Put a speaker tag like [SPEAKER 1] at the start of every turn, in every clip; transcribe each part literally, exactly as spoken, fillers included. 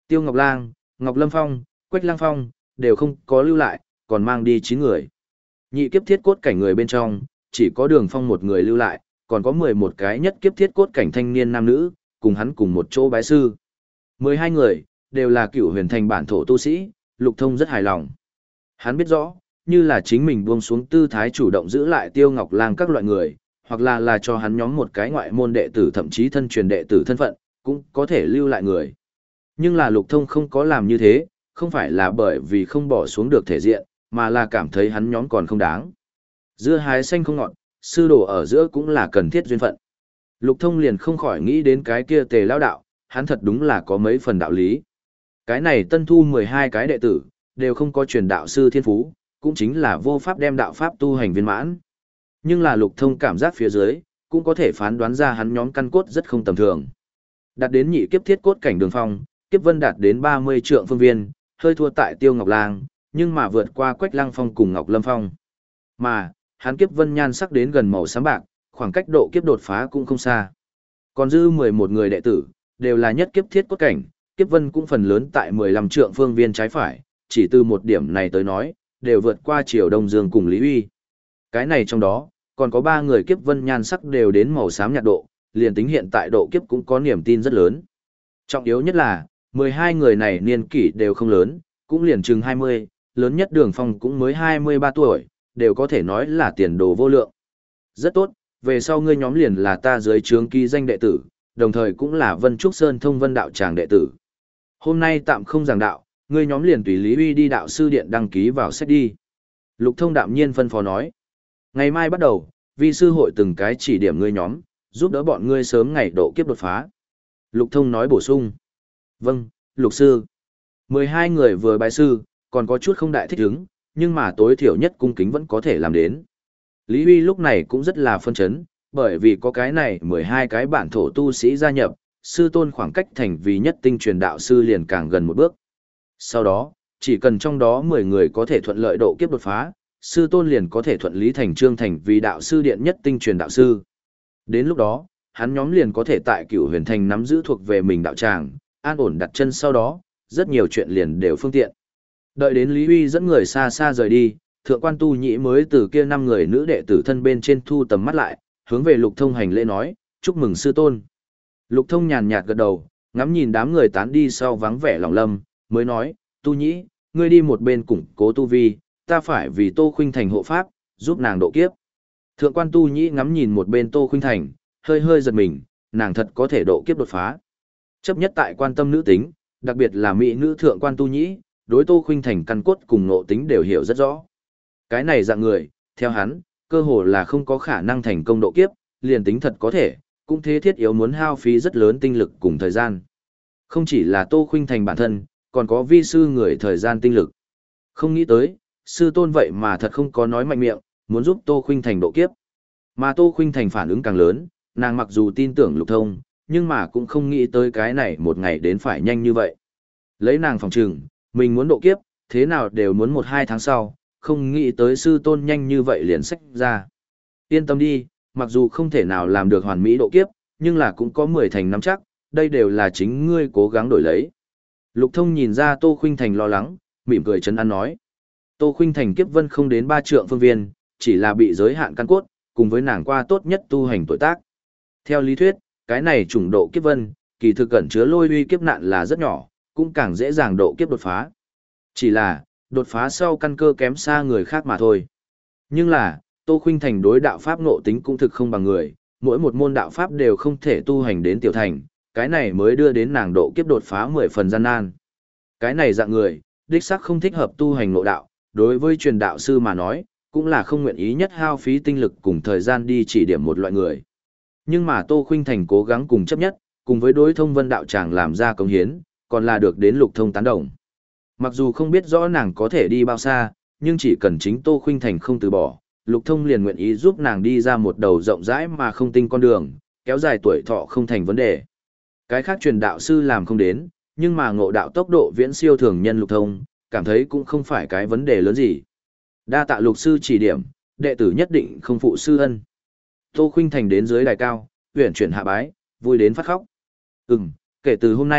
[SPEAKER 1] Tiêu Ngọc Lang, Ngọc Lâm Phong, Quách Lang Phong, đều không có lưu lại, còn mang đi chín người. Nhị kiếp thiết cốt cảnh người bên trong, chỉ có Đường Phong một người lưu lại, còn có mười một cái nhất kiếp thiết cốt cảnh thanh niên nam nữ, cùng hắn cùng một chỗ bái sư. mười hai người, đều là cựu huyền thành bản thổ tu sĩ, Lục Thông rất hài lòng. Hắn biết rõ, như là chính mình buông xuống tư thái chủ động giữ lại Tiêu Ngọc Lang các loại người, hoặc là là cho hắn nhóm một cái ngoại môn đệ tử thậm chí thân truyền đệ tử thân phận, cũng có thể lưu lại người. Nhưng là Lục Thông không có làm như thế, không phải là bởi vì không bỏ xuống được thể diện, mà là cảm thấy hắn nhóm còn không đáng. Dưa hái xanh không ngọt, sư đồ ở giữa cũng là cần thiết duyên phận. Lục Thông liền không khỏi nghĩ đến cái kia Tề Lão đạo, hắn thật đúng là có mấy phần đạo lý. Cái này tân thu mười hai cái đệ tử, đều không có truyền đạo sư thiên phú, cũng chính là vô pháp đem đạo pháp tu hành viên mãn. Nhưng là Lục Thông cảm giác phía dưới, cũng có thể phán đoán ra hắn nhóm căn cốt rất không tầm thường. Đạt đến nhị kiếp thiết cốt cảnh Đường Phong, kiếp vân đạt đến ba mươi trượng phương viên, hơi thua tại Tiêu Ngọc Lang, nhưng mà vượt qua Quách Lăng Phong cùng Ngọc Lâm Phong. Mà, hắn kiếp vân nhan sắc đến gần màu xám bạc, khoảng cách độ kiếp đột phá cũng không xa. Còn dư mười một người đệ tử, đều là nhất kiếp thiết cốt cảnh, kiếp vân cũng phần lớn tại mười lăm trượng phương viên trái phải, chỉ từ một điểm này tới nói, đều vượt qua Triều Đông Dương cùng Lý Uy. Cái này trong đó, còn có ba người kiếp vân nhan sắc đều đến màu xám nhạt độ, liền tính hiện tại độ kiếp cũng có niềm tin rất lớn. Trọng yếu nhất là, mười hai người này niên kỷ đều không lớn, cũng liền chừng hai mươi, lớn nhất Đường Phong cũng mới hai mươi ba tuổi, đều có thể nói là tiền đồ vô lượng. Rất tốt, về sau ngươi nhóm liền là ta dưới trướng ký danh đệ tử, đồng thời cũng là Vân Trúc Sơn Thông Vân đạo tràng đệ tử. Hôm nay tạm không giảng đạo, ngươi nhóm liền tùy Lý Uy đi đạo sư điện đăng ký vào sách đi. Lục Thông đạm nhiên phân phó nói. Ngày mai bắt đầu, vi sư hội từng cái chỉ điểm ngươi nhóm, giúp đỡ bọn ngươi sớm ngày độ kiếp đột phá. Lục Thông nói bổ sung. Vâng, Lục sư. mười hai người vừa bái sư, còn có chút không đại thích ứng, nhưng mà tối thiểu nhất cung kính vẫn có thể làm đến. Lý Uy lúc này cũng rất là phân chấn, bởi vì có cái này mười hai cái bản thổ tu sĩ gia nhập, sư tôn khoảng cách thành vì nhất tinh truyền đạo sư liền càng gần một bước. Sau đó, chỉ cần trong đó mười người có thể thuận lợi độ kiếp đột phá, sư tôn liền có thể thuận lý thành trương thành vì đạo sư điện nhất tinh truyền đạo sư. Đến lúc đó, hắn nhóm liền có thể tại Cửu Huyền Thành nắm giữ thuộc về mình đạo tràng, an ổn đặt chân sau đó, rất nhiều chuyện liền đều phương tiện. Đợi đến Lý Uy dẫn người xa xa rời đi, Thượng quan Tu Nhĩ mới từ kia năm người nữ đệ tử thân bên trên thu tầm mắt lại, hướng về Lục Thông hành lễ nói, chúc mừng sư tôn. Lục Thông nhàn nhạt gật đầu, ngắm nhìn đám người tán đi sau vắng vẻ lòng lâm, mới nói, Tu Nhĩ, ngươi đi một bên củng cố tu vi, ta phải vì Tô Khuynh Thành hộ pháp, giúp nàng độ kiếp. Thượng quan Tu Nhĩ ngắm nhìn một bên Tô Khuynh Thành, hơi hơi giật mình, nàng thật có thể độ kiếp đột phá. Chấp nhất tại quan tâm nữ tính, đặc biệt là mỹ nữ Thượng quan Tu Nhĩ, đối Tô Khuynh Thành căn cốt cùng ngộ tính đều hiểu rất rõ. Cái này dạng người, theo hắn, cơ hồ là không có khả năng thành công độ kiếp, liền tính thật có thể, cũng thế thiết yếu muốn hao phí rất lớn tinh lực cùng thời gian. Không chỉ là Tô Khuynh Thành bản thân, còn có vi sư người thời gian tinh lực. Không nghĩ tới, sư tôn vậy mà thật không có nói mạnh miệng, muốn giúp Tô Khuynh Thành độ kiếp. Mà Tô Khuynh Thành phản ứng càng lớn, nàng mặc dù tin tưởng Lục Thông, nhưng mà cũng không nghĩ tới cái này một ngày đến phải nhanh như vậy. Lấy nàng phòng trừng, mình muốn độ kiếp, thế nào đều muốn một hai tháng sau, không nghĩ tới sư tôn nhanh như vậy liền xách ra. Yên tâm đi, mặc dù không thể nào làm được hoàn mỹ độ kiếp, nhưng là cũng có mười thành nắm chắc, đây đều là chính ngươi cố gắng đổi lấy. Lục Thông nhìn ra Tô Khuynh Thành lo lắng, mỉm cười trấn an nói. Tô Khuynh Thành kiếp vân không đến ba trượng phương viên, chỉ là bị giới hạn căn cốt, cùng với nàng qua tốt nhất tu hành tuổi tác. Theo lý thuyết, cái này chủng độ kiếp vân, kỳ thực cẩn chứa lôi uy kiếp nạn là rất nhỏ, cũng càng dễ dàng độ kiếp đột phá. Chỉ là, đột phá sau căn cơ kém xa người khác mà thôi. Nhưng là, Tô Khuynh Thành đối đạo pháp ngộ tính cũng thực không bằng người, mỗi một môn đạo pháp đều không thể tu hành đến tiểu thành, cái này mới đưa đến nàng độ kiếp đột phá mười phần gian nan. Cái này dạng người, đích xác không thích hợp tu hành ngộ đạo, đối với truyền đạo sư mà nói, cũng là không nguyện ý nhất hao phí tinh lực cùng thời gian đi chỉ điểm một loại người. Nhưng mà Tô Khuynh Thành cố gắng cùng chấp nhất, cùng với đối thông vân đạo tràng làm ra công hiến, còn là được đến Lục Thông tán đồng. Mặc dù không biết rõ nàng có thể đi bao xa, nhưng chỉ cần chính Tô Khuynh Thành không từ bỏ, Lục Thông liền nguyện ý giúp nàng đi ra một đầu rộng rãi mà không tinh con đường, kéo dài tuổi thọ không thành vấn đề. Cái khác truyền đạo sư làm không đến, nhưng mà ngộ đạo tốc độ viễn siêu thường nhân Lục Thông, cảm thấy cũng không phải cái vấn đề lớn gì. Đa tạ Lục sư chỉ điểm, đệ tử nhất định không phụ sư ân. Tô Khuynh Thành đến dưới đài cao, uyển chuyển hạ bái, vui đến phát khóc. Ừm, kể từ hôm nay,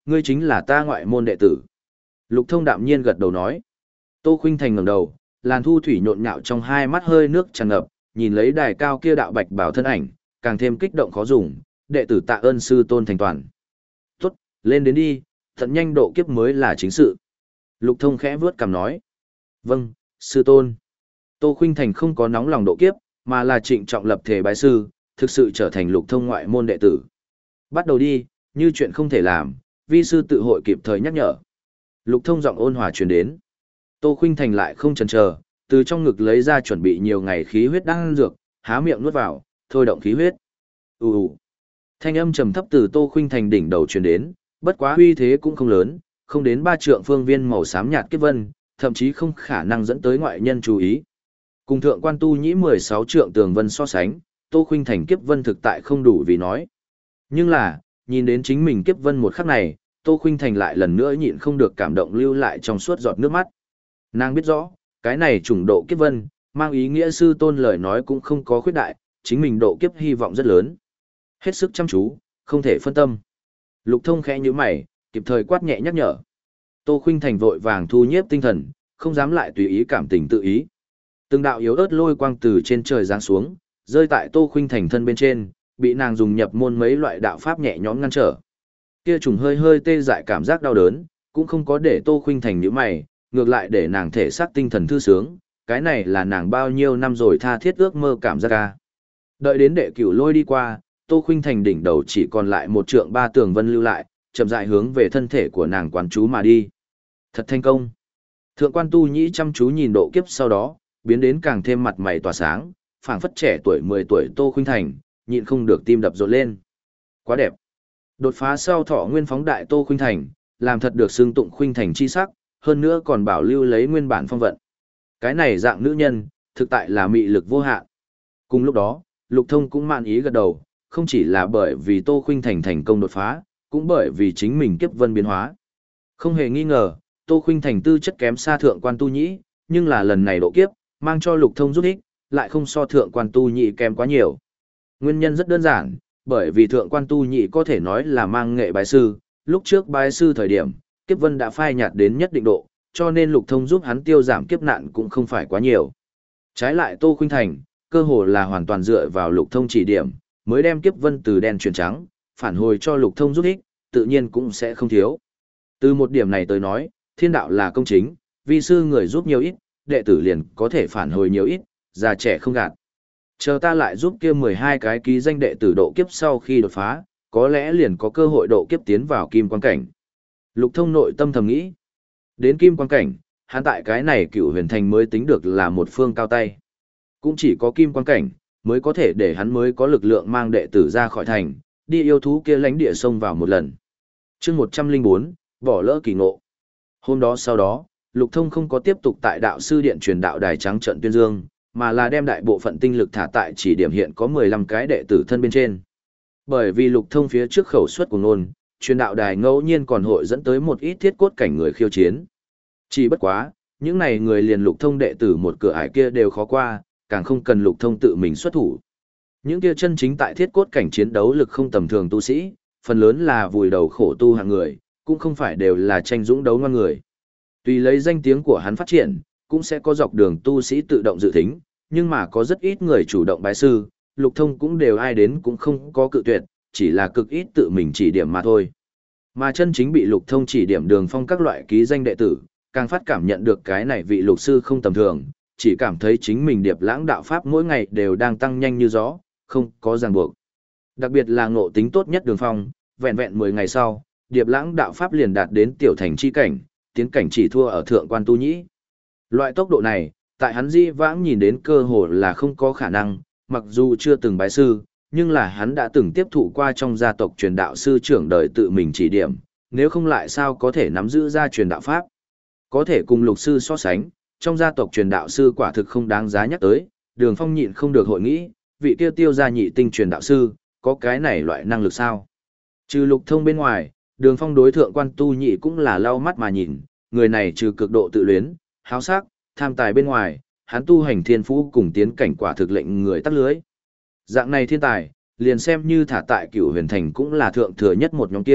[SPEAKER 1] ngươi chính là ta ngoại môn đệ tử. Lục Thông đạm nhiên gật đầu nói. Tô Khuynh Thành ngẩng đầu, làn thu thủy nhộn nhạo trong hai mắt hơi nước tràn ngập, nhìn lấy đài cao kia đạo bạch bảo thân ảnh, càng thêm kích động khó dùng, đệ tử tạ ơn sư tôn thành toàn. Tốt, lên đến đi, tận nhanh độ kiếp mới là chính sự. Lục Thông khẽ vướt cằm nói. Vâng, sư tôn. Tô Khuynh Thành không có nóng lòng độ kiếp, mà là trịnh trọng lập thể bái sư, thực sự trở thành Lục Thông ngoại môn đệ tử. Bắt đầu đi, như chuyện không thể làm, vi sư tự hội kịp thời nhắc nhở. Lục Thông giọng ôn hòa truyền đến. Tô Khuynh Thành lại không chần chờ, từ trong ngực lấy ra chuẩn bị nhiều ngày khí huyết đang dược, há miệng nuốt vào, thôi động khí huyết. Ù ù. Thanh âm trầm thấp từ Tô Khuynh Thành đỉnh đầu truyền đến, bất quá uy thế cũng không lớn, không đến ba trượng phương viên màu xám nhạt kiếp vân, thậm chí không khả năng dẫn tới ngoại nhân chú ý. Cùng thượng quan tu nhĩ mười sáu trượng tường vân so sánh, Tô Khuynh Thành kiếp vân thực tại không đủ vì nói. Nhưng là, nhìn đến chính mình kiếp vân một khắc này, Tô Khuynh Thành lại lần nữa nhịn không được cảm động lưu lại trong suốt giọt nước mắt. Nàng biết rõ, cái này trùng độ kiếp vân, mang ý nghĩa sư tôn lời nói cũng không có khuyết đại, chính mình độ kiếp hy vọng rất lớn. Hết sức chăm chú, không thể phân tâm. Lục Thông khẽ nhíu mày, kịp thời quát nhẹ nhắc nhở. Tô Khuynh Thành vội vàng thu nhiếp tinh thần, không dám lại tùy ý cảm tình tự ý. Từng đạo yếu ớt lôi quang từ trên trời giáng xuống, rơi tại Tô Khuynh Thành thân bên trên, bị nàng dùng nhập môn mấy loại đạo pháp nhẹ nhõm ngăn trở. Kia trùng hơi hơi tê dại cảm giác đau đớn, cũng không có để Tô Khuynh Thành nhíu mày, ngược lại để nàng thể xác tinh thần thư sướng, cái này là nàng bao nhiêu năm rồi tha thiết ước mơ cảm giác ca. Đợi đến đệ cửu lôi đi qua, Tô Khuynh Thành đỉnh đầu chỉ còn lại một trượng ba tường vân lưu lại, chậm rãi hướng về thân thể của nàng quán chú mà đi. Thật thành công. Thượng quan tu nhĩ chăm chú nhìn độ kiếp sau đó, biến đến càng thêm mặt mày tỏa sáng, phảng phất trẻ tuổi mười tuổi Tô Khuynh Thành, nhịn không được tim đập rộn lên. Quá đẹp. Đột phá sau thọ nguyên phóng đại Tô Khuynh Thành, làm thật được xưng tụng Khuynh Thành chi sắc, hơn nữa còn bảo lưu lấy nguyên bản phong vận. Cái này dạng nữ nhân, thực tại là mị lực vô hạn. Cùng lúc đó, Lục Thông cũng mạn ý gật đầu, không chỉ là bởi vì Tô Khuynh Thành thành công đột phá, cũng bởi vì chính mình kiếp vân biến hóa. Không hề nghi ngờ, Tô Khuynh Thành tư chất kém xa thượng quan tu nhĩ, nhưng là lần này độ kiếp, mang cho Lục Thông giúp ích, lại không so thượng quan tu nhĩ kém quá nhiều. Nguyên nhân rất đơn giản, bởi vì thượng quan tu nhĩ có thể nói là mang nghệ bái sư, lúc trước bái sư thời điểm, kiếp vân đã phai nhạt đến nhất định độ, cho nên Lục Thông giúp hắn tiêu giảm kiếp nạn cũng không phải quá nhiều. Trái lại Tô Khuynh Thành, cơ hồ là hoàn toàn dựa vào Lục Thông chỉ điểm, mới đem kiếp vân từ đen chuyển trắng, phản hồi cho Lục Thông giúp ích, tự nhiên cũng sẽ không thiếu. Từ một điểm này tới nói, thiên đạo là công chính, vi sư người giúp nhiều ít, đệ tử liền có thể phản hồi nhiều ít, già trẻ không gạt. Chờ ta lại giúp kia mười hai cái ký danh đệ tử độ kiếp sau khi đột phá, có lẽ liền có cơ hội độ kiếp tiến vào kim quan cảnh. Lục Thông nội tâm thầm nghĩ. Đến kim quan cảnh, hắn tại cái này Cựu Huyền Thành mới tính được là một phương cao tay. Cũng chỉ có kim quan cảnh, mới có thể để hắn mới có lực lượng mang đệ tử ra khỏi thành, đi yêu thú kia lãnh địa sông vào một lần. Chương một trăm linh bốn, bỏ lỡ kỳ ngộ. Hôm đó sau đó, Lục Thông không có tiếp tục tại đạo sư điện truyền đạo đài trắng trận tuyên dương, mà là đem đại bộ phận tinh lực thả tại chỉ điểm hiện có mười lăm cái đệ tử thân bên trên. Bởi vì Lục Thông phía trước khẩu suất của ngôn, truyền đạo đài ngẫu nhiên còn hội dẫn tới một ít thiết cốt cảnh người khiêu chiến. Chỉ bất quá, những này người liền Lục Thông đệ tử một cửa ải kia đều khó qua, càng không cần Lục Thông tự mình xuất thủ. Những kia chân chính tại thiết cốt cảnh chiến đấu lực không tầm thường tu sĩ, phần lớn là vùi đầu khổ tu hạng người, cũng không phải đều là tranh dũng đấu ngoan người. Tùy lấy danh tiếng của hắn phát triển, cũng sẽ có dọc đường tu sĩ tự động dự thính, nhưng mà có rất ít người chủ động bái sư, Lục Thông cũng đều ai đến cũng không có cự tuyệt, chỉ là cực ít tự mình chỉ điểm mà thôi. Mà chân chính bị Lục Thông chỉ điểm đường phong các loại ký danh đệ tử, càng phát cảm nhận được cái này vị lục sư không tầm thường, chỉ cảm thấy chính mình điệp lãng đạo pháp mỗi ngày đều đang tăng nhanh như gió, không có ràng buộc. Đặc biệt là ngộ tính tốt nhất đường phong, vẹn vẹn mười ngày sau, điệp lãng đạo pháp liền đạt đến tiểu thành chi cảnh, tiến cảnh chỉ thua ở thượng quan tu nhĩ. Loại tốc độ này, tại hắn di vãng nhìn đến cơ hồ là không có khả năng, mặc dù chưa từng bái sư, nhưng là hắn đã từng tiếp thụ qua trong gia tộc truyền đạo sư trưởng đời tự mình chỉ điểm, nếu không lại sao có thể nắm giữ ra truyền đạo pháp. Có thể cùng lục sư so sánh, trong gia tộc truyền đạo sư quả thực không đáng giá nhắc tới, đường phong nhịn không được hội nghĩ, vị kia tiêu gia nhị tinh truyền đạo sư, có cái này loại năng lực sao? Trừ Lục Thông bên ngoài, đường phong đối thượng quan tu nhị cũng là lau mắt mà nhìn, người này trừ cực độ tự luyến, háo sắc, tham tài bên ngoài, hắn tu hành thiên phú cùng tiến cảnh quả thực lệnh người tắt lưới. Dạng này thiên tài, liền xem như thả tại Cửu Huyền Thành cũng là thượng thừa nhất một nhóm kia,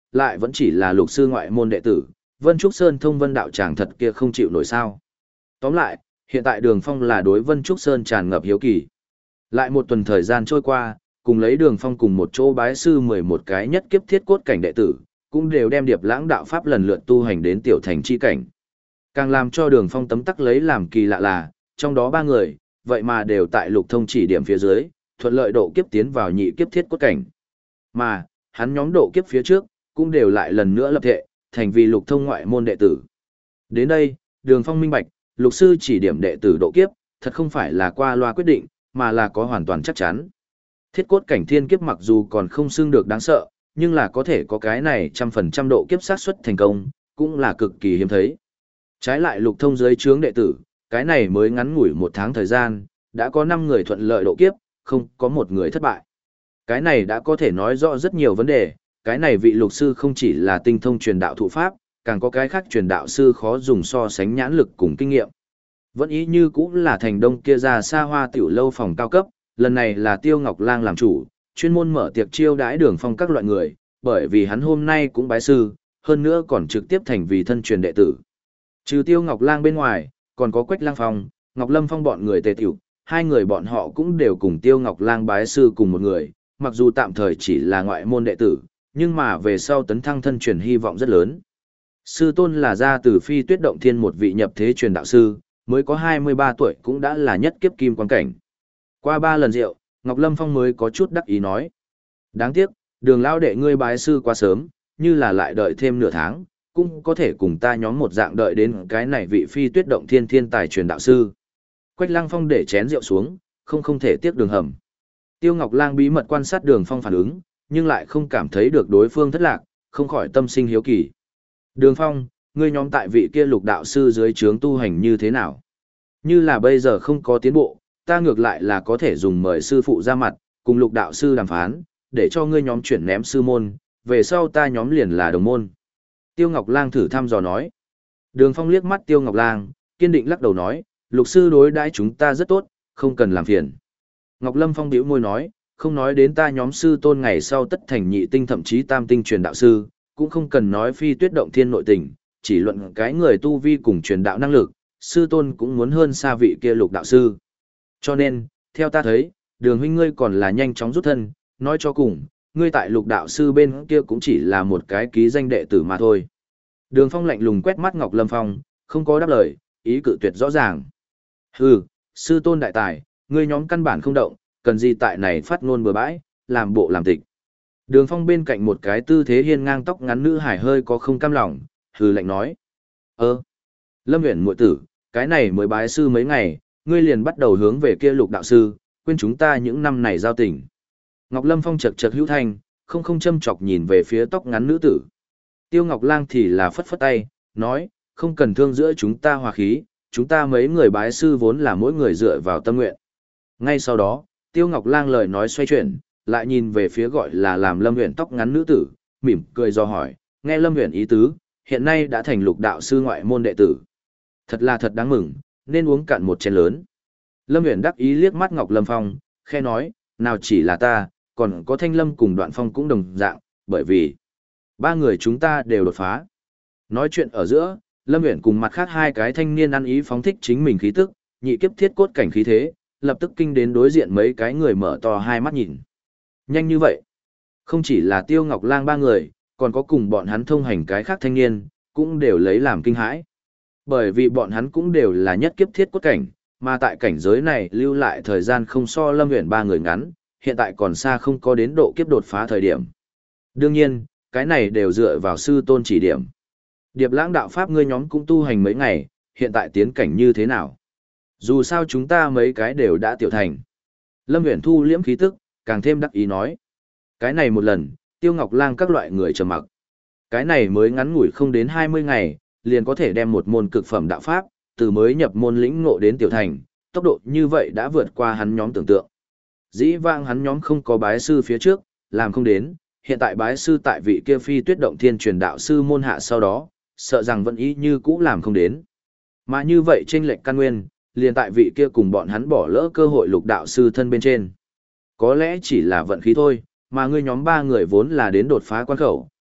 [SPEAKER 1] lại vẫn chỉ là lục sư ngoại môn đệ tử, Vân Trúc Sơn thông vân đạo tràng thật kia không chịu nổi sao. Tóm lại, hiện tại Đường Phong là đối Vân Trúc Sơn tràn ngập hiếu kỳ. Lại một tuần thời gian trôi qua, cùng lấy Đường Phong cùng một chỗ bái sư mười một cái nhất kiếp thiết cốt cảnh đệ tử, cũng đều đem Điệp Lãng đạo pháp lần lượt tu hành đến tiểu thành chi cảnh. Càng làm cho Đường Phong tấm tắc lấy làm kỳ lạ là, trong đó ba người, vậy mà đều tại Lục Thông chỉ điểm phía dưới, thuận lợi độ kiếp tiến vào nhị kiếp thiết cốt cảnh. Mà, hắn nhóm độ kiếp phía trước, cũng đều lại lần nữa lập thệ, thành vì Lục Thông ngoại môn đệ tử. Đến đây, Đường Phong minh bạch, Lục sư chỉ điểm đệ tử độ kiếp, thật không phải là qua loa quyết định, mà là có hoàn toàn chắc chắn. Thiết cốt cảnh thiên kiếp mặc dù còn không xưng được đáng sợ, nhưng là có thể có cái này trăm phần trăm độ kiếp xác suất thành công, cũng là cực kỳ hiếm thấy. Trái lại Lục Thông dưới trướng đệ tử, cái này mới ngắn ngủi một tháng thời gian, đã có năm người thuận lợi độ kiếp, không có một người thất bại. Cái này đã có thể nói rõ rất nhiều vấn đề, cái này vị lục sư không chỉ là tinh thông truyền đạo thụ pháp, càng có cái khác truyền đạo sư khó dùng so sánh nhãn lực cùng kinh nghiệm. Vẫn ý như cũng là thành đông kia ra xa hoa tiểu lâu phòng cao cấp, lần này là Tiêu Ngọc Lang làm chủ, chuyên môn mở tiệc chiêu đãi Đường Phong các loại người, bởi vì hắn hôm nay cũng bái sư, hơn nữa còn trực tiếp thành vì thân truyền đệ tử. Trừ Tiêu Ngọc Lang bên ngoài, còn có Quách Lang Phong, Ngọc Lâm Phong bọn người tề tiểu, hai người bọn họ cũng đều cùng Tiêu Ngọc Lang bái sư cùng một người, mặc dù tạm thời chỉ là ngoại môn đệ tử, nhưng mà về sau tấn thăng thân truyền hy vọng rất lớn. Sư tôn là ra từ Phi Tuyết Động Thiên một vị nhập thế truyền đạo sư, mới có hai mươi ba tuổi cũng đã là nhất kiếp kim quan cảnh. Qua ba lần rượu, Ngọc Lâm Phong mới có chút đắc ý nói. Đáng tiếc, Đường lão đệ ngươi bái sư quá sớm, như là lại đợi thêm nửa tháng, cũng có thể cùng ta nhóm một dạng đợi đến cái này vị Phi Tuyết Động Thiên thiên tài truyền đạo sư. Quách Lăng Phong để chén rượu xuống, không không thể tiếc Đường Hầm. Tiêu Ngọc Lang bí mật quan sát Đường Phong phản ứng, nhưng lại không cảm thấy được đối phương thất lạc, không khỏi tâm sinh hiếu kỳ. Đường Phong, ngươi nhóm tại vị kia lục đạo sư dưới trướng tu hành như thế nào? Như là bây giờ không có tiến bộ, ta ngược lại là có thể dùng mời sư phụ ra mặt, cùng lục đạo sư đàm phán, để cho ngươi nhóm chuyển ném sư môn, về sau ta nhóm liền là đồng môn. Tiêu Ngọc Lang thử thăm dò nói. Đường Phong liếc mắt Tiêu Ngọc Lang, kiên định lắc đầu nói, lục sư đối đãi chúng ta rất tốt, không cần làm phiền. Ngọc Lâm Phong bĩu môi nói, không nói đến ta nhóm sư tôn ngày sau tất thành nhị tinh thậm chí tam tinh truyền đạo sư, cũng không cần nói Phi Tuyết Động Thiên nội tình, chỉ luận cái người tu vi cùng truyền đạo năng lực, sư tôn cũng muốn hơn xa vị kia lục đạo sư. Cho nên, theo ta thấy, Đường huynh ngươi còn là nhanh chóng rút thân, nói cho cùng, ngươi tại lục đạo sư bên kia cũng chỉ là một cái ký danh đệ tử mà thôi. Đường Phong lạnh lùng quét mắt Ngọc Lâm Phong, không có đáp lời, ý cự tuyệt rõ ràng. Hừ, sư tôn đại tài, ngươi nhóm căn bản không động, cần gì tại này phát ngôn bừa bãi, làm bộ làm tịch. Đường Phong bên cạnh một cái tư thế hiên ngang tóc ngắn nữ hải hơi có không cam lòng, hừ lạnh nói. Ơ, Lâm Uyển muội tử, cái này mới bái sư mấy ngày, ngươi liền bắt đầu hướng về kia lục đạo sư, quên chúng ta những năm này giao tình. Ngọc Lâm Phong chật chật hữu thanh, không không châm chọc nhìn về phía tóc ngắn nữ tử. Tiêu Ngọc Lang thì là phất phất tay, nói, không cần thương giữa chúng ta hòa khí, chúng ta mấy người bái sư vốn là mỗi người dựa vào tâm nguyện. Ngay sau đó, Tiêu Ngọc Lang lời nói xoay chuyển, lại nhìn về phía gọi là làm Lâm Uyển tóc ngắn nữ tử, mỉm cười do hỏi, nghe Lâm Uyển ý tứ, hiện nay đã thành lục đạo sư ngoại môn đệ tử. Thật là thật đáng mừng, nên uống cạn một chén lớn. Lâm Uyển đắc ý liếc mắt Ngọc Lâm Phong, khe nói, nào chỉ là ta, còn có Thanh Lâm cùng Đoạn Phong cũng đồng dạng, bởi vì ba người chúng ta đều đột phá. Nói chuyện ở giữa, Lâm Uyển cùng mặt khác hai cái thanh niên ăn ý phóng thích chính mình khí tức, nhị kiếp thiết cốt cảnh khí thế, lập tức kinh đến đối diện mấy cái người mở to hai mắt nhìn. Nhanh như vậy, không chỉ là Tiêu Ngọc Lang ba người, còn có cùng bọn hắn thông hành cái khác thanh niên, cũng đều lấy làm kinh hãi. Bởi vì bọn hắn cũng đều là nhất kiếp thiết cốt cảnh, mà tại cảnh giới này lưu lại thời gian không so Lâm Uyển ba người ngắn, hiện tại còn xa không có đến độ kiếp đột phá thời điểm. Đương nhiên, cái này đều dựa vào sư tôn chỉ điểm. Điệp Lãng đạo pháp ngươi nhóm cũng tu hành mấy ngày, hiện tại tiến cảnh như thế nào? Dù sao chúng ta mấy cái đều đã tiểu thành. Lâm Uyển thu liễm khí tức, càng thêm đắc ý nói. Cái này một lần, Tiêu Ngọc Lang các loại người trầm mặc. Cái này mới ngắn ngủi không đến hai mươi ngày, liền có thể đem một môn cực phẩm đạo pháp, từ mới nhập môn lĩnh ngộ đến tiểu thành, tốc độ như vậy đã vượt qua hắn nhóm tưởng tượng. Dĩ vãng hắn nhóm không có bái sư phía trước, làm không đến, hiện tại bái sư tại vị kia Phi Tuyết Động Thiên truyền đạo sư môn hạ sau đó, sợ rằng vẫn ý như cũ làm không đến. Mà như vậy chênh lệch căn nguyên, liền tại vị kia cùng bọn hắn bỏ lỡ cơ hội lục đạo sư thân bên trên. Có lẽ chỉ là vận khí thôi, mà ngươi nhóm ba người vốn là đến đột phá quan khẩu,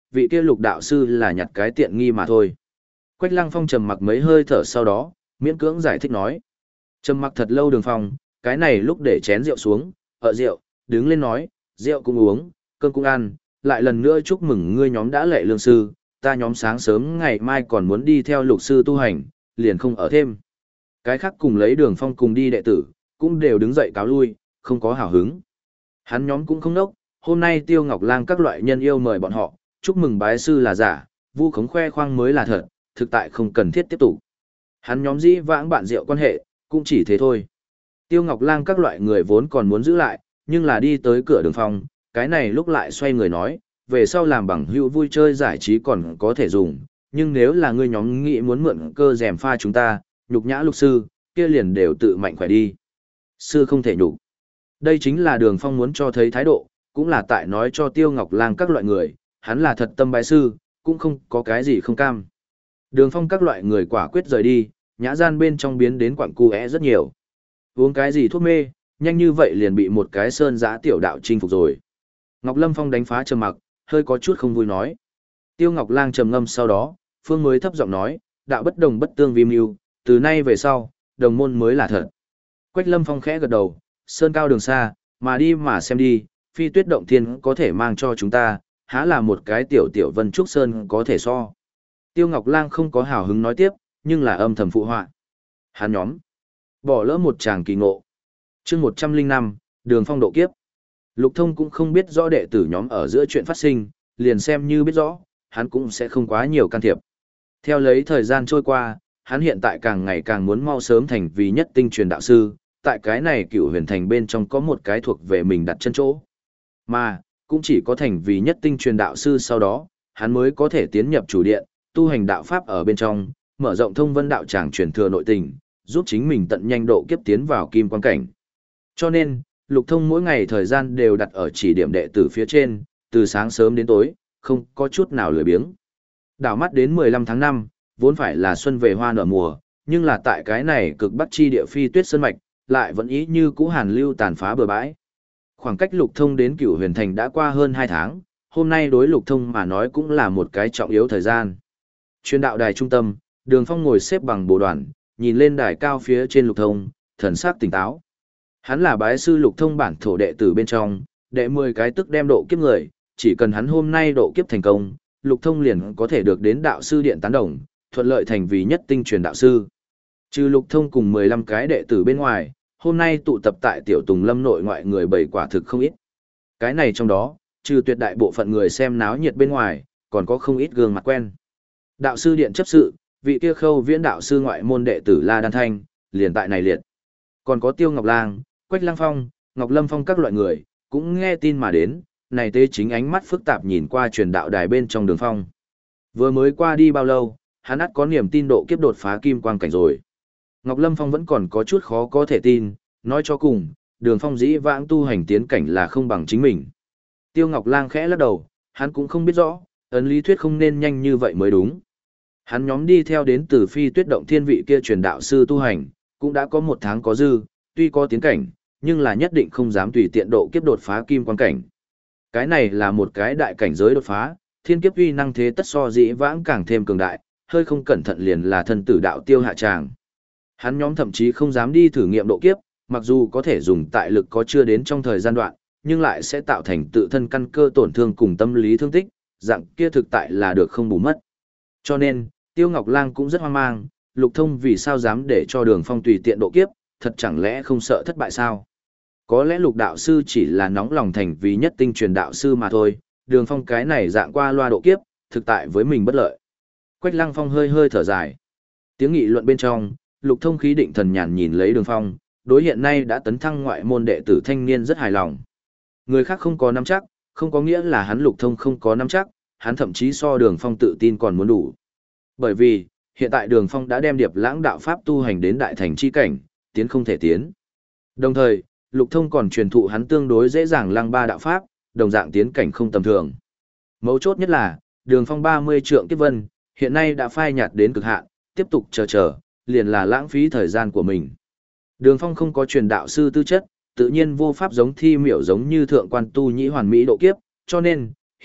[SPEAKER 1] vị kia lục đạo sư là nhặt cái tiện nghi mà thôi. Quách Lăng Phong trầm mặc mấy hơi thở sau đó, miễn cưỡng giải thích nói. Trầm mặc thật lâu Đường Phong, cái này lúc để chén rượu xuống, ở rượu, đứng lên nói, rượu cũng uống, cơm cũng ăn, lại lần nữa chúc mừng ngươi nhóm đã lệ lương sư, ta nhóm sáng sớm ngày mai còn muốn đi theo lục sư tu hành, liền không ở thêm. Cái khác cùng lấy Đường Phong cùng đi đệ tử, cũng đều đứng dậy cáo lui, không có hào hứng. Hắn nhóm cũng không nốc, hôm nay Tiêu Ngọc Lang các loại nhân yêu mời bọn họ, chúc mừng bái sư là giả, vu khống khoe khoang mới là thật, thực tại không cần thiết tiếp tục. Hắn nhóm dĩ vãng bạn rượu quan hệ, cũng chỉ thế thôi. Tiêu Ngọc Lang các loại người vốn còn muốn giữ lại, nhưng là đi tới cửa Đường Phong, cái này lúc lại xoay người nói, về sau làm bằng hữu vui chơi giải trí còn có thể dùng, nhưng nếu là ngươi nhóm nghĩ muốn mượn cơ rèm pha chúng ta, nhục nhã lục sư, kia liền đều tự mạnh khỏe đi. Sư không thể nhục. Đây chính là Đường Phong muốn cho thấy thái độ, cũng là tại nói cho Tiêu Ngọc Lang các loại người, hắn là thật tâm bái sư, cũng không có cái gì không cam. Đường Phong các loại người quả quyết rời đi, nhã gian bên trong biến đến quặng cu é rất nhiều. Uống cái gì thuốc mê, nhanh như vậy liền bị một cái sơn giã tiểu đạo chinh phục rồi. Ngọc Lâm Phong đánh phá trầm mặc, hơi có chút không vui nói. Tiêu Ngọc Lang trầm ngâm sau đó, Phương mới thấp giọng nói, đạo bất đồng bất tương vi mưu, từ nay về sau, đồng môn mới là thật. Quách Lâm Phong khẽ gật đầu, sơn cao đường xa, mà đi mà xem đi, phi tuyết động thiên có thể mang cho chúng ta, há là một cái tiểu tiểu vân trúc sơn có thể so. Tiêu Ngọc Lang không có hào hứng nói tiếp, nhưng là âm thầm phụ họa. Hắn nhóm, bỏ lỡ một chàng kỳ ngộ. Chương một trăm linh năm, Đường Phong độ kiếp. Lục Thông cũng không biết rõ đệ tử nhóm ở giữa chuyện phát sinh, liền xem như biết rõ, hắn cũng sẽ không quá nhiều can thiệp. Theo lấy thời gian trôi qua, hắn hiện tại càng ngày càng muốn mau sớm thành vì nhất tinh truyền đạo sư, tại cái này Cựu Huyền Thành bên trong có một cái thuộc về mình đặt chân chỗ. Mà, cũng chỉ có thành vì nhất tinh truyền đạo sư sau đó, hắn mới có thể tiến nhập chủ điện, tu hành đạo pháp ở bên trong, mở rộng thông vân đạo tràng truyền thừa nội tình, giúp chính mình tận nhanh độ kiếp tiến vào kim quan cảnh. Cho nên, Lục Thông mỗi ngày thời gian đều đặt ở chỉ điểm đệ tử phía trên, từ sáng sớm đến tối, không có chút nào lười biếng. Đảo mắt đến mười lăm tháng năm, vốn phải là xuân về hoa nở mùa, nhưng là tại cái này cực bắc chi địa phi tuyết sơn mạch, lại vẫn ý như cũ hàn lưu tàn phá bừa bãi. Khoảng cách Lục Thông đến Cửu Huyền Thành đã qua hơn hai tháng, hôm nay đối Lục Thông mà nói cũng là một cái trọng yếu thời gian. Truyền đạo đài trung tâm, Đường Phong ngồi xếp bằng bồ đoàn, nhìn lên đài cao phía trên Lục Thông, thần sắc tỉnh táo. Hắn là bái sư Lục Thông bản thổ đệ tử bên trong, đệ mười cái tức đem độ kiếp người, chỉ cần hắn hôm nay độ kiếp thành công, Lục Thông liền có thể được đến đạo sư điện tán đồng, thuận lợi thành vì nhất tinh truyền đạo sư. Trừ Lục Thông cùng mười lăm cái đệ tử bên ngoài, hôm nay tụ tập tại Tiểu Tùng Lâm nội ngoại người bảy quả thực không ít. Cái này trong đó, trừ tuyệt đại bộ phận người xem náo nhiệt bên ngoài, còn có không ít gương mặt quen. Đạo sư điện chấp sự, vị kia Khâu Viễn đạo sư ngoại môn đệ tử La Đan Thanh, liền tại này liệt. Còn có Tiêu Ngọc Lang, Quách Lang Phong, Ngọc Lâm Phong các loại người, cũng nghe tin mà đến, này tế chính ánh mắt phức tạp nhìn qua truyền đạo đài bên trong Đường Phong. Vừa mới qua đi bao lâu, hắn ắt có niềm tin độ kiếp đột phá kim quang cảnh rồi. Ngọc Lâm Phong vẫn còn có chút khó có thể tin, nói cho cùng, Đường Phong dĩ vãng tu hành tiến cảnh là không bằng chính mình. Tiêu Ngọc Lang khẽ lắc đầu, hắn cũng không biết rõ, ấn lý thuyết không nên nhanh như vậy mới đúng. Hắn nhóm đi theo đến từ phi tuyết động thiên vị kia truyền đạo sư tu hành, cũng đã có một tháng có dư, tuy có tiến cảnh, nhưng là nhất định không dám tùy tiện độ kiếp đột phá kim quan cảnh. Cái này là một cái đại cảnh giới đột phá, thiên kiếp uy năng thế tất so dĩ vãng càng thêm cường đại, hơi không cẩn thận liền là thân tử đạo tiêu hạ tràng. Hắn nhóm thậm chí không dám đi thử nghiệm độ kiếp, mặc dù có thể dùng tại lực có chưa đến trong thời gian đoạn, nhưng lại sẽ tạo thành tự thân căn cơ tổn thương cùng tâm lý thương tích, dạng kia thực tại là được không bù mất. Cho nên, Tiêu Ngọc Lang cũng rất hoang mang, Lục Thông vì sao dám để cho Đường Phong tùy tiện độ kiếp, thật chẳng lẽ không sợ thất bại sao? Có lẽ Lục đạo sư chỉ là nóng lòng thành vì nhất tinh truyền đạo sư mà thôi, Đường Phong cái này dạng qua loa độ kiếp, thực tại với mình bất lợi. Quách Lăng Phong hơi hơi thở dài. Tiếng nghị luận bên trong, Lục Thông khí định thần nhàn nhìn lấy Đường Phong, đối hiện nay đã tấn thăng ngoại môn đệ tử thanh niên rất hài lòng. Người khác không có nắm chắc, không có nghĩa là hắn Lục Thông không có nắm chắc, hắn thậm chí so Đường Phong tự tin còn muốn đủ. Bởi vì, hiện tại Đường Phong đã đem Điệp Lãng đạo pháp tu hành đến đại thành chi cảnh, tiến không thể tiến. Đồng thời, Lục Thông còn truyền thụ hắn tương đối dễ dàng lăng ba đạo pháp, đồng dạng tiến cảnh không tầm thường. Mấu chốt nhất là, Đường Phong ba mươi trượng kiếp vân, hiện nay đã phai nhạt đến cực hạn, tiếp tục chờ chờ, liền là lãng phí thời gian của mình. Đường Phong không có truyền đạo sư tư chất, tự nhiên vô pháp giống thi miểu giống như thượng quan tu nhĩ hoàn mỹ độ kiếp, cho nên,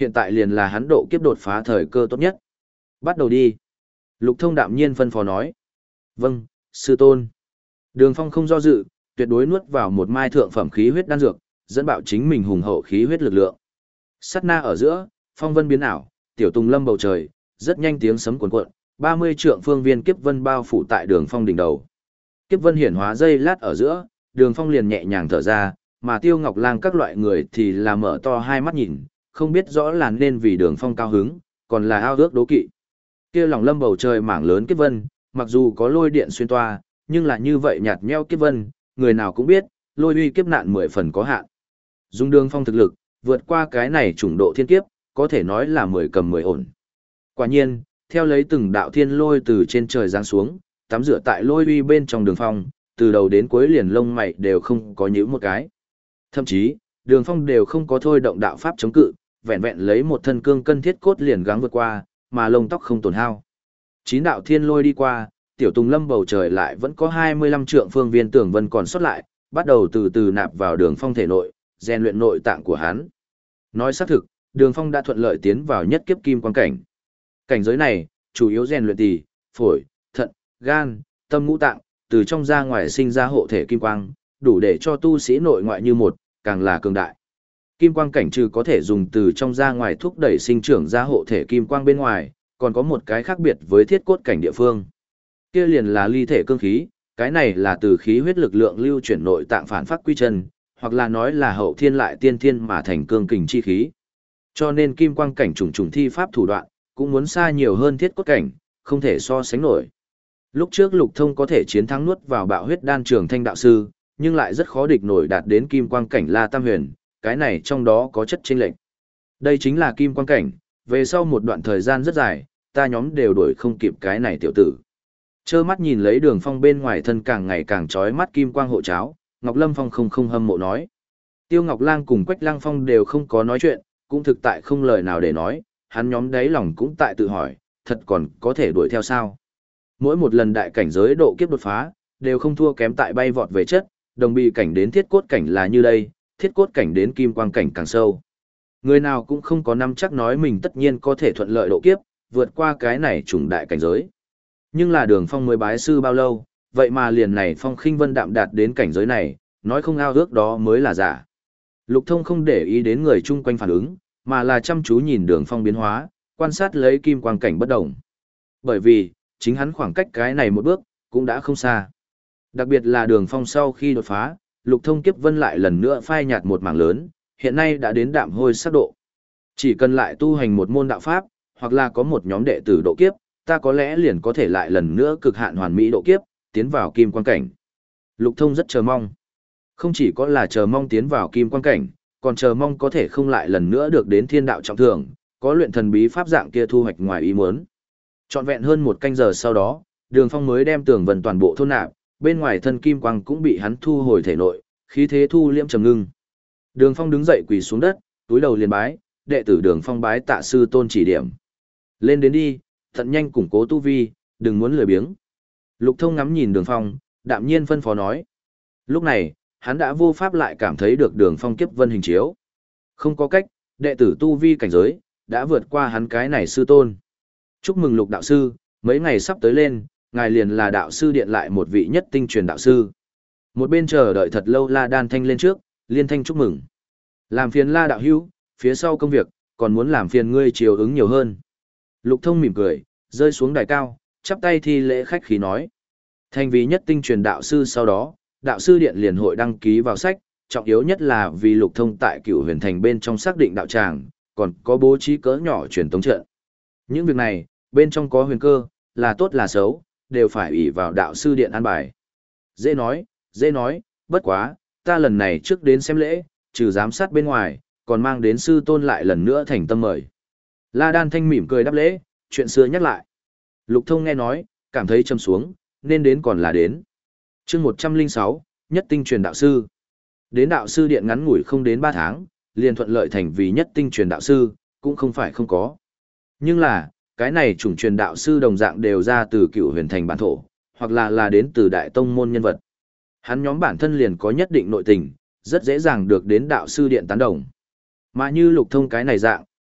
[SPEAKER 1] hiện tại liền là hắn độ kiếp đột phá thời cơ tốt nhất. Bắt đầu đi. Lục Thông đạm nhiên phân phó nói. Vâng, sư tôn. Đường Phong không do dự, tuyệt đối nuốt vào một mai thượng phẩm khí huyết đan dược, dẫn bạo chính mình hùng hậu khí huyết lực lượng. Sát na ở giữa, phong vân biến ảo, tiểu tùng lâm bầu trời, rất nhanh tiếng sấm cuồn cuộn, ba mươi trượng phương viên kiếp vân bao phủ tại Đường Phong đỉnh đầu. Kiếp vân hiển hóa giây lát ở giữa, Đường Phong liền nhẹ nhàng thở ra, mà Tiêu Ngọc Lang các loại người thì là mở to hai mắt nhìn, không biết rõ là nên vì Đường Phong cao hứng, còn là ao ước đố kỵ. Kia lòng lâm bầu trời mảng lớn kiếp vân, mặc dù có lôi điện xuyên toa, nhưng là như vậy nhạt nhẽo kiếp vân, người nào cũng biết, lôi uy kiếp nạn mười phần có hạn. Dùng Đường Phong thực lực, vượt qua cái này chủng độ thiên kiếp, có thể nói là mười cầm mười ổn. Quả nhiên, theo lấy từng đạo thiên lôi từ trên trời giáng xuống, tắm rửa tại lôi uy bên trong Đường Phong, từ đầu đến cuối liền lông mày đều không có nhíu một cái. Thậm chí, Đường Phong đều không có thôi động đạo pháp chống cự, vẹn vẹn lấy một thân cương cân thiết cốt liền gắng vượt qua, mà lông tóc không tổn hao. Chín đạo thiên lôi đi qua, tiểu tùng lâm bầu trời lại vẫn có hai mươi lăm trượng phương viên tường vân còn sót lại, bắt đầu từ từ nạp vào Đường Phong thể nội, rèn luyện nội tạng của hắn. Nói xác thực, Đường Phong đã thuận lợi tiến vào nhất kiếp kim quan cảnh. Cảnh giới này, chủ yếu rèn luyện tỳ, phổi, thận, gan, tâm ngũ tạng, từ trong ra ngoài sinh ra hộ thể kim quang, đủ để cho tu sĩ nội ngoại như một, càng là cường đại. Kim quang cảnh trừ có thể dùng từ trong ra ngoài thúc đẩy sinh trưởng ra hộ thể kim quang bên ngoài, còn có một cái khác biệt với thiết cốt cảnh địa phương. Kia liền là ly thể cương khí, cái này là từ khí huyết lực lượng lưu chuyển nội tạng phản phát quy chân, hoặc là nói là hậu thiên lại tiên thiên mà thành cương kình chi khí. Cho nên kim quang cảnh trùng trùng thi pháp thủ đoạn, cũng muốn xa nhiều hơn thiết cốt cảnh, không thể so sánh nổi. Lúc trước Lục Thông có thể chiến thắng nuốt vào bạo huyết đan trường thanh đạo sư, nhưng lại rất khó địch nổi đạt đến kim quang cảnh La Tam Huyền, cái này trong đó có chất chênh lệch. Đây chính là kim quang cảnh, về sau một đoạn thời gian rất dài, ta nhóm đều đuổi không kịp cái này tiểu tử. Chơ mắt nhìn lấy Đường Phong bên ngoài thân càng ngày càng chói mắt kim quang hộ cháo, Ngọc Lâm Phong không không hâm mộ nói. Tiêu Ngọc Lang cùng Quách Lăng Phong đều không có nói chuyện, cũng thực tại không lời nào để nói, hắn nhóm đáy lòng cũng tại tự hỏi, thật còn có thể đuổi theo sao. Mỗi một lần đại cảnh giới độ kiếp đột phá, đều không thua kém tại bay vọt về chất, đồng bị cảnh đến thiết cốt cảnh là như đây, thiết cốt cảnh đến kim quang cảnh càng sâu. Người nào cũng không có nắm chắc nói mình tất nhiên có thể thuận lợi độ kiếp, vượt qua cái này trùng đại cảnh giới. Nhưng là Đường Phong mới bái sư bao lâu, vậy mà liền này Phong Khinh Vân đạm đạt đến cảnh giới này, nói không ao ước đó mới là giả. Lục Thông không để ý đến người chung quanh phản ứng, mà là chăm chú nhìn Đường Phong biến hóa, quan sát lấy kim quang cảnh bất động. Bởi vì, chính hắn khoảng cách cái này một bước, cũng đã không xa. Đặc biệt là Đường Phong sau khi đột phá, Lục Thông kiếp vân lại lần nữa phai nhạt một mảng lớn, hiện nay đã đến đạm hôi sắc độ. Chỉ cần lại tu hành một môn đạo pháp, hoặc là có một nhóm đệ tử độ kiếp, ta có lẽ liền có thể lại lần nữa cực hạn hoàn mỹ độ kiếp, tiến vào kim quang cảnh. Lục Thông rất chờ mong. Không chỉ có là chờ mong tiến vào kim quang cảnh, còn chờ mong có thể không lại lần nữa được đến thiên đạo trọng thưởng, có luyện thần bí pháp dạng kia thu hoạch ngoài ý muốn. Trọn vẹn hơn một canh giờ sau đó, Đường Phong mới đem tường vần toàn bộ thôn nạp, bên ngoài thân kim quang cũng bị hắn thu hồi thể nội, khí thế thu liễm trầm ngưng. Đường Phong đứng dậy quỳ xuống đất, túi đầu liền bái, đệ tử Đường Phong bái tạ sư tôn chỉ điểm. Lên đến đi, thận nhanh củng cố tu vi, đừng muốn lười biếng. Lục Thông ngắm nhìn Đường Phong, đạm nhiên phân phó nói. Lúc này, hắn đã vô pháp lại cảm thấy được Đường Phong kiếp vân hình chiếu. Không có cách, đệ tử tu vi cảnh giới, đã vượt qua hắn cái này sư tôn. Chúc mừng Lục đạo sư, mấy ngày sắp tới lên, ngài liền là đạo sư điện lại một vị nhất tinh truyền đạo sư. Một bên chờ đợi thật lâu La Đan Thanh lên trước, liên thanh chúc mừng. Làm phiền La đạo hữu, phía sau công việc, còn muốn làm phiền ngươi chiều ứng nhiều hơn. Lục Thông mỉm cười, rơi xuống đài cao, chắp tay thi lễ khách khí nói. Thành vì nhất tinh truyền đạo sư sau đó, đạo sư điện liền hội đăng ký vào sách, trọng yếu nhất là vì Lục Thông tại Cửu Huyền Thành bên trong xác định đạo tràng, còn có bố trí cỡ nhỏ truyền tống trận. Những việc này, bên trong có huyền cơ, là tốt là xấu, đều phải ủy vào đạo sư điện an bài. Dễ nói, dễ nói, bất quá, ta lần này trước đến xem lễ, trừ giám sát bên ngoài, còn mang đến sư tôn lại lần nữa thành tâm mời. La Đan Thanh mỉm cười đáp lễ, chuyện xưa nhắc lại. Lục Thông nghe nói, cảm thấy châm xuống, nên đến còn là đến. chương một trăm lẻ sáu, nhất tinh truyền đạo sư. Đến đạo sư điện ngắn ngủi không đến ba tháng, liền thuận lợi thành vì nhất tinh truyền đạo sư, cũng không phải không có. Nhưng là, cái này chủng truyền đạo sư đồng dạng đều ra từ Cửu Huyền Thành bản thổ, hoặc là là đến từ đại tông môn nhân vật. Hắn nhóm bản thân liền có nhất định nội tình, rất dễ dàng được đến đạo sư điện tán đồng. Mà như Lục Thông cái này dạng,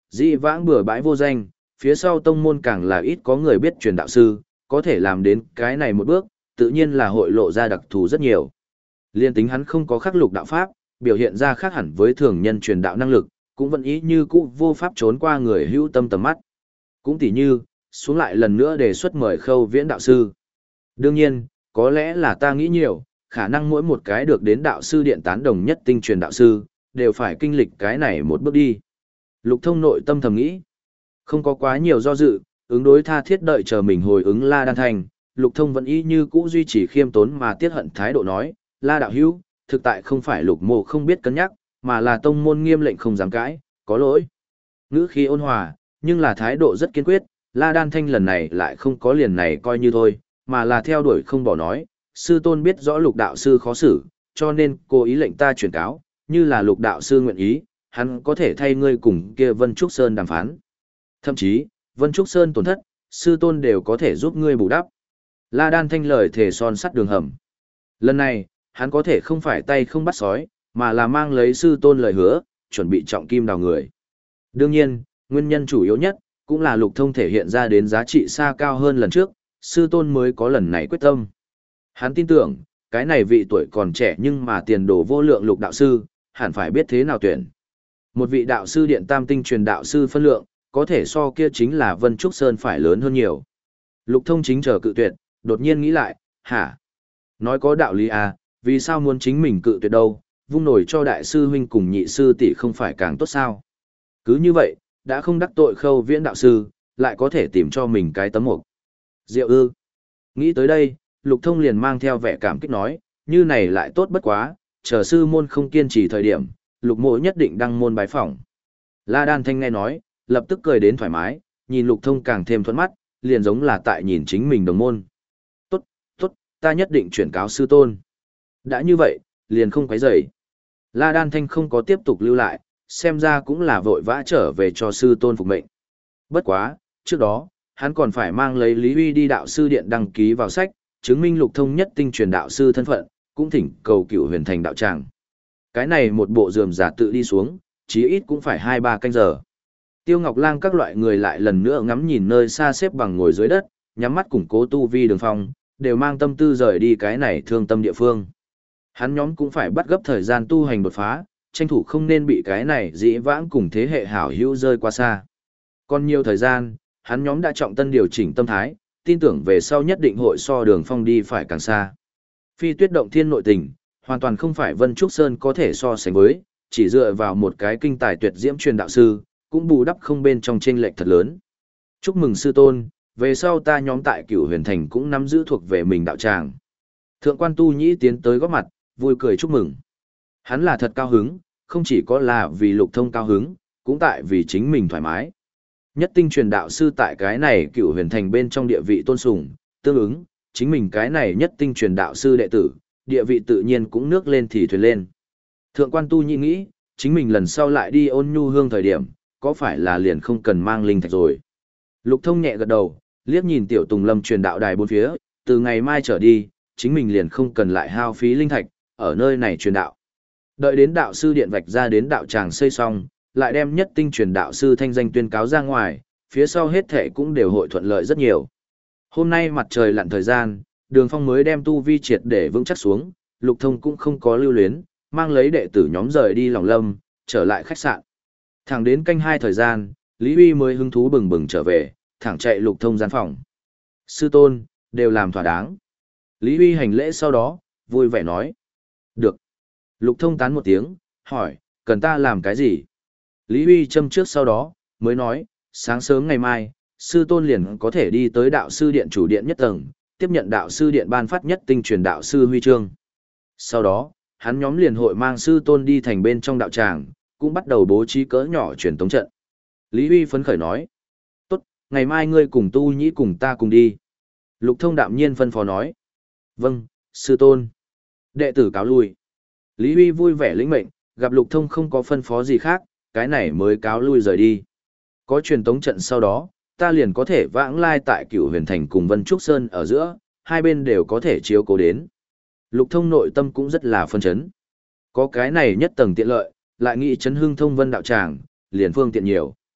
[SPEAKER 1] dĩ vãng bừa bãi vô danh, phía sau tông môn càng là ít có người biết truyền đạo sư, có thể làm đến cái này một bước, tự nhiên là hội lộ ra đặc thù rất nhiều. Liên tính hắn không có khắc lục đạo pháp, biểu hiện ra khác hẳn với thường nhân truyền đạo năng lực, cũng vẫn ý như cũ vô pháp trốn qua người hữu tâm tầm mắt. Cũng tỉ như, xuống lại lần nữa đề xuất mời Khâu Viễn đạo sư. Đương nhiên, có lẽ là ta nghĩ nhiều, khả năng mỗi một cái được đến đạo sư điện tán đồng nhất tinh truyền đạo sư, đều phải kinh lịch cái này một bước đi. Lục Thông nội tâm thầm nghĩ, không có quá nhiều do dự, ứng đối tha thiết đợi chờ mình hồi ứng La Đan Thanh, Lục Thông vẫn ý như cũ duy trì khiêm tốn mà tiết hận thái độ nói, La đạo hữu, thực tại không phải Lục Mộ không biết cân nhắc, mà là tông môn nghiêm lệnh không dám cãi, có lỗi. Ngữ khí ôn hòa, nhưng là thái độ rất kiên quyết, La Đan Thanh lần này lại không có liền này coi như thôi, mà là theo đuổi không bỏ nói, sư tôn biết rõ Lục đạo sư khó xử, cho nên cố ý lệnh ta chuyển cáo, như là Lục đạo sư nguyện ý, hắn có thể thay ngươi cùng kia Vân Trúc Sơn đàm phán. Thậm chí, Vân Trúc Sơn tổn thất, sư tôn đều có thể giúp ngươi bù đắp. La Đan Thanh lời thề son sắt đường hầm. Lần này, hắn có thể không phải tay không bắt sói, mà là mang lấy sư tôn lời hứa, chuẩn bị trọng kim đào người. Đương nhiên, nguyên nhân chủ yếu nhất, cũng là Lục Thông thể hiện ra đến giá trị xa cao hơn lần trước, sư tôn mới có lần này quyết tâm. Hắn tin tưởng, cái này vị tuổi còn trẻ nhưng mà tiền đồ vô lượng Lục đạo sư, hẳn phải biết thế nào tuyển. Một vị đạo sư điện tam tinh truyền đạo sư phân lượng, có thể so kia chính là Vân Trúc Sơn phải lớn hơn nhiều. Lục Thông chính chờ cự tuyệt, đột nhiên nghĩ lại, hả? Nói có đạo lý à, vì sao muốn chính mình cự tuyệt đâu, vung nổi cho đại sư huynh cùng nhị sư tỷ không phải càng tốt sao? Cứ như vậy, đã không đắc tội Khâu Viễn đạo sư, lại có thể tìm cho mình cái tấm mục. Diệu ư. Nghĩ tới đây, Lục Thông liền mang theo vẻ cảm kích nói, như này lại tốt bất quá, chờ sư môn không kiên trì thời điểm, Lục Mộ nhất định đăng môn bái phỏng. La Đan Thanh nghe nói, lập tức cười đến thoải mái, nhìn Lục Thông càng thêm thuận mắt, liền giống là tại nhìn chính mình đồng môn. Tốt, tốt, ta nhất định chuyển cáo sư tôn. Đã như vậy, liền không quấy rầy. La Đan Thanh không có tiếp tục lưu lại, xem ra cũng là vội vã trở về cho sư tôn phục mệnh. Bất quá, trước đó, hắn còn phải mang lấy Lý Huy đi đạo sư điện đăng ký vào sách, chứng minh Lục Thông nhất tinh truyền đạo sư thân phận, cũng thỉnh cầu Cựu Huyền Thành đạo tràng. Cái này một bộ rườm rà tự đi xuống, chí ít cũng phải hai ba canh giờ. Tiêu Ngọc Lang các loại người lại lần nữa ngắm nhìn nơi xa xếp bằng ngồi dưới đất, nhắm mắt củng cố tu vi Đường Phong, đều mang tâm tư rời đi cái này thương tâm địa phương. Hắn nhóm cũng phải bắt gấp thời gian tu hành đột phá, tranh thủ không nên bị cái này dĩ vãng cùng thế hệ hảo hữu rơi qua xa. Còn nhiều thời gian, hắn nhóm đã trọng tân điều chỉnh tâm thái, tin tưởng về sau nhất định hội so Đường Phong đi phải càng xa. Phi Tuyết động thiên nội tình, hoàn toàn không phải Vân Trúc Sơn có thể so sánh với, chỉ dựa vào một cái kinh tài tuyệt diễm truyền đạo sư, cũng bù đắp không bên trong chênh lệch thật lớn. Chúc mừng sư tôn, về sau ta nhóm tại Cửu Huyền Thành cũng nắm giữ thuộc về mình đạo tràng. Thượng quan Tu Nhĩ tiến tới góp mặt, vui cười chúc mừng. Hắn là thật cao hứng, không chỉ có là vì Lục Thông cao hứng, cũng tại vì chính mình thoải mái. Nhất tinh truyền đạo sư tại cái này Cửu Huyền Thành bên trong địa vị tôn sùng, tương ứng, chính mình cái này nhất tinh truyền đạo sư đệ tử, địa vị tự nhiên cũng nước lên thì thuyền lên. Thượng quan Tu Nhĩ nghĩ, chính mình lần sau lại đi Ôn Nhu Hương thời điểm, có phải là liền không cần mang linh thạch rồi. Lục Thông nhẹ gật đầu, liếc nhìn Tiểu Tùng Lâm truyền đạo đài bốn phía, từ ngày mai trở đi, chính mình liền không cần lại hao phí linh thạch, ở nơi này truyền đạo. Đợi đến đạo sư điện vạch ra đến đạo tràng xây xong, lại đem nhất tinh truyền đạo sư thanh danh tuyên cáo ra ngoài, phía sau hết thệ cũng đều hội thuận lợi rất nhiều. Hôm nay mặt trời lặn thời gian, Đường Phong mới đem tu vi triệt để vững chắc xuống, Lục Thông cũng không có lưu luyến, mang lấy đệ tử nhóm rời đi Lòng Lâm, trở lại khách sạn. Thẳng đến canh hai thời gian, Lý Huy mới hứng thú bừng bừng trở về, thẳng chạy Lục Thông gian phòng. Sư tôn, đều làm thỏa đáng. Lý Huy hành lễ sau đó, vui vẻ nói. Được. Lục Thông tán một tiếng, hỏi, cần ta làm cái gì? Lý Huy châm trước sau đó, mới nói, sáng sớm ngày mai, sư tôn liền có thể đi tới đạo sư điện chủ điện nhất tầng, tiếp nhận đạo sư điện ban phát nhất tinh truyền đạo sư huy chương. Sau đó, hắn nhóm liền hội mang sư tôn đi thành bên trong đạo tràng, cũng bắt đầu bố trí cỡ nhỏ truyền tống trận. Lý Huy phấn khởi nói, tốt, ngày mai ngươi cùng Tu Nhĩ cùng ta cùng đi. Lục Thông đạm nhiên phân phó nói, vâng, sư tôn. Đệ tử cáo lui. Lý Huy vui vẻ lĩnh mệnh, gặp Lục Thông không có phân phó gì khác, cái này mới cáo lui rời đi. Có truyền tống trận sau đó, ta liền có thể vãng lai tại Cửu Huyền Thành cùng Vân Trúc Sơn ở giữa, hai bên đều có thể chiếu cố đến. Lục Thông nội tâm cũng rất là phân chấn. Có cái này nhất tầng tiện lợi, lại nghĩ chấn hưng thông vân đạo tràng, liền phương tiện nhiều.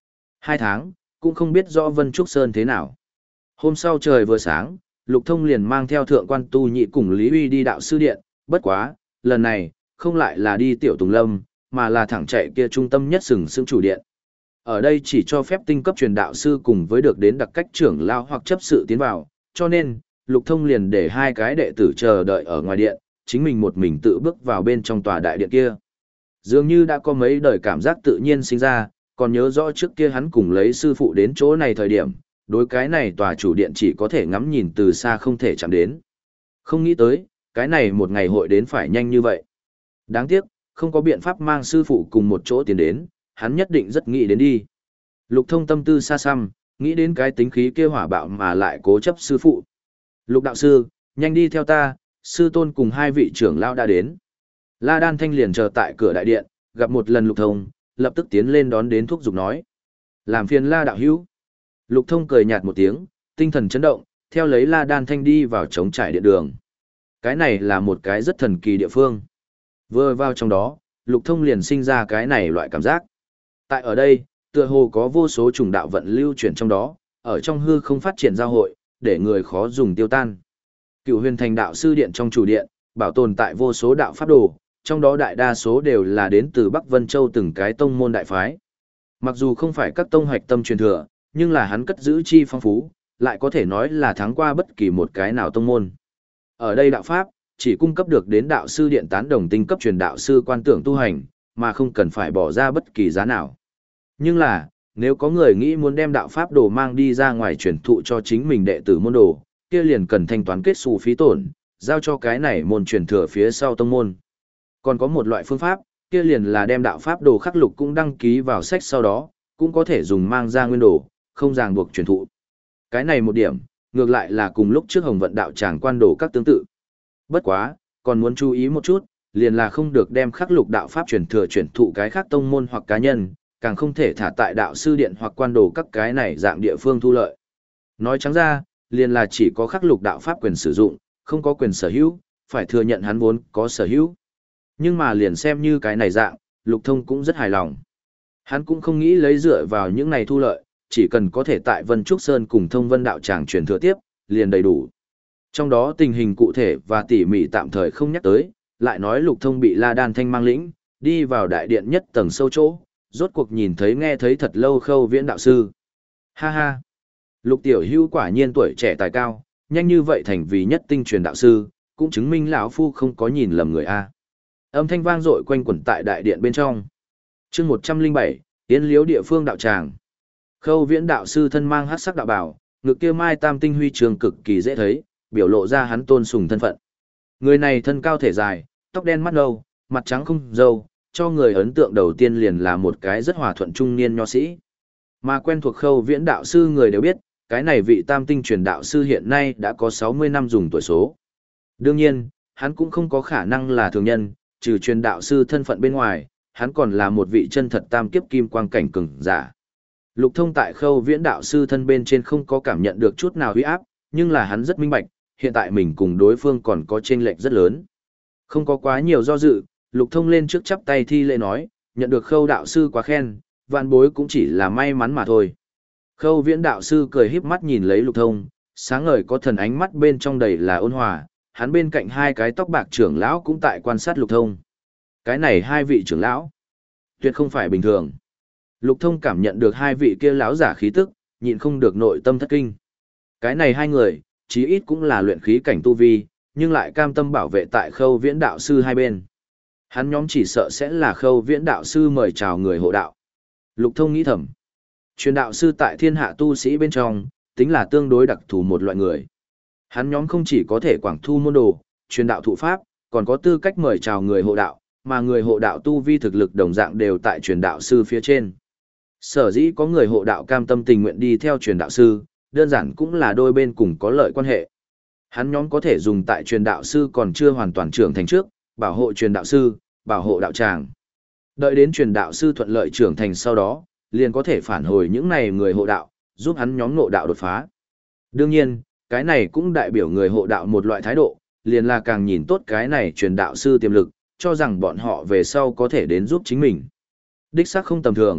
[SPEAKER 1] Hai tháng, cũng không biết rõ Vân Trúc Sơn thế nào. Hôm sau trời vừa sáng, Lục Thông liền mang theo thượng quan tu nhị cùng Lý Uy đi đạo sư điện, bất quá, lần này, không lại là đi tiểu Tùng Lâm, mà là thẳng chạy kia trung tâm nhất sừng sững chủ điện. Ở đây chỉ cho phép tinh cấp truyền đạo sư cùng với được đến đặc cách trưởng lao hoặc chấp sự tiến vào, cho nên, Lục Thông liền để hai cái đệ tử chờ đợi ở ngoài điện, chính mình một mình tự bước vào bên trong tòa đại điện kia. Dường như đã có mấy đời cảm giác tự nhiên sinh ra, còn nhớ rõ trước kia hắn cùng lấy sư phụ đến chỗ này thời điểm, đối cái này tòa chủ điện chỉ có thể ngắm nhìn từ xa không thể chạm đến. Không nghĩ tới, cái này một ngày hội đến phải nhanh như vậy. Đáng tiếc, không có biện pháp mang sư phụ cùng một chỗ tiến đến, hắn nhất định rất nghĩ đến đi. Lục Thông tâm tư xa xăm, nghĩ đến cái tính khí kia hỏa bạo mà lại cố chấp sư phụ. Lục đạo sư, nhanh đi theo ta, sư tôn cùng hai vị trưởng lao đã đến. La Đan Thanh liền chờ tại cửa đại điện, gặp một lần Lục Thông, lập tức tiến lên đón đến thúc giục nói. Làm phiền La đạo hữu. Lục Thông cười nhạt một tiếng, tinh thần chấn động, theo lấy La Đan Thanh đi vào trống trải điện đường. Cái này là một cái rất thần kỳ địa phương. Vừa vào trong đó, Lục Thông liền sinh ra cái này loại cảm giác. Tại ở đây, tựa hồ có vô số chủng đạo vận lưu chuyển trong đó, ở trong hư không phát triển giao hội, để người khó dùng tiêu tan. Cựu Huyền Thành đạo sư điện trong chủ điện, bảo tồn tại vô số đạo pháp đồ, trong đó đại đa số đều là đến từ Bắc Vân Châu từng cái tông môn đại phái. Mặc dù không phải các tông hoạch tâm truyền thừa, nhưng là hắn cất giữ chi phong phú, lại có thể nói là thắng qua bất kỳ một cái nào tông môn. Ở đây đạo pháp, chỉ cung cấp được đến đạo sư điện tán đồng tinh cấp truyền đạo sư quan tưởng tu hành, mà không cần phải bỏ ra bất kỳ giá nào. Nhưng là, nếu có người nghĩ muốn đem đạo pháp đồ mang đi ra ngoài truyền thụ cho chính mình đệ tử môn đồ, kia liền cần thanh toán kết xu phí tổn, giao cho cái này môn truyền thừa phía sau tông môn. Còn có một loại phương pháp, kia liền là đem đạo pháp đồ khắc lục cũng đăng ký vào sách sau đó, cũng có thể dùng mang ra nguyên đồ, không ràng buộc truyền thụ. Cái này một điểm, ngược lại là cùng lúc trước Hồng Vận đạo tràng quan đồ các tương tự. Bất quá, còn muốn chú ý một chút, liền là không được đem khắc lục đạo pháp truyền thừa truyền thụ cái khác tông môn hoặc cá nhân, càng không thể thả tại đạo sư điện hoặc quan đồ các cái này dạng địa phương thu lợi. Nói trắng ra, liền là chỉ có khắc lục đạo pháp quyền sử dụng, không có quyền sở hữu, phải thừa nhận hắn vốn có sở hữu. Nhưng mà liền xem như cái này dạng, Lục Thông cũng rất hài lòng. Hắn cũng không nghĩ lấy dựa vào những này thu lợi, chỉ cần có thể tại Vân Trúc Sơn cùng Thông Vân đạo tràng truyền thừa tiếp, liền đầy đủ. Trong đó tình hình cụ thể và tỉ mỉ tạm thời không nhắc tới, lại nói Lục Thông bị La Đan Thanh mang lĩnh, đi vào đại điện nhất tầng sâu chỗ, rốt cuộc nhìn thấy nghe thấy thật lâu Khâu Viễn đạo sư. Ha ha! Lục Tiểu Hữu quả nhiên tuổi trẻ tài cao, nhanh như vậy thành vì nhất tinh truyền đạo sư, cũng chứng minh lão phu không có nhìn lầm người a. Âm thanh vang dội quanh quẩn tại đại điện bên trong. Chương một trăm linh bảy, Tiến Liếu địa phương đạo tràng. Khâu Viễn đạo sư thân mang hắc sắc đạo bào, ngực kia mai tam tinh huy trường cực kỳ dễ thấy, biểu lộ ra hắn tôn sùng thân phận. Người này thân cao thể dài, tóc đen mắt nâu, mặt trắng không râu, cho người ấn tượng đầu tiên liền là một cái rất hòa thuận trung niên nho sĩ. Mà quen thuộc Khâu Viễn đạo sư người đều biết, cái này vị tam tinh truyền đạo sư hiện nay đã có sáu mươi năm dùng tuổi số. Đương nhiên, hắn cũng không có khả năng là thường nhân, trừ truyền đạo sư thân phận bên ngoài, hắn còn là một vị chân thật tam kiếp kim quang cảnh cường giả. Lục Thông tại Khâu Viễn đạo sư thân bên trên không có cảm nhận được chút nào uy áp, nhưng là hắn rất minh bạch, hiện tại mình cùng đối phương còn có chênh lệch rất lớn. Không có quá nhiều do dự, Lục Thông lên trước chắp tay thi lễ nói, nhận được Khâu đạo sư quá khen, vạn bối cũng chỉ là may mắn mà thôi. Khâu Viễn đạo sư cười híp mắt nhìn lấy Lục Thông, sáng ngời có thần ánh mắt bên trong đầy là ôn hòa, hắn bên cạnh hai cái tóc bạc trưởng lão cũng tại quan sát Lục Thông. Cái này hai vị trưởng lão, tuyệt không phải bình thường. Lục Thông cảm nhận được hai vị kia lão giả khí tức, nhịn không được nội tâm thất kinh. Cái này hai người, chí ít cũng là luyện khí cảnh tu vi, nhưng lại cam tâm bảo vệ tại Khâu Viễn đạo sư hai bên. Hắn nhóm chỉ sợ sẽ là Khâu Viễn đạo sư mời chào người hộ đạo. Lục Thông nghĩ thầm, truyền đạo sư tại thiên hạ tu sĩ bên trong, tính là tương đối đặc thù một loại người. Hắn nhóm không chỉ có thể quảng thu môn đồ, truyền đạo thụ pháp, còn có tư cách mời chào người hộ đạo, mà người hộ đạo tu vi thực lực đồng dạng đều tại truyền đạo sư phía trên. Sở dĩ có người hộ đạo cam tâm tình nguyện đi theo truyền đạo sư, đơn giản cũng là đôi bên cùng có lợi quan hệ. Hắn nhóm có thể dùng tại truyền đạo sư còn chưa hoàn toàn trưởng thành trước, bảo hộ truyền đạo sư, bảo hộ đạo tràng. Đợi đến truyền đạo sư thuận lợi trưởng thành sau đó, liền có thể phản hồi những này người hộ đạo, giúp hắn nhóm ngộ đạo đột phá. Đương nhiên, cái này cũng đại biểu người hộ đạo một loại thái độ, liền là càng nhìn tốt cái này truyền đạo sư tiềm lực, cho rằng bọn họ về sau có thể đến giúp chính mình. Đích xác không tầm thường,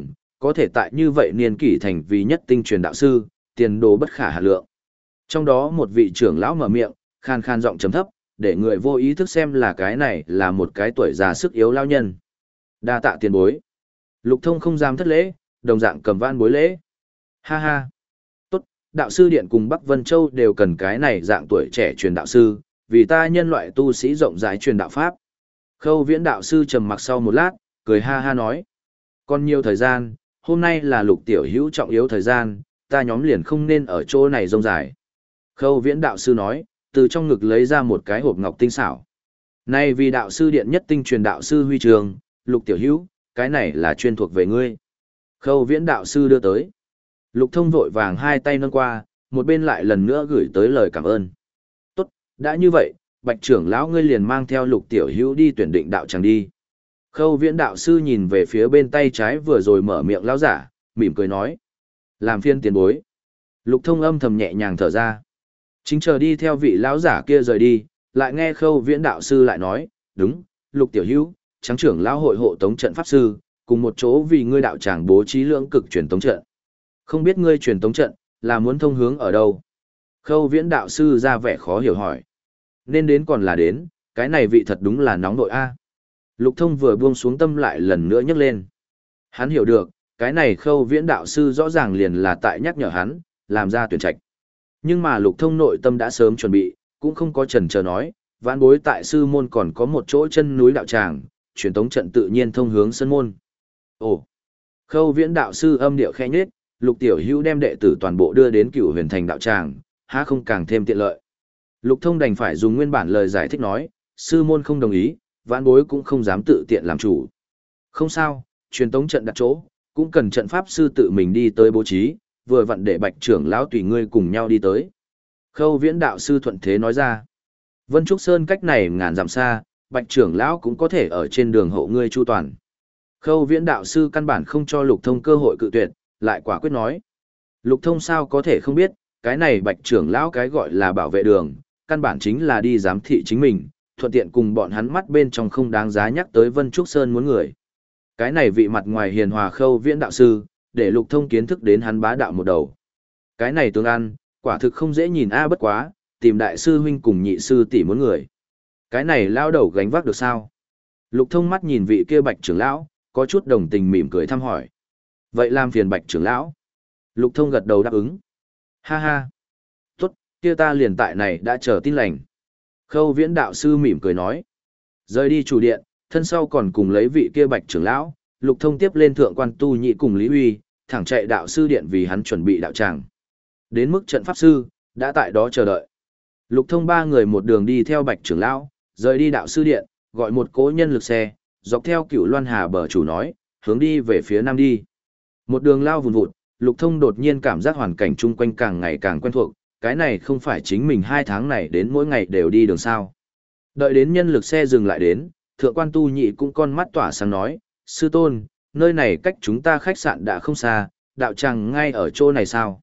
[SPEAKER 1] có thể tại như vậy niên kỷ thành vì nhất tinh truyền đạo sư, tiền đồ bất khả hà lượng. Trong đó một vị trưởng lão mở miệng, khan khan giọng trầm thấp, để người vô ý thức xem là cái này là một cái tuổi già sức yếu lao nhân. Đa tạ tiền bối. Lục Thông không dám thất lễ, đồng dạng cầm van bối lễ. Ha ha. Tốt, đạo sư điện cùng Bắc Vân Châu đều cần cái này dạng tuổi trẻ truyền đạo sư, vì ta nhân loại tu sĩ rộng rãi truyền đạo pháp. Khâu Viễn đạo sư trầm mặc sau một lát, cười ha ha nói. Còn nhiều thời gian, hôm nay là Lục tiểu hữu trọng yếu thời gian, ta nhóm liền không nên ở chỗ này rông dài. Khâu Viễn đạo sư nói, từ trong ngực lấy ra một cái hộp ngọc tinh xảo. Này vì đạo sư điện nhất tinh truyền đạo sư huy trường, Lục tiểu hữu, cái này là chuyên thuộc về ngươi. Khâu Viễn đạo sư đưa tới. Lục Thông vội vàng hai tay nâng qua, một bên lại lần nữa gửi tới lời cảm ơn. Tốt, đã như vậy, Bạch trưởng lão ngươi liền mang theo Lục tiểu hữu đi tuyển định đạo tràng đi. Khâu Viễn đạo sư nhìn về phía bên tay trái vừa rồi mở miệng lão giả, mỉm cười nói. Làm phiên tiền bối. Lục Thông âm thầm nhẹ nhàng thở ra. Chính chờ đi theo vị lão giả kia rời đi, lại nghe Khâu Viễn đạo sư lại nói, đúng, Lục tiểu hữu, trắng trưởng lão hội hộ tống trận pháp sư, cùng một chỗ vì ngươi đạo tràng bố trí lưỡng cực truyền tống trận. Không biết ngươi truyền tống trận, là muốn thông hướng ở đâu? Khâu Viễn đạo sư ra vẻ khó hiểu hỏi. Nên đến còn là đến, cái này vị thật đúng là nóng nội a. Lục Thông vừa buông xuống tâm lại lần nữa nhấc lên. Hắn hiểu được, cái này Khâu Viễn đạo sư rõ ràng liền là tại nhắc nhở hắn, làm ra tuyển trạch. Nhưng mà Lục Thông nội tâm đã sớm chuẩn bị, cũng không có chần chờ nói, vãn bối tại sư môn còn có một chỗ chân núi đạo tràng, truyền tống trận tự nhiên thông hướng sân môn. Ồ! Khâu Viễn đạo sư âm điệu khẽ nhếch, Lục tiểu hữu đem đệ tử toàn bộ đưa đến Cửu Huyền Thành đạo tràng, há không càng thêm tiện lợi. Lục Thông đành phải dùng nguyên bản lời giải thích nói, sư môn không đồng ý, vãn bối cũng không dám tự tiện làm chủ. Không sao, truyền tống trận đặt chỗ, cũng cần trận pháp sư tự mình đi tới bố trí, vừa vặn để Bạch trưởng lão tùy ngươi cùng nhau đi tới. Khâu Viễn đạo sư thuận thế nói ra. Vân Trúc Sơn cách này ngàn dặm xa, Bạch trưởng lão cũng có thể ở trên đường hộ ngươi chu toàn. Khâu Viễn đạo sư căn bản không cho Lục Thông cơ hội cự tuyệt, lại quả quyết nói. Lục Thông sao có thể không biết, cái này Bạch trưởng lão cái gọi là bảo vệ đường, căn bản chính là đi giám thị chính mình, thuận tiện cùng bọn hắn mắt bên trong không đáng giá nhắc tới Vân Trúc Sơn muốn người. Cái này vị mặt ngoài hiền hòa Khâu Viễn đạo sư, để Lục Thông kiến thức đến hắn bá đạo một đầu. Cái này tương ăn, quả thực không dễ nhìn a bất quá, tìm đại sư huynh cùng nhị sư tỷ muốn người. Cái này lao đầu gánh vác được sao? Lục Thông mắt nhìn vị kia Bạch trưởng lão, có chút đồng tình mỉm cười thăm hỏi. Vậy làm phiền Bạch trưởng lão. Lục Thông gật đầu đáp ứng. Ha ha. Tốt, kia ta liền tại này đã chờ tin lành. Khâu Viễn đạo sư mỉm cười nói. Rời đi chủ điện, thân sau còn cùng lấy vị kia Bạch trưởng lão, Lục Thông tiếp lên thượng quan tu nhị cùng Lý Huy, thẳng chạy đạo sư điện vì hắn chuẩn bị đạo tràng. Đến mức trận pháp sư, đã tại đó chờ đợi. Lục Thông ba người một đường đi theo Bạch trưởng lão, rời đi đạo sư điện, gọi một cỗ nhân lực xe, dọc theo Cửu Loan Hà bờ chủ nói, hướng đi về phía nam đi. Một đường lao vùn vụt, Lục Thông đột nhiên cảm giác hoàn cảnh chung quanh càng ngày càng quen thuộc, cái này không phải chính mình hai tháng này đến mỗi ngày đều đi đường sao. Đợi đến nhân lực xe dừng lại đến, thượng quan tu nhị cũng con mắt tỏa sáng nói, sư tôn, nơi này cách chúng ta khách sạn đã không xa, đạo tràng ngay ở chỗ này sao.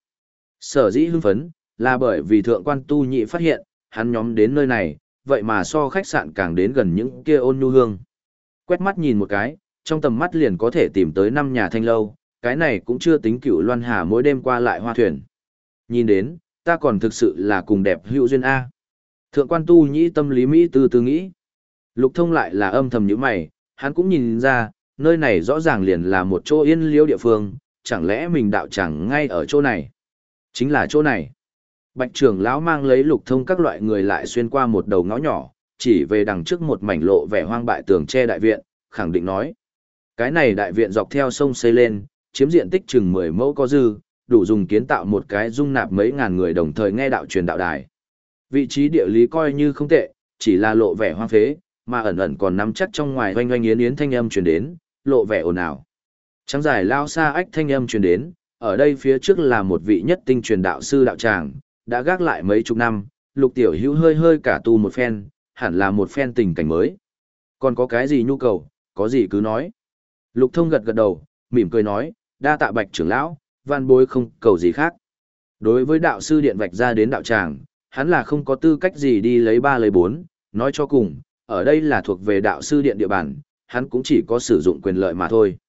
[SPEAKER 1] Sở dĩ hưng phấn, là bởi vì thượng quan tu nhị phát hiện, hắn nhóm đến nơi này, vậy mà so khách sạn càng đến gần những kia ôn nhu hương. Quét mắt nhìn một cái, trong tầm mắt liền có thể tìm tới năm nhà thanh lâu, cái này cũng chưa tính Cửu Loan Hà mỗi đêm qua lại hoa thuyền. Nhìn đến, ta còn thực sự là cùng đẹp hữu duyên A. Thượng quan tu nhĩ tâm lý Mỹ từ từ nghĩ. Lục Thông lại là âm thầm như mày, hắn cũng nhìn ra, nơi này rõ ràng liền là một chỗ yên liễu địa phương, chẳng lẽ mình đạo chẳng ngay ở chỗ này. Chính là chỗ này. Bạch trưởng lão mang lấy Lục Thông các loại người lại xuyên qua một đầu ngõ nhỏ, chỉ về đằng trước một mảnh lộ vẻ hoang bại tường tre đại viện, khẳng định nói. Cái này đại viện dọc theo sông xây lên, chiếm diện tích chừng mười mẫu có dư, đủ dùng kiến tạo một cái dung nạp mấy ngàn người đồng thời nghe đạo truyền đạo đài. Vị trí địa lý coi như không tệ, chỉ là lộ vẻ hoang phế, mà ẩn ẩn còn nắm chắc trong ngoài oanh oanh yến yến thanh âm truyền đến, lộ vẻ ồn ào. Trắng dài lao xa ách thanh âm truyền đến, ở đây phía trước là một vị nhất tinh truyền đạo sư đạo tràng, đã gác lại mấy chục năm, Lục tiểu hữu hơi hơi cả tu một phen, hẳn là một phen tình cảnh mới. Còn có cái gì nhu cầu, có gì cứ nói. Lục Thông gật gật đầu, mỉm cười nói, đa tạ Bạch trưởng lão, van bối không cầu gì khác. Đối với đạo sư điện vạch ra đến đạo tràng, hắn là không có tư cách gì đi lấy ba lấy bốn, nói cho cùng, ở đây là thuộc về đạo sư điện địa bàn, hắn cũng chỉ có sử dụng quyền lợi mà thôi.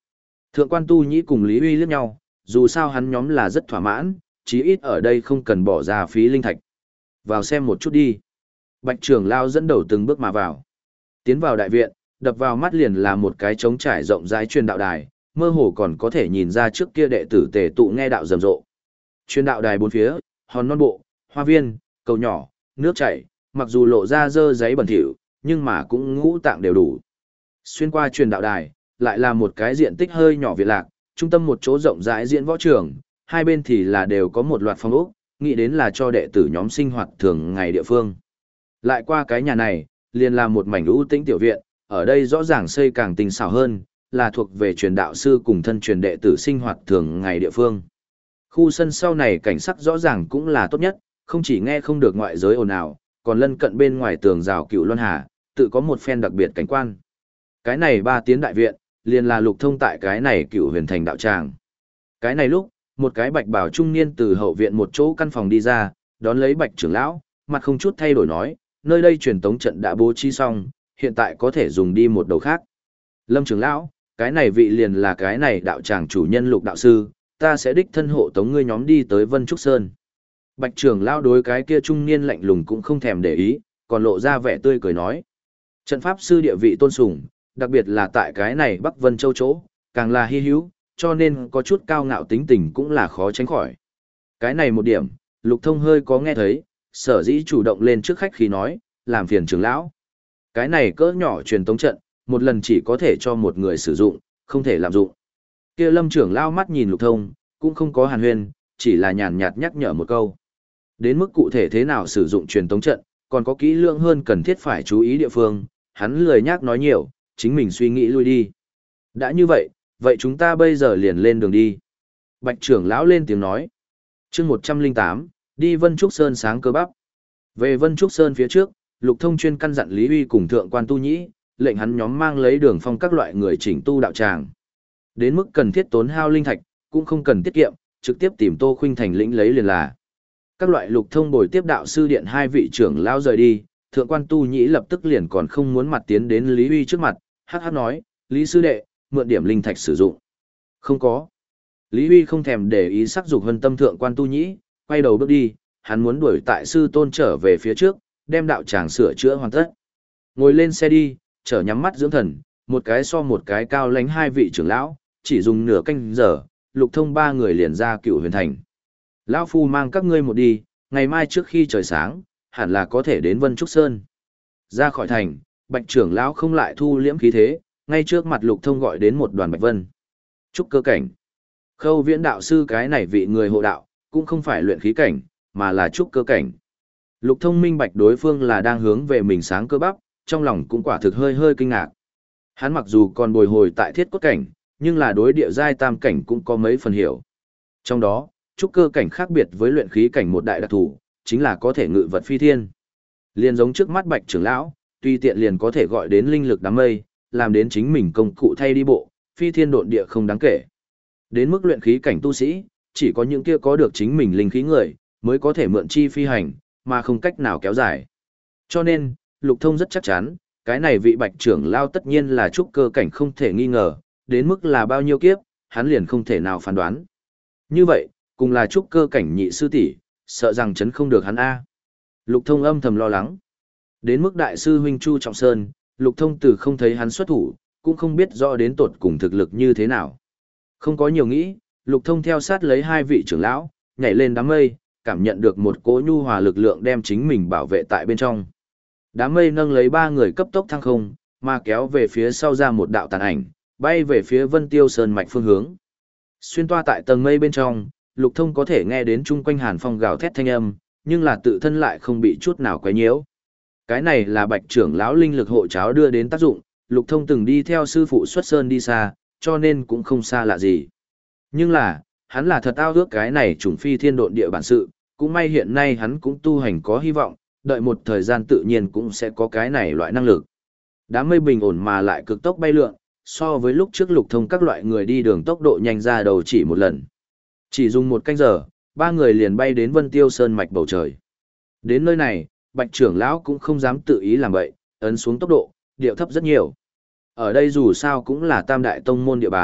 [SPEAKER 1] Thượng quan Tu Nhĩ cùng Lý Uy liếc nhau, dù sao hắn nhóm là rất thỏa mãn, chí ít ở đây không cần bỏ ra phí linh thạch. Vào xem một chút đi. Bạch trưởng lão dẫn đầu từng bước mà vào. Tiến vào đại viện, đập vào mắt liền là một cái trống trải rộng rãi truyền đạo đài, mơ hồ còn có thể nhìn ra trước kia đệ tử tề tụ nghe đạo rầm rộ. Truyền đạo đài bốn phía, hòn non bộ, hoa viên, cầu nhỏ, nước chảy, mặc dù lộ ra dơ giấy bẩn thỉu, nhưng mà cũng ngũ tạng đều đủ. Xuyên qua truyền đạo đài, lại là một cái diện tích hơi nhỏ viện lạc, trung tâm một chỗ rộng rãi diễn võ trường, hai bên thì là đều có một loạt phòng ốc, nghĩ đến là cho đệ tử nhóm sinh hoạt thường ngày địa phương. Lại qua cái nhà này, liền là một mảnh ưu tĩnh tiểu viện, ở đây rõ ràng xây càng tinh xảo hơn, là thuộc về truyền đạo sư cùng thân truyền đệ tử sinh hoạt thường ngày địa phương. Khu sân sau này cảnh sắc rõ ràng cũng là tốt nhất, không chỉ nghe không được ngoại giới ồn ào, còn lân cận bên ngoài tường rào Cựu Luân Hà, tự có một phen đặc biệt cảnh quan. Cái này ba tiến đại viện, liền là Lục Thông tại cái này Cựu Huyền Thành đạo tràng. Cái này lúc, một cái bạch bào trung niên từ hậu viện một chỗ căn phòng đi ra, đón lấy Bạch trưởng lão, mặt không chút thay đổi nói, nơi đây truyền tống trận đã bố trí xong, hiện tại có thể dùng đi một đầu khác. Lâm trưởng lão, cái này vị liền là cái này đạo tràng chủ nhân Lục đạo sư, ta sẽ đích thân hộ tống ngươi nhóm đi tới Vân Trúc Sơn. Bạch trưởng lão đối cái kia trung niên lạnh lùng cũng không thèm để ý, còn lộ ra vẻ tươi cười nói. Trận pháp sư địa vị tôn sùng, đặc biệt là tại cái này Bắc Vân Châu chỗ, càng là hy hữu, cho nên có chút cao ngạo tính tình cũng là khó tránh khỏi. Cái này một điểm, Lục Thông hơi có nghe thấy, sở dĩ chủ động lên trước khách khí nói, làm phiền trưởng lão. Cái này cỡ nhỏ truyền tống trận, một lần chỉ có thể cho một người sử dụng, không thể lạm dụng. Kia Lâm trưởng lão mắt nhìn Lục Thông, cũng không có hàn huyên, chỉ là nhàn nhạt nhắc nhở một câu. Đến mức cụ thể thế nào sử dụng truyền tống trận, còn có kỹ lưỡng hơn cần thiết phải chú ý địa phương, hắn lười nhắc nói nhiều, chính mình suy nghĩ lui đi. Đã như vậy, vậy chúng ta bây giờ liền lên đường đi. Bạch trưởng lão lên tiếng nói. chương một trăm lẻ tám, đi Vân Trúc Sơn sáng cơ bắp. Về Vân Trúc Sơn phía trước, Lục Thông chuyên căn dặn Lý Huy cùng Thượng quan Tu Nhĩ, lệnh hắn nhóm mang lấy đường phong các loại người chỉnh tu đạo tràng. Đến mức cần thiết tốn hao linh thạch, cũng không cần tiết kiệm, trực tiếp tìm Tô Khuynh Thành lĩnh lấy liền là. Các loại Lục Thông bồi tiếp đạo sư điện hai vị trưởng lão rời đi, Thượng quan Tu Nhĩ lập tức liền còn không muốn mặt tiến đến Lý Huy trước mặt, hắc hắc nói, Lý sư đệ, mượn điểm linh thạch sử dụng. Không có. Lý Huy không thèm để ý sắc dục hân tâm Thượng quan Tu Nhĩ, quay đầu bước đi, hắn muốn đuổi tại sư tôn trở về phía trước, đem đạo tràng sửa chữa hoàn tất. Ngồi lên xe đi, chở nhắm mắt dưỡng thần, một cái so một cái cao lánh hai vị trưởng lão, chỉ dùng nửa canh giờ, Lục Thông ba người liền ra Cựu Huyền Thành. Lão phu mang các ngươi một đi, ngày mai trước khi trời sáng, hẳn là có thể đến Vân Trúc Sơn. Ra khỏi thành, Bạch trưởng lão không lại thu liễm khí thế, ngay trước mặt Lục Thông gọi đến một đoàn Bạch Vân. Trúc cơ cảnh. Khâu Viễn đạo sư cái này vị người hộ đạo, cũng không phải luyện khí cảnh, mà là trúc cơ cảnh. Lục Thông minh bạch đối phương là đang hướng về mình sáng cơ bắp, trong lòng cũng quả thực hơi hơi kinh ngạc. Hắn mặc dù còn bồi hồi tại thiết cốt cảnh, nhưng là đối địa giai tam cảnh cũng có mấy phần hiểu. Trong đó, trúc cơ cảnh khác biệt với luyện khí cảnh một đại đặc thù, chính là có thể ngự vật phi thiên. Liền giống trước mắt Bạch trưởng lão, tuy tiện liền có thể gọi đến linh lực đám mây, làm đến chính mình công cụ thay đi bộ, phi thiên độn địa không đáng kể. Đến mức luyện khí cảnh tu sĩ, chỉ có những kia có được chính mình linh khí người, mới có thể mượn chi phi hành, mà không cách nào kéo dài. Cho nên, Lục Thông rất chắc chắn, cái này vị Bạch trưởng lão tất nhiên là trúc cơ cảnh không thể nghi ngờ, đến mức là bao nhiêu kiếp, hắn liền không thể nào phán đoán. Như vậy, cùng là trúc cơ cảnh nhị sư tỷ, sợ rằng chấn không được hắn a. Lục Thông âm thầm lo lắng. Đến mức đại sư huynh Chu Trọng Sơn, Lục Thông từ không thấy hắn xuất thủ, cũng không biết rõ đến tột cùng thực lực như thế nào. Không có nhiều nghĩ, Lục Thông theo sát lấy hai vị trưởng lão, nhảy lên đám mây, cảm nhận được một cỗ nhu hòa lực lượng đem chính mình bảo vệ tại bên trong. Đám mây nâng lấy ba người cấp tốc thăng không, mà kéo về phía sau ra một đạo tàn ảnh, bay về phía Vân Tiêu Sơn mạch phương hướng. Xuyên toa tại tầng mây bên trong, Lục Thông có thể nghe đến chung quanh hàn phong gào thét thanh âm, nhưng là tự thân lại không bị chút nào quấy nhiễu. Cái này là Bạch trưởng lão linh lực hộ cháo đưa đến tác dụng, Lục Thông từng đi theo sư phụ xuất sơn đi xa, cho nên cũng không xa lạ gì. Nhưng là, hắn là thật ao ước cái này trùng phi thiên độn địa bản sự, cũng may hiện nay hắn cũng tu hành có hy vọng, đợi một thời gian tự nhiên cũng sẽ có cái này loại năng lực. Đám mây bình ổn mà lại cực tốc bay lượn, so với lúc trước Lục Thông các loại người đi đường tốc độ nhanh ra đầu chỉ một lần. Chỉ dùng một canh giờ, ba người liền bay đến Vân Tiêu Sơn mạch bầu trời. Đến nơi này, Bạch trưởng lão cũng không dám tự ý làm vậy, ấn xuống tốc độ, điệu thấp rất nhiều. Ở đây dù sao cũng là tam đại tông môn địa bàn,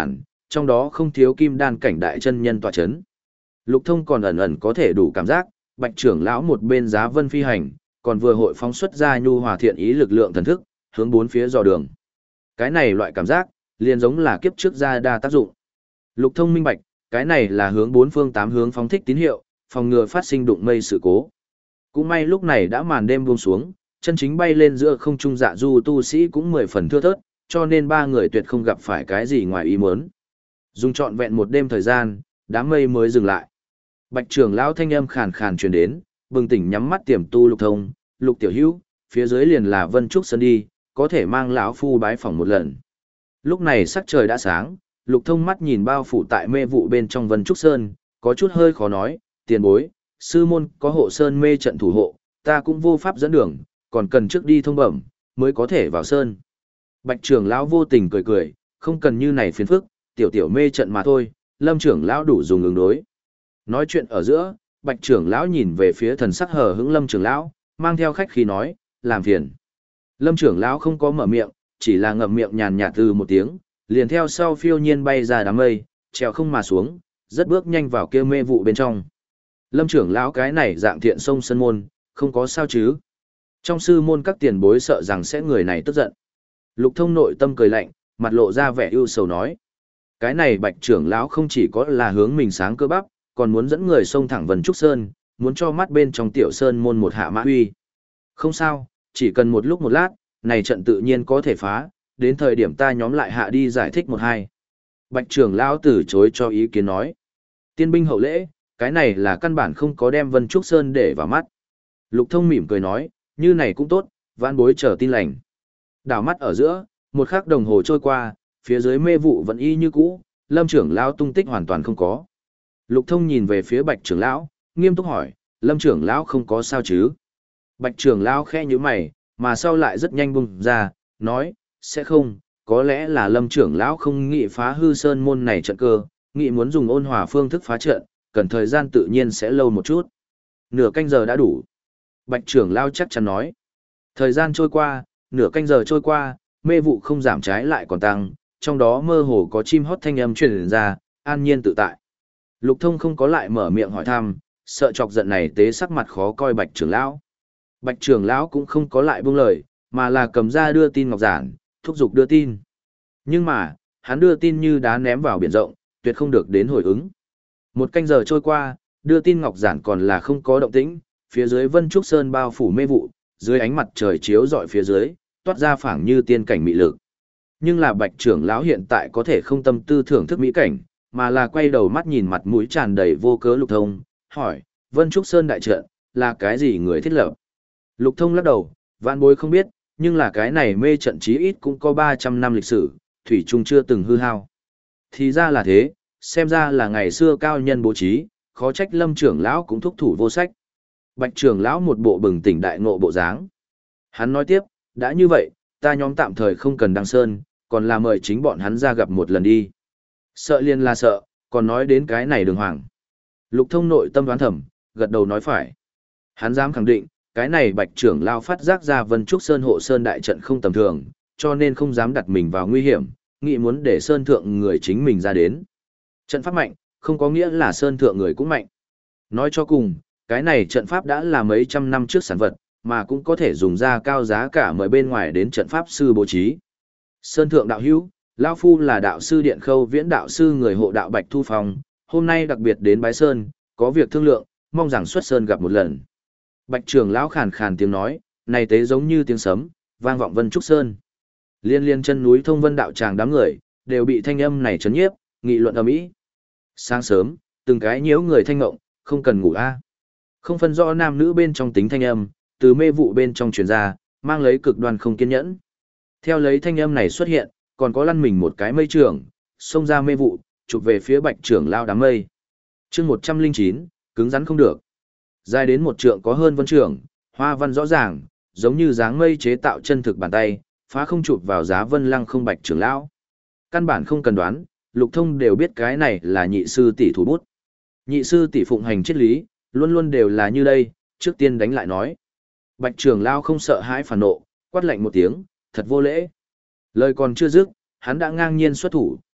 [SPEAKER 1] trong đó không thiếu kim đan cảnh đại chân nhân tọa chấn. Lục Thông còn ẩn ẩn có thể đủ cảm giác, Bạch trưởng lão một bên giá vân phi hành, còn vừa hội phóng xuất ra nhu hòa thiện ý lực lượng thần thức, hướng bốn phía dò đường. Cái này loại cảm giác, liền giống là kiếp trước ra đa tác dụng. Lục Thông minh bạch, cái này là hướng bốn phương tám hướng phóng thích tín hiệu, phòng ngừa phát sinh đụng mây sự cố. Cũng may lúc này đã màn đêm buông xuống, chân chính bay lên giữa không trung dạ du tu sĩ cũng mười phần thưa thớt, cho nên ba người tuyệt không gặp phải cái gì ngoài ý muốn. Dùng trọn vẹn một đêm thời gian, đám mây mới dừng lại. Bạch trưởng lão thanh âm khàn khàn truyền đến, bừng tỉnh nhắm mắt tiềm tu Lục Thông, Lục tiểu hữu, phía dưới liền là Vân Trúc Sơn đi, có thể mang lão phu bái phỏng một lần. Lúc này sắc trời đã sáng, Lục Thông mắt nhìn bao phủ tại mê vụ bên trong Vân Trúc Sơn, có chút hơi khó nói, tiền bối, sư môn có hộ sơn mê trận thủ hộ, ta cũng vô pháp dẫn đường, còn cần trước đi thông bẩm, mới có thể vào sơn. Bạch trưởng lão vô tình cười cười, không cần như này phiền phức, tiểu tiểu mê trận mà thôi, Lâm trưởng lão đủ dùng ứng đối. Nói chuyện ở giữa, Bạch trưởng lão nhìn về phía thần sắc hờ hững Lâm trưởng lão, mang theo khách khí nói, làm phiền. Lâm trưởng lão không có mở miệng, chỉ là ngậm miệng nhàn nhạt từ một tiếng, liền theo sau phiêu nhiên bay ra đám mây, trèo không mà xuống, rất bước nhanh vào kia mê vụ bên trong. Lâm trưởng lão cái này dạng thiện sông sân môn, không có sao chứ. Trong sư môn các tiền bối sợ rằng sẽ người này tức giận. Lục Thông nội tâm cười lạnh, mặt lộ ra vẻ ưu sầu nói. Cái này Bạch trưởng lão không chỉ có là hướng mình sáng cơ bắp, còn muốn dẫn người xông thẳng Vân Trúc Sơn, muốn cho mắt bên trong tiểu sơn môn một hạ mã huy. Không sao, chỉ cần một lúc một lát, này trận tự nhiên có thể phá, đến thời điểm ta nhóm lại hạ đi giải thích một hai. Bạch trưởng lão từ chối cho ý kiến nói. Tiên binh hậu lễ, cái này là căn bản không có đem Vân Trúc Sơn để vào mắt. Lục Thông mỉm cười nói, như này cũng tốt, vãn bối chờ tin lành. Đảo mắt ở giữa, một khắc đồng hồ trôi qua, phía dưới mê vụ vẫn y như cũ, Lâm trưởng lão tung tích hoàn toàn không có. Lục Thông nhìn về phía Bạch trưởng lão, nghiêm túc hỏi, Lâm trưởng lão không có sao chứ? Bạch trưởng lão khẽ nhíu mày, mà sau lại rất nhanh bùng ra, nói, sẽ không, có lẽ là Lâm trưởng lão không nghĩ phá hư sơn môn này trận cơ, nghĩ muốn dùng ôn hòa phương thức phá trận, cần thời gian tự nhiên sẽ lâu một chút. Nửa canh giờ đã đủ. Bạch trưởng lão chắc chắn nói. Thời gian trôi qua, nửa canh giờ trôi qua, mê vụ không giảm trái lại còn tăng, trong đó mơ hồ có chim hót thanh âm truyền ra, an nhiên tự tại. Lục Thông không có lại mở miệng hỏi thăm, sợ chọc giận này tế sắc mặt khó coi Bạch trưởng lão. Bạch trưởng lão cũng không có lại buông lời, mà là cầm ra đưa tin ngọc giản, thúc giục đưa tin. Nhưng mà, hắn đưa tin như đá ném vào biển rộng, tuyệt không được đến hồi ứng. Một canh giờ trôi qua, đưa tin ngọc giản còn là không có động tĩnh, phía dưới Vân Trúc Sơn bao phủ mê vụ, dưới ánh mặt trời chiếu rọi phía dưới, toát ra phảng như tiên cảnh mỹ lực. Nhưng là Bạch trưởng lão hiện tại có thể không tâm tư thưởng thức mỹ cảnh, mà là quay đầu mắt nhìn mặt mũi tràn đầy vô cớ Lục Thông, hỏi, Vân Trúc Sơn đại trận, là cái gì người thiết lập? Lục Thông lắc đầu, vạn bối không biết, nhưng là cái này mê trận chí ít cũng có ba trăm năm lịch sử, thủy chung chưa từng hư hao. Thì ra là thế, xem ra là ngày xưa cao nhân bố trí, khó trách Lâm trưởng lão cũng thúc thủ vô sách. Bạch trưởng lão một bộ bừng tỉnh đại ngộ bộ dáng. Hắn nói tiếp, đã như vậy, ta nhóm tạm thời không cần đăng sơn, còn là mời chính bọn hắn ra gặp một lần đi. Sợ liền là sợ, còn nói đến cái này đường hoàng. Lục Thông nội tâm đoán thầm, gật đầu nói phải. Hắn dám khẳng định, cái này Bạch trưởng lão phát giác ra Vân Trúc Sơn hộ sơn đại trận không tầm thường, cho nên không dám đặt mình vào nguy hiểm, nghĩ muốn để sơn thượng người chính mình ra đến. Trận pháp mạnh, không có nghĩa là sơn thượng người cũng mạnh. Nói cho cùng, cái này trận pháp đã là mấy trăm năm trước sản vật, mà cũng có thể dùng ra cao giá cả mời bên ngoài đến trận pháp sư bố trí. Sơn thượng đạo hữu, lão phu là đạo sư Điện Khâu Viễn đạo sư người hộ đạo Bạch Thu Phong, hôm nay đặc biệt đến bái sơn, có việc thương lượng, mong rằng xuất sơn gặp một lần. Bạch trưởng lão khàn khàn tiếng nói, này tế giống như tiếng sấm, vang vọng Vân Trúc Sơn. Liên liên chân núi Thông Vân đạo tràng đám người, đều bị thanh âm này chấn nhiếp, nghị luận ầm ĩ. Sáng sớm, từng cái nhiễu người thanh ngộng, không cần ngủ a. Không phân rõ nam nữ bên trong tính thanh âm, từ mê vụ bên trong truyền ra, mang lấy cực đoan không kiên nhẫn. Theo lấy thanh âm này xuất hiện, còn có lăn mình một cái mây trưởng, xông ra mê vụ, chụp về phía Bạch trưởng lao đám mây. Chương một trăm lẻ chín, cứng rắn không được. Dài đến một trượng có hơn vân trưởng, hoa văn rõ ràng, giống như dáng mây chế tạo chân thực bàn tay, phá không chụp vào giá vân lăng không Bạch trưởng lão. Căn bản không cần đoán, Lục Thông đều biết cái này là nhị sư tỷ thủ bút. Nhị sư tỷ phụng hành triết lý, luôn luôn đều là như đây, trước tiên đánh lại nói. Bạch trưởng lão không sợ hãi phản nộ, quát lạnh một tiếng, thật vô lễ. Lời còn chưa dứt, hắn đã ngang nhiên xuất thủ,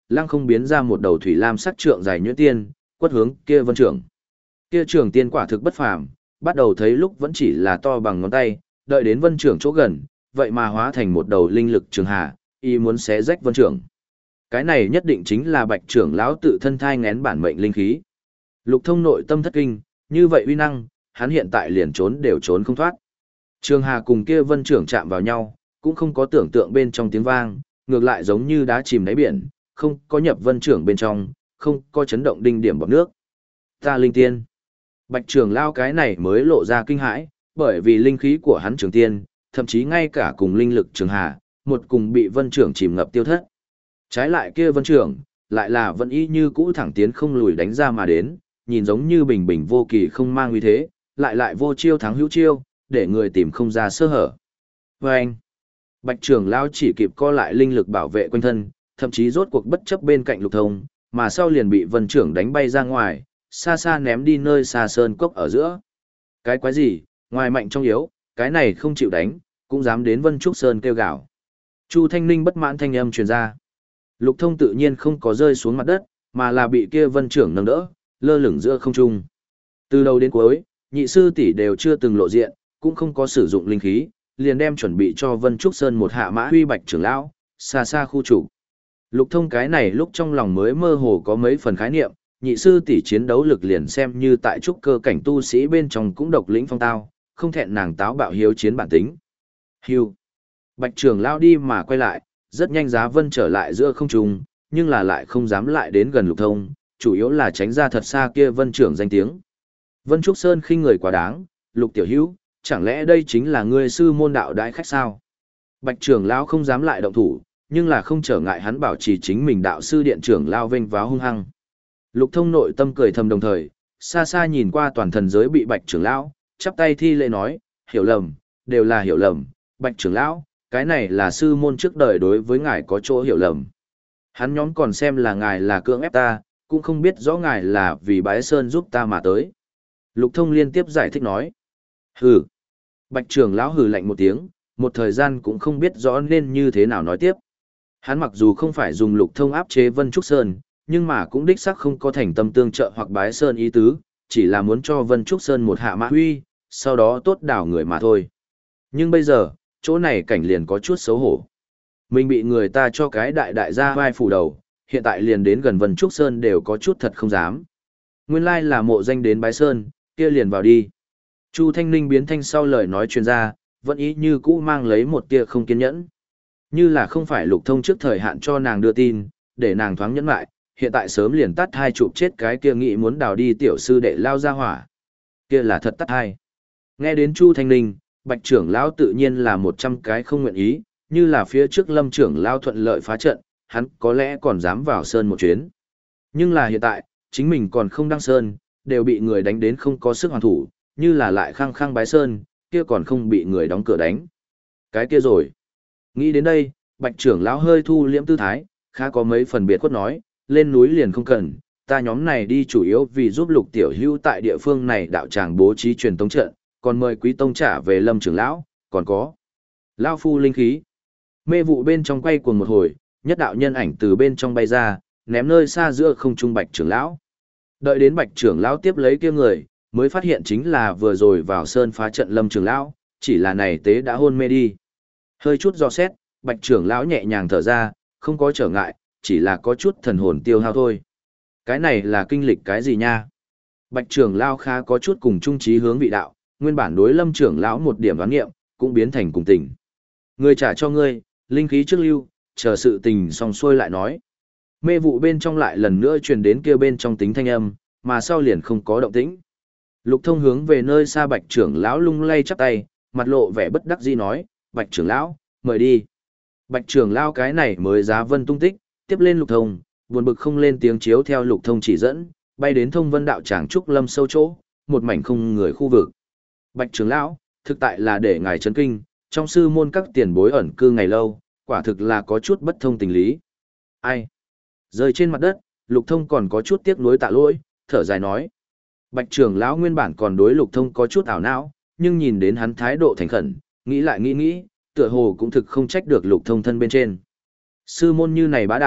[SPEAKER 1] lăng không biến ra một đầu thủy lam sắc trượng dài nhuyễn tiên, quất hướng kia vân trưởng. Kia trưởng tiên quả thực bất phàm, bắt đầu thấy lúc vẫn chỉ là to bằng ngón tay, đợi đến vân trưởng chỗ gần, vậy mà hóa thành một đầu linh lực trường hà, y muốn xé rách vân trưởng. Cái này nhất định chính là Bạch trưởng lão tự thân thai ngén bản mệnh linh khí. Lục Thông nội tâm thất kinh, như vậy uy năng, hắn hiện tại liền trốn đều trốn không thoát. Trường hà cùng kia vân trưởng chạm vào nhau, cũng không có tưởng tượng bên trong tiếng vang, ngược lại giống như đá chìm đáy biển, không có nhập vân trưởng bên trong, không có chấn động đinh điểm bọt nước. Ta linh tiên. Bạch trưởng lao cái này mới lộ ra kinh hãi, bởi vì linh khí của hắn trường tiên, thậm chí ngay cả cùng linh lực trường hà, một cùng bị vân trưởng chìm ngập tiêu thất. Trái lại kia vân trưởng, lại là vẫn y như cũ thẳng tiến không lùi đánh ra mà đến, nhìn giống như bình bình vô kỳ không mang uy thế, lại lại vô chiêu thắng hữu chiêu, để người tìm không ra sơ hở. Và anh, Bạch trưởng lao chỉ kịp co lại linh lực bảo vệ quanh thân, thậm chí rốt cuộc bất chấp bên cạnh Lục Thông, mà sau liền bị vân trưởng đánh bay ra ngoài, xa xa ném đi nơi xa sơn cốc ở giữa. Cái quái gì, ngoài mạnh trong yếu, cái này không chịu đánh, cũng dám đến Vân Trúc Sơn kêu gào. Chu Thanh Ninh bất mãn thanh âm truyền ra. Lục Thông tự nhiên không có rơi xuống mặt đất, mà là bị kia vân trưởng nâng đỡ, lơ lửng giữa không trung. Từ đầu đến cuối, nhị sư tỷ đều chưa từng lộ diện, cũng không có sử dụng linh khí, liền đem chuẩn bị cho Vân Trúc Sơn một hạ mã huy Bạch trưởng lão, xa xa khu chủ. Lục Thông cái này lúc trong lòng mới mơ hồ có mấy phần khái niệm, nhị sư tỷ chiến đấu lực liền xem như tại trúc cơ cảnh tu sĩ bên trong cũng độc lĩnh phong tao, không thẹn nàng táo bạo hiếu chiến bản tính. Hiu. Bạch trưởng lão đi mà quay lại, rất nhanh Giá Vân trở lại giữa không trung, nhưng là lại không dám lại đến gần Lục Thông, chủ yếu là tránh ra thật xa kia Vân trưởng danh tiếng. Vân Trúc Sơn khinh người quá đáng, Lục tiểu hữu, chẳng lẽ đây chính là ngươi sư môn đạo đại khách sao? Bạch trưởng lão không dám lại động thủ, nhưng là không trở ngại hắn bảo trì chính mình đạo sư điện trưởng lao vênh váo hung hăng. Lục Thông nội tâm cười thầm đồng thời, xa xa nhìn qua toàn thần giới bị Bạch trưởng lão, chắp tay thi lễ nói, hiểu lầm, đều là hiểu lầm, Bạch trưởng lão, cái này là sư môn trước đời đối với ngài có chỗ hiểu lầm. Hắn nhóm còn xem là ngài là cưỡng ép ta, cũng không biết rõ ngài là vì bái sơn giúp ta mà tới. Lục Thông liên tiếp giải thích nói, hừ. Bạch trưởng lão hừ lạnh một tiếng, một thời gian cũng không biết rõ nên như thế nào nói tiếp. Hắn mặc dù không phải dùng Lục Thông áp chế Vân Trúc Sơn, nhưng mà cũng đích xác không có thành tâm tương trợ hoặc bái sơn ý tứ, chỉ là muốn cho Vân Trúc Sơn một hạ mã huy, sau đó tốt đảo người mà thôi. Nhưng bây giờ, chỗ này cảnh liền có chút xấu hổ. Mình bị người ta cho cái đại đại gia vai phủ đầu, hiện tại liền đến gần Vân Trúc Sơn đều có chút thật không dám. Nguyên lai là mộ danh đến bái sơn, kia liền vào đi. Chu Thanh Ninh biến thanh sau lời nói chuyên gia, vẫn ý như cũ mang lấy một tia không kiên nhẫn. Như là không phải Lục Thông trước thời hạn cho nàng đưa tin, để nàng thoáng nhẫn lại, hiện tại sớm liền tắt hai chụp chết cái kia nghĩ muốn đào đi tiểu sư đệ lao ra hỏa. Kia là thật tắt hai. Nghe đến Chu Thanh Ninh, Bạch trưởng lão tự nhiên là một trăm cái không nguyện ý, như là phía trước Lâm trưởng lão thuận lợi phá trận, hắn có lẽ còn dám vào sơn một chuyến. Nhưng là hiện tại, chính mình còn không đăng sơn, đều bị người đánh đến không có sức hoàn thủ, như là lại khăng khăng bái sơn, kia còn không bị người đóng cửa đánh. Cái kia rồi. Nghĩ đến đây, Bạch trưởng lão hơi thu liễm tư thái, khá có mấy phần biệt khuất nói, lên núi liền không cần, ta nhóm này đi chủ yếu vì giúp Lục tiểu hữu tại địa phương này đạo tràng bố trí truyền tống trận, còn mời quý tông trả về Lâm trưởng lão, còn có lão phu linh khí. Mê vụ bên trong quay cuồng một hồi, nhất đạo nhân ảnh từ bên trong bay ra, ném nơi xa giữa không trung Bạch trưởng lão. Đợi đến Bạch trưởng lão tiếp lấy kia người, mới phát hiện chính là vừa rồi vào sơn phá trận Lâm trưởng lão, chỉ là này tế đã hôn mê đi. Hơi chút do xét, Bạch trưởng lão nhẹ nhàng thở ra, không có trở ngại, chỉ là có chút thần hồn tiêu hao thôi. Cái này là kinh lịch cái gì nha? Bạch trưởng lão khá có chút cùng trung trí hướng vị đạo, nguyên bản đối Lâm trưởng lão một điểm đoán nghiệm, cũng biến thành cùng tình. Người trả cho ngươi, linh khí trước lưu, chờ sự tình xong xuôi lại nói. Mê vụ bên trong lại lần nữa truyền đến kia bên trong tính thanh âm, mà sau liền không có động tĩnh. Lục Thông hướng về nơi xa Bạch trưởng lão lung lay chắp tay, mặt lộ vẻ bất đắc dĩ nói, Bạch trưởng lão, mời đi. Bạch trưởng lão cái này mới Giá Vân tung tích, tiếp lên Lục Thông, buồn bực không lên tiếng chiếu theo Lục Thông chỉ dẫn, bay đến Thông Vân đạo tràng trúc lâm sâu chỗ, một mảnh không người khu vực. Bạch trưởng lão, thực tại là để ngài chấn kinh, trong sư môn các tiền bối ẩn cư ngày lâu, quả thực là có chút bất thông tình lý. Ai? Rơi trên mặt đất, Lục Thông còn có chút tiếc nuối tạ lỗi, thở dài nói. Bạch trưởng lão nguyên bản còn đối Lục Thông có chút ảo não, nhưng nhìn đến hắn thái độ thành khẩn, nghĩ lại nghĩ nghĩ, tựa hồ cũng thực không trách được Lục Thông thân bên trên. Sư môn như này bá đạo,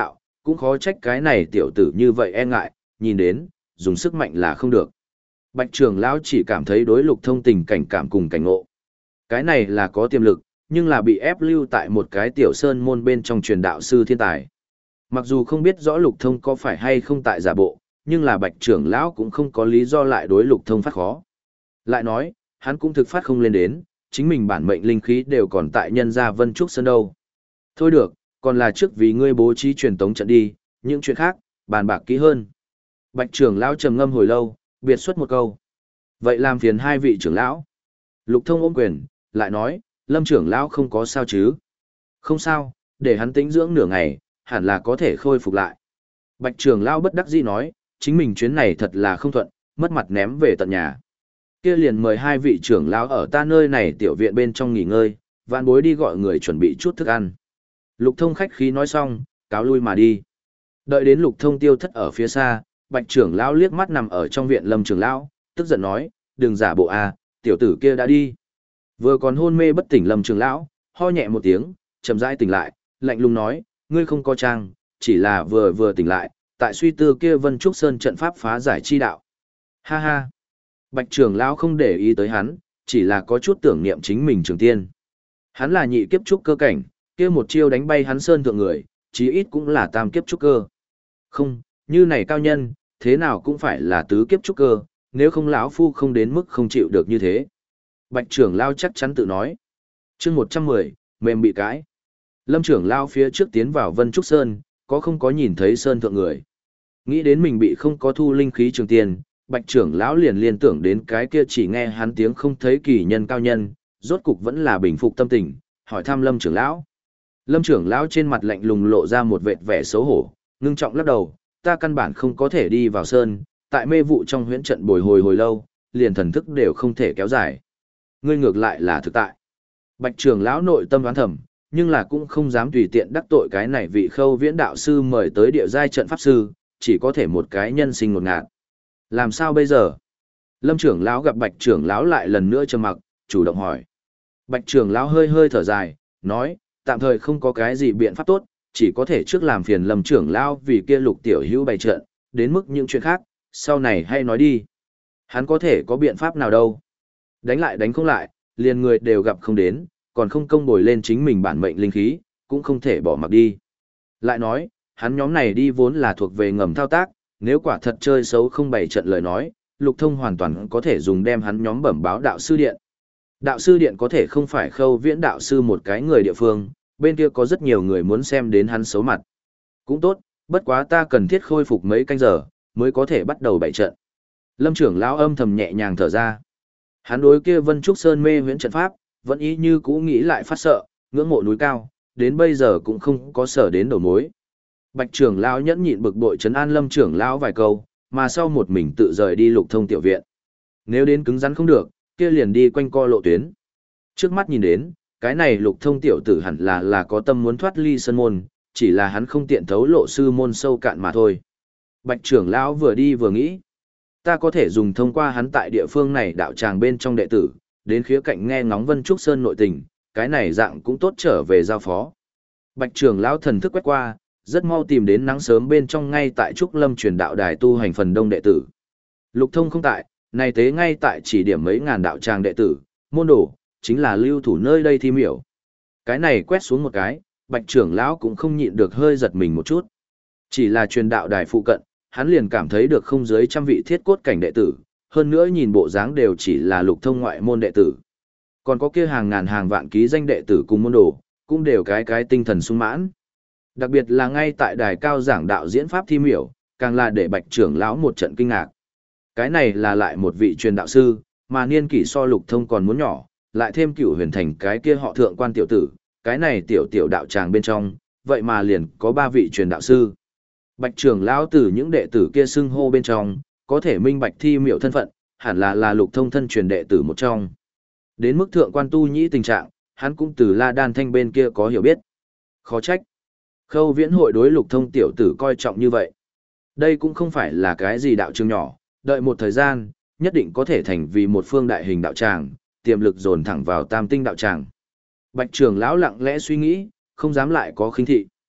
[SPEAKER 1] cũng khó trách cái này tiểu tử như vậy e ngại, nhìn đến, dùng sức mạnh là không được. Bạch trưởng lão chỉ cảm thấy đối Lục Thông tình cảnh cảm cùng cảnh ngộ. Cái này là có tiềm lực, nhưng là bị ép lưu tại một cái tiểu sơn môn bên trong truyền đạo sư thiên tài. Mặc dù không biết rõ Lục Thông có phải hay không tại giả bộ, nhưng là Bạch trưởng lão cũng không có lý do lại đối Lục Thông phát khó. Lại nói, hắn cũng thực phát không lên đến, chính mình bản mệnh linh khí đều còn tại nhân gia Vân Trúc Sơn đâu. Thôi được, còn là trước vì ngươi bố trí truyền tống trận đi, những chuyện khác, bàn bạc kỹ hơn. Bạch trưởng lão trầm ngâm hồi lâu, biệt xuất một câu. Vậy làm phiền hai vị trưởng lão. Lục Thông ôm quyền, lại nói, Lâm trưởng lão không có sao chứ? Không sao, để hắn tĩnh dưỡng nửa ngày, hẳn là có thể khôi phục lại. Bạch trưởng lão bất đắc dĩ nói, chính mình chuyến này thật là không thuận, mất mặt ném về tận nhà. Kia liền mời hai vị trưởng lão ở ta nơi này tiểu viện bên trong nghỉ ngơi, vạn bối đi gọi người chuẩn bị chút thức ăn. Lục Thông khách khí nói xong, cáo lui mà đi. Đợi đến Lục Thông tiêu thất ở phía xa, Bạch trưởng lão liếc mắt nằm ở trong viện Lâm trưởng lão, tức giận nói, đừng giả bộ à, tiểu tử kia đã đi. Vừa còn hôn mê bất tỉnh Lâm trưởng lão, ho nhẹ một tiếng, chậm rãi tỉnh lại, lạnh lùng nói, ngươi không có trang, chỉ là vừa vừa tỉnh lại, tại suy tư kia Vân Trúc Sơn trận pháp phá giải chi đạo. Ha ha. Bạch trưởng lão không để ý tới hắn, chỉ là có chút tưởng niệm chính mình trường tiên. Hắn là nhị kiếp trúc cơ cảnh, kia một chiêu đánh bay hắn sơn thượng người, chí ít cũng là tam kiếp trúc cơ. Không, như này cao nhân, thế nào cũng phải là tứ kiếp trúc cơ, nếu không lão phu không đến mức không chịu được như thế. Bạch trưởng lão chắc chắn tự nói. Chương một trăm mười, mềm bị cãi. Lâm trưởng lão phía trước tiến vào Vân Trúc Sơn, có không có nhìn thấy sơn thượng người. Nghĩ đến mình bị không có thu linh khí trường tiền, Bạch trưởng lão liền liên tưởng đến cái kia chỉ nghe hắn tiếng không thấy kỳ nhân cao nhân, rốt cục vẫn là bình phục tâm tình, hỏi thăm Lâm trưởng lão. Lâm trưởng lão trên mặt lạnh lùng lộ ra một vệt vẻ xấu hổ, ngưng trọng lắc đầu, ta căn bản không có thể đi vào sơn, tại mê vụ trong huyễn trận bồi hồi hồi lâu, liền thần thức đều không thể kéo dài. Ngươi ngược lại là thực tại. Bạch trưởng lão nội tâm đoán thầm, nhưng là cũng không dám tùy tiện đắc tội cái này vị Khâu Viễn đạo sư mời tới địa giai trận pháp sư, chỉ có thể một cái nhân sinh ngột ngạt. Làm sao bây giờ? Lâm trưởng lão gặp Bạch trưởng lão lại lần nữa trầm mặc, chủ động hỏi. Bạch trưởng lão hơi hơi thở dài, nói, tạm thời không có cái gì biện pháp tốt, chỉ có thể trước làm phiền Lâm trưởng lão vì kia Lục tiểu hữu bày trận, đến mức những chuyện khác, sau này hay nói đi. Hắn có thể có biện pháp nào đâu? Đánh lại đánh không lại, liền người đều gặp không đến, còn không công bồi lên chính mình bản mệnh linh khí, cũng không thể bỏ mặc đi. Lại nói, hắn nhóm này đi vốn là thuộc về ngầm thao tác, nếu quả thật chơi xấu không bày trận lời nói, Lục Thông hoàn toàn có thể dùng đem hắn nhóm bẩm báo đạo sư điện. Đạo sư điện có thể không phải Khâu Viễn đạo sư một cái người địa phương, bên kia có rất nhiều người muốn xem đến hắn xấu mặt. Cũng tốt, bất quá ta cần thiết khôi phục mấy canh giờ, mới có thể bắt đầu bày trận. Lâm trưởng lão âm thầm nhẹ nhàng thở ra. Hắn đối kia Vân Trúc Sơn mê huyễn trận pháp, vẫn ý như cũ nghĩ lại phát sợ, ngưỡng mộ núi cao, đến bây giờ cũng không có sở đến đầu mối. Bạch trưởng lão nhẫn nhịn bực bội trấn an Lâm trưởng lão vài câu, mà sau một mình tự rời đi Lục Thông tiểu viện. Nếu đến cứng rắn không được, kia liền đi quanh co lộ tuyến. Trước mắt nhìn đến, cái này Lục Thông tiểu tử hẳn là là có tâm muốn thoát ly sơn môn, chỉ là hắn không tiện thấu lộ sư môn sâu cạn mà thôi. Bạch trưởng lão vừa đi vừa nghĩ, ta có thể dùng thông qua hắn tại địa phương này đạo tràng bên trong đệ tử, đến khía cạnh nghe ngóng Vân Trúc Sơn nội tình, cái này dạng cũng tốt trở về giao phó. Bạch trưởng lão thần thức quét qua, rất mau tìm đến nắng sớm bên trong ngay tại Trúc Lâm truyền đạo đài tu hành phần đông đệ tử. Lục Thông không tại, này tế ngay tại chỉ điểm mấy ngàn đạo tràng đệ tử, môn đồ, chính là lưu thủ nơi đây thi miểu. Cái này quét xuống một cái, Bạch trưởng lão cũng không nhịn được hơi giật mình một chút. Chỉ là truyền đạo đài phụ cận, hắn liền cảm thấy được không dưới trăm vị thiết cốt cảnh đệ tử, hơn nữa nhìn bộ dáng đều chỉ là Lục Thông ngoại môn đệ tử. Còn có kia hàng ngàn hàng vạn ký danh đệ tử cùng môn đồ, cũng đều cái cái tinh thần sung mãn. Đặc biệt là ngay tại đài cao giảng đạo diễn pháp thi miểu, càng là để Bạch trưởng lão một trận kinh ngạc. Cái này là lại một vị truyền đạo sư, mà niên kỷ so Lục Thông còn muốn nhỏ, lại thêm Cửu Huyền Thành cái kia họ thượng quan tiểu tử, cái này tiểu tiểu đạo tràng bên trong, vậy mà liền có ba vị truyền đạo sư. Bạch trưởng lão từ những đệ tử kia xưng hô bên trong, có thể minh bạch thi miểu thân phận, hẳn là là Lục Thông thân truyền đệ tử một trong. Đến mức thượng quan tu nhĩ tình trạng, hắn cũng từ La Đan Thanh bên kia có hiểu biết. Khó trách. Khâu Viễn hội đối Lục Thông tiểu tử coi trọng như vậy. Đây cũng không phải là cái gì đạo trường nhỏ, đợi một thời gian, nhất định có thể thành vì một phương đại hình đạo tràng, tiềm lực dồn thẳng vào tam tinh đạo tràng. Bạch trưởng lão lặng lẽ suy nghĩ, không dám lại có khinh thị.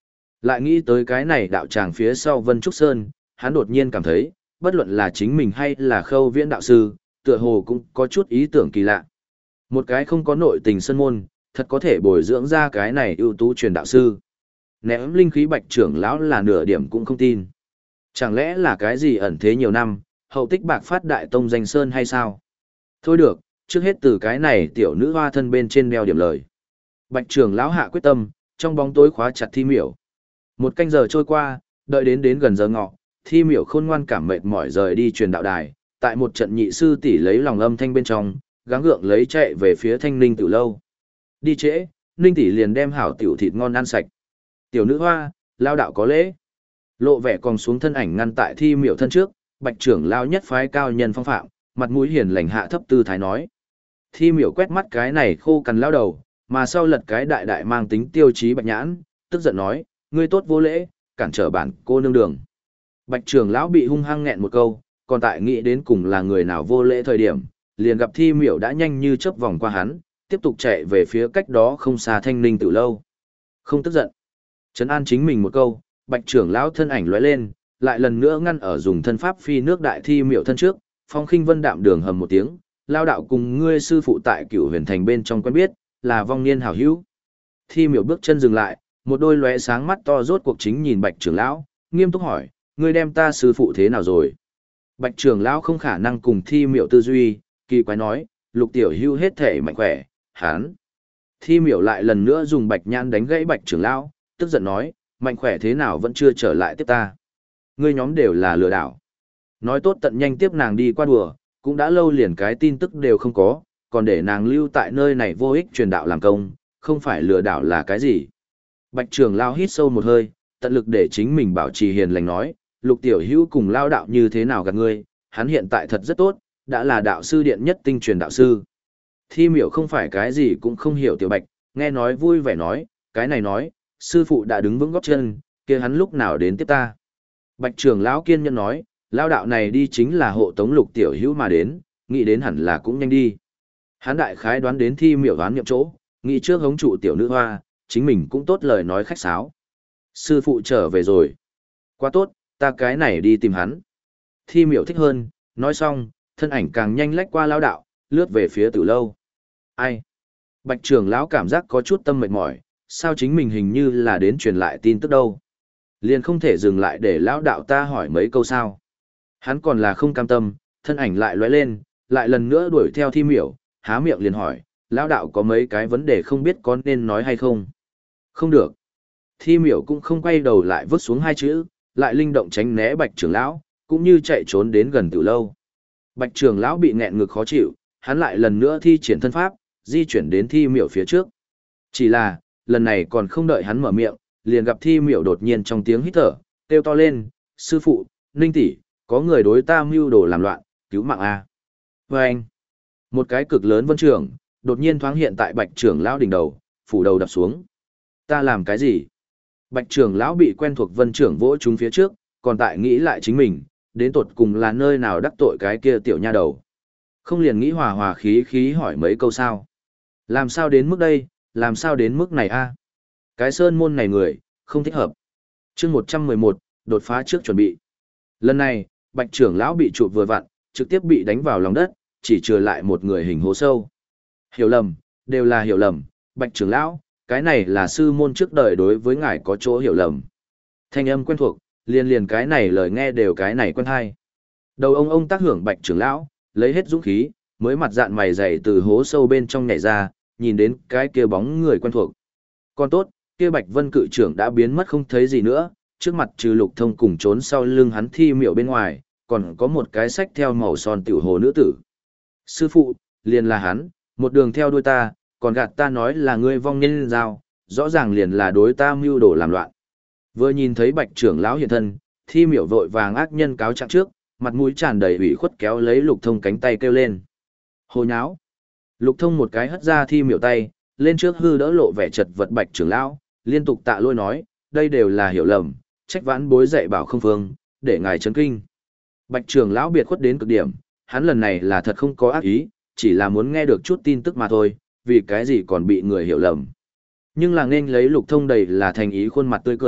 [SPEAKER 1] Lại nghĩ tới cái này đạo tràng phía sau Vân Trúc Sơn, hắn đột nhiên cảm thấy, bất luận là chính mình hay là Khâu Viễn đạo sư, tựa hồ cũng có chút ý tưởng kỳ lạ. Một cái không có nội tình sân môn, thật có thể bồi dưỡng ra cái này ưu tú truyền đạo sư. Ném linh khí Bạch trưởng lão là nửa điểm cũng không tin. Chẳng lẽ là cái gì ẩn thế nhiều năm, hậu tích bạc phát đại tông danh sơn hay sao? Thôi được, trước hết từ cái này tiểu nữ hoa thân bên trên đeo điểm lời. Bạch trưởng lão hạ quyết tâm, trong bóng tối khóa chặt Thi Miểu. Một canh giờ trôi qua, đợi đến đến gần giờ ngọ, Thi Miểu khôn ngoan cảm mệt mỏi rời đi truyền đạo đài, tại một trận nhị sư tỷ lấy lòng âm thanh bên trong, gắng gượng lấy chạy về phía Thanh Ninh Tử lâu. Đi trễ, Ninh tỷ liền đem hảo tiểu thịt ngon ăn sạch. Tiểu nữ hoa, lao đạo có lễ. Lộ vẻ còn xuống thân ảnh ngăn tại Thi Miểu thân trước, Bạch trưởng lao nhất phái cao nhân phong phạm, mặt mũi hiền lành hạ thấp tư thái nói. Thi Miểu quét mắt cái này khô cằn lao đầu, mà sau lật cái đại đại mang tính tiêu chí bạch nhãn, tức giận nói, ngươi tốt vô lễ, cản trở bản cô nương đường. Bạch trưởng lão bị hung hăng nghẹn một câu, còn tại nghĩ đến cùng là người nào vô lễ thời điểm, liền gặp Thi Miểu đã nhanh như chớp vòng qua hắn, tiếp tục chạy về phía cách đó không xa Thanh Ninh Tử lâu. Không tức giận, trấn an chính mình một câu, Bạch trưởng lão thân ảnh lóe lên, lại lần nữa ngăn ở dùng thân pháp phi nước đại Thi Miểu thân trước, phong khinh vân đạm đường hầm một tiếng, lao đạo cùng ngươi sư phụ tại Cửu Huyền Thành bên trong quen biết, là vong niên hảo hữu. Thi Miểu bước chân dừng lại, một đôi lóe sáng mắt to rốt cuộc chính nhìn Bạch trưởng lão, nghiêm túc hỏi, ngươi đem ta sư phụ thế nào rồi? Bạch trưởng lão không khả năng cùng Thi Miểu tư duy, kỳ quái nói, Lục tiểu hữu hết thể mạnh khỏe, hán. Thi Miểu lại lần nữa dùng bạch nhãn đánh gãy Bạch trưởng lão, tức giận nói, mạnh khỏe thế nào vẫn chưa trở lại tiếp ta. Ngươi nhóm đều là lừa đảo. Nói tốt tận nhanh tiếp nàng đi qua đùa, cũng đã lâu liền cái tin tức đều không có, còn để nàng lưu tại nơi này vô ích truyền đạo làm công, không phải lừa đảo là cái gì. Bạch trưởng lão hít sâu một hơi, tận lực để chính mình bảo trì hiền lành nói, Lục tiểu hữu cùng lao đạo như thế nào gạt ngươi, hắn hiện tại thật rất tốt, đã là đạo sư điện nhất tinh truyền đạo sư. Thi Miểu không phải cái gì cũng không hiểu tiểu Bạch, nghe nói vui vẻ nói, cái này nói, sư phụ đã đứng vững gót chân, kia hắn lúc nào đến tiếp ta. Bạch trưởng lão kiên nhẫn nói, lao đạo này đi chính là hộ tống Lục tiểu hữu mà đến, nghĩ đến hẳn là cũng nhanh đi. Hắn đại khái đoán đến Thi Miểu đoán nhậm chỗ, nghĩ trước hống trụ tiểu nữ hoa, chính mình cũng tốt lời nói khách sáo. Sư phụ trở về rồi. Quá tốt, ta cái này đi tìm hắn. Thi Miểu thích hơn, nói xong, thân ảnh càng nhanh lách qua lao đạo, lướt về phía tử lâu. Ai? Bạch trưởng lão cảm giác có chút tâm mệt mỏi, sao chính mình hình như là đến truyền lại tin tức đâu. Liền không thể dừng lại để lão đạo ta hỏi mấy câu sao. Hắn còn là không cam tâm, thân ảnh lại lóe lên, lại lần nữa đuổi theo Thi Miểu, há miệng liền hỏi, lão đạo có mấy cái vấn đề không biết có nên nói hay không. Không được. Thi Miểu cũng không quay đầu lại vứt xuống hai chữ, lại linh động tránh né Bạch trưởng lão, cũng như chạy trốn đến gần tử lâu. Bạch trưởng lão bị nghẹn ngực khó chịu, hắn lại lần nữa thi triển thân pháp, di chuyển đến Thi Miểu phía trước. Chỉ là, lần này còn không đợi hắn mở miệng, liền gặp Thi Miểu đột nhiên trong tiếng hít thở, kêu to lên, sư phụ, Ninh tỷ, có người đối ta mưu đồ làm loạn, cứu mạng a. Và anh, một cái cực lớn vân trưởng, đột nhiên thoáng hiện tại Bạch trưởng lão đỉnh đầu, phủ đầu đập xuống. Ta làm cái gì? Bạch trưởng lão bị quen thuộc vân trưởng vỗ trúng phía trước, còn tại nghĩ lại chính mình, đến tột cùng là nơi nào đắc tội cái kia tiểu nha đầu. Không liền nghĩ hòa hòa khí khí hỏi mấy câu sao. Làm sao đến mức đây, làm sao đến mức này a? Cái sơn môn này người, không thích hợp. chương một trăm mười một, đột phá trước chuẩn bị. Lần này, Bạch trưởng lão bị chụp vừa vặn, trực tiếp bị đánh vào lòng đất, chỉ trừ lại một người hình hố sâu. Hiểu lầm, đều là hiểu lầm, Bạch trưởng lão, cái này là sư môn trước đời đối với ngài có chỗ hiểu lầm. Thanh âm quen thuộc, liền liền cái này lời nghe đều cái này quen hay. Đầu ông ông tác hưởng Bạch trưởng lão, lấy hết dũng khí, mới mặt dạn mày dày từ hố sâu bên trong nhảy ra, nhìn đến cái kia bóng người quen thuộc. Còn tốt, kia Bạch Vân cự trưởng đã biến mất không thấy gì nữa, trước mặt trừ Lục Thông cùng trốn sau lưng hắn Thi Miểu bên ngoài, còn có một cái sách theo màu son tiểu hồ nữ tử. Sư phụ, liền là hắn, một đường theo đuôi ta, còn gạt ta nói là ngươi vong nhân giao, rõ ràng liền là đối ta mưu đồ làm loạn. Vừa nhìn thấy Bạch trưởng lão hiện thân, Thi Miểu vội vàng ác nhân cáo trạng trước, mặt mũi tràn đầy ủy khuất kéo lấy Lục Thông cánh tay kêu lên. Hồ nháo. Lục Thông một cái hất ra Thi Miểu tay, lên trước hư đỡ lộ vẻ chật vật Bạch trưởng lão, liên tục tạ lỗi nói, đây đều là hiểu lầm, trách vãn bối dạy bảo không phương, để ngài chấn kinh. Bạch trưởng lão biệt khuất đến cực điểm, hắn lần này là thật không có ác ý, chỉ là muốn nghe được chút tin tức mà thôi, vì cái gì còn bị người hiểu lầm. Nhưng là nên lấy Lục Thông đầy là thành ý khuôn mặt tươi cười,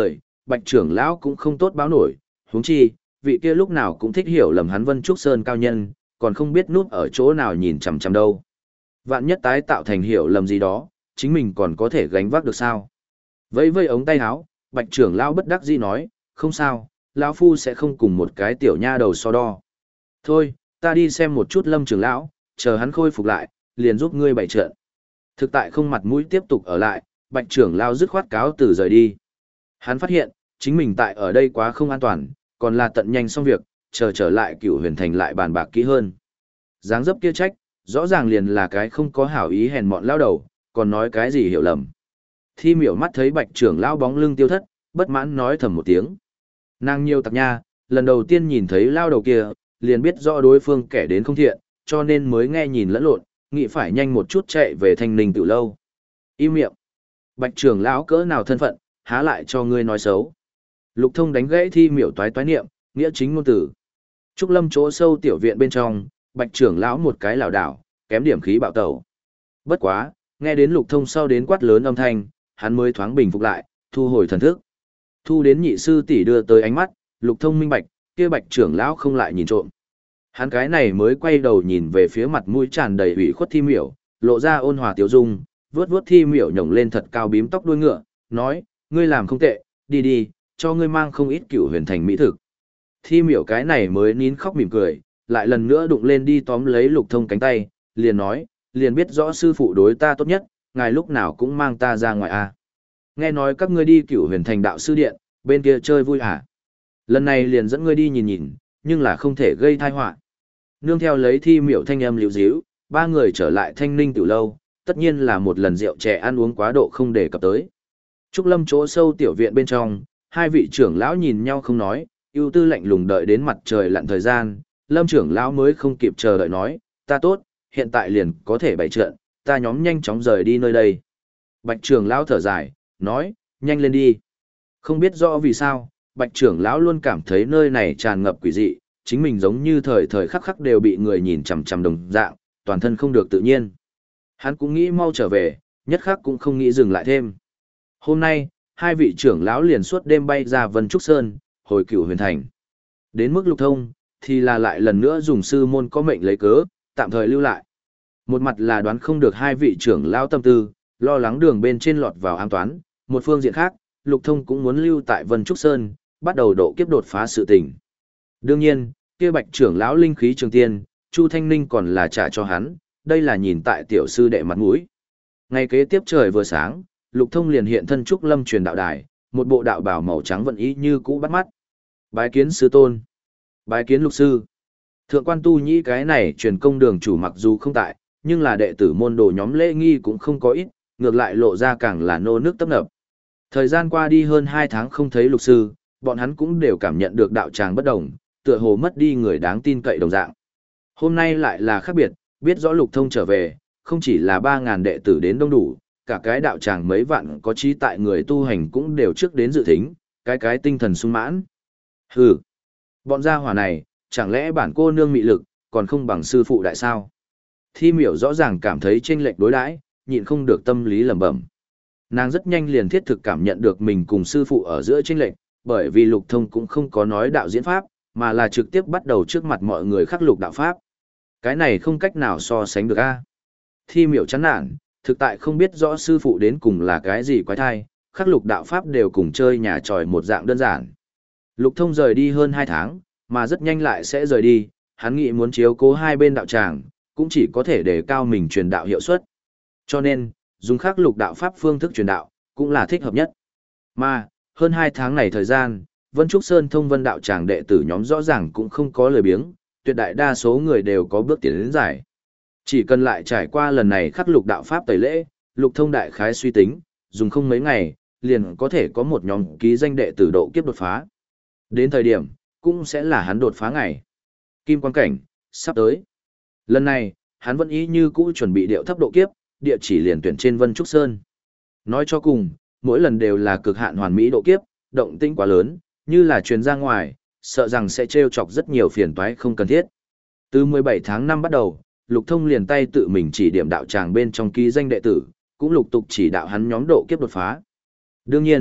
[SPEAKER 1] Bạch trưởng lão cũng không tốt báo nổi, huống chi, vị kia lúc nào cũng thích hiểu lầm hắn Vân Trúc Sơn cao nhân, còn không biết núp ở chỗ nào nhìn chằm chằm đâu. Vạn nhất tái tạo thành hiểu lầm gì đó, chính mình còn có thể gánh vác được sao? Vẫy vẫy ống tay áo, Bạch trưởng lão bất đắc dĩ nói, không sao, lão phu sẽ không cùng một cái tiểu nha đầu so đo. Thôi, ta đi xem một chút Lâm trưởng lão, chờ hắn khôi phục lại, liền giúp ngươi bày trận. Thực tại không mặt mũi tiếp tục ở lại, Bạch trưởng lão dứt khoát cáo từ rời đi. Hắn phát hiện, chính mình tại ở đây quá không an toàn, còn là tận nhanh xong việc, chờ trở lại Cửu Huyền Thành lại bàn bạc kỹ hơn. Dáng dấp kia trách, rõ ràng liền là cái không có hảo ý hèn mọn lao đầu, còn nói cái gì hiểu lầm. Thi miểu mắt thấy Bạch trưởng lão bóng lưng tiêu thất, bất mãn nói thầm một tiếng. Nàng nhiều tặc nha, lần đầu tiên nhìn thấy lao đầu kia, liền biết rõ đối phương kẻ đến không thiện, cho nên mới nghe nhìn lẫn lộn, nghĩ phải nhanh một chút chạy về Thanh Ninh Tự lâu. Im miệng. Bạch trưởng lão cỡ nào thân phận, há lại cho ngươi nói xấu. Lục Thông đánh gãy Thi miểu toái toái niệm, nghĩa chính ngôn tử. Trúc Lâm chỗ sâu tiểu viện bên trong, Bạch trưởng lão một cái lảo đảo, kém điểm khí bạo tẩu. Bất quá, nghe đến Lục Thông sau đến quát lớn âm thanh, hắn mới thoáng bình phục lại, thu hồi thần thức. Thu đến nhị sư tỷ đưa tới ánh mắt, Lục Thông minh bạch, kia Bạch trưởng lão không lại nhìn trộm. Hắn cái này mới quay đầu nhìn về phía mặt mũi tràn đầy ủy khuất Thi miểu, lộ ra ôn hòa tiếu dung, vuốt vuốt Thi miểu nhổng lên thật cao bím tóc đuôi ngựa, nói, ngươi làm không tệ, đi đi, cho ngươi mang không ít Cửu Huyền Thành mỹ thực. Thi miểu cái này mới nín khóc mỉm cười, lại lần nữa đụng lên đi tóm lấy Lục Thông cánh tay, liền nói, liền biết rõ sư phụ đối ta tốt nhất, ngài lúc nào cũng mang ta ra ngoài a. Nghe nói các ngươi đi Cửu Huyền Thành đạo sư điện, bên kia chơi vui hả? Lần này liền dẫn ngươi đi nhìn nhìn, nhưng là không thể gây tai họa. Nương theo lấy Thi miểu thanh âm liễu díu, ba người trở lại Thanh Ninh Tiểu lâu, tất nhiên là một lần rượu chè ăn uống quá độ không để cập tới. Trúc Lâm chỗ sâu tiểu viện bên trong, hai vị trưởng lão nhìn nhau không nói, ưu tư lạnh lùng đợi đến mặt trời lặn thời gian, Lâm trưởng lão mới không kịp chờ đợi nói, ta tốt, hiện tại liền có thể bày trận, ta nhóm nhanh chóng rời đi nơi đây. Bạch trưởng lão thở dài, nói, nhanh lên đi. Không biết rõ vì sao, Bạch trưởng lão luôn cảm thấy nơi này tràn ngập quỷ dị, chính mình giống như thời thời khắc khắc đều bị người nhìn chằm chằm đồng dạng, toàn thân không được tự nhiên. Hắn cũng nghĩ mau trở về, nhất khắc cũng không nghĩ dừng lại thêm. Hôm nay, hai vị trưởng lão liền suốt đêm bay ra Vân Trúc Sơn, hồi Cửu Huyền Thành. Đến mức Lục Thông, thì là lại lần nữa dùng sư môn có mệnh lấy cớ, tạm thời lưu lại. Một mặt là đoán không được hai vị trưởng lão tâm tư, lo lắng đường bên trên lọt vào an toán, một phương diện khác, Lục Thông cũng muốn lưu tại Vân Trúc Sơn, bắt đầu độ kiếp đột phá sự tình. Đương nhiên, kia Bạch trưởng lão linh khí trường tiên, Chu Thanh Ninh còn là trả cho hắn, đây là nhìn tại tiểu sư đệ mặt mũi. Ngày kế tiếp trời vừa sáng, Lục Thông liền hiện thân Trúc Lâm truyền đạo đài, một bộ đạo bào màu trắng vận ý như cũ bắt mắt. Bái kiến sư tôn, bái kiến lục sư. Thượng quan tu nhĩ cái này truyền công đường chủ mặc dù không tại, nhưng là đệ tử môn đồ nhóm lễ nghi cũng không có ít, ngược lại lộ ra càng là nô nước tấp nập. Thời gian qua đi hơn hai tháng không thấy lục sư, bọn hắn cũng đều cảm nhận được đạo tràng bất đồng, tựa hồ mất đi người đáng tin cậy đồng dạng. Hôm nay lại là khác biệt, biết rõ Lục Thông trở về, không chỉ là ba ngàn đệ tử đến đông đủ, cả cái đạo tràng mấy vạn có trí tại người tu hành cũng đều trước đến dự thính, cái cái tinh thần sung mãn. Hừ, bọn gia hỏa này, chẳng lẽ bản cô nương mị lực, còn không bằng sư phụ đại sao? Thi miểu rõ ràng cảm thấy chênh lệch đối đãi, nhịn không được tâm lý lẩm bẩm. Nàng rất nhanh liền thiết thực cảm nhận được mình cùng sư phụ ở giữa chênh lệch, bởi vì Lục Thông cũng không có nói đạo diễn pháp, mà là trực tiếp bắt đầu trước mặt mọi người khắc lục đạo pháp. Cái này không cách nào so sánh được a. Thi miểu chán nản, thực tại không biết rõ sư phụ đến cùng là cái gì quái thai, khắc lục đạo pháp đều cùng chơi nhà tròi một dạng đơn giản. Lục Thông rời đi hơn hai tháng, mà rất nhanh lại sẽ rời đi, hắn nghĩ muốn chiếu cố hai bên đạo tràng, cũng chỉ có thể để cao mình truyền đạo hiệu suất. Cho nên, dùng khắc lục đạo pháp phương thức truyền đạo, cũng là thích hợp nhất. Mà, hơn hai tháng này thời gian, Vân Trúc Sơn thông vân đạo tràng đệ tử nhóm rõ ràng cũng không có lười biếng, tuyệt đại đa số người đều có bước tiến đến giải. Chỉ cần lại trải qua lần này khắc lục đạo pháp tẩy lễ, Lục Thông đại khái suy tính, dùng không mấy ngày, liền có thể có một nhóm ký danh đệ tử độ kiếp đột phá. Đến thời điểm, cũng sẽ là hắn đột phá ngày. Kim Quang Cảnh, sắp tới. Lần này, hắn vẫn ý như cũ chuẩn bị điệu thấp độ kiếp, địa chỉ liền tuyển trên Vân Trúc Sơn. Nói cho cùng, mỗi lần đều là cực hạn hoàn mỹ độ kiếp, động tĩnh quá lớn, như là truyền ra ngoài, sợ rằng sẽ trêu chọc rất nhiều phiền toái không cần thiết. Từ mười bảy tháng năm bắt đầu, Lục Thông liền tay tự mình chỉ điểm đạo tràng bên trong ký danh đệ tử, cũng lục tục chỉ đạo hắn nhóm độ kiếp đột phá. Đương nhiên,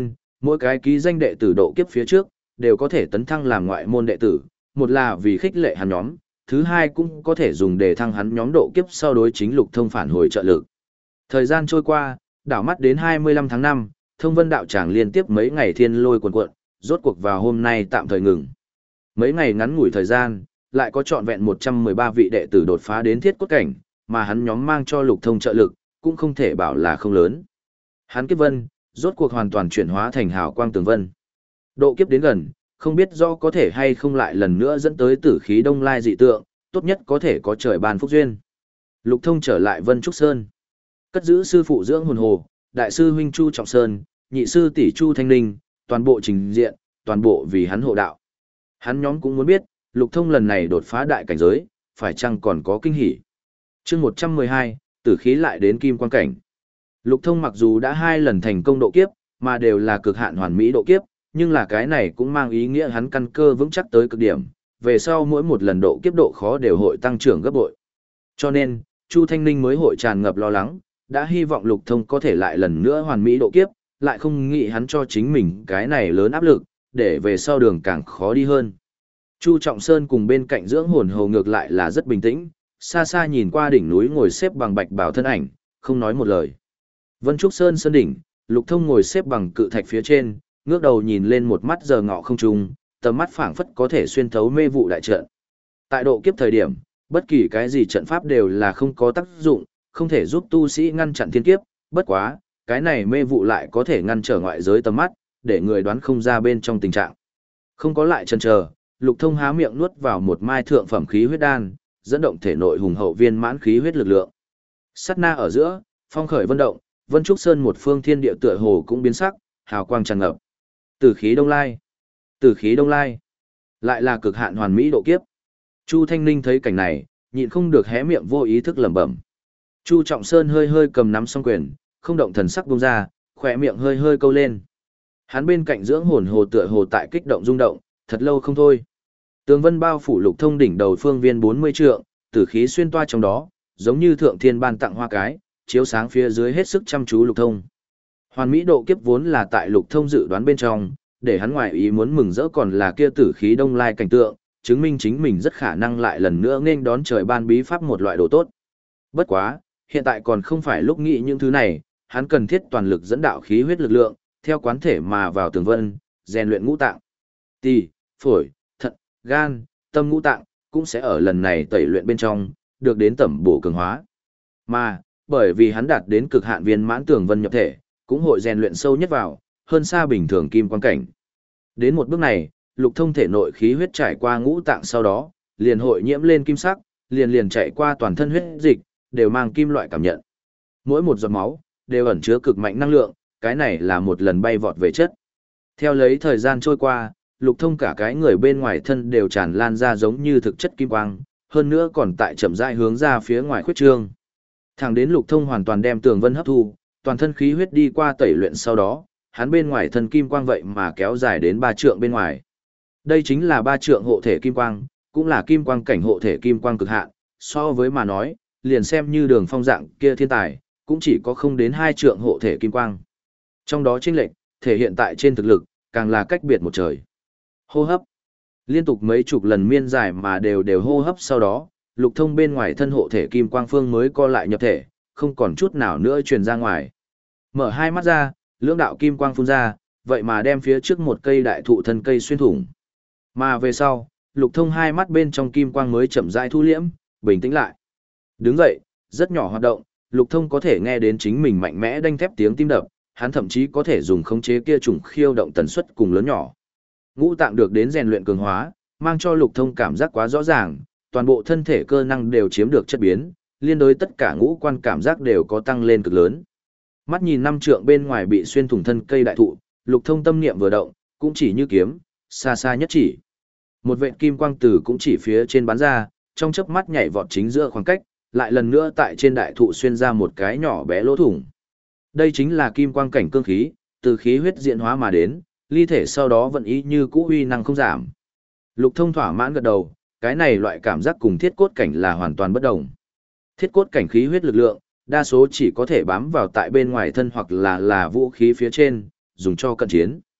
[SPEAKER 1] Mỗi cái ký danh đệ tử độ kiếp phía trước, đều có thể tấn thăng làm ngoại môn đệ tử, một là vì khích lệ hắn nhóm, thứ hai cũng có thể dùng để thăng hắn nhóm độ kiếp sau đối chính Lục Thông phản hồi trợ lực. Thời gian trôi qua, đảo mắt đến hai mươi lăm tháng năm, Thông Vân đạo tràng liên tiếp mấy ngày thiên lôi cuồn cuộn, rốt cuộc vào hôm nay tạm thời ngừng. Mấy ngày ngắn ngủi thời gian, lại có trọn vẹn một trăm mười ba vị đệ tử đột phá đến thiết cốt cảnh, mà hắn nhóm mang cho Lục Thông trợ lực, cũng không thể bảo là không lớn. Hắn kiếp vân, rốt cuộc hoàn toàn chuyển hóa thành hào quang tường vân. Độ kiếp đến gần, không biết do có thể hay không lại lần nữa dẫn tới tử khí đông lai dị tượng, tốt nhất có thể có trời ban phúc duyên. Lục Thông trở lại Vân Trúc Sơn. Cất giữ sư phụ dưỡng hồn hồ, đại sư huynh Chu Trọng Sơn, nhị sư tỷ Chu Thanh Ninh, toàn bộ trình diện, toàn bộ vì hắn hộ đạo. Hắn nhóm cũng muốn biết, Lục Thông lần này đột phá đại cảnh giới, phải chăng còn có kinh hỉ. Chương một trăm mười hai, tử khí lại đến kim quan cảnh. Lục Thông mặc dù đã hai lần thành công độ kiếp, mà đều là cực hạn hoàn mỹ độ kiếp, nhưng là cái này cũng mang ý nghĩa hắn căn cơ vững chắc tới cực điểm, về sau mỗi một lần độ kiếp độ khó đều hội tăng trưởng gấp bội. Cho nên, Chu Thanh Ninh mới hội tràn ngập lo lắng, đã hy vọng Lục Thông có thể lại lần nữa hoàn mỹ độ kiếp, lại không nghĩ hắn cho chính mình cái này lớn áp lực, để về sau đường càng khó đi hơn. Chu Trọng Sơn cùng bên cạnh dưỡng hồn hầu ngược lại là rất bình tĩnh, xa xa nhìn qua đỉnh núi ngồi xếp bằng bạch bảo thân ảnh, không nói một lời. Vân Trúc Sơn sơn đỉnh, Lục Thông ngồi xếp bằng cự thạch phía trên, ngước đầu nhìn lên một mắt giờ ngọ không trung, tầm mắt phảng phất có thể xuyên thấu mê vụ đại trận. Tại độ kiếp thời điểm, bất kỳ cái gì trận pháp đều là không có tác dụng, không thể giúp tu sĩ ngăn chặn thiên kiếp, bất quá, cái này mê vụ lại có thể ngăn trở ngoại giới tầm mắt, để người đoán không ra bên trong tình trạng. Không có lại chần chờ, Lục Thông há miệng nuốt vào một mai thượng phẩm khí huyết đan, dẫn động thể nội hùng hậu viên mãn khí huyết lực lượng. Sát na ở giữa, phong khởi vân động, Vân Trúc Sơn một phương thiên địa tựa hồ cũng biến sắc, hào quang tràn ngập. Tử khí đông lai, tử khí đông lai, lại là cực hạn hoàn mỹ độ kiếp. Chu Thanh Ninh thấy cảnh này, nhịn không được hé miệng vô ý thức lẩm bẩm. Chu Trọng Sơn hơi hơi cầm nắm song quyền, không động thần sắc buông ra, khỏe miệng hơi hơi câu lên. Hắn bên cạnh dưỡng hồn hồ tựa hồ tại kích động rung động, thật lâu không thôi. Tường vân bao phủ Lục Thông đỉnh đầu phương viên bốn mươi trượng, tử khí xuyên toa trong đó, giống như thượng thiên ban tặng hoa cái, chiếu sáng phía dưới hết sức chăm chú Lục Thông. Hoàn mỹ độ kiếp vốn là tại Lục Thông dự đoán bên trong, để hắn ngoài ý muốn mừng rỡ còn là kia tử khí đông lai cảnh tượng, chứng minh chính mình rất khả năng lại lần nữa nghênh đón trời ban bí pháp một loại đồ tốt. Bất quá, hiện tại còn không phải lúc nghĩ những thứ này, hắn cần thiết toàn lực dẫn đạo khí huyết lực lượng, theo quán thể mà vào tường vân, rèn luyện ngũ tạng. Tỳ, phổi, thận, gan, tâm ngũ tạng, cũng sẽ ở lần này tẩy luyện bên trong, được đến tẩm bổ cường hóa. Mà, bởi vì hắn đạt đến cực hạn viên mãn tường vân nhập thể, cũng hội rèn luyện sâu nhất vào, hơn xa bình thường kim quan cảnh. Đến một bước này, Lục Thông thể nội khí huyết trải qua ngũ tạng sau đó, liền hội nhiễm lên kim sắc, liền liền chạy qua toàn thân huyết dịch, đều mang kim loại cảm nhận. Mỗi một giọt máu đều ẩn chứa cực mạnh năng lượng, cái này là một lần bay vọt về chất. Theo lấy thời gian trôi qua, Lục Thông cả cái người bên ngoài thân đều tràn lan ra giống như thực chất kim quang, hơn nữa còn tại chậm rãi hướng ra phía ngoài khuyết trương. Thẳng đến Lục Thông hoàn toàn đem tường vân hấp thu, toàn thân khí huyết đi qua tẩy luyện sau đó, hắn bên ngoài thân kim quang vậy mà kéo dài đến ba trượng bên ngoài. Đây chính là ba trượng hộ thể kim quang, cũng là kim quang cảnh hộ thể kim quang cực hạn, so với mà nói, liền xem như Đường Phong dạng kia thiên tài, cũng chỉ có không đến hai trượng hộ thể kim quang. Trong đó chênh lệch, thể hiện tại trên thực lực, càng là cách biệt một trời. Hô hấp. Liên tục mấy chục lần miên dài mà đều đều hô hấp sau đó, Lục Thông bên ngoài thân hộ thể kim quang phương mới co lại nhập thể, không còn chút nào nữa truyền ra ngoài. Mở hai mắt ra, lưỡng đạo kim quang phun ra, vậy mà đem phía trước một cây đại thụ thân cây xuyên thủng. Mà về sau, Lục Thông hai mắt bên trong kim quang mới chậm rãi thu liễm, bình tĩnh lại. Đứng dậy, rất nhỏ hoạt động, Lục Thông có thể nghe đến chính mình mạnh mẽ đanh thép tiếng tim đập, hắn thậm chí có thể dùng khống chế kia trùng khiêu động tần suất cùng lớn nhỏ. Ngũ tạng được đến rèn luyện cường hóa, mang cho Lục Thông cảm giác quá rõ ràng, toàn bộ thân thể cơ năng đều chiếm được chất biến, liên đối tất cả ngũ quan cảm giác đều có tăng lên cực lớn. Mắt nhìn năm trượng bên ngoài bị xuyên thủng thân cây đại thụ, Lục Thông tâm niệm vừa động, cũng chỉ như kiếm, xa xa nhất chỉ. Một vệt kim quang từ cũng chỉ phía trên bắn ra, trong chớp mắt nhảy vọt chính giữa khoảng cách, lại lần nữa tại trên đại thụ xuyên ra một cái nhỏ bé lỗ thủng. Đây chính là kim quang cảnh cương khí, từ khí huyết diễn hóa mà đến, ly thể sau đó vẫn ý như cũ uy năng không giảm. Lục Thông thỏa mãn gật đầu, cái này loại cảm giác cùng thiết cốt cảnh là hoàn toàn bất đồng. Thiết cốt cảnh khí huyết lực lượng, đa số chỉ có thể bám vào tại bên ngoài thân hoặc là là vũ khí phía trên, dùng cho cận chiến.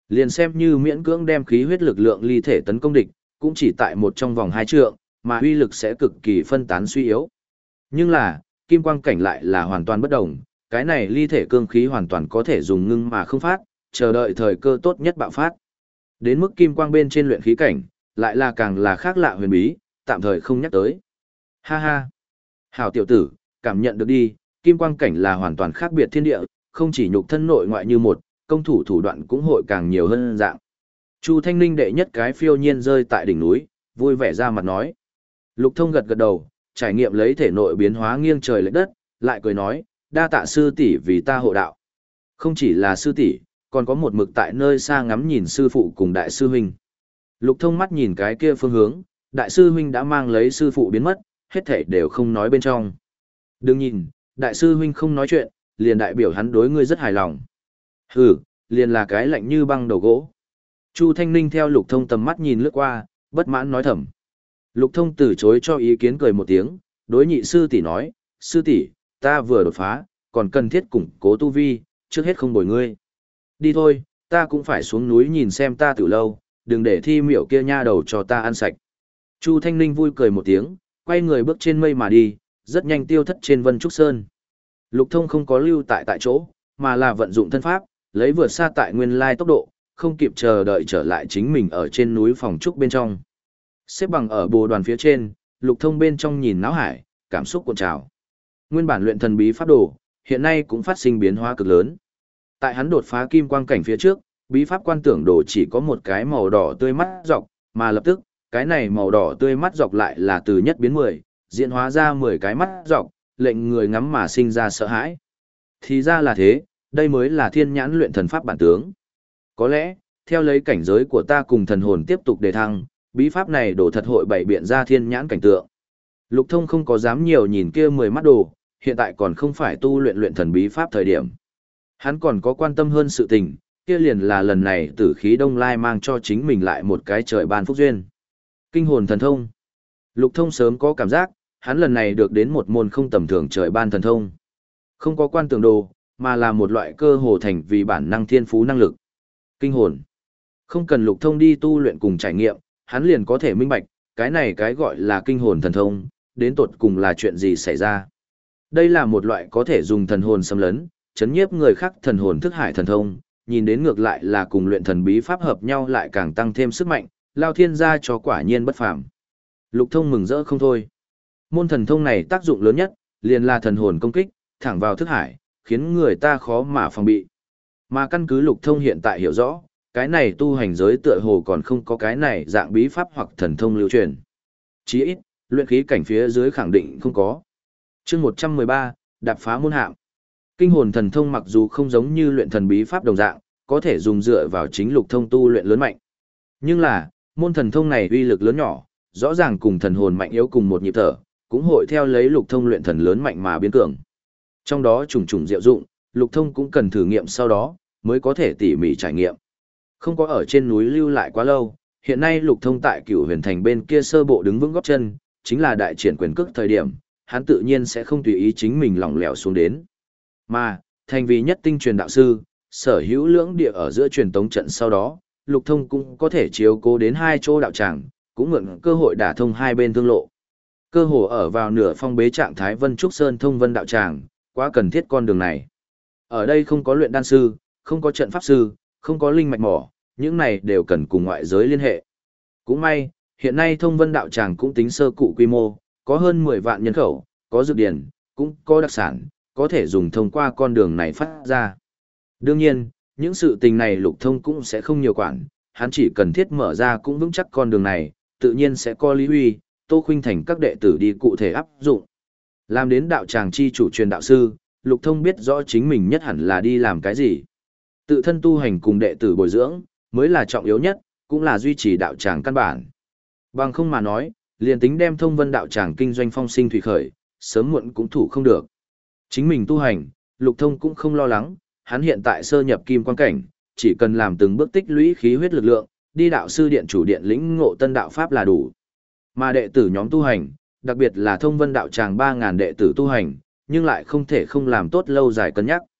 [SPEAKER 1] Liền xem như miễn cưỡng đem khí huyết lực lượng ly thể tấn công địch, cũng chỉ tại một trong vòng hai trượng, mà uy lực sẽ cực kỳ phân tán suy yếu. Nhưng là, kim quang cảnh lại là hoàn toàn bất đồng, cái này ly thể cương khí hoàn toàn có thể dùng ngưng mà không phát, chờ đợi thời cơ tốt nhất bạo phát. Đến mức kim quang bên trên luyện khí cảnh, lại là càng là khác lạ huyền bí, tạm thời không nhắc tới. Ha ha! Hảo tiểu tử, cảm nhận được đi, kim quang cảnh là hoàn toàn khác biệt thiên địa, không chỉ nhục thân nội ngoại như một, công thủ thủ đoạn cũng hội càng nhiều hơn dạng. Chu Thanh Ninh đệ nhất cái phiêu nhiên rơi tại đỉnh núi, vui vẻ ra mặt nói. Lục Thông gật gật đầu, trải nghiệm lấy thể nội biến hóa nghiêng trời lệch đất, lại cười nói, đa tạ sư tỷ vì ta hộ đạo. Không chỉ là sư tỷ, còn có một mực tại nơi xa ngắm nhìn sư phụ cùng đại sư huynh. Lục Thông mắt nhìn cái kia phương hướng, đại sư huynh đã mang lấy sư phụ biến mất, hết thảy đều không nói bên trong. Đừng nhìn, đại sư huynh không nói chuyện, liền đại biểu hắn đối ngươi rất hài lòng. Hừ, liền là cái lạnh như băng đầu gỗ. Chu Thanh Ninh theo Lục Thông tầm mắt nhìn lướt qua, bất mãn nói thầm. Lục Thông từ chối cho ý kiến cười một tiếng, đối nhị sư tỷ nói, sư tỷ, ta vừa đột phá, còn cần thiết củng cố tu vi, trước hết không bồi ngươi. Đi thôi, ta cũng phải xuống núi nhìn xem ta từ lâu, đừng để thi miểu kia nha đầu cho ta ăn sạch. Chu Thanh Ninh vui cười một tiếng, quay người bước trên mây mà đi, rất nhanh tiêu thất trên Vân Trúc Sơn. Lục Thông không có lưu tại tại chỗ, mà là vận dụng thân pháp, lấy vượt xa tại nguyên lai tốc độ, không kịp chờ đợi trở lại chính mình ở trên núi phòng trúc bên trong. Xếp bằng ở bồ đoàn phía trên, Lục Thông bên trong nhìn náo hải, cảm xúc cuộn trào. Nguyên bản luyện thần bí pháp đồ, hiện nay cũng phát sinh biến hóa cực lớn. Tại hắn đột phá kim quang cảnh phía trước, bí pháp quan tưởng đồ chỉ có một cái màu đỏ tươi mắt dọc, mà lập tức, cái này màu đỏ tươi mắt dọc lại là từ nhất biến mười, diễn hóa ra mười cái mắt dọc, lệnh người ngắm mà sinh ra sợ hãi. Thì ra là thế, đây mới là thiên nhãn luyện thần pháp bản tướng. Có lẽ, theo lấy cảnh giới của ta cùng thần hồn tiếp tục đề thăng, bí pháp này đổ thật hội bày biện ra thiên nhãn cảnh tượng. Lục Thông không có dám nhiều nhìn kia mười mắt đồ, hiện tại còn không phải tu luyện luyện thần bí pháp thời điểm. Hắn còn có quan tâm hơn sự tình, kia liền là lần này tử khí đông lai mang cho chính mình lại một cái trời ban phúc duyên. Kinh hồn thần thông. Lục Thông sớm có cảm giác, hắn lần này được đến một môn không tầm thường trời ban thần thông. Không có quan tưởng đồ, mà là một loại cơ hồ thành vì bản năng thiên phú năng lực. Kinh hồn. Không cần Lục Thông đi tu luyện cùng trải nghiệm, hắn liền có thể minh bạch, cái này cái gọi là kinh hồn thần thông, đến tột cùng là chuyện gì xảy ra. Đây là một loại có thể dùng thần hồn xâm lấn, chấn nhiếp người khác thần hồn thức hải thần thông, nhìn đến ngược lại là cùng luyện thần bí pháp hợp nhau lại càng tăng thêm sức mạnh, lao thiên gia cho quả nhiên bất phàm. Lục Thông mừng rỡ không thôi. Môn thần thông này tác dụng lớn nhất, liền là thần hồn công kích, thẳng vào thức hải, khiến người ta khó mà phòng bị. Mà căn cứ Lục Thông hiện tại hiểu rõ, cái này tu hành giới tựa hồ còn không có cái này dạng bí pháp hoặc thần thông lưu truyền. Chí ít, luyện khí cảnh phía dưới khẳng định không có. Chương một trăm mười ba, đạp phá môn hạm. Kinh hồn thần thông mặc dù không giống như luyện thần bí pháp đồng dạng, có thể dùng dựa vào chính Lục Thông tu luyện lớn mạnh. Nhưng là, môn thần thông này uy lực lớn nhỏ, rõ ràng cùng thần hồn mạnh yếu cùng một nhịp thở, cũng hội theo lấy Lục Thông luyện thần lớn mạnh mà biến cường. Trong đó trùng trùng diệu dụng, Lục Thông cũng cần thử nghiệm sau đó, mới có thể tỉ mỉ trải nghiệm. Không có ở trên núi lưu lại quá lâu, hiện nay Lục Thông tại Cửu Huyền Thành bên kia sơ bộ đứng vững gót chân, chính là đại triển quyền cước thời điểm, hắn tự nhiên sẽ không tùy ý chính mình lỏng lẻo xuống đến. Mà, thành vì nhất tinh truyền đạo sư, sở hữu lưỡng địa ở giữa truyền tống trận sau đó, Lục Thông cũng có thể chiếu cố đến hai chỗ đạo tràng, cũng mượn cơ hội đả thông hai bên thương lộ. Cơ hồ ở vào nửa phong bế trạng thái Vân Trúc Sơn thông vân đạo tràng, quá cần thiết con đường này. Ở đây không có luyện đan sư, không có trận pháp sư, không có linh mạch mỏ, những này đều cần cùng ngoại giới liên hệ. Cũng may, hiện nay thông vân đạo tràng cũng tính sơ cụ quy mô, có hơn mười vạn nhân khẩu, có dược điển, cũng có đặc sản, có thể dùng thông qua con đường này phát ra. Đương nhiên, những sự tình này Lục Thông cũng sẽ không nhiều quản, hắn chỉ cần thiết mở ra cũng vững chắc con đường này, tự nhiên sẽ có Lý Huy, Tô Khuynh Thành các đệ tử đi cụ thể áp dụng. Làm đến đạo tràng chi chủ truyền đạo sư, Lục Thông biết rõ chính mình nhất hẳn là đi làm cái gì. Tự thân tu hành cùng đệ tử bồi dưỡng, mới là trọng yếu nhất, cũng là duy trì đạo tràng căn bản. Bằng không mà nói, liền tính đem thông vân đạo tràng kinh doanh phong sinh thủy khởi, sớm muộn cũng thủ không được. Chính mình tu hành, Lục Thông cũng không lo lắng, hắn hiện tại sơ nhập kim quan cảnh, chỉ cần làm từng bước tích lũy khí huyết lực lượng, đi đạo sư điện chủ điện lĩnh ngộ tân đạo pháp là đủ. Mà đệ tử nhóm tu hành, đặc biệt là thông vân đạo tràng ba ngàn đệ tử tu hành, nhưng lại không thể không làm tốt lâu dài cân nhắc.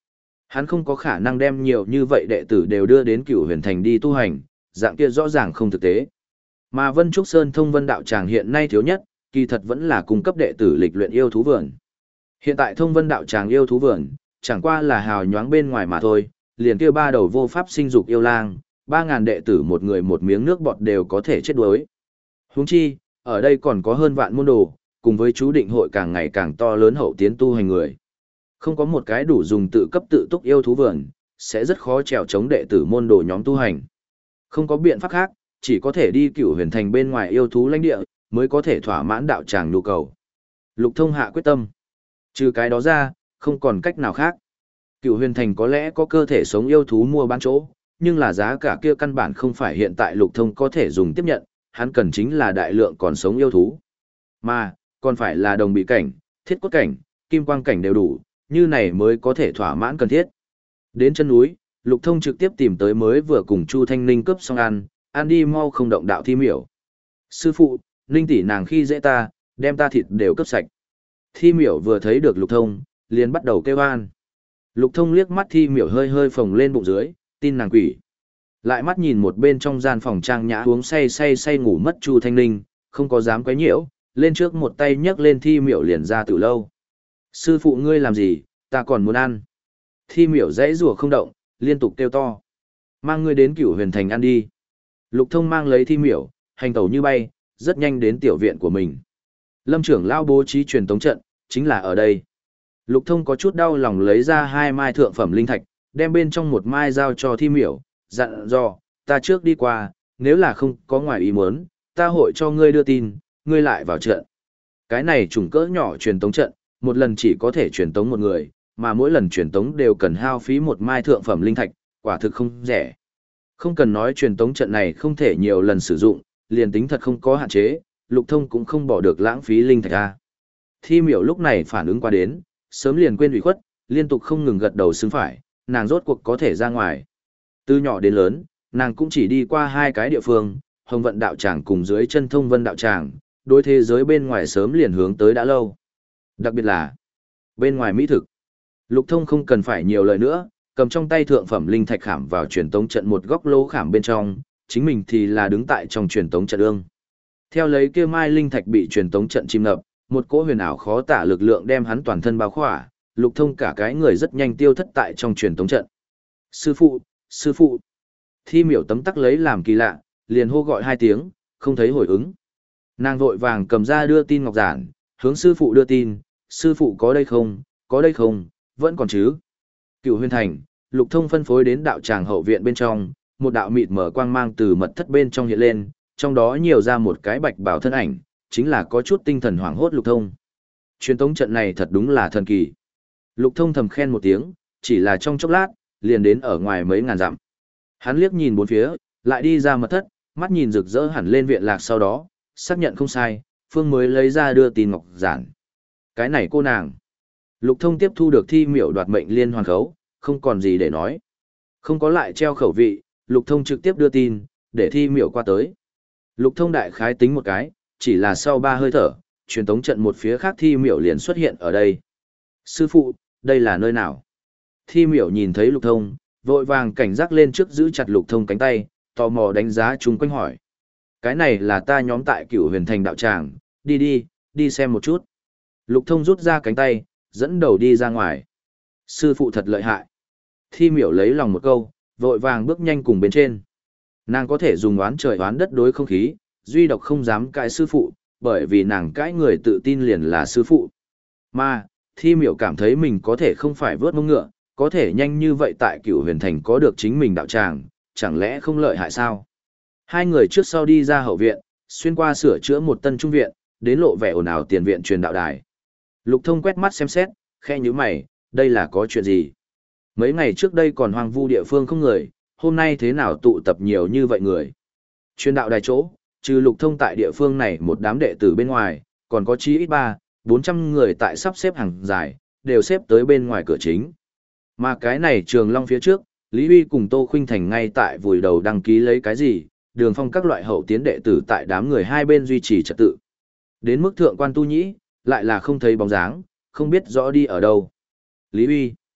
[SPEAKER 1] Hắn không có khả năng đem nhiều như vậy đệ tử đều đưa đến Cửu Huyền Thành đi tu hành, dạng kia rõ ràng không thực tế. Mà Vân Trúc Sơn Thông Vân đạo tràng hiện nay thiếu nhất, kỳ thật vẫn là cung cấp đệ tử lịch luyện yêu thú vườn. Hiện tại Thông Vân đạo tràng yêu thú vườn, chẳng qua là hào nhoáng bên ngoài mà thôi, liền kia ba đầu vô pháp sinh dục yêu lang, ba ngàn đệ tử một người một miếng nước bọt đều có thể chết đuối. Huống chi, ở đây còn có hơn vạn môn đồ, cùng với chú định hội càng ngày càng to lớn hậu tiến tu hành người. Không có một cái đủ dùng tự cấp tự túc yêu thú vườn, sẽ rất khó trèo chống đệ tử môn đồ nhóm tu hành. Không có biện pháp khác, chỉ có thể đi Cửu Huyền Thành bên ngoài yêu thú lãnh địa, mới có thể thỏa mãn đạo tràng nhu cầu. Lục Thông hạ quyết tâm. Trừ cái đó ra, không còn cách nào khác. Cửu Huyền Thành có lẽ có cơ thể sống yêu thú mua bán chỗ, nhưng là giá cả kia căn bản không phải hiện tại Lục Thông có thể dùng tiếp nhận, hắn cần chính là đại lượng còn sống yêu thú. Mà, còn phải là đồng bị cảnh, thiết cốt cảnh, kim quang cảnh đều đủ, như này mới có thể thỏa mãn cần thiết. Đến chân núi, Lục Thông trực tiếp tìm tới mới vừa cùng Chu Thanh Ninh cướp xong ăn, ăn đi mau không động đạo Thi Miểu. Sư phụ, Ninh tỷ nàng khi dễ ta, đem ta thịt đều cướp sạch. Thi Miểu vừa thấy được Lục Thông, liền bắt đầu kêu oan. Lục Thông liếc mắt Thi Miểu hơi hơi phồng lên bụng dưới, tin nàng quỷ. Lại mắt nhìn một bên trong gian phòng trang nhã uống say say say ngủ mất Chu Thanh Ninh, không có dám quấy nhiễu, lên trước một tay nhấc lên Thi Miểu liền ra từ lâu. Sư phụ ngươi làm gì, ta còn muốn ăn. Thi Miểu dãy rùa không động, liên tục kêu to. Mang ngươi đến Cửu Huyền Thành ăn đi. Lục Thông mang lấy Thi Miểu, hành tẩu như bay, rất nhanh đến tiểu viện của mình. Lâm trưởng lão bố trí truyền tống trận, chính là ở đây. Lục Thông có chút đau lòng lấy ra hai mai thượng phẩm linh thạch, đem bên trong một mai giao cho Thi Miểu, dặn dò, ta trước đi qua, nếu là không có ngoài ý muốn, ta hội cho ngươi đưa tin, ngươi lại vào trận. Cái này trùng cỡ nhỏ truyền tống trận, một lần chỉ có thể truyền tống một người, mà mỗi lần truyền tống đều cần hao phí một mai thượng phẩm linh thạch, quả thực không rẻ. Không cần nói truyền tống trận này không thể nhiều lần sử dụng, liền tính thật không có hạn chế, Lục Thông cũng không bỏ được lãng phí linh thạch ra. Thi Miểu lúc này phản ứng qua đến, sớm liền quên ủy khuất, liên tục không ngừng gật đầu xứng phải, nàng rốt cuộc có thể ra ngoài. Từ nhỏ đến lớn, nàng cũng chỉ đi qua hai cái địa phương, Hồng Vận đạo tràng cùng dưới chân Thông Vân đạo tràng, đối thế giới bên ngoài sớm liền hướng tới đã lâu. Đặc biệt là bên ngoài mỹ thực. Lục Thông không cần phải nhiều lời nữa, cầm trong tay thượng phẩm linh thạch khảm vào truyền tống trận một góc lỗ khảm bên trong, chính mình thì là đứng tại trong truyền tống trận ương. Theo lấy kia mai linh thạch bị truyền tống trận chìm ngập, một cỗ huyền ảo khó tả lực lượng đem hắn toàn thân bao khỏa, Lục Thông cả cái người rất nhanh tiêu thất tại trong truyền tống trận. Sư phụ, sư phụ. Thi Miểu tấm tắc lấy làm kỳ lạ, liền hô gọi hai tiếng, không thấy hồi ứng. Nàng vội vàng cầm ra đưa tin ngọc giản, hướng sư phụ đưa tin, sư phụ có đây không, có đây không, vẫn còn chứ. Cửu Huyền Thành, Lục Thông phân phối đến đạo tràng hậu viện bên trong, một đạo mịt mở quang mang từ mật thất bên trong hiện lên, trong đó nhiều ra một cái bạch bảo thân ảnh, chính là có chút tinh thần hoảng hốt Lục Thông. Truyền tống trận này thật đúng là thần kỳ. Lục Thông thầm khen một tiếng, chỉ là trong chốc lát, liền đến ở ngoài mấy ngàn dặm. Hắn liếc nhìn bốn phía, lại đi ra mật thất, mắt nhìn rực rỡ hẳn lên viện lạc sau đó, xác nhận không sai, Phương mới lấy ra đưa tin ngọc giản. Cái này cô nàng. Lục Thông tiếp thu được Thi Miểu đoạt mệnh liên hoàn khấu, không còn gì để nói. Không có lại treo khẩu vị, Lục Thông trực tiếp đưa tin, để Thi Miểu qua tới. Lục Thông đại khái tính một cái, chỉ là sau ba hơi thở, truyền tống trận một phía khác Thi Miểu liền xuất hiện ở đây. Sư phụ, đây là nơi nào? Thi Miểu nhìn thấy Lục Thông, vội vàng cảnh giác lên trước giữ chặt Lục Thông cánh tay, tò mò đánh giá chung quanh hỏi. Cái này là ta nhóm tại Cửu Huyền Thành đạo tràng, đi đi, đi xem một chút. Lục Thông rút ra cánh tay, dẫn đầu đi ra ngoài. Sư phụ thật lợi hại. Thi Miểu lấy lòng một câu, vội vàng bước nhanh cùng bên trên. Nàng có thể dùng oán trời oán đất đối không khí, duy độc không dám cãi sư phụ, bởi vì nàng cãi người tự tin liền là sư phụ. Mà, Thi Miểu cảm thấy mình có thể không phải vớt mông ngựa, có thể nhanh như vậy tại Cửu Huyền Thành có được chính mình đạo tràng, chẳng lẽ không lợi hại sao? Hai người trước sau đi ra hậu viện, xuyên qua sửa chữa một tân trung viện, đến lộ vẻ ồn ào tiền viện truyền đạo đài. Lục Thông quét mắt xem xét, khẽ nhíu mày, đây là có chuyện gì? Mấy ngày trước đây còn hoang vu địa phương không người, hôm nay thế nào tụ tập nhiều như vậy người? Truyền đạo đài chỗ, trừ Lục Thông tại địa phương này một đám đệ tử bên ngoài, còn có chí ít ba, bốn trăm người tại sắp xếp hàng dài, đều xếp tới bên ngoài cửa chính. Mà cái này Trường Long phía trước, Lý Huy cùng Tô Khuynh Thành ngay tại vùi đầu đăng ký lấy cái gì, Đường Phong các loại hậu tiến đệ tử tại đám người hai bên duy trì trật tự. Đến mức thượng quan tu nhĩ, lại là không thấy bóng dáng, không biết rõ đi ở đâu. Lý Huy.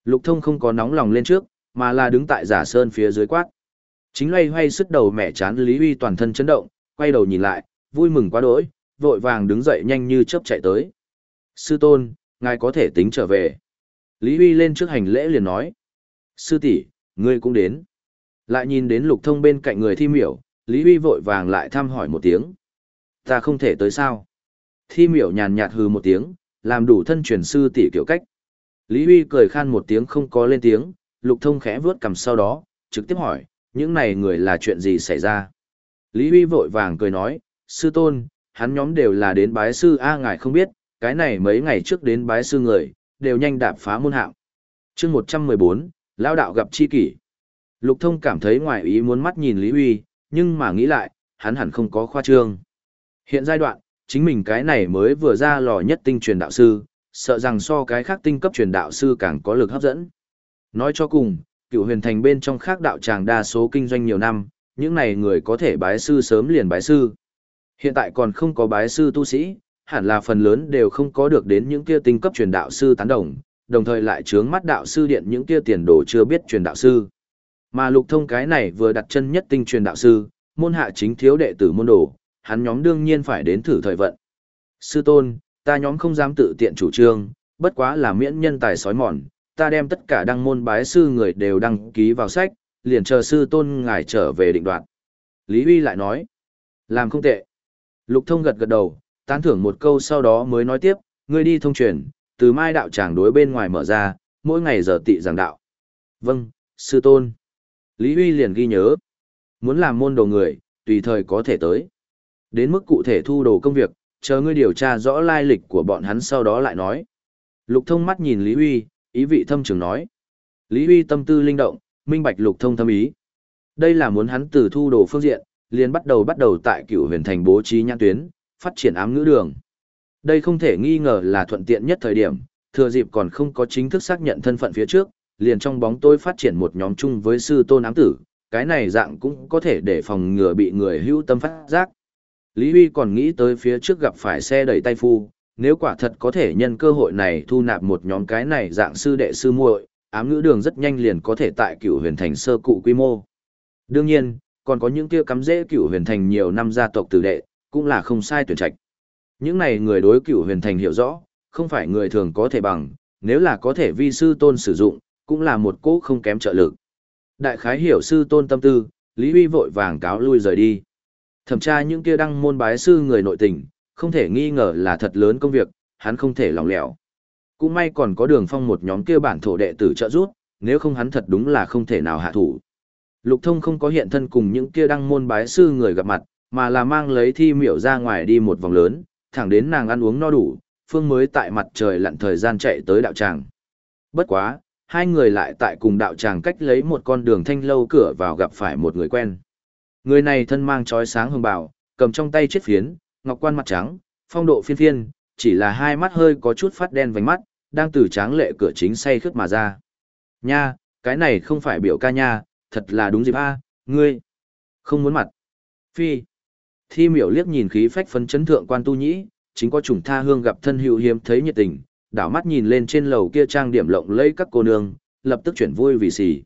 [SPEAKER 1] Lục Thông không có nóng lòng lên trước, mà là đứng tại giả sơn phía dưới quát. Chính loay hoay sức đầu mẹ chán Lý Huy toàn thân chấn động, quay đầu nhìn lại, vui mừng quá đỗi, vội vàng đứng dậy nhanh như chớp chạy tới. Sư tôn, ngài có thể tính trở về. Lý Huy lên trước hành lễ liền nói. Sư tỷ, ngươi cũng đến. Lại nhìn đến Lục Thông bên cạnh người Thi Miểu, Lý Huy vội vàng lại thăm hỏi một tiếng. Ta không thể tới sao? Thi Miểu nhàn nhạt hừ một tiếng, làm đủ thân truyền sư tỷ kiểu cách. Lý Huy cười khan một tiếng không có lên tiếng, Lục Thông khẽ vướt cằm sau đó, trực tiếp hỏi, những này người là chuyện gì xảy ra? Lý Huy vội vàng cười nói, sư tôn, hắn nhóm đều là đến bái sư A ngài không biết, cái này mấy ngày trước đến bái sư người, đều nhanh đạp phá môn hạng. chương một trăm mười bốn, Lao đạo gặp chi kỷ. Lục Thông cảm thấy ngoài ý muốn mắt nhìn Lý Huy, nhưng mà nghĩ lại, hắn hẳn không có khoa trương. Hiện giai đoạn, chính mình cái này mới vừa ra lò nhất tinh truyền đạo sư, sợ rằng so cái khác tinh cấp truyền đạo sư càng có lực hấp dẫn. Nói cho cùng, Cựu Huyền Thành bên trong khác đạo tràng đa số kinh doanh nhiều năm, những này người có thể bái sư sớm liền bái sư. Hiện tại còn không có bái sư tu sĩ, hẳn là phần lớn đều không có được đến những kia tinh cấp truyền đạo sư tán đồng, đồng thời lại trướng mắt đạo sư điện những kia tiền đồ chưa biết truyền đạo sư. Mà Lục Thông cái này vừa đặt chân nhất tinh truyền đạo sư, môn hạ chính thiếu đệ tử môn đồ, hắn nhóm đương nhiên phải đến thử thời vận. Sư tôn, ta nhóm không dám tự tiện chủ trương, bất quá là miễn nhân tài sói mòn, ta đem tất cả đăng môn bái sư người đều đăng ký vào sách, liền chờ sư tôn ngài trở về định đoạt. Lý Huy lại nói, làm không tệ. Lục Thông gật gật đầu, tán thưởng một câu sau đó mới nói tiếp, ngươi đi thông truyền, từ mai đạo tràng đối bên ngoài mở ra, mỗi ngày giờ tị giảng đạo. Vâng, sư tôn. Lý Huy liền ghi nhớ, muốn làm môn đồ người, tùy thời có thể tới. Đến mức cụ thể thu đồ công việc, chờ ngươi điều tra rõ lai lịch của bọn hắn sau đó lại nói. Lục Thông mắt nhìn Lý Huy, ý vị thâm trường nói. Lý Huy tâm tư linh động, minh bạch Lục Thông thâm ý. Đây là muốn hắn từ thu đồ phương diện, liền bắt đầu bắt đầu tại Cựu Huyền Thành bố trí nhãn tuyến, phát triển ám ngữ đường. Đây không thể nghi ngờ là thuận tiện nhất thời điểm, thừa dịp còn không có chính thức xác nhận thân phận phía trước, liền trong bóng tôi phát triển một nhóm chung với sư tôn ám tử, cái này dạng cũng có thể để phòng ngừa bị người hữu tâm phát giác. Lý Huy còn nghĩ tới phía trước gặp phải xe đẩy tay phu, nếu quả thật có thể nhân cơ hội này thu nạp một nhóm cái này dạng sư đệ sư muội, ám ngữ đường rất nhanh liền có thể tại Cựu Huyền Thành sơ cụ quy mô. Đương nhiên, còn có những kia cắm rễ Cựu Huyền Thành nhiều năm gia tộc tử đệ, cũng là không sai tuyển trạch. Những này người đối Cựu Huyền Thành hiểu rõ, không phải người thường có thể bằng, nếu là có thể vi sư tôn sử dụng, cũng là một cỗ không kém trợ lực. Đại khái hiểu sư tôn tâm tư, Lý Huy vội vàng cáo lui rời đi. Thẩm tra những kia đăng môn bái sư người nội tình, không thể nghi ngờ là thật lớn công việc, hắn không thể lòng lẻo. Cũng may còn có Đường Phong một nhóm kia bản thổ đệ tử trợ giúp, nếu không hắn thật đúng là không thể nào hạ thủ. Lục Thông không có hiện thân cùng những kia đăng môn bái sư người gặp mặt, mà là mang lấy Thi Miểu ra ngoài đi một vòng lớn, thẳng đến nàng ăn uống no đủ, phương mới tại mặt trời lặn thời gian chạy tới đạo tràng. Bất quá, hai người lại tại cùng đạo tràng cách lấy một con đường thanh lâu cửa vào gặp phải một người quen. Người này thân mang trói sáng hồng bào, cầm trong tay chiếc phiến, ngọc quan mặt trắng, phong độ phiên phiên, chỉ là hai mắt hơi có chút phát đen vành mắt, đang từ tráng lệ cửa chính say khướt mà ra. Nha, cái này không phải biểu ca nha, thật là đúng dịp a, ngươi không muốn mặt. Phi. Thi Miểu liếc nhìn khí phách phấn chấn thượng quan tu nhĩ, chính có chủng tha hương gặp thân hữu hiếm thấy nhiệt tình, đảo mắt nhìn lên trên lầu kia trang điểm lộng lẫy các cô nương, lập tức chuyển vui vì xì.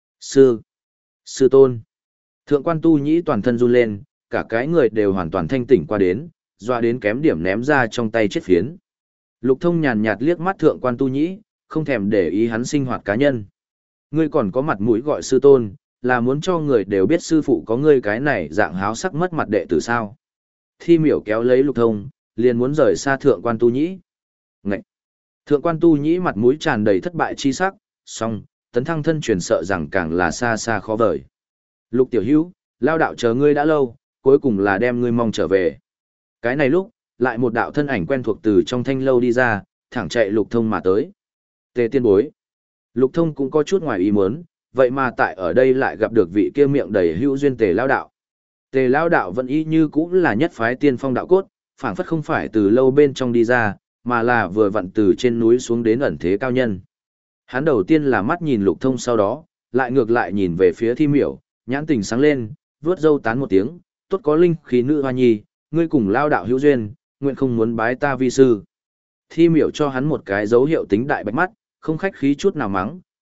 [SPEAKER 1] Sư, sư tôn. Thượng quan tu nhĩ toàn thân run lên, cả cái người đều hoàn toàn thanh tỉnh qua đến, doa đến kém điểm ném ra trong tay chết phiến. Lục Thông nhàn nhạt liếc mắt thượng quan tu nhĩ, không thèm để ý hắn sinh hoạt cá nhân. Ngươi còn có mặt mũi gọi sư tôn, là muốn cho người đều biết sư phụ có ngươi cái này dạng háo sắc mất mặt đệ tử sao. Thi Miểu kéo lấy Lục Thông, liền muốn rời xa thượng quan tu nhĩ. Ngậy! Thượng quan tu nhĩ mặt mũi tràn đầy thất bại chi sắc, song, tấn thăng thân truyền sợ rằng càng là xa xa khó vời. Lục tiểu hữu, lao đạo chờ ngươi đã lâu, cuối cùng là đem ngươi mong trở về. Cái này lúc, lại một đạo thân ảnh quen thuộc từ trong thanh lâu đi ra, thẳng chạy Lục Thông mà tới. Tề tiên bối. Lục Thông cũng có chút ngoài ý muốn, vậy mà tại ở đây lại gặp được vị kia miệng đầy hữu duyên Tề lao đạo. Tề lao đạo vẫn y như cũng là nhất phái tiên phong đạo cốt, phảng phất không phải từ lâu bên trong đi ra, mà là vừa vặn từ trên núi xuống đến ẩn thế cao nhân. Hắn đầu tiên là mắt nhìn Lục Thông, sau đó, lại ngược lại nhìn về phía Thi Miểu, nhãn tình sáng lên, vuốt râu tán một tiếng, tốt có linh khí nữ hoa nhi, ngươi cùng lao đạo hữu duyên, nguyện không muốn bái ta vi sư. Thi Miểu cho hắn một cái dấu hiệu tính đại bạch mắt, không khách khí chút nào mắng,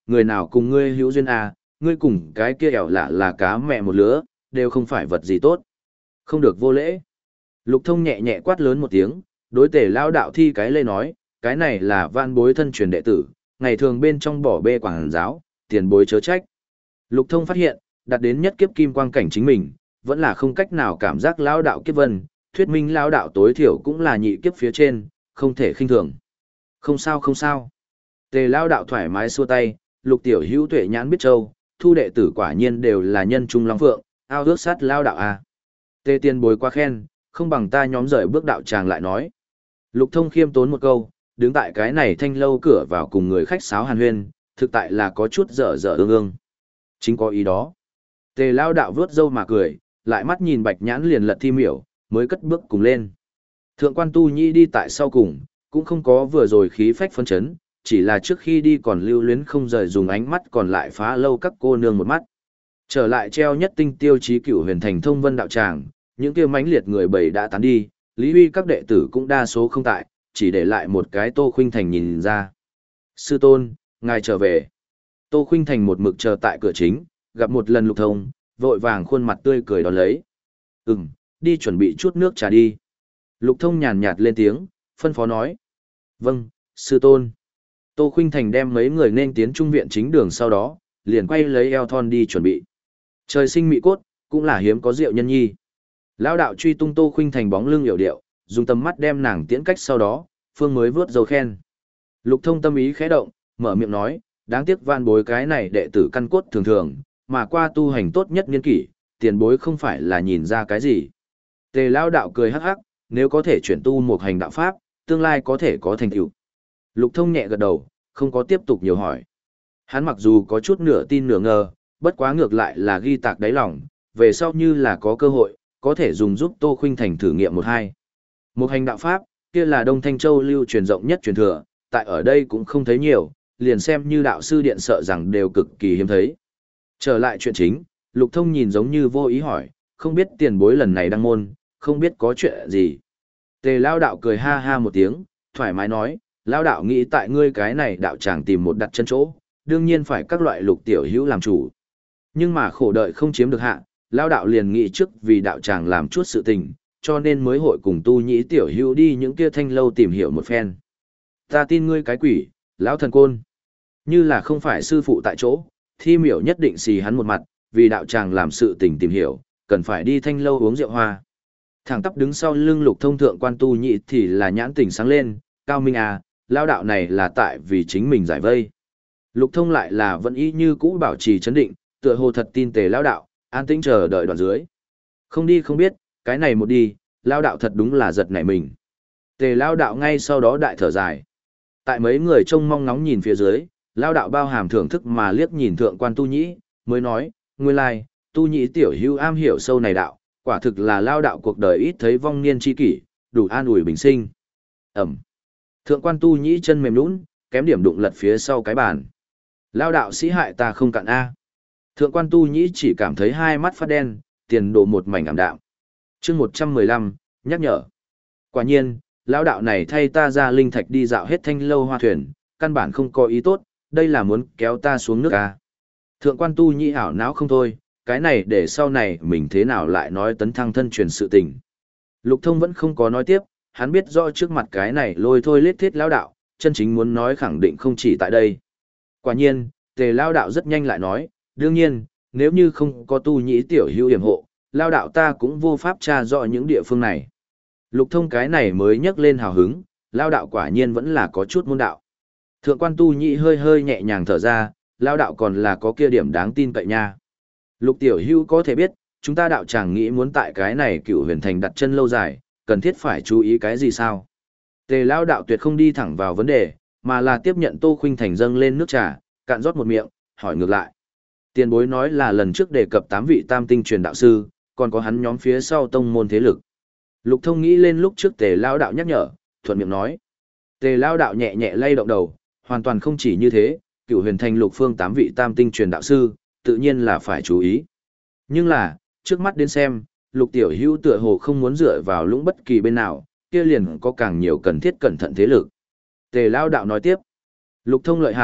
[SPEAKER 1] người nào cùng ngươi hữu duyên à, ngươi cùng cái kia ẻo lạ là cá mẹ một lứa, đều không phải vật gì tốt. Không được vô lễ. Lục Thông nhẹ nhẹ quát lớn một tiếng, đối tề lao đạo thi cái lê nói, cái này là van bối thân truyền đệ tử, ngày thường bên trong bỏ bê quảng giáo, tiền bối chớ trách. Lục Thông phát hiện, đạt đến nhất kiếp kim quang cảnh chính mình, vẫn là không cách nào cảm giác lao đạo kiếp vân, thuyết minh lao đạo tối thiểu cũng là nhị kiếp phía trên, không thể khinh thường. Không sao không sao. Tề lao đạo thoải mái xua tay, Lục tiểu hữu tuệ nhãn biết châu, thu đệ tử quả nhiên đều là nhân trung long phượng, ao ước sát lao đạo à. Tề tiền bối quá khen, không bằng ta nhóm rời bước đạo tràng lại nói. Lục Thông khiêm tốn một câu, đứng tại cái này thanh lâu cửa vào cùng người khách sáo hàn huyên, thực tại là có chút dở dở ương ương. Chính có ý đó. Tề lao đạo vướt râu mà cười, lại mắt nhìn bạch nhãn liền lật thi miểu, mới cất bước cùng lên. Thượng quan tu nhĩ đi tại sau cùng, cũng không có vừa rồi khí phách phấn chấn, chỉ là trước khi đi còn lưu luyến không rời dùng ánh mắt còn lại phá lâu các cô nương một mắt. Trở lại treo nhất tinh tiêu chí cửu huyền thành thông vân đạo tràng, những kia mãnh liệt người bầy đã tán đi, Lý Huy các đệ tử cũng đa số không tại, chỉ để lại một cái Tô Khuynh Thành nhìn ra. Sư tôn, ngài trở về. Tô Khuynh Thành một mực chờ tại cửa chính, gặp một lần Lục Thông, vội vàng khuôn mặt tươi cười đón lấy. Ừm, đi chuẩn bị chút nước trà đi. Lục Thông nhàn nhạt lên tiếng, phân phó nói. Vâng, sư tôn. Tô Khuynh Thành đem mấy người nên tiến trung viện chính đường sau đó, liền quay lấy eo thon đi chuẩn bị. Trời sinh mị cốt, cũng là hiếm có rượu nhân nhi. Lão đạo truy tung Tô Khuynh Thành bóng lưng hiểu điệu, dùng tầm mắt đem nàng tiễn cách sau đó, phương mới vớt dầu khen. Lục Thông tâm ý khẽ động, mở miệng nói, đáng tiếc van bối cái này đệ tử căn cốt thường thường, mà qua tu hành tốt nhất niên kỷ, tiền bối không phải là nhìn ra cái gì. Tề Lão đạo cười hắc hắc, nếu có thể chuyển tu một hành đạo pháp, tương lai có thể có thành tựu. Lục Thông nhẹ gật đầu, không có tiếp tục nhiều hỏi. Hắn mặc dù có chút nửa tin nửa ngờ, bất quá ngược lại là ghi tạc đáy lòng, về sau như là có cơ hội, có thể dùng giúp Tô Khuynh Thành thử nghiệm một hai. Một hành đạo pháp, kia là Đông Thanh Châu lưu truyền rộng nhất truyền thừa, tại ở đây cũng không thấy nhiều, liền xem như đạo sư điện sợ rằng đều cực kỳ hiếm thấy. Trở lại chuyện chính, Lục Thông nhìn giống như vô ý hỏi, không biết tiền bối lần này đăng môn, không biết có chuyện gì. Tề Lao đạo cười ha ha một tiếng, thoải mái nói, Lao đạo nghĩ tại ngươi cái này đạo tràng tìm một đặt chân chỗ, đương nhiên phải các loại lục tiểu hữu làm chủ. Nhưng mà khổ đợi không chiếm được hạ, Lao đạo liền nghĩ trước vì đạo tràng làm chút sự tình, cho nên mới hội cùng tu nhĩ tiểu hữu đi những kia thanh lâu tìm hiểu một phen. Ta tin ngươi cái quỷ, lão thần côn. Như là không phải sư phụ tại chỗ, thi miểu nhất định xì hắn một mặt, vì đạo tràng làm sự tình tìm hiểu, cần phải đi thanh lâu uống rượu hoa. Thẳng tắp đứng sau lưng Lục Thông thượng quan tu nhĩ thì là nhãn tình sáng lên, cao minh à, lao đạo này là tại vì chính mình giải vây. Lục Thông lại là vẫn y như cũ bảo trì chấn định, tựa hồ thật tin Tề lao đạo, an tĩnh chờ đợi đoạn dưới. Không đi không biết, cái này một đi, lao đạo thật đúng là giật nảy mình. Tề lao đạo ngay sau đó đại thở dài. Tại mấy người trông mong ngóng nhìn phía dưới, lao đạo bao hàm thưởng thức mà liếc nhìn thượng quan tu nhĩ, mới nói, nguyên lai, tu nhĩ tiểu hữu am hiểu sâu này đạo, quả thực là lao đạo cuộc đời ít thấy vong niên chi kỷ, đủ an ủi bình sinh. Ẩm. Thượng quan tu nhĩ chân mềm nhũn, kém điểm đụng lật phía sau cái bàn. Lao đạo sĩ hại ta không cạn a. Thượng quan tu nhĩ chỉ cảm thấy hai mắt phát đen, tiền đồ một mảnh ảm đạm. Chương một trăm mười lăm, nhắc nhở. Quả nhiên, lão đạo này thay ta ra linh thạch đi dạo hết thanh lâu hoa thuyền, căn bản không có ý tốt, đây là muốn kéo ta xuống nước a. Thượng quan tu nhĩ ảo não không thôi, cái này để sau này mình thế nào lại nói tấn thăng thân truyền sự tình. Lục Thông vẫn không có nói tiếp, hắn biết rõ trước mặt cái này lôi thôi lết thiết lão đạo, chân chính muốn nói khẳng định không chỉ tại đây. Quả nhiên, Tề lão đạo rất nhanh lại nói, đương nhiên, nếu như không có tu nhĩ tiểu hữu hiểm hộ, lão đạo ta cũng vô pháp tra rõ những địa phương này. Lục Thông cái này mới nhắc lên hào hứng, lão đạo quả nhiên vẫn là có chút môn đạo. Thượng quan tu nhĩ hơi hơi nhẹ nhàng thở ra, lão đạo còn là có kia điểm đáng tin cậy nha. Lục tiểu hữu có thể biết, chúng ta đạo tràng nghĩ muốn tại cái này cựu huyền thành đặt chân lâu dài, cần thiết phải chú ý cái gì sao? Tề lão đạo tuyệt không đi thẳng vào vấn đề, mà là tiếp nhận Tô Khuynh Thành dâng lên nước trà, cạn rót một miệng, hỏi ngược lại. Tiền bối nói là lần trước đề cập tám vị tam tinh truyền đạo sư, còn có hắn nhóm phía sau tông môn thế lực. Lục Thông nghĩ lên lúc trước Tề lão đạo nhắc nhở, thuận miệng nói. Tề lão đạo nhẹ nhẹ lay động đầu, hoàn toàn không chỉ như thế, cựu huyền thành lục phương tám vị tam tinh truyền đạo sư, tự nhiên là phải chú ý. Nhưng là, trước mắt đến xem, lục tiểu hữu tựa hồ không muốn dựa vào lũng bất kỳ bên nào, kia liền có càng nhiều cần thiết cẩn thận thế lực. Tề Lao đạo nói tiếp, Lục Thông lợi hại,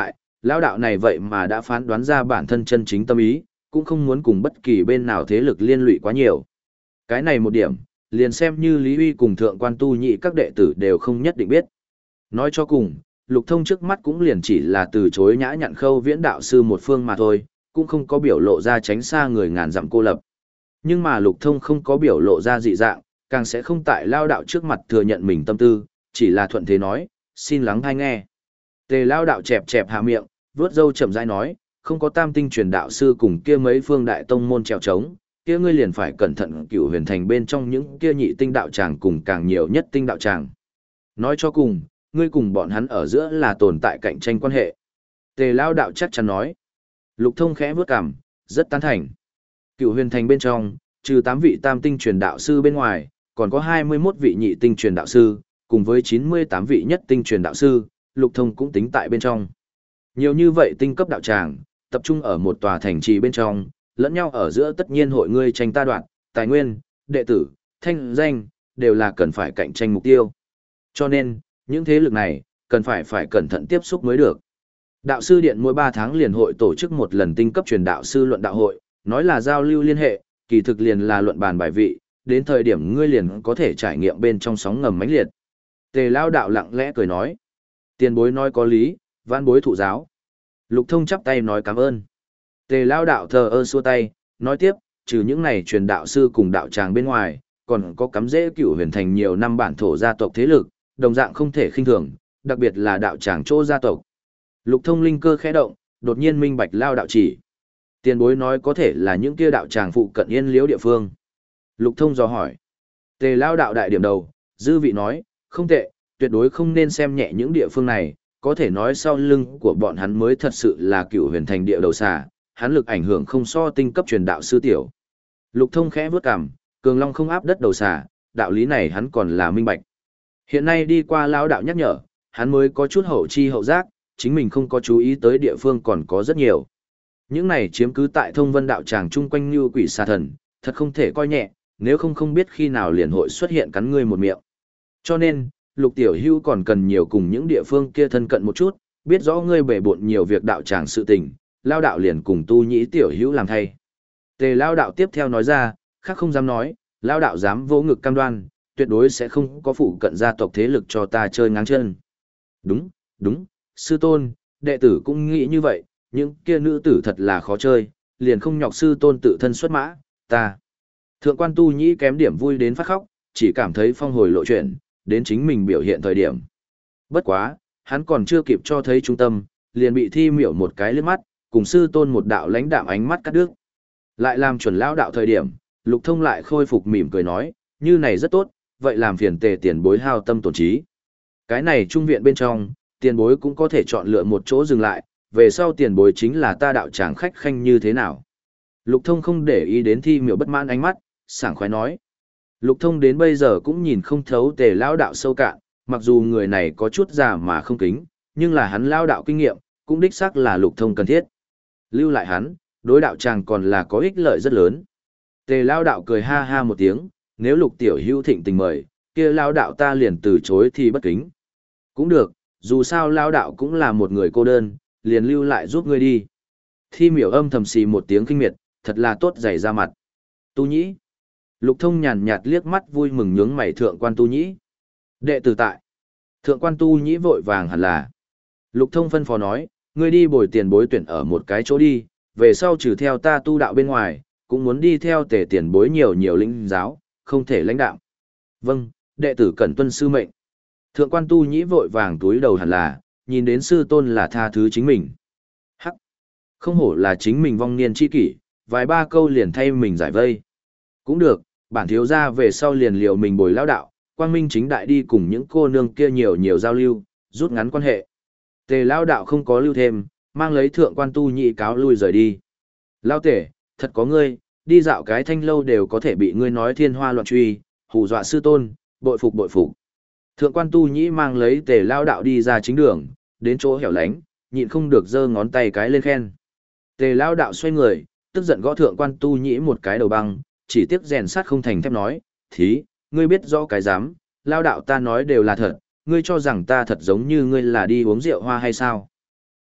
[SPEAKER 1] Lão đạo này vậy mà đã phán đoán ra bản thân chân chính tâm ý, cũng không muốn cùng bất kỳ bên nào thế lực liên lụy quá nhiều. Cái này một điểm, liền xem như Lý Huy cùng thượng quan tu nhị các đệ tử đều không nhất định biết. Nói cho cùng, Lục Thông trước mắt cũng liền chỉ là từ chối nhã nhặn Khâu Viễn đạo sư một phương mà thôi, cũng không có biểu lộ ra tránh xa người ngàn dặm cô lập. Nhưng mà Lục Thông không có biểu lộ ra dị dạng, càng sẽ không tại lao đạo trước mặt thừa nhận mình tâm tư, chỉ là thuận thế nói, xin lắng hay nghe. Tề lao đạo chẹp chẹp hạ miệng, vướt râu chậm rãi nói, không có tam tinh truyền đạo sư cùng kia mấy phương đại tông môn trèo trống, kia ngươi liền phải cẩn thận Cửu Huyền Thành bên trong những kia nhị tinh đạo tràng cùng càng nhiều nhất tinh đạo tràng. Nói cho cùng, ngươi cùng bọn hắn ở giữa là tồn tại cạnh tranh quan hệ. Tề lao đạo chắc chắn nói. Lục Thông khẽ vướt cằm, rất tán thành. Cửu Huyền Thành bên trong, trừ tám vị tam tinh truyền đạo sư bên ngoài, còn có hai mươi mốt vị nhị tinh truyền đạo sư, cùng với chín mươi tám vị nhất tinh truyền đạo sư, Lục Thông cũng tính tại bên trong. Nhiều như vậy tinh cấp đạo tràng, tập trung ở một tòa thành trì bên trong, lẫn nhau ở giữa tất nhiên hội ngươi tranh ta đoạn, tài nguyên, đệ tử, thanh danh, đều là cần phải cạnh tranh mục tiêu. Cho nên, những thế lực này, cần phải phải cẩn thận tiếp xúc mới được. Đạo sư điện mỗi ba tháng liền hội tổ chức một lần tinh cấp truyền đạo sư luận đạo hội, nói là giao lưu liên hệ, kỳ thực liền là luận bàn bài vị, đến thời điểm ngươi liền có thể trải nghiệm bên trong sóng ngầm mãnh liệt. Tề lao đạo lặng lẽ cười nói, tiền bối nói có lý, vãn bối thụ giáo. Lục Thông chắp tay nói cảm ơn. Tề lao đạo thờ ơ xua tay, nói tiếp, trừ những này truyền đạo sư cùng đạo tràng bên ngoài, còn có cắm rễ Cửu Huyền Thành nhiều năm bản thổ gia tộc thế lực, đồng dạng không thể khinh thường, đặc biệt là đạo tràng chỗ gia tộc. Lục Thông linh cơ khẽ động, đột nhiên minh bạch lao đạo chỉ. Tiền bối nói có thể là những kia đạo tràng phụ cận yên liễu địa phương. Lục Thông dò hỏi. Tề lao đạo đại điểm đầu, dư vị nói, không tệ, tuyệt đối không nên xem nhẹ những địa phương này, có thể nói sau lưng của bọn hắn mới thật sự là Cửu Huyền Thành địa đầu xà, hắn lực ảnh hưởng không so tinh cấp truyền đạo sư tiểu. Lục Thông khẽ vướt cằm, cường long không áp đất đầu xà, đạo lý này hắn còn là minh bạch. Hiện nay đi qua lao đạo nhắc nhở, hắn mới có chút hậu chi hậu giác, chính mình không có chú ý tới địa phương còn có rất nhiều. Những này chiếm cứ tại thông vân đạo tràng chung quanh như quỷ xà thần, thật không thể coi nhẹ, nếu không không biết khi nào liền hội xuất hiện cắn ngươi một miệng. Cho nên, Lục Tiểu Hưu còn cần nhiều cùng những địa phương kia thân cận một chút, biết rõ ngươi bể bộn nhiều việc đạo tràng sự tình, lao đạo liền cùng tu nhĩ Tiểu Hưu làm thay. Tề lao đạo tiếp theo nói ra, khác không dám nói, lao đạo dám vỗ ngực cam đoan, tuyệt đối sẽ không có phụ cận gia tộc thế lực cho ta chơi ngáng chân. Đúng, đúng, sư tôn, đệ tử cũng nghĩ như vậy, những kia nữ tử thật là khó chơi, liền không nhọc sư tôn tự thân xuất mã, ta. Thượng quan tu nhĩ kém điểm vui đến phát khóc, chỉ cảm thấy phong hồi lộ chuyện, đến chính mình biểu hiện thời điểm. Bất quá, hắn còn chưa kịp cho thấy trung tâm, liền bị thi miểu một cái liếc mắt, cùng sư tôn một đạo lãnh đạm ánh mắt cắt đứt. Lại làm chuẩn lão đạo thời điểm, Lục Thông lại khôi phục mỉm cười nói, như này rất tốt, vậy làm phiền tề tiền bối hao tâm tổn trí. Cái này trung viện bên trong, tiền bối cũng có thể chọn lựa một chỗ dừng lại, về sau tiền bối chính là ta đạo tràng khách khanh như thế nào. Lục Thông không để ý đến thi miểu bất mãn ánh mắt, sảng khoái nói. Lục Thông đến bây giờ cũng nhìn không thấu tề lão đạo sâu cạn, mặc dù người này có chút già mà không kính, nhưng là hắn lão đạo kinh nghiệm, cũng đích xác là Lục Thông cần thiết. Lưu lại hắn, đối đạo tràng còn là có ích lợi rất lớn. Tề lão đạo cười ha ha một tiếng, nếu Lục tiểu hữu thịnh tình mời, kia lão đạo ta liền từ chối thì bất kính. Cũng được, dù sao lão đạo cũng là một người cô đơn, liền lưu lại giúp ngươi đi. Thi miểu âm thầm xì một tiếng kinh miệt, thật là tốt dày ra mặt. Tu nhĩ. Lục Thông nhàn nhạt liếc mắt vui mừng nhướng mày thượng quan tu nhĩ. Đệ tử tại. Thượng quan tu nhĩ vội vàng hẳn là. Lục Thông phân phó nói, ngươi đi bồi tiền bối tuyển ở một cái chỗ đi, về sau trừ theo ta tu đạo bên ngoài, cũng muốn đi theo tề tiền bối nhiều nhiều lĩnh giáo, không thể lãnh đạo. Vâng, đệ tử cần tuân sư mệnh. Thượng quan tu nhĩ vội vàng túi đầu hẳn là, nhìn đến sư tôn là tha thứ chính mình. Hắc! Không hổ là chính mình vong niên chi kỷ, vài ba câu liền thay mình giải vây. Cũng được, bản thiếu gia về sau liền liều mình bồi lão đạo, quang minh chính đại đi cùng những cô nương kia nhiều nhiều giao lưu, rút ngắn quan hệ. Tề lão đạo không có lưu thêm, mang lấy thượng quan tu nhị cáo lui rời đi. Lão tể, thật có ngươi, đi dạo cái thanh lâu đều có thể bị ngươi nói thiên hoa loạn truy, hù dọa sư tôn, bội phục bội phục. Thượng quan tu nhĩ mang lấy tề lão đạo đi ra chính đường, đến chỗ hẻo lánh, nhịn không được giơ ngón tay cái lên khen. Tề lão đạo xoay người, tức giận gõ thượng quan tu nhĩ một cái đầu băng, chỉ tiếc rèn sắt không thành thép nói, thí, ngươi biết rõ cái dám, lao đạo ta nói đều là thật, ngươi cho rằng ta thật giống như ngươi là đi uống rượu hoa hay sao?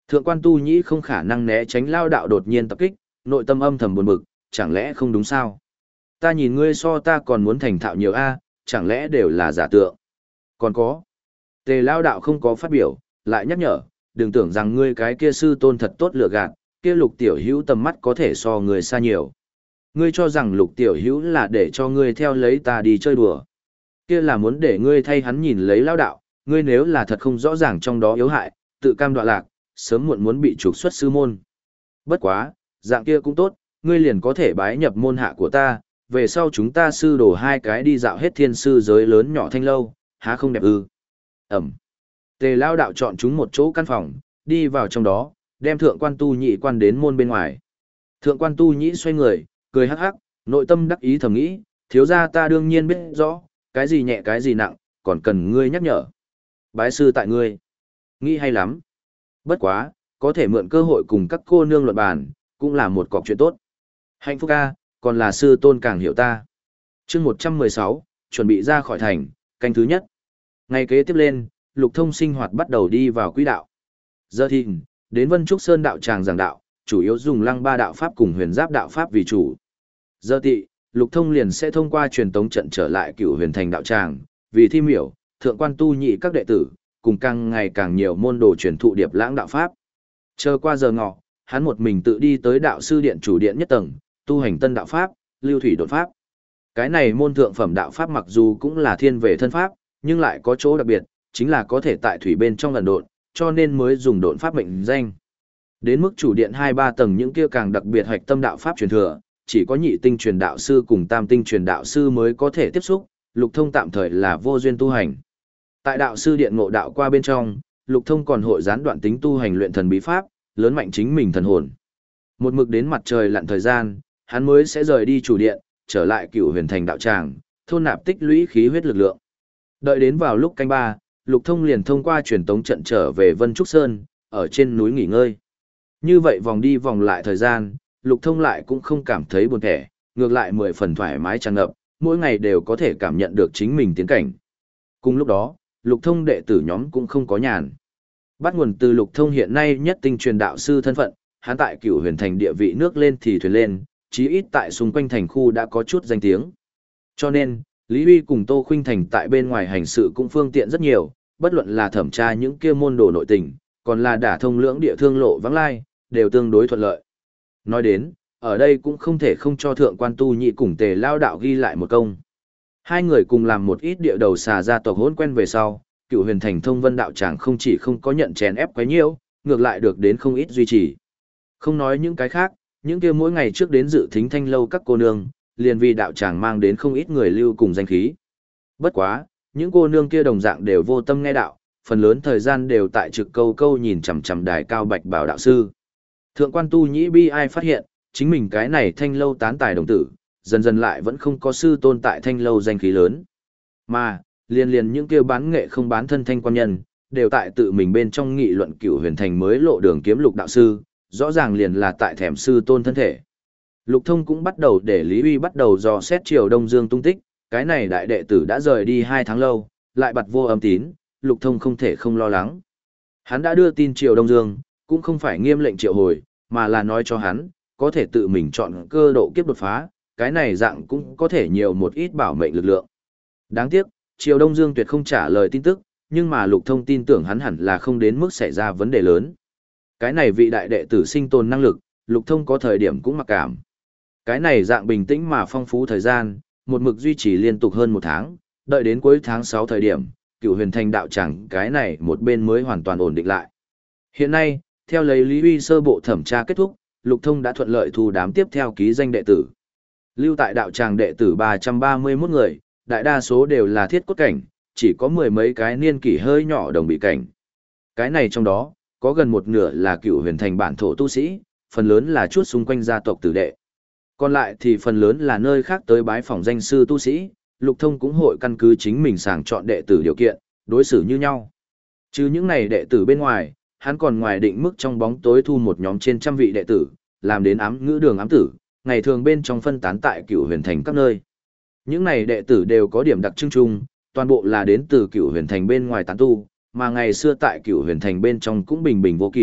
[SPEAKER 1] Thượng quan Tu Nhĩ không khả năng né tránh lao đạo đột nhiên tập kích, nội tâm âm thầm buồn bực, chẳng lẽ không đúng sao? Ta nhìn ngươi so ta còn muốn thành thạo nhiều a, chẳng lẽ đều là giả tượng? Còn có. Tề lao đạo không có phát biểu, lại nhắc nhở, đừng tưởng rằng ngươi cái kia sư tôn thật tốt lựa gạt, kia lục tiểu hữu tầm mắt có thể so người xa nhiều. Ngươi cho rằng lục tiểu hữu là để cho ngươi theo lấy ta đi chơi đùa. Kia là muốn để ngươi thay hắn nhìn lấy lao đạo, ngươi nếu là thật không rõ ràng trong đó yếu hại, tự cam đoạ lạc, sớm muộn muốn bị trục xuất sư môn. Bất quá, dạng kia cũng tốt, ngươi liền có thể bái nhập môn hạ của ta, về sau chúng ta sư đổ hai cái đi dạo hết thiên sư giới lớn nhỏ thanh lâu, há không đẹp ư. Ẩm. Tề lao đạo chọn chúng một chỗ căn phòng, đi vào trong đó, đem thượng quan Tu Nhĩ quan đến môn bên ngoài. Thượng quan Tu Nhĩ xoay người, cười hắc hắc, nội tâm đắc ý thầm nghĩ, thiếu gia ta đương nhiên biết rõ, cái gì nhẹ cái gì nặng, còn cần ngươi nhắc nhở. Bái sư tại ngươi. Nghĩ hay lắm. Bất quá, có thể mượn cơ hội cùng các cô nương luận bàn, cũng là một cọc chuyện tốt. Hạnh phúc a, còn là sư tôn càng hiểu ta. Chương một trăm mười sáu, chuẩn bị ra khỏi thành, canh thứ nhất. Ngày kế tiếp lên, Lục Thông sinh hoạt bắt đầu đi vào quỹ đạo. Giờ thì, đến Vân Trúc Sơn đạo tràng giảng đạo, chủ yếu dùng Lăng Ba đạo pháp cùng Huyền Giáp đạo pháp vì chủ. Giờ tị, Lục Thông liền sẽ thông qua truyền tống trận trở lại Cửu Huyền Thành đạo tràng, vì thi miểu, thượng quan Tu Nhĩ các đệ tử, cùng càng ngày càng nhiều môn đồ truyền thụ Điệp Lãng đạo pháp. Chờ qua giờ ngọ, hắn một mình tự đi tới đạo sư điện chủ điện nhất tầng, tu hành tân đạo pháp, lưu thủy đột pháp. Cái này môn thượng phẩm đạo pháp mặc dù cũng là thiên về thân pháp, nhưng lại có chỗ đặc biệt, chính là có thể tại thủy bên trong lần độn, cho nên mới dùng độn pháp mệnh danh. Đến mức chủ điện hai ba tầng những kia càng đặc biệt hoạch tâm đạo pháp truyền thừa, chỉ có nhị tinh truyền đạo sư cùng tam tinh truyền đạo sư mới có thể tiếp xúc, Lục Thông tạm thời là vô duyên tu hành. Tại đạo sư điện ngộ đạo qua bên trong, Lục Thông còn hội gián đoạn tính tu hành luyện thần bí pháp, lớn mạnh chính mình thần hồn. Một mực đến mặt trời lặn thời gian, hắn mới sẽ rời đi chủ điện, trở lại Cửu Huyền Thành đạo tràng, thôn nạp tích lũy khí huyết lực lượng. Đợi đến vào lúc canh ba, Lục Thông liền thông qua truyền tống trận trở về Vân Trúc Sơn, ở trên núi nghỉ ngơi. Như vậy vòng đi vòng lại thời gian, Lục Thông lại cũng không cảm thấy buồn thẻ, ngược lại mười phần thoải mái tràn ngập, mỗi ngày đều có thể cảm nhận được chính mình tiến cảnh. Cùng lúc đó, Lục Thông đệ tử nhóm cũng không có nhàn. Bắt nguồn từ Lục Thông hiện nay nhất tinh truyền đạo sư thân phận, hắn tại Cửu Huyền Thành địa vị nước lên thì thuyền lên, chí ít tại xung quanh thành khu đã có chút danh tiếng. Cho nên, Lý Huy cùng Tô Khuynh Thành tại bên ngoài hành sự cũng phương tiện rất nhiều, bất luận là thẩm tra những kia môn đồ nội tình, còn là đả thông lưỡng địa thương lộ vắng lai, đều tương đối thuận lợi. Nói đến, ở đây cũng không thể không cho thượng quan Tu Nhĩ cùng Tề lao đạo ghi lại một công. Hai người cùng làm một ít địa đầu xà gia tộc hỗn quen về sau, Cửu Huyền Thành thông vân đạo tràng không chỉ không có nhận chèn ép quá nhiều, ngược lại được đến không ít duy trì. Không nói những cái khác, những kia mỗi ngày trước đến dự thính thanh lâu các cô nương, liền vì đạo tràng mang đến không ít người lưu cùng danh khí. Bất quá, những cô nương kia đồng dạng đều vô tâm nghe đạo, phần lớn thời gian đều tại trực câu câu nhìn chằm chằm đài cao bạch bảo đạo sư. Thượng quan Tu Nhĩ bi ai phát hiện, chính mình cái này thanh lâu tán tài đồng tử, dần dần lại vẫn không có sư tôn tại thanh lâu danh khí lớn. Mà, liền liền những kia bán nghệ không bán thân thanh quan nhân, đều tại tự mình bên trong nghị luận Cửu Huyền Thành mới lộ đường kiếm lục đạo sư, rõ ràng liền là tại thèm sư tôn thân thể. Lục Thông cũng bắt đầu để Lý Uy bắt đầu dò xét Triều Đông Dương tung tích, cái này đại đệ tử đã rời đi hai tháng lâu, lại bặt vô âm tín, Lục Thông không thể không lo lắng. Hắn đã đưa tin Triều Đông Dương, cũng không phải nghiêm lệnh triệu hồi, mà là nói cho hắn, có thể tự mình chọn cơ độ kiếp đột phá, cái này dạng cũng có thể nhiều một ít bảo mệnh lực lượng. Đáng tiếc, Triều Đông Dương tuyệt không trả lời tin tức, nhưng mà Lục Thông tin tưởng hắn hẳn là không đến mức xảy ra vấn đề lớn. Cái này vị đại đệ tử sinh tồn năng lực, Lục Thông có thời điểm cũng mặc cảm. Cái này dạng bình tĩnh mà phong phú thời gian, một mực duy trì liên tục hơn một tháng, đợi đến cuối tháng sáu thời điểm, Cửu Huyền Thành đạo tràng cái này một bên mới hoàn toàn ổn định lại. Hiện nay, theo lấy Lý Uy sơ bộ thẩm tra kết thúc, Lục Thông đã thuận lợi thu đám tiếp theo ký danh đệ tử. Lưu tại đạo tràng đệ tử ba trăm ba mươi mốt người, đại đa số đều là thiết cốt cảnh, chỉ có mười mấy cái niên kỷ hơi nhỏ đồng bị cảnh. Cái này trong đó, có gần một nửa là Cửu Huyền Thành bản thổ tu sĩ, phần lớn là chút xung quanh gia tộc tử đệ. Còn lại thì phần lớn là nơi khác tới bái phỏng danh sư tu sĩ, Lục Thông cũng hội căn cứ chính mình sàng chọn đệ tử điều kiện, đối xử như nhau. Chứ những này đệ tử bên ngoài, hắn còn ngoài định mức trong bóng tối thu một nhóm trên trăm vị đệ tử, làm đến ám ngữ đường ám tử, ngày thường bên trong phân tán tại Cửu Huyền Thành các nơi. Những này đệ tử đều có điểm đặc trưng chung, toàn bộ là đến từ Cửu Huyền Thành bên ngoài tán tu, mà ngày xưa tại Cửu Huyền Thành bên trong cũng bình bình vô kỳ,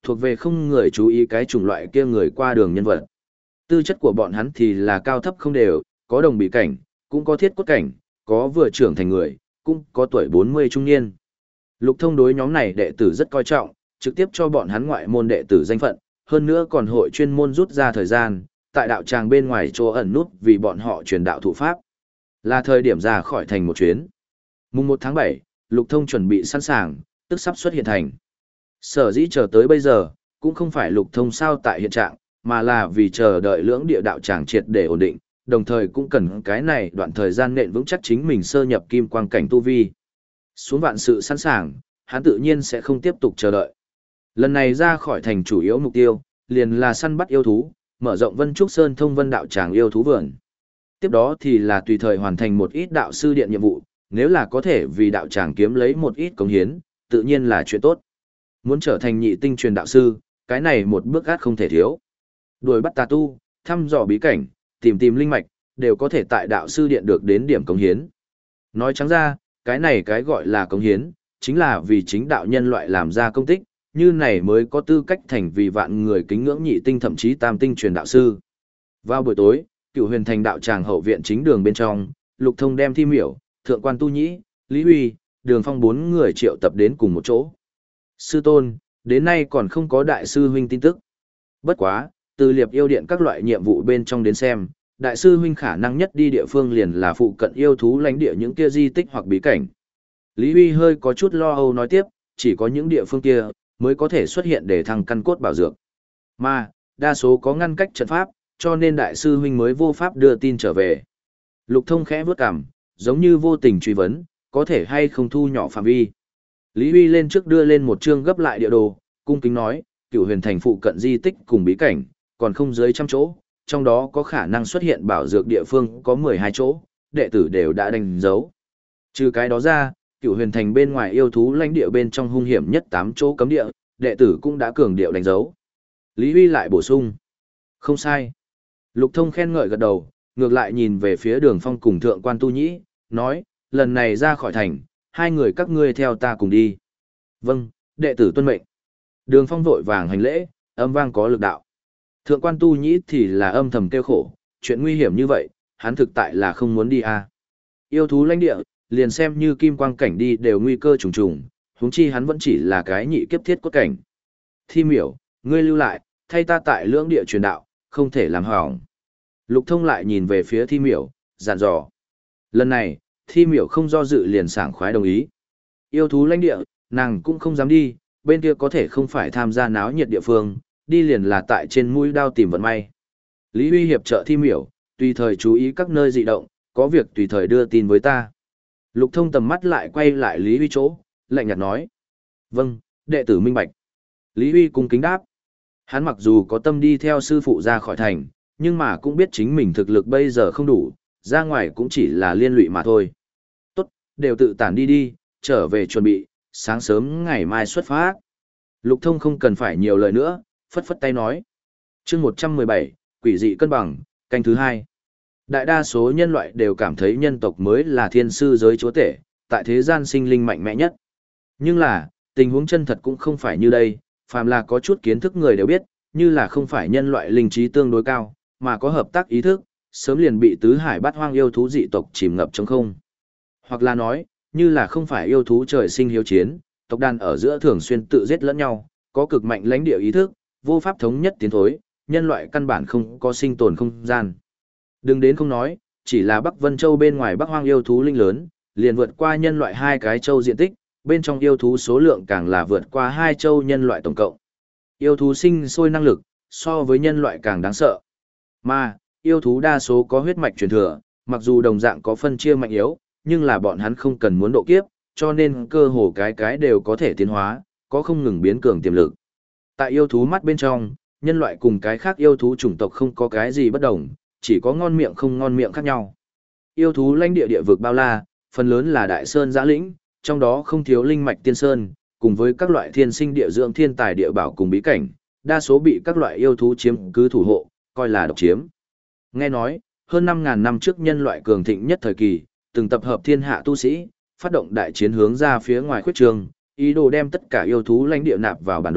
[SPEAKER 1] thuộc về không người chú ý cái chủng loại kia người qua đường nhân vật. Tư chất của bọn hắn thì là cao thấp không đều, có đồng bị cảnh, cũng có thiết cốt cảnh, có vừa trưởng thành người, cũng có tuổi bốn mươi trung niên. Lục Thông đối nhóm này đệ tử rất coi trọng, trực tiếp cho bọn hắn ngoại môn đệ tử danh phận, hơn nữa còn hội chuyên môn rút ra thời gian, tại đạo tràng bên ngoài chỗ ẩn nút vì bọn họ truyền đạo thụ pháp. Là thời điểm ra khỏi thành một chuyến. Mùng một tháng bảy, Lục Thông chuẩn bị sẵn sàng, tức sắp xuất hiện thành. Sở dĩ chờ tới bây giờ, cũng không phải Lục Thông sao tại hiện trạng, mà là vì chờ đợi lưỡng địa đạo tràng triệt để ổn định, đồng thời cũng cần cái này đoạn thời gian nện vững chắc chính mình sơ nhập kim quang cảnh tu vi. Xuống vạn sự sẵn sàng, hắn tự nhiên sẽ không tiếp tục chờ đợi. Lần này ra khỏi thành chủ yếu mục tiêu, liền là săn bắt yêu thú, mở rộng Vân Trúc Sơn thông vân đạo tràng yêu thú vườn. Tiếp đó thì là tùy thời hoàn thành một ít đạo sư điện nhiệm vụ, nếu là có thể vì đạo tràng kiếm lấy một ít công hiến, tự nhiên là chuyện tốt. Muốn trở thành nhị tinh truyền đạo sư, cái này một bước át không thể thiếu. Đuổi bắt tà tu, thăm dò bí cảnh, tìm tìm linh mạch, đều có thể tại đạo sư điện được đến điểm công hiến. Nói trắng ra, cái này cái gọi là công hiến, chính là vì chính đạo nhân loại làm ra công tích, như này mới có tư cách thành vì vạn người kính ngưỡng nhị tinh thậm chí tam tinh truyền đạo sư. Vào buổi tối, Cửu Huyền Thành đạo tràng hậu viện chính đường bên trong, Lục Thông đem Thi Miểu, Thượng quan Tu Nhĩ, Lý Huy, Đường Phong bốn người triệu tập đến cùng một chỗ. Sư tôn, đến nay còn không có đại sư huynh tin tức. Bất quá, từ liệp yêu điện các loại nhiệm vụ bên trong đến xem, đại sư huynh khả năng nhất đi địa phương liền là phụ cận yêu thú lãnh địa những kia di tích hoặc bí cảnh. Lý Huy hơi có chút lo âu nói tiếp, chỉ có những địa phương kia mới có thể xuất hiện để thăng căn cốt bảo dược. Mà, đa số có ngăn cách trận pháp, cho nên đại sư huynh mới vô pháp đưa tin trở về. Lục Thông khẽ vướt cằm, giống như vô tình truy vấn, có thể hay không thu nhỏ phạm vi. Lý Huy lên trước đưa lên một chương gấp lại địa đồ, cung kính nói, Cửu Huyền Thành phụ cận di tích cùng bí cảnh, còn không dưới trăm chỗ, trong đó có khả năng xuất hiện bảo dược địa phương có mười hai chỗ, đệ tử đều đã đánh dấu. Trừ cái đó ra, Cửu Huyền Thành bên ngoài yêu thú lãnh địa bên trong hung hiểm nhất tám chỗ cấm địa, đệ tử cũng đã cường điệu đánh dấu. Lý Huy lại bổ sung. Không sai. Lục Thông khen ngợi gật đầu, ngược lại nhìn về phía Đường Phong cùng Thượng quan Tu Nhĩ, nói, lần này ra khỏi thành, hai người các ngươi theo ta cùng đi. Vâng, đệ tử tuân mệnh. Đường Phong vội vàng hành lễ, âm vang có lực đạo. Thượng quan Tu Nhĩ thì là âm thầm kêu khổ, chuyện nguy hiểm như vậy, hắn thực tại là không muốn đi à. Yêu thú lãnh địa, liền xem như kim quang cảnh đi đều nguy cơ trùng trùng, huống chi hắn vẫn chỉ là cái nhị kiếp thiết cốt cảnh. Thi Miểu, ngươi lưu lại, thay ta tại lưỡng địa truyền đạo, không thể làm hỏng. Lục Thông lại nhìn về phía Thi Miểu, dặn dò. Lần này, Thi Miểu không do dự liền sảng khoái đồng ý. Yêu thú lãnh địa, nàng cũng không dám đi, bên kia có thể không phải tham gia náo nhiệt địa phương, đi liền là tại trên mũi đao tìm vận may. Lý Huy hiệp trợ Thi Miểu, tùy thời chú ý các nơi dị động, có việc tùy thời đưa tin với ta. Lục Thông tầm mắt lại quay lại Lý Huy chỗ, lạnh nhạt nói. Vâng, đệ tử minh bạch. Lý Huy cung kính đáp. Hắn mặc dù có tâm đi theo sư phụ ra khỏi thành, nhưng mà cũng biết chính mình thực lực bây giờ không đủ, ra ngoài cũng chỉ là liên lụy mà thôi. Tốt, đều tự tản đi đi, trở về chuẩn bị, sáng sớm ngày mai xuất phát. Lục Thông không cần phải nhiều lời nữa, phất phất tay nói. Chương một trăm mười bảy, quỷ dị cân bằng, canh thứ hai. Đại đa số nhân loại đều cảm thấy nhân tộc mới là thiên sư giới chúa tể, tại thế gian sinh linh mạnh mẽ nhất. Nhưng là, tình huống chân thật cũng không phải như đây, phàm là có chút kiến thức người đều biết, như là không phải nhân loại linh trí tương đối cao, mà có hợp tác ý thức, sớm liền bị tứ hải bát hoang yêu thú dị tộc chìm ngập trong không. Hoặc là nói, như là không phải yêu thú trời sinh hiếu chiến, tộc đàn ở giữa thường xuyên tự giết lẫn nhau, có cực mạnh lãnh địa ý thức, vô pháp thống nhất tiến thối, nhân loại căn bản không có sinh tồn không gian. Đừng đến không nói, chỉ là Bắc Vân Châu bên ngoài Bắc Hoang yêu thú linh lớn, liền vượt qua nhân loại hai cái châu diện tích, bên trong yêu thú số lượng càng là vượt qua hai châu nhân loại tổng cộng. Yêu thú sinh sôi năng lực, so với nhân loại càng đáng sợ. Mà, yêu thú đa số có huyết mạch truyền thừa, mặc dù đồng dạng có phân chia mạnh yếu, nhưng là bọn hắn không cần muốn độ kiếp, cho nên cơ hồ cái cái đều có thể tiến hóa, có không ngừng biến cường tiềm lực. Tại yêu thú mắt bên trong, nhân loại cùng cái khác yêu thú chủng tộc không có cái gì bất đồng, chỉ có ngon miệng không ngon miệng khác nhau. Yêu thú lãnh địa địa vực bao la, phần lớn là đại sơn giã lĩnh, trong đó không thiếu linh mạch tiên sơn, cùng với các loại thiên sinh địa dưỡng thiên tài địa bảo cùng bí cảnh, đa số bị các loại yêu thú chiếm cứ thủ hộ, coi là độc chiếm. Nghe nói, hơn năm ngàn năm trước nhân loại cường thịnh nhất thời kỳ, từng tập hợp thiên hạ tu sĩ, phát động đại chiến hướng ra phía ngoài khuyết trường, ý đồ đem tất cả yêu thú lãnh địa nạp vào bản đồ,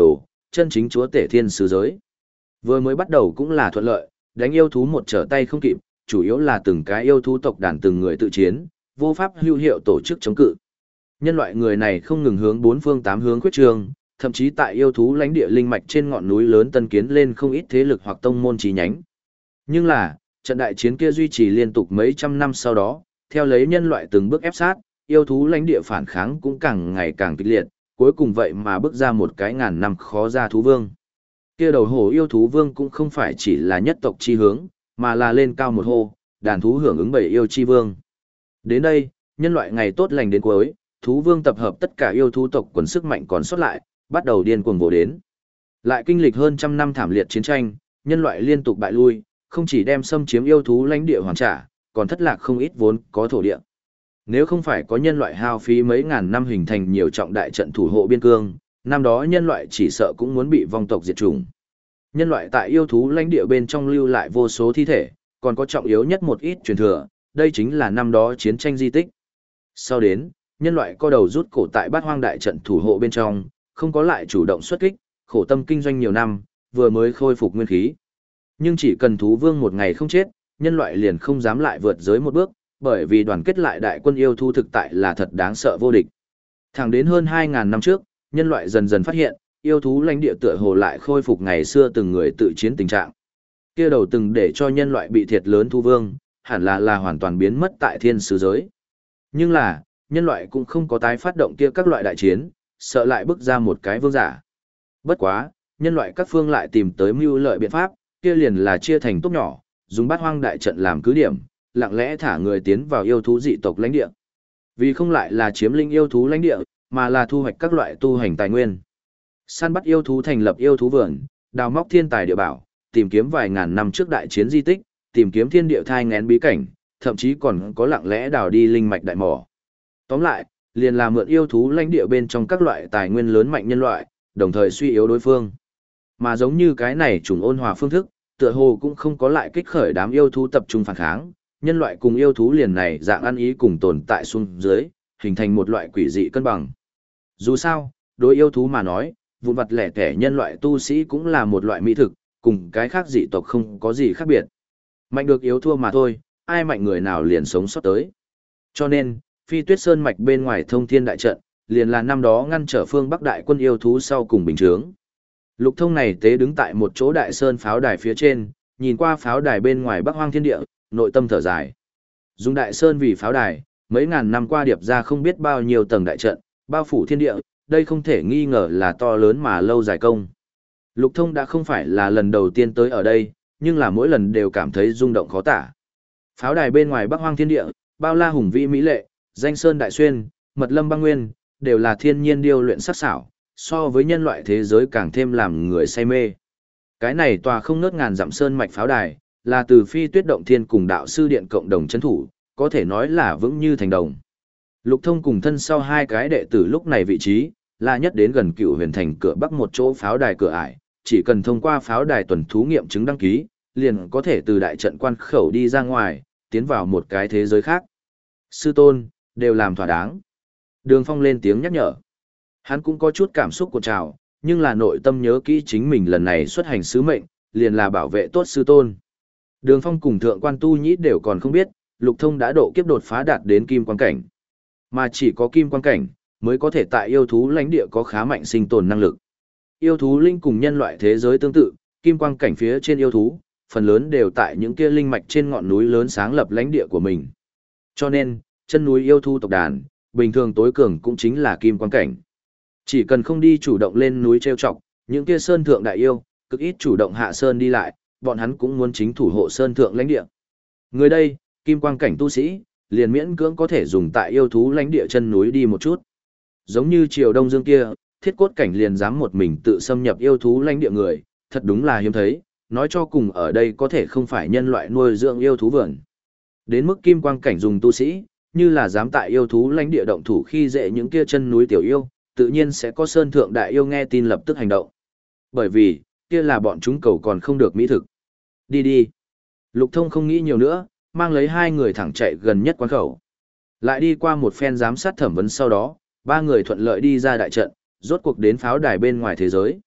[SPEAKER 1] chân chính chúa tể thiên sứ giới. Vừa mới bắt đầu cũng là thuận lợi, đánh yêu thú một trở tay không kịp, chủ yếu là từng cái yêu thú tộc đàn từng người tự chiến, vô pháp hữu hiệu tổ chức chống cự. Nhân loại người này không ngừng hướng bốn phương tám hướng khuyết trường, thậm chí tại yêu thú lãnh địa linh mạch trên ngọn núi lớn tân kiến lên không ít thế lực hoặc tông môn chi nhánh. Nhưng là, trận đại chiến kia duy trì liên tục mấy trăm năm sau đó, theo lấy nhân loại từng bước ép sát, yêu thú lãnh địa phản kháng cũng càng ngày càng kịch liệt, cuối cùng vậy mà bước ra một cái ngàn năm khó ra thú vương. Kia đầu hổ yêu thú vương cũng không phải chỉ là nhất tộc chi hướng, mà là lên cao một hô, đàn thú hưởng ứng bảy yêu chi vương. Đến đây, nhân loại ngày tốt lành đến cuối, thú vương tập hợp tất cả yêu thú tộc quần sức mạnh còn sót lại, bắt đầu điên cuồng vồ đến. Lại kinh lịch hơn trăm năm thảm liệt chiến tranh, nhân loại liên tục bại lui, không chỉ đem xâm chiếm yêu thú lãnh địa hoàn trả, còn thất lạc không ít vốn có thổ địa. Nếu không phải có nhân loại hao phí mấy ngàn năm hình thành nhiều trọng đại trận thủ hộ biên cương, năm đó nhân loại chỉ sợ cũng muốn bị vong tộc diệt chủng. Nhân loại tại yêu thú lãnh địa bên trong lưu lại vô số thi thể, còn có trọng yếu nhất một ít truyền thừa, đây chính là năm đó chiến tranh di tích. Sau đến, nhân loại co đầu rút cổ tại bát hoang đại trận thủ hộ bên trong, không có lại chủ động xuất kích, khổ tâm kinh doanh nhiều năm, vừa mới khôi phục nguyên khí. Nhưng chỉ cần thú vương một ngày không chết, nhân loại liền không dám lại vượt giới một bước, bởi vì đoàn kết lại đại quân yêu thú thực tại là thật đáng sợ vô địch. Thẳng đến hơn hai ngàn năm trước, nhân loại dần dần phát hiện, yêu thú lãnh địa tựa hồ lại khôi phục ngày xưa từng người tự chiến tình trạng. Kia đầu từng để cho nhân loại bị thiệt lớn thú vương, hẳn là là hoàn toàn biến mất tại thiên sứ giới. Nhưng là, nhân loại cũng không có tái phát động kia các loại đại chiến, sợ lại bước ra một cái vương giả. Bất quá, nhân loại các phương lại tìm tới mưu lợi biện pháp, kia liền là chia thành tốt nhỏ, dùng bát hoang đại trận làm cứ điểm, lặng lẽ thả người tiến vào yêu thú dị tộc lãnh địa. Vì không lại là chiếm lĩnh yêu thú lãnh địa, mà là thu hoạch các loại tu hành tài nguyên. Săn bắt yêu thú thành lập yêu thú vườn, đào móc thiên tài địa bảo, tìm kiếm vài ngàn năm trước đại chiến di tích, tìm kiếm thiên địa thai nghén bí cảnh, thậm chí còn có lặng lẽ đào đi linh mạch đại mỏ. Tóm lại, liền là mượn yêu thú lãnh địa bên trong các loại tài nguyên lớn mạnh nhân loại, đồng thời suy yếu đối phương. Mà giống như cái này trùng ôn hòa phương thức, tựa hồ cũng không có lại kích khởi đám yêu thú tập trung phản kháng, nhân loại cùng yêu thú liền này dạng ăn ý cùng tồn tại xuống dưới, hình thành một loại quỷ dị cân bằng. Dù sao, đối yêu thú mà nói, vụn vặt lẻ tẻ nhân loại tu sĩ cũng là một loại mỹ thực, cùng cái khác dị tộc không có gì khác biệt. Mạnh được yếu thua mà thôi, ai mạnh người nào liền sống sót tới. Cho nên, Phi Tuyết Sơn mạch bên ngoài Thông Thiên đại trận, liền là năm đó ngăn trở phương Bắc đại quân yêu thú sau cùng bình chướng. Lục Thông này tế đứng tại một chỗ đại sơn pháo đài phía trên, nhìn qua pháo đài bên ngoài Bắc Hoang thiên địa, nội tâm thở dài. Dùng đại sơn vì pháo đài, mấy ngàn năm qua điệp ra không biết bao nhiêu tầng đại trận, bao phủ thiên địa, đây không thể nghi ngờ là to lớn mà lâu dài công. Lục Thông đã không phải là lần đầu tiên tới ở đây, nhưng là mỗi lần đều cảm thấy rung động khó tả. Pháo đài bên ngoài Bắc Hoang thiên địa, bao la hùng vĩ mỹ lệ, danh sơn đại xuyên, mật lâm băng nguyên, đều là thiên nhiên điêu luyện sắc sảo, so với nhân loại thế giới càng thêm làm người say mê. Cái này tòa không ngớt ngàn dặm sơn mạch pháo đài, là từ Phi Tuyết Động Thiên cùng đạo sư điện cộng đồng chấn thủ, có thể nói là vững như thành đồng. Lục Thông cùng thân sau hai cái đệ tử lúc này vị trí, là nhất đến gần Cựu Huyền Thành cửa bắc một chỗ pháo đài cửa ải, chỉ cần thông qua pháo đài tuần thú nghiệm chứng đăng ký, liền có thể từ đại trận quan khẩu đi ra ngoài, tiến vào một cái thế giới khác. Sư tôn, đều làm thỏa đáng. Đường Phong lên tiếng nhắc nhở. Hắn cũng có chút cảm xúc của trào, nhưng là nội tâm nhớ kỹ chính mình lần này xuất hành sứ mệnh, liền là bảo vệ tốt sư tôn. Đường Phong cùng thượng quan tu nhĩ đều còn không biết, Lục Thông đã độ kiếp đột phá đạt đến kim quan cảnh. Mà chỉ có kim quan cảnh, mới có thể tại yêu thú lãnh địa có khá mạnh sinh tồn năng lực. Yêu thú linh cùng nhân loại thế giới tương tự, kim quang cảnh phía trên yêu thú, phần lớn đều tại những kia linh mạch trên ngọn núi lớn sáng lập lãnh địa của mình. Cho nên, chân núi yêu thú tộc đàn, bình thường tối cường cũng chính là kim quang cảnh. Chỉ cần không đi chủ động lên núi treo chọc, những kia sơn thượng đại yêu, cực ít chủ động hạ sơn đi lại, bọn hắn cũng muốn chính thủ hộ sơn thượng lãnh địa. Người đây, kim quang cảnh tu sĩ, liền miễn cưỡng có thể dùng tại yêu thú lãnh địa chân núi đi một chút. Giống như Triều Đông Dương kia, thiết cốt cảnh liền dám một mình tự xâm nhập yêu thú lãnh địa người, thật đúng là hiếm thấy, nói cho cùng ở đây có thể không phải nhân loại nuôi dưỡng yêu thú vườn. Đến mức kim quang cảnh dùng tu sĩ, như là dám tại yêu thú lãnh địa động thủ khi dễ những kia chân núi tiểu yêu, tự nhiên sẽ có sơn thượng đại yêu nghe tin lập tức hành động. Bởi vì, kia là bọn chúng cầu còn không được mỹ thực. Đi đi. Lục Thông không nghĩ nhiều nữa, mang lấy hai người thẳng chạy gần nhất quán khẩu. Lại đi qua một phen giám sát thẩm vấn sau đó, ba người thuận lợi đi ra đại trận, rốt cuộc đến pháo đài bên ngoài thế giới.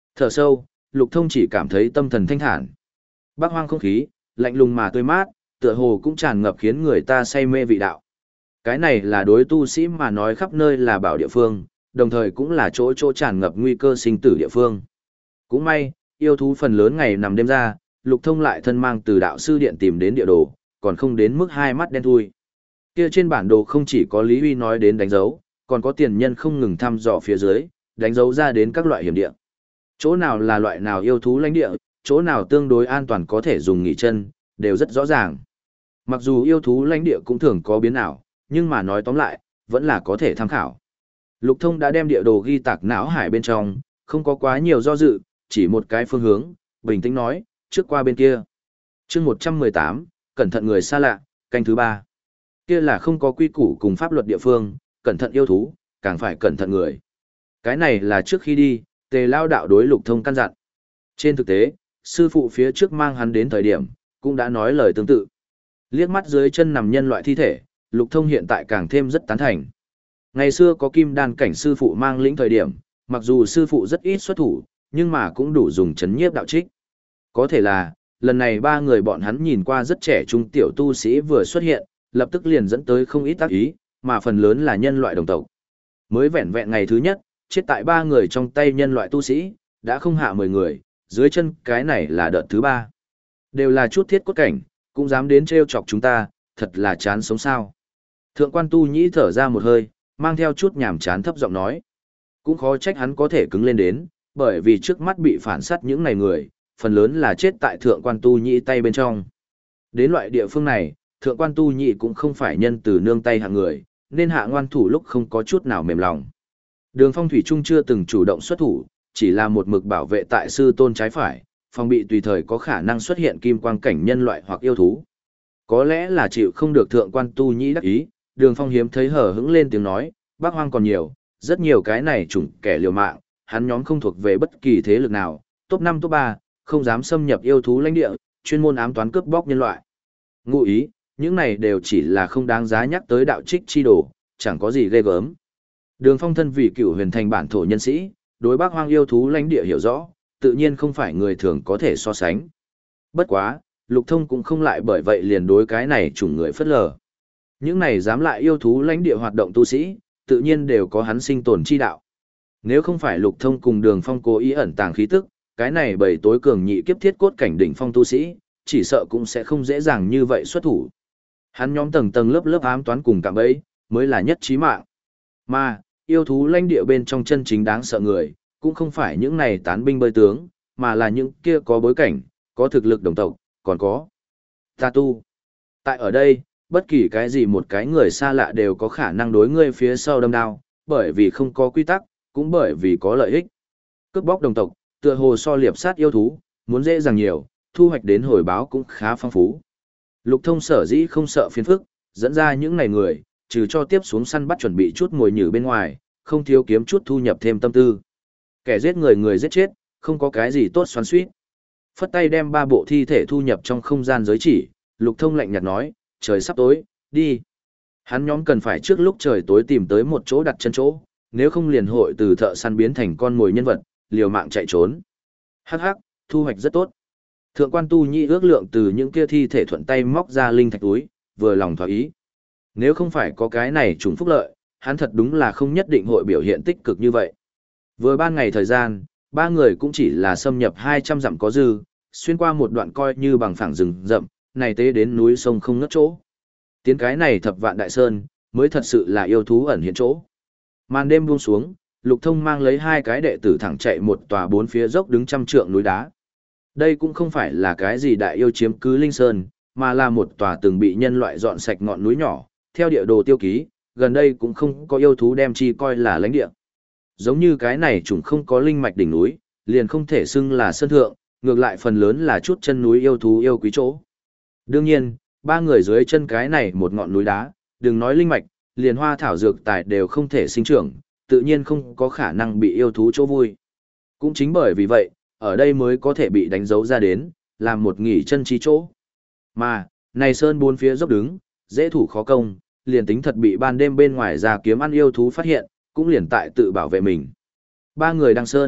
[SPEAKER 1] Thở sâu, Lục Thông chỉ cảm thấy tâm thần thanh thản. Bắc hoang không khí, lạnh lùng mà tươi mát, tựa hồ cũng tràn ngập khiến người ta say mê vị đạo. Cái này là đối tu sĩ mà nói khắp nơi là bảo địa phương, đồng thời cũng là chỗ chỗ tràn ngập nguy cơ sinh tử địa phương. Cũng may, yêu thú phần lớn ngày nằm đêm ra, Lục Thông lại thân mang từ đạo sư điện tìm đến địa đồ, còn không đến mức hai mắt đen thui. Kia trên bản đồ không chỉ có Lý Huy nói đến đánh dấu, còn có tiền nhân không ngừng thăm dò phía dưới, đánh dấu ra đến các loại hiểm địa. Chỗ nào là loại nào yêu thú lãnh địa, chỗ nào tương đối an toàn có thể dùng nghỉ chân, đều rất rõ ràng. Mặc dù yêu thú lãnh địa cũng thường có biến ảo, nhưng mà nói tóm lại, vẫn là có thể tham khảo. Lục Thông đã đem địa đồ ghi tạc não hải bên trong, không có quá nhiều do dự, chỉ một cái phương hướng, bình tĩnh nói, trước qua bên kia. chương một trăm mười tám, cẩn thận người xa lạ, canh thứ ba. Kia là không có quy củ cùng pháp luật địa phương, cẩn thận yêu thú, càng phải cẩn thận người. Cái này là trước khi đi, Tề Lao đạo đối Lục Thông căn dặn. Trên thực tế, sư phụ phía trước mang hắn đến thời điểm, cũng đã nói lời tương tự. Liếc mắt dưới chân nằm nhân loại thi thể, Lục Thông hiện tại càng thêm rất tán thành. Ngày xưa có kim đan cảnh sư phụ mang lĩnh thời điểm, mặc dù sư phụ rất ít xuất thủ, nhưng mà cũng đủ dùng chấn nhiếp đạo trích. Có thể là, lần này ba người bọn hắn nhìn qua rất trẻ trung tiểu tu sĩ vừa xuất hiện, lập tức liền dẫn tới không ít tác ý, mà phần lớn là nhân loại đồng tộc. Mới vẹn vẹn ngày thứ nhất, chết tại ba người trong tay nhân loại tu sĩ, đã không hạ mười người, dưới chân cái này là đợt thứ ba. Đều là chút thiết cốt cảnh, cũng dám đến trêu chọc chúng ta, thật là chán sống sao. Thượng quan tu nhĩ thở ra một hơi, mang theo chút nhàm chán thấp giọng nói. Cũng khó trách hắn có thể cứng lên đến, bởi vì trước mắt bị phản sát những này người, phần lớn là chết tại thượng quan tu nhĩ tay bên trong. Đến loại địa phương này, thượng quan tu nhĩ cũng không phải nhân từ nương tay hạng người, nên hạ ngoan thủ lúc không có chút nào mềm lòng. Đường Phong Thủy Trung chưa từng chủ động xuất thủ, chỉ là một mực bảo vệ tại sư tôn trái phải, phòng bị tùy thời có khả năng xuất hiện kim quang cảnh nhân loại hoặc yêu thú. Có lẽ là chịu không được thượng quan tu nhĩ đắc ý, Đường Phong hiếm thấy hở hững lên tiếng nói, Bắc hoang còn nhiều, rất nhiều cái này chủng kẻ liều mạng, hắn nhóm không thuộc về bất kỳ thế lực nào, top năm top ba, không dám xâm nhập yêu thú lãnh địa, chuyên môn ám toán cướp bóc nhân loại. Ngụ ý, những này đều chỉ là không đáng giá nhắc tới đạo trích chi đồ, chẳng có gì ghê gớm. Đường Phong thân vì cựu huyền thành bản thổ nhân sĩ, đối Bắc hoang yêu thú lãnh địa hiểu rõ, tự nhiên không phải người thường có thể so sánh. Bất quá, Lục Thông cũng không lại bởi vậy liền đối cái này chủng người phất lờ. Những này dám lại yêu thú lãnh địa hoạt động tu sĩ, tự nhiên đều có hắn sinh tồn chi đạo. Nếu không phải Lục Thông cùng Đường Phong cố ý ẩn tàng khí tức, cái này bảy tối cường nhị kiếp thiết cốt cảnh đỉnh phong tu sĩ, chỉ sợ cũng sẽ không dễ dàng như vậy xuất thủ. Hắn nhóm tầng tầng lớp lớp ám toán cùng cạm bẫy, mới là nhất chí mạng. Mà, yêu thú lãnh địa bên trong chân chính đáng sợ người, cũng không phải những này tán binh bơi tướng, mà là những kia có bối cảnh, có thực lực đồng tộc, còn có tà tu. Tại ở đây, bất kỳ cái gì một cái người xa lạ đều có khả năng đối ngươi phía sau đâm đao, bởi vì không có quy tắc, cũng bởi vì có lợi ích. Cướp bóc đồng tộc, tựa hồ so liệp sát yêu thú, muốn dễ dàng nhiều, thu hoạch đến hồi báo cũng khá phong phú. Lục Thông sở dĩ không sợ phiền phức, dẫn ra những này người, trừ cho tiếp xuống săn bắt chuẩn bị chút mồi nhử bên ngoài, không thiếu kiếm chút thu nhập thêm tâm tư. Kẻ giết người người giết chết, không có cái gì tốt xoắn xuýt. Phất tay đem ba bộ thi thể thu nhập trong không gian giới chỉ, Lục Thông lạnh nhạt nói, trời sắp tối, đi. Hắn nhóm cần phải trước lúc trời tối tìm tới một chỗ đặt chân chỗ, nếu không liền hội từ thợ săn biến thành con mồi nhân vật, liều mạng chạy trốn. Hắc hắc, thu hoạch rất tốt. Thượng quan tu nhĩ ước lượng từ những kia thi thể thuận tay móc ra linh thạch túi, vừa lòng thỏa ý. Nếu không phải có cái này trùng phúc lợi, hắn thật đúng là không nhất định hội biểu hiện tích cực như vậy. Vừa ban ngày thời gian, ba người cũng chỉ là xâm nhập hai trăm dặm có dư, xuyên qua một đoạn coi như bằng phẳng rừng rậm, này tế đến núi sông không ngất chỗ. Tiến cái này thập vạn đại sơn, mới thật sự là yêu thú ẩn hiện chỗ. Màn đêm buông xuống, Lục Thông mang lấy hai cái đệ tử thẳng chạy một tòa bốn phía dốc đứng trăm trượng núi đá. Đây cũng không phải là cái gì đại yêu chiếm cứ linh sơn, mà là một tòa từng bị nhân loại dọn sạch ngọn núi nhỏ, theo địa đồ tiêu ký, gần đây cũng không có yêu thú đem chi coi là lãnh địa. Giống như cái này chúng không có linh mạch đỉnh núi, liền không thể xưng là sơn thượng, ngược lại phần lớn là chút chân núi yêu thú yêu quý chỗ. Đương nhiên, ba người dưới chân cái này một ngọn núi đá, đừng nói linh mạch, liền hoa thảo dược tài đều không thể sinh trưởng, tự nhiên không có khả năng bị yêu thú chỗ vui. Cũng chính bởi vì vậy, ở đây mới có thể bị đánh dấu ra đến, làm một nghỉ chân trí chỗ. Mà, này sơn bốn phía dốc đứng, dễ thủ khó công, liền tính thật bị ban đêm bên ngoài ra kiếm ăn yêu thú phát hiện, cũng liền tại tự bảo vệ mình. Ba người đăng sơn,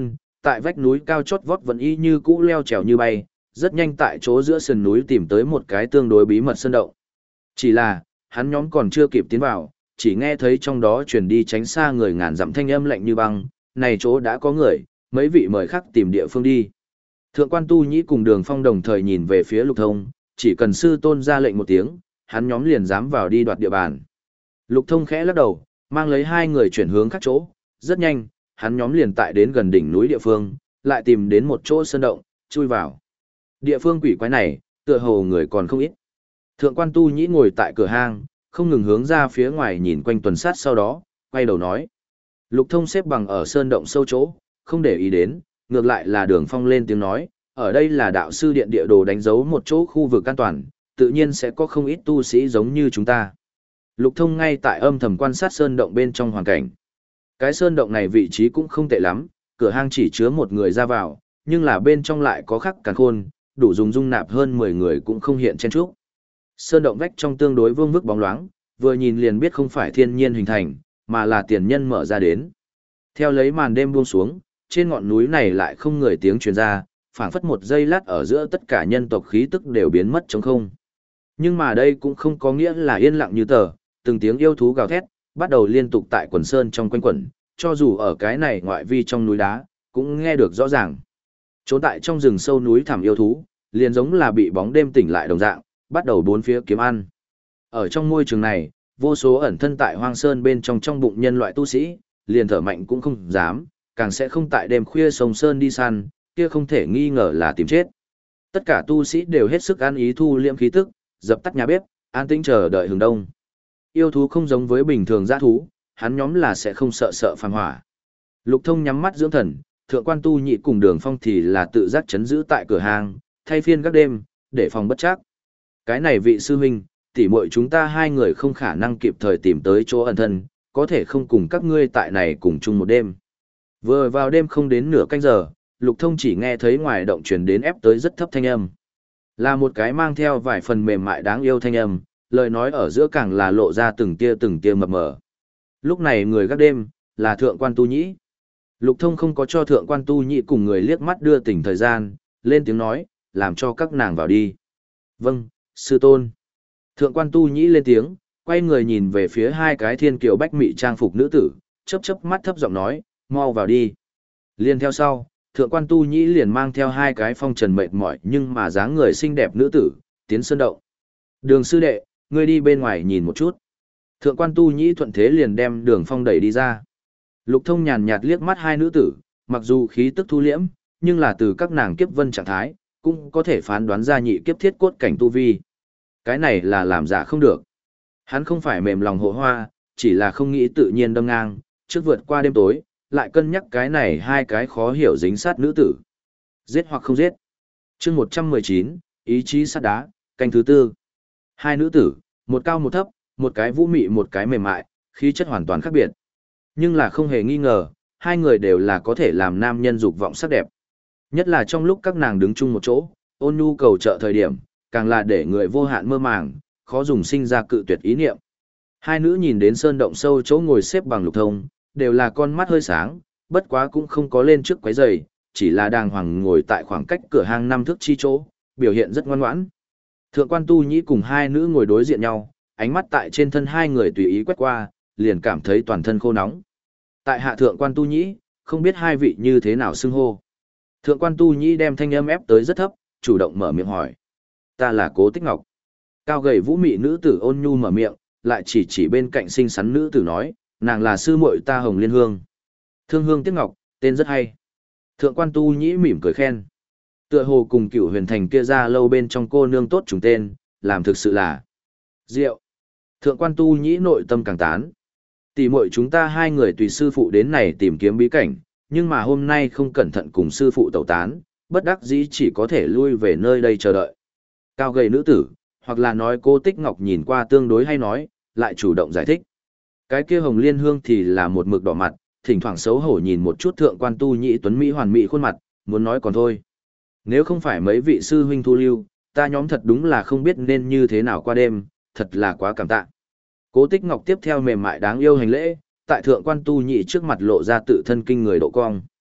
[SPEAKER 1] tại vách núi cao chót vót vẫn y như cũ leo trèo như bay, rất nhanh tại chỗ giữa sườn núi tìm tới một cái tương đối bí mật sơn động. Chỉ là, hắn nhóm còn chưa kịp tiến vào, chỉ nghe thấy trong đó truyền đi tránh xa người ngàn dặm thanh âm lạnh như băng, này chỗ đã có người, mấy vị mời khác tìm địa phương đi. Thượng quan Tu Nhĩ cùng Đường Phong đồng thời nhìn về phía Lục Thông, chỉ cần sư tôn ra lệnh một tiếng, hắn nhóm liền dám vào đi đoạt địa bàn. Lục Thông khẽ lắc đầu, mang lấy hai người chuyển hướng khác chỗ, rất nhanh, hắn nhóm liền tại đến gần đỉnh núi địa phương, lại tìm đến một chỗ sơn động, chui vào. Địa phương quỷ quái này, tựa hồ người còn không ít. Thượng quan Tu Nhĩ ngồi tại cửa hang, không ngừng hướng ra phía ngoài nhìn quanh tuần sát, sau đó, quay đầu nói. Lục Thông xếp bằng ở sơn động sâu chỗ, không để ý đến, ngược lại là Đường Phong lên tiếng nói, ở đây là đạo sư điện địa đồ đánh dấu một chỗ khu vực an toàn, tự nhiên sẽ có không ít tu sĩ giống như chúng ta. Lục Thông ngay tại âm thầm quan sát sơn động bên trong hoàn cảnh. Cái sơn động này vị trí cũng không tệ lắm, cửa hang chỉ chứa một người ra vào, nhưng là bên trong lại có khắc càn khôn, đủ dùng dung nạp hơn mười người cũng không hiện chen chúc. Sơn động vách trong tương đối vương vức bóng loáng, vừa nhìn liền biết không phải thiên nhiên hình thành, mà là tiền nhân mở ra đến. Theo lấy màn đêm buông xuống, trên ngọn núi này lại không người tiếng truyền ra, phảng phất một giây lát ở giữa tất cả nhân tộc khí tức đều biến mất trống không. Nhưng mà đây cũng không có nghĩa là yên lặng như tờ, từng tiếng yêu thú gào thét, bắt đầu liên tục tại quần sơn trong quanh quẩn, cho dù ở cái này ngoại vi trong núi đá, cũng nghe được rõ ràng. Trốn tại trong rừng sâu núi thẳm yêu thú, liền giống là bị bóng đêm tỉnh lại đồng dạng, bắt đầu bốn phía kiếm ăn. Ở trong môi trường này, vô số ẩn thân tại hoang sơn bên trong trong bụng nhân loại tu sĩ, liền thở mạnh cũng không dám, càng sẽ không tại đêm khuya sông sơn đi săn, kia không thể nghi ngờ là tìm chết. Tất cả tu sĩ đều hết sức an ý thu liễm khí tức, dập tắt nhà bếp, an tĩnh chờ đợi hừng đông. Yêu thú không giống với bình thường dã thú, hắn nhóm là sẽ không sợ sợ phàm hỏa. Lục Thông nhắm mắt dưỡng thần, Thượng quan Tu Nhĩ cùng Đường Phong thì là tự giác chấn giữ tại cửa hàng, thay phiên các đêm, để phòng bất trắc. Cái này vị sư huynh, tỉ muội chúng ta hai người không khả năng kịp thời tìm tới chỗ ẩn thân, có thể không cùng các ngươi tại này cùng chung một đêm. Vừa vào đêm không đến nửa canh giờ, Lục Thông chỉ nghe thấy ngoài động truyền đến ép tới rất thấp thanh âm. Là một cái mang theo vài phần mềm mại đáng yêu thanh âm, lời nói ở giữa càng là lộ ra từng tia từng tia mập mờ. Lúc này người gác đêm, là Thượng quan Tu Nhĩ. Lục Thông không có cho Thượng quan Tu Nhĩ cùng người liếc mắt đưa tỉnh thời gian, lên tiếng nói, làm cho các nàng vào đi. Vâng, sư tôn. Thượng quan Tu Nhĩ lên tiếng, quay người nhìn về phía hai cái thiên kiều bách mị trang phục nữ tử, chớp chớp mắt thấp giọng nói, mau vào đi. Liên theo sau, Thượng quan Tu Nhĩ liền mang theo hai cái phong trần mệt mỏi nhưng mà dáng người xinh đẹp nữ tử, tiến sơn động. Đường sư đệ, ngươi đi bên ngoài nhìn một chút. Thượng quan Tu Nhĩ thuận thế liền đem Đường Phong đẩy đi ra. Lục Thông nhàn nhạt liếc mắt hai nữ tử, mặc dù khí tức thu liễm, nhưng là từ các nàng kiếp vân trạng thái, cũng có thể phán đoán ra nhị kiếp thiết cốt cảnh tu vi. Cái này là làm giả không được. Hắn không phải mềm lòng hộ hoa, chỉ là không nghĩ tự nhiên đâm ngang, trước vượt qua đêm tối, lại cân nhắc cái này hai cái khó hiểu dính sát nữ tử. Giết hoặc không giết. Chương một trăm mười chín, ý chí sắt đá, canh thứ tư. Hai nữ tử, một cao một thấp, một cái vũ mị một cái mềm mại, khí chất hoàn toàn khác biệt. Nhưng là không hề nghi ngờ, hai người đều là có thể làm nam nhân dục vọng sắc đẹp. Nhất là trong lúc các nàng đứng chung một chỗ, ôn nhu cầu trợ thời điểm, càng là để người vô hạn mơ màng, khó dùng sinh ra cự tuyệt ý niệm. Hai nữ nhìn đến sơn động sâu chỗ ngồi xếp bằng Lục Thông, đều là con mắt hơi sáng, bất quá cũng không có lên trước quấy giày, chỉ là đàng hoàng ngồi tại khoảng cách cửa hang năm thước chi chỗ, biểu hiện rất ngoan ngoãn. Thượng quan Tu Nhĩ cùng hai nữ ngồi đối diện nhau, ánh mắt tại trên thân hai người tùy ý quét qua, liền cảm thấy toàn thân khô nóng. Tại hạ Thượng quan Tu Nhĩ, không biết hai vị như thế nào xưng hô. Thượng quan Tu Nhĩ đem thanh âm ép tới rất thấp, chủ động mở miệng hỏi. Ta là Cố Tích Ngọc. Cao gầy vũ mị nữ tử ôn nhu mở miệng, lại chỉ chỉ bên cạnh xinh xắn nữ tử nói, nàng là sư muội ta Hồng Liên Hương. Thương Hương Tiếc Ngọc, tên rất hay. Thượng quan Tu Nhĩ mỉm cười khen. Tựa hồ cùng Cửu Huyền Thành kia ra lâu bên trong cô nương tốt trùng tên, làm thực sự là diệu. Thượng quan Tu Nhĩ nội tâm càng tán. Tỷ muội chúng ta hai người tùy sư phụ đến này tìm kiếm bí cảnh, nhưng mà hôm nay không cẩn thận cùng sư phụ tẩu tán, bất đắc dĩ chỉ có thể lui về nơi đây chờ đợi. Cao gầy nữ tử, hoặc là nói Cô Tích Ngọc nhìn qua tương đối hay nói, lại chủ động giải thích. Cái kia Hồng Liên Hương thì là một mực đỏ mặt, thỉnh thoảng xấu hổ nhìn một chút Thượng quan Tu Nhĩ tuấn mỹ hoàn mỹ khuôn mặt, muốn nói còn thôi. Nếu không phải mấy vị sư huynh thu lưu, ta nhóm thật đúng là không biết nên như thế nào qua đêm, thật là quá cảm tạ. Cố Tích Ngọc tiếp theo mềm mại đáng yêu hành lễ, tại Thượng quan Tu Nhĩ trước mặt lộ ra tự thân kinh người độ cong.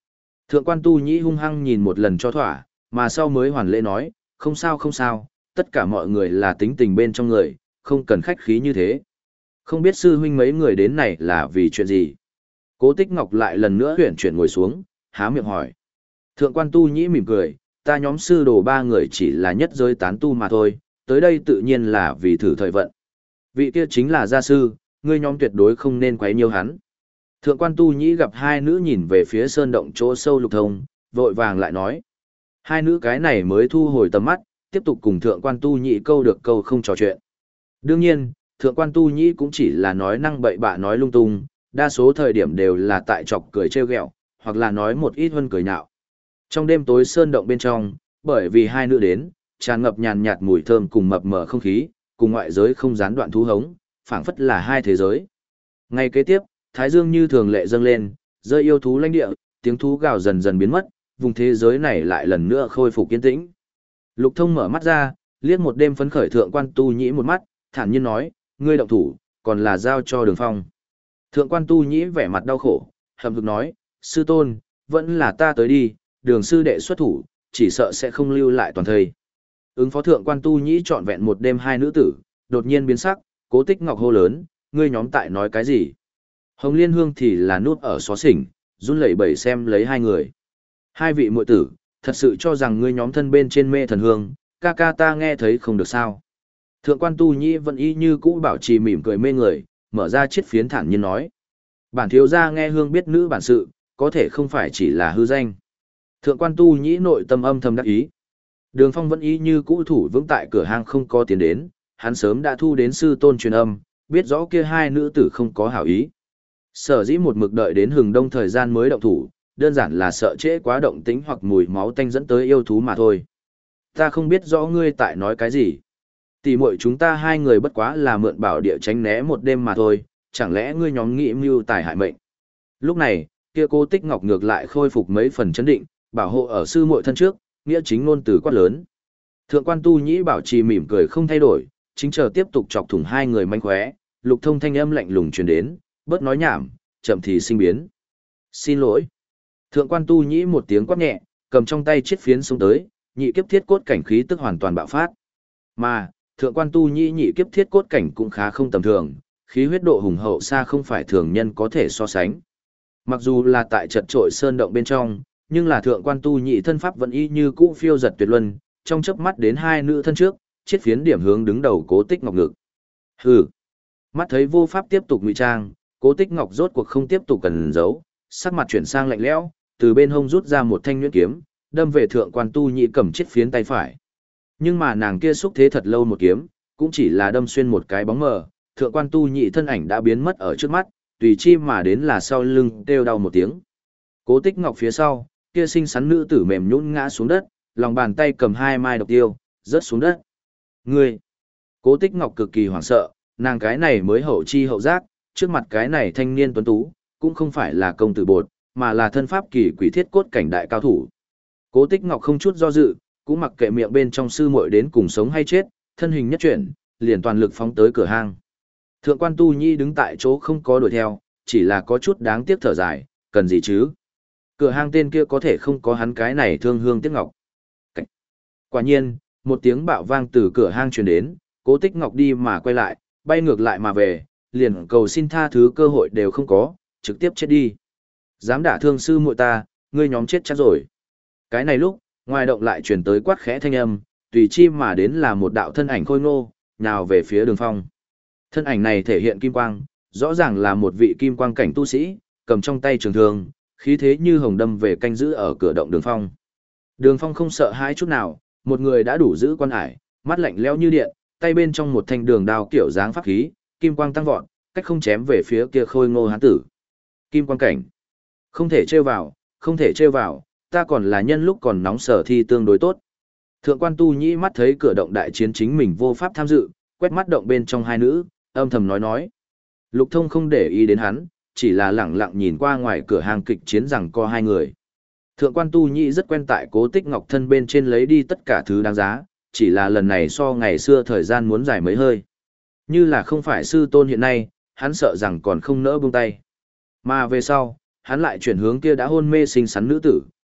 [SPEAKER 1] Thượng quan tu nhĩ hung hăng nhìn một lần cho thỏa, mà sau mới hoàn lễ nói, không sao không sao, tất cả mọi người là tính tình bên trong người, không cần khách khí như thế. Không biết sư huynh mấy người đến này là vì chuyện gì? Cố Tích Ngọc lại lần nữa huyển chuyển ngồi xuống, há miệng hỏi. Thượng quan tu nhĩ mỉm cười, ta nhóm sư đồ ba người chỉ là nhất giới tán tu mà thôi, tới đây tự nhiên là vì thử thời vận. Vị kia chính là gia sư, ngươi nhóm tuyệt đối không nên quấy nhiêu hắn. Thượng quan tu nhĩ gặp hai nữ nhìn về phía sơn động chỗ sâu Lục Thông, vội vàng lại nói. Hai nữ cái này mới thu hồi tầm mắt, tiếp tục cùng thượng quan tu nhĩ câu được câu không trò chuyện. Đương nhiên, thượng quan tu nhĩ cũng chỉ là nói năng bậy bạ nói lung tung, đa số thời điểm đều là tại chọc cười trêu ghẹo, hoặc là nói một ít hơn cười nhạo. Trong đêm tối sơn động bên trong, bởi vì hai nữ đến, tràn ngập nhàn nhạt mùi thơm cùng mập mờ không khí, cùng ngoại giới không gián đoạn thú hống, phảng phất là hai thế giới. Ngay kế tiếp, thái dương như thường lệ dâng lên, rơi yêu thú lãnh địa, tiếng thú gào dần dần biến mất, vùng thế giới này lại lần nữa khôi phục yên tĩnh. Lục Thông mở mắt ra, liếc một đêm phấn khởi thượng quan tu nhĩ một mắt, thản nhiên nói, ngươi động thủ, còn là giao cho Đường Phong. Thượng quan tu nhĩ vẻ mặt đau khổ, hậm hực nói, sư tôn, vẫn là ta tới đi, Đường sư đệ xuất thủ, chỉ sợ sẽ không lưu lại toàn thây. Ứng phó thượng quan tu nhĩ trọn vẹn một đêm hai nữ tử, đột nhiên biến sắc, Cố Tích Ngọc hô lớn, ngươi nhóm tại nói cái gì? Hồng Liên Hương thì là nút ở xó xỉnh, run lẩy bẩy xem lấy hai người. Hai vị muội tử, thật sự cho rằng ngươi nhóm thân bên trên mê thần hương, ca ca ta nghe thấy không được sao? Thượng quan tu nhĩ vẫn y như cũ bảo trì mỉm cười mê người, mở ra chiếc phiến thản nhiên nói. Bản thiếu gia nghe hương biết nữ bản sự, có thể không phải chỉ là hư danh. Thượng quan tu nhĩ nội tâm âm thầm đắc ý. Đường Phong vẫn y như cũ thủ vững tại cửa hang không có tiền đến, hắn sớm đã thu đến sư tôn truyền âm, biết rõ kia hai nữ tử không có hảo ý. Sở dĩ một mực đợi đến hừng đông thời gian mới động thủ, đơn giản là sợ trễ quá động tính hoặc mùi máu tanh dẫn tới yêu thú mà thôi. Ta không biết rõ ngươi tại nói cái gì. Tỷ muội chúng ta hai người bất quá là mượn bảo địa tránh né một đêm mà thôi, chẳng lẽ ngươi nhóm nghĩ mưu tài hại mệnh. Lúc này, kia Cố Tích Ngọc ngược lại khôi phục mấy phần chấn định, bảo hộ ở sư muội thân trước, nghĩa chính ngôn từ quát lớn. Thượng quan tu nhĩ bảo trì mỉm cười không thay đổi, chính chờ tiếp tục chọc thủng hai người manh khóe, Lục Thông thanh âm lạnh lùng truyền đến, bớt nói nhảm, chậm thì sinh biến. Xin lỗi. Thượng quan tu nhĩ một tiếng quát nhẹ, cầm trong tay chiếc phiến xuống tới, nhị kiếp thiết cốt cảnh khí tức hoàn toàn bạo phát. Mà, thượng quan tu nhĩ nhị kiếp thiết cốt cảnh cũng khá không tầm thường, khí huyết độ hùng hậu xa không phải thường nhân có thể so sánh. Mặc dù là tại chật trội sơn động bên trong, nhưng là thượng quan tu nhị thân pháp vẫn y như cũ phiêu giật tuyệt luân, trong chớp mắt đến hai nữ thân trước, chiếc phiến điểm hướng đứng đầu Cố Tích Ngọc ngực. Hừ. Mắt thấy vô pháp tiếp tục ngụy trang, Cố Tích Ngọc rốt cuộc không tiếp tục cần giấu, sắc mặt chuyển sang lạnh lẽo, từ bên hông rút ra một thanh nhuyễn kiếm, đâm về thượng quan tu nhị cầm chiếc phiến tay phải. Nhưng mà nàng kia xúc thế thật lâu một kiếm, cũng chỉ là đâm xuyên một cái bóng mờ, thượng quan tu nhị thân ảnh đã biến mất ở trước mắt, tùy chi mà đến là sau lưng kêu đau một tiếng. Cố Tích Ngọc phía sau, kia xinh xắn nữ tử mềm nhũn ngã xuống đất, lòng bàn tay cầm hai mai độc tiêu, rớt xuống đất. Ngươi! Cố Tích Ngọc cực kỳ hoảng sợ, nàng cái này mới hậu chi hậu giác, trước mặt cái này thanh niên tuấn tú, cũng không phải là công tử bột, mà là thân pháp kỳ quỷ thiết cốt cảnh đại cao thủ. Cố Tích Ngọc không chút do dự, cũng mặc kệ miệng bên trong sư muội đến cùng sống hay chết, thân hình nhất chuyển, liền toàn lực phóng tới cửa hang. Thượng quan tu nhi đứng tại chỗ không có đuổi theo, chỉ là có chút đáng tiếc thở dài, cần gì chứ? Cửa hang tên kia có thể không có hắn cái này thương hương tiếc ngọc. Cảnh. Quả nhiên, một tiếng bạo vang từ cửa hang truyền đến, Cố Tích Ngọc đi mà quay lại, bay ngược lại mà về, liền cầu xin tha thứ cơ hội đều không có, trực tiếp chết đi. Dám đả thương sư muội ta, ngươi nhóm chết chắc rồi. Cái này lúc, ngoài động lại truyền tới quát khẽ thanh âm, tùy chi mà đến là một đạo thân ảnh khôi ngô, nào về phía Đường Phong. Thân ảnh này thể hiện kim quang, rõ ràng là một vị kim quang cảnh tu sĩ, cầm trong tay trường thương, khí thế như hồng đâm về canh giữ ở cửa động Đường Phong. Đường Phong không sợ hãi chút nào, một người đã đủ giữ quan hải, mắt lạnh lẽo như điện, tay bên trong một thanh đường đao kiểu dáng pháp khí, kim quang tăng vọt, cách không chém về phía kia khôi ngô hán tử. Kim quang cảnh, không thể trêu vào, không thể trêu vào, ta còn là nhân lúc còn nóng sở thi tương đối tốt. Thượng quan tu nhĩ mắt thấy cửa động đại chiến chính mình vô pháp tham dự, quét mắt động bên trong hai nữ, âm thầm nói nói. Lục Thông không để ý đến hắn, chỉ là lẳng lặng nhìn qua ngoài cửa hàng kịch chiến rằng co hai người. Thượng quan tu nhĩ rất quen tại Cố Tích Ngọc thân bên trên lấy đi tất cả thứ đáng giá, chỉ là lần này so ngày xưa thời gian muốn dài mấy hơi. Như là không phải sư tôn hiện nay, hắn sợ rằng còn không nỡ buông tay. Mà về sau, hắn lại chuyển hướng kia đã hôn mê xinh xắn nữ tử,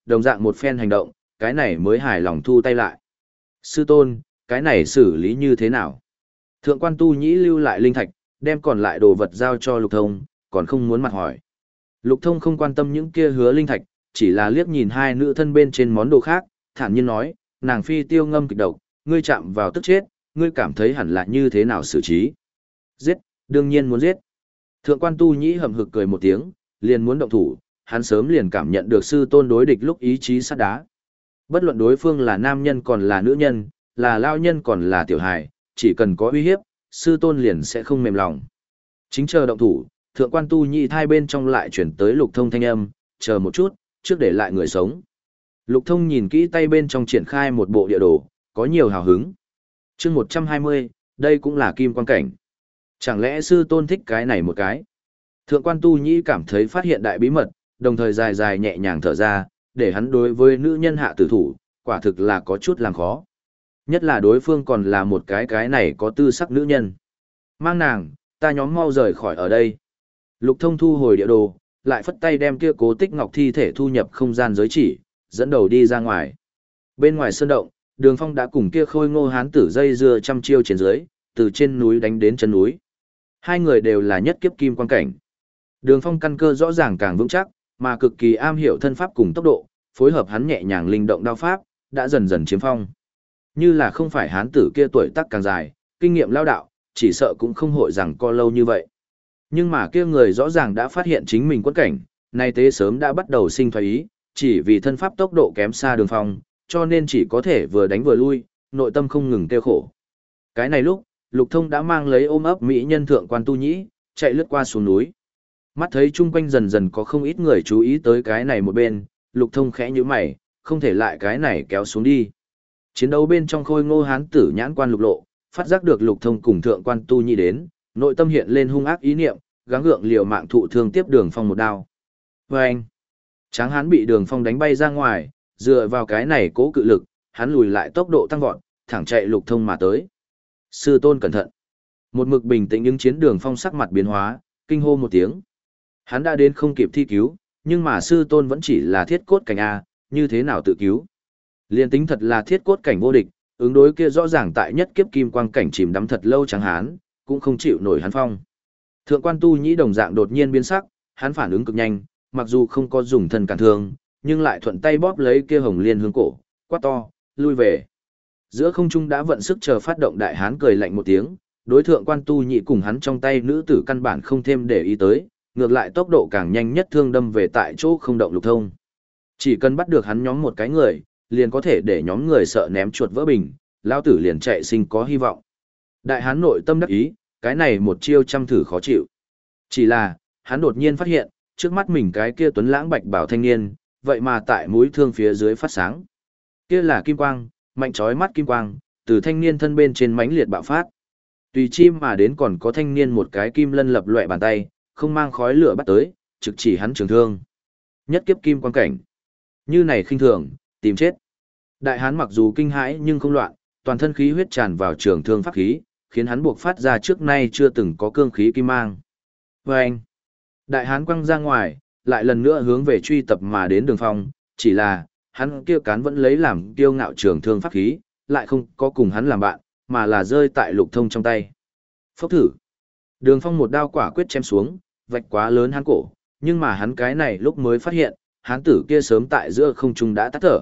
[SPEAKER 1] đồng dạng một phen hành động, cái này mới hài lòng thu tay lại. Sư tôn, cái này xử lý như thế nào? Thượng quan tu nhĩ lưu lại linh thạch, đem còn lại đồ vật giao cho Lục Thông, còn không muốn mặt hỏi. Lục Thông không quan tâm những kia hứa linh thạch, chỉ là liếc nhìn hai nữ thân bên trên món đồ khác, thản nhiên nói, nàng phi tiêu ngâm kịch độc, ngươi chạm vào tức chết, ngươi cảm thấy hẳn là như thế nào xử trí? Giết, đương nhiên muốn giết. Thượng quan tu nhĩ hầm hực cười một tiếng, liền muốn động thủ, hắn sớm liền cảm nhận được sư tôn đối địch lúc ý chí sắt đá. Bất luận đối phương là nam nhân còn là nữ nhân, là lao nhân còn là tiểu hài, chỉ cần có uy hiếp, sư tôn liền sẽ không mềm lòng. Chính chờ động thủ, thượng quan tu nhị thai bên trong lại chuyển tới Lục Thông thanh âm, chờ một chút, trước để lại người sống. Lục Thông nhìn kỹ tay bên trong triển khai một bộ địa đồ, có nhiều hào hứng. chương một trăm hai mươi, đây cũng là kim quan cảnh. Chẳng lẽ sư tôn thích cái này một cái? Thượng quan tu nhĩ cảm thấy phát hiện đại bí mật, đồng thời dài dài nhẹ nhàng thở ra, để hắn đối với nữ nhân hạ tử thủ, quả thực là có chút làm khó. Nhất là đối phương còn là một cái cái này có tư sắc nữ nhân. Mang nàng, ta nhóm mau rời khỏi ở đây. Lục Thông thu hồi địa đồ, lại phất tay đem kia Cố Tích Ngọc thi thể thu nhập không gian giới chỉ, dẫn đầu đi ra ngoài. Bên ngoài sơn động, Đường Phong đã cùng kia Khôi Ngô hán tử dây dưa trăm chiêu trên dưới, từ trên núi đánh đến chân núi. Hai người đều là nhất kiếp kim quan cảnh. Đường Phong căn cơ rõ ràng càng vững chắc, mà cực kỳ am hiểu thân pháp cùng tốc độ, phối hợp hắn nhẹ nhàng linh động đao pháp, đã dần dần chiếm phong. Như là không phải hán tử kia tuổi tác càng dài, kinh nghiệm lao đạo, chỉ sợ cũng không hội rằng co lâu như vậy. Nhưng mà kia người rõ ràng đã phát hiện chính mình quẫn cảnh, nay tế sớm đã bắt đầu sinh thoái ý, chỉ vì thân pháp tốc độ kém xa Đường Phong, cho nên chỉ có thể vừa đánh vừa lui, nội tâm không ngừng tiêu khổ. Cái này lúc, Lục Thông đã mang lấy ôm ấp mỹ nhân thượng quan tu nhĩ, chạy lướt qua xuống núi. Mắt thấy chung quanh dần dần có không ít người chú ý tới cái này một bên, Lục Thông khẽ nhíu mày, không thể lại cái này kéo xuống đi. Chiến đấu bên trong Khôi Ngô hán tử nhãn quan lục lộ, phát giác được Lục Thông cùng thượng quan tu nhĩ đến, nội tâm hiện lên hung ác ý niệm, gắng gượng liều mạng thụ thương tiếp Đường Phong một đao. Vâng! Tráng hán bị Đường Phong đánh bay ra ngoài, dựa vào cái này cố cự lực, hắn lùi lại tốc độ tăng vọt, thẳng chạy Lục Thông mà tới. Sư tôn cẩn thận! Một mực bình tĩnh những chiến Đường Phong sắc mặt biến hóa, kinh hô một tiếng. Hắn đã đến không kịp thi cứu, nhưng mà sư tôn vẫn chỉ là thiết cốt cảnh A, như thế nào tự cứu? Liên tính thật là thiết cốt cảnh vô địch, ứng đối kia rõ ràng tại nhất kiếp kim quang cảnh chìm đắm thật lâu Tráng hán, cũng không chịu nổi hắn phong. Thượng quan tu nhĩ đồng dạng đột nhiên biến sắc, hắn phản ứng cực nhanh, mặc dù không có dùng thân cản thương, nhưng lại thuận tay bóp lấy kia hồng liên hướng cổ, quát to, lui về. Giữa không trung đã vận sức chờ phát động đại hán cười lạnh một tiếng, đối thượng quan tu nhĩ cùng hắn trong tay nữ tử căn bản không thêm để ý tới, ngược lại tốc độ càng nhanh nhất thương đâm về tại chỗ không động Lục Thông. Chỉ cần bắt được hắn nhóm một cái người, liền có thể để nhóm người sợ ném chuột vỡ bình, lao tử liền chạy sinh có hy vọng. Đại hán nội tâm đắc ý, cái này một chiêu trăm thử khó chịu. Chỉ là, hắn đột nhiên phát hiện, trước mắt mình cái kia tuấn lãng bạch bảo thanh niên, vậy mà tại mũi thương phía dưới phát sáng. Kia là kim quang, mạnh chói mắt kim quang, từ thanh niên thân bên trên mãnh liệt bạo phát. Tùy chim mà đến còn có thanh niên một cái kim lân lập loè bàn tay, không mang khói lửa bắt tới, trực chỉ hắn trường thương. Nhất kiếp kim quang cảnh. Như này khinh thường, tìm chết. Đại hán mặc dù kinh hãi nhưng không loạn, toàn thân khí huyết tràn vào trường thương pháp khí, khiến hắn buộc phát ra trước nay chưa từng có cương khí kim mang. Và anh, đại hán quăng ra ngoài, lại lần nữa hướng về truy tập mà đến Đường Phong, chỉ là, hắn kia cán vẫn lấy làm kiêu ngạo trường thương pháp khí, lại không có cùng hắn làm bạn, mà là rơi tại Lục Thông trong tay. Phốc thử. Đường Phong một đao quả quyết chém xuống, vạch quá lớn hắn cổ, nhưng mà hắn cái này lúc mới phát hiện, hán tử kia sớm tại giữa không trung đã tắt thở.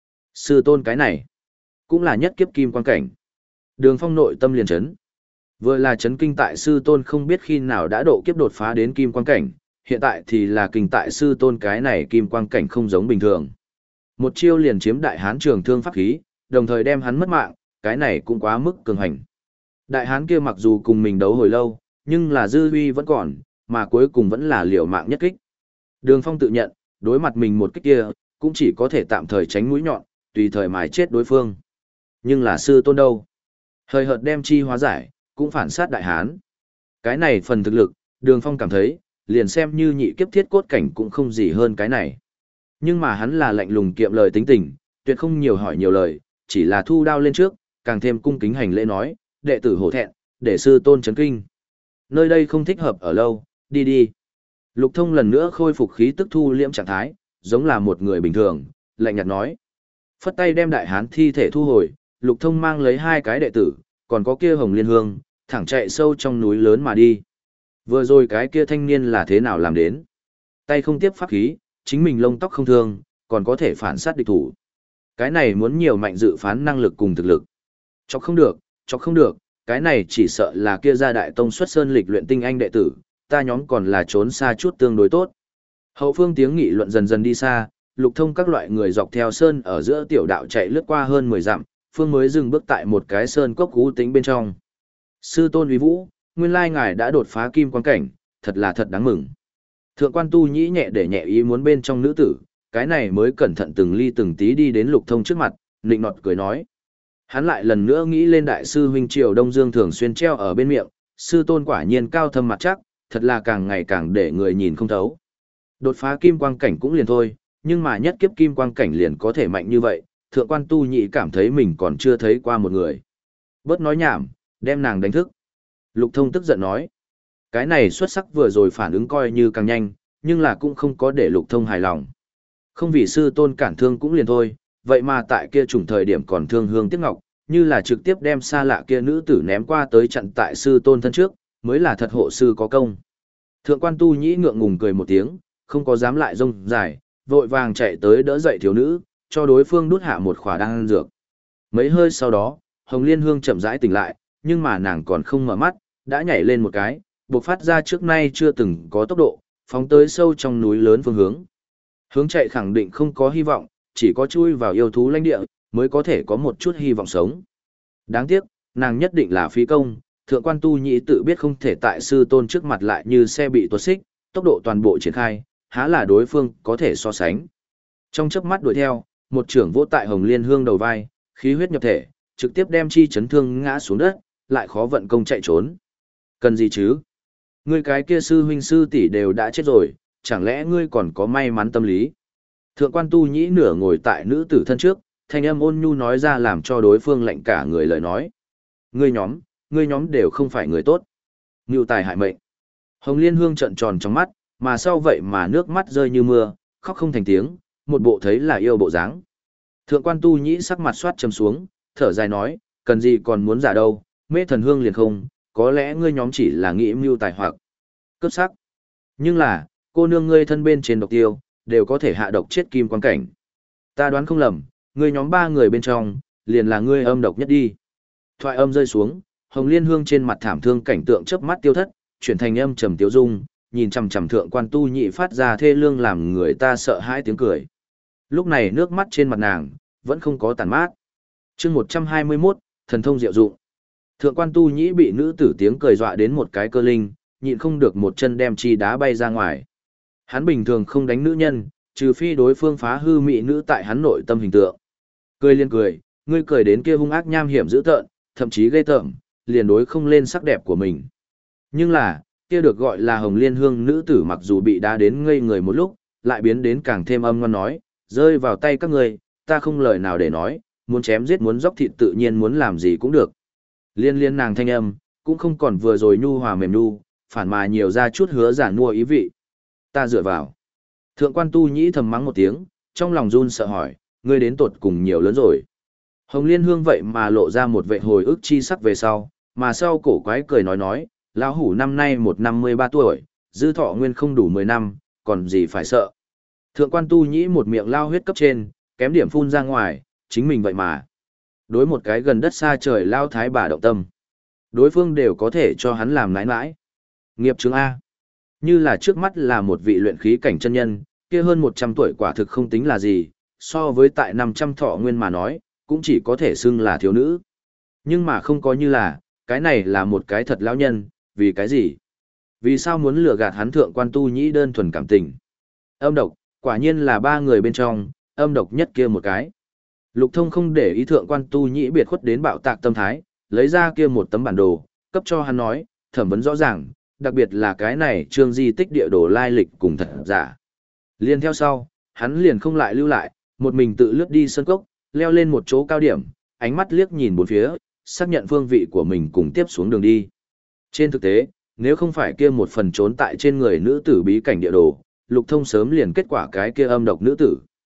[SPEAKER 1] Sư tôn cái này, cũng là nhất kiếp kim quan cảnh. Đường Phong nội tâm liền chấn. Vừa là chấn kinh tại sư tôn không biết khi nào đã độ kiếp đột phá đến kim quan cảnh, hiện tại thì là kinh tại sư tôn cái này kim quan cảnh không giống bình thường. Một chiêu liền chiếm đại hán trường thương pháp khí, đồng thời đem hắn mất mạng, cái này cũng quá mức cường hành. Đại hán kia mặc dù cùng mình đấu hồi lâu, nhưng là dư uy vẫn còn, mà cuối cùng vẫn là liều mạng nhất kích. Đường Phong tự nhận, đối mặt mình một kích kia, cũng chỉ có thể tạm thời tránh mũi nhọn, tùy thời mài chết đối phương. Nhưng là sư tôn đâu? Hời hợt đem chi hóa giải, cũng phản sát đại hán. Cái này phần thực lực, Đường Phong cảm thấy, liền xem như nhị kiếp thiết cốt cảnh cũng không gì hơn cái này. Nhưng mà hắn là lạnh lùng kiệm lời tính tình, tuyệt không nhiều hỏi nhiều lời, chỉ là thu đao lên trước, càng thêm cung kính hành lễ nói, đệ tử hổ thẹn, để sư tôn chấn kinh. Nơi đây không thích hợp ở lâu, đi đi. Lục Thông lần nữa khôi phục khí tức thu liễm trạng thái, giống là một người bình thường, lạnh nhạt nói. Phất tay đem đại hán thi thể thu hồi, Lục Thông mang lấy hai cái đệ tử, còn có kia Hồng Liên Hương, thẳng chạy sâu trong núi lớn mà đi. Vừa rồi cái kia thanh niên là thế nào làm đến? Tay không tiếp pháp khí, chính mình lông tóc không thương, còn có thể phản sát địch thủ. Cái này muốn nhiều mạnh dự phán năng lực cùng thực lực. Chọc không được, chọc không được, cái này chỉ sợ là kia gia đại tông xuất sơn lịch luyện tinh anh đệ tử, ta nhóm còn là trốn xa chút tương đối tốt. Hậu phương tiếng nghị luận dần dần đi xa, Lục Thông các loại người dọc theo sơn ở giữa tiểu đạo chạy lướt qua hơn mười dặm, phương mới dừng bước tại một cái sơn cốc cú tính bên trong. Sư tôn uy vũ, nguyên lai ngài đã đột phá kim quan cảnh, thật là thật đáng mừng. Thượng quan tu nhĩ nhẹ để nhẹ ý muốn bên trong nữ tử, cái này mới cẩn thận từng ly từng tí đi đến Lục Thông trước mặt, nịnh nọt cười nói. Hắn lại lần nữa nghĩ lên đại sư huynh Triều Đông Dương thường xuyên treo ở bên miệng, sư tôn quả nhiên cao thâm mặt chắc, thật là càng ngày càng để người nhìn không thấu. Đột phá kim quang cảnh cũng liền thôi, nhưng mà nhất kiếp kim quang cảnh liền có thể mạnh như vậy, thượng quan tu nhị cảm thấy mình còn chưa thấy qua một người. Bớt nói nhảm, đem nàng đánh thức. Lục Thông tức giận nói. Cái này xuất sắc vừa rồi phản ứng coi như càng nhanh, nhưng là cũng không có để Lục Thông hài lòng. Không vì sư tôn cản thương cũng liền thôi, vậy mà tại kia trùng thời điểm còn thương hương tiếc ngọc, như là trực tiếp đem xa lạ kia nữ tử ném qua tới chặn tại sư tôn thân trước, mới là thật hộ sư có công. Thượng quan tu nhĩ ngượng ngùng cười một tiếng, không có dám lại rông dài, vội vàng chạy tới đỡ dậy thiếu nữ, cho đối phương đút hạ một khỏa đan dược. Mấy hơi sau đó, Hồng Liên Hương chậm rãi tỉnh lại, nhưng mà nàng còn không mở mắt, đã nhảy lên một cái, bộc phát ra trước nay chưa từng có tốc độ, phóng tới sâu trong núi lớn phương hướng. Hướng chạy khẳng định không có hy vọng, chỉ có chui vào yêu thú lãnh địa, mới có thể có một chút hy vọng sống. Đáng tiếc, nàng nhất định là phí công, thượng quan tu nhĩ tự biết không thể tại sư tôn trước mặt lại như xe bị tuột xích, tốc độ toàn bộ triển khai, há là đối phương có thể so sánh. Trong chớp mắt đuổi theo, một trưởng vỗ tại Hồng Liên Hương đầu vai, khí huyết nhập thể, trực tiếp đem chi chấn thương ngã xuống đất, lại khó vận công chạy trốn. Cần gì chứ? Ngươi cái kia sư huynh sư tỷ đều đã chết rồi, chẳng lẽ ngươi còn có may mắn tâm lý? Thượng quan tu nhĩ nửa ngồi tại nữ tử thân trước, thanh âm ôn nhu nói ra làm cho đối phương lạnh cả người lời nói. Ngươi nhóm, ngươi nhóm đều không phải người tốt. Ngưu tài hại mệnh. Hồng Liên Hương trợn tròn trong mắt, mà sau vậy mà nước mắt rơi như mưa, khóc không thành tiếng, một bộ thấy là yêu bộ dáng. Thượng quan tu nhĩ sắc mặt soát trầm xuống, thở dài nói, cần gì còn muốn giả đâu, mê thần hương liền không, có lẽ ngươi nhóm chỉ là nghĩ mưu tài hoặc cướp sắc. Nhưng là, cô nương ngươi thân bên trên độc tiêu, đều có thể hạ độc chết kim quan cảnh. Ta đoán không lầm, ngươi nhóm ba người bên trong, liền là ngươi âm độc nhất đi. Thoại âm rơi xuống, Hồng Liên Hương trên mặt thảm thương cảnh tượng chớp mắt tiêu thất, chuyển thành âm trầm tiêu dung, nhìn chằm chằm thượng quan tu nhị phát ra thê lương làm người ta sợ hãi tiếng cười. Lúc này nước mắt trên mặt nàng, vẫn không có tàn mát. chương một trăm hai mươi mốt, thần thông diệu dụng. Thượng quan tu nhĩ bị nữ tử tiếng cười dọa đến một cái cơ linh, nhịn không được một chân đem chi đá bay ra ngoài. Hắn bình thường không đánh nữ nhân, trừ phi đối phương phá hư mị nữ tại hắn nội tâm hình tượng. Cười liên cười, ngươi cười đến kia hung ác nham hiểm dữ tợn, thậm chí ghê tởm, liền đối không lên sắc đẹp của mình. Nhưng là, kia được gọi là Hồng Liên Hương nữ tử mặc dù bị đá đến ngây người một lúc, lại biến đến càng thêm âm ngon nói, rơi vào tay các ngươi, ta không lời nào để nói, muốn chém giết muốn dốc thịt tự nhiên muốn làm gì cũng được. Liên liên nàng thanh âm, cũng không còn vừa rồi nhu hòa mềm nhu, phản mà nhiều ra chút hứa giả mua ý vị. Ta dựa vào. Thượng quan tu nhĩ thầm mắng một tiếng, trong lòng run sợ hỏi, ngươi đến tột cùng nhiều lớn rồi. Hồng Liên Hương vậy mà lộ ra một vệ hồi ức chi sắc về sau, mà sau cổ quái cười nói nói, lão hủ năm nay một năm mươi ba tuổi, dư thọ nguyên không đủ mười năm, còn gì phải sợ. Thượng quan tu nhĩ một miệng lao huyết cấp trên, kém điểm phun ra ngoài, chính mình vậy mà. Đối một cái gần đất xa trời lao thái bà động tâm. Đối phương đều có thể cho hắn làm nãi nãi. Nghiệp chứng A. Như là trước mắt là một vị luyện khí cảnh chân nhân, kia hơn một trăm tuổi quả thực không tính là gì, so với tại năm trăm thọ nguyên mà nói, cũng chỉ có thể xưng là thiếu nữ. Nhưng mà không có như là, cái này là một cái thật lão nhân, vì cái gì? Vì sao muốn lừa gạt hắn thượng quan tu nhĩ đơn thuần cảm tình? Âm độc, quả nhiên là ba người bên trong, âm độc nhất kia một cái. Lục Thông không để ý thượng quan tu nhĩ biệt khuất đến bạo tạc tâm thái, lấy ra kia một tấm bản đồ, cấp cho hắn nói, thẩm vấn rõ ràng, đặc biệt là cái này trương di tích địa đồ lai lịch cùng thật giả. Liên theo sau, hắn liền không lại lưu lại, một mình tự lướt đi sơn cốc, leo lên một chỗ cao điểm, ánh mắt liếc nhìn bốn phía, xác nhận phương vị của mình cùng tiếp xuống đường đi. Trên thực tế, nếu không phải kia một phần trốn tại trên người nữ tử bí cảnh địa đồ, Lục Thông sớm liền kết quả cái kia âm độc nữ tử.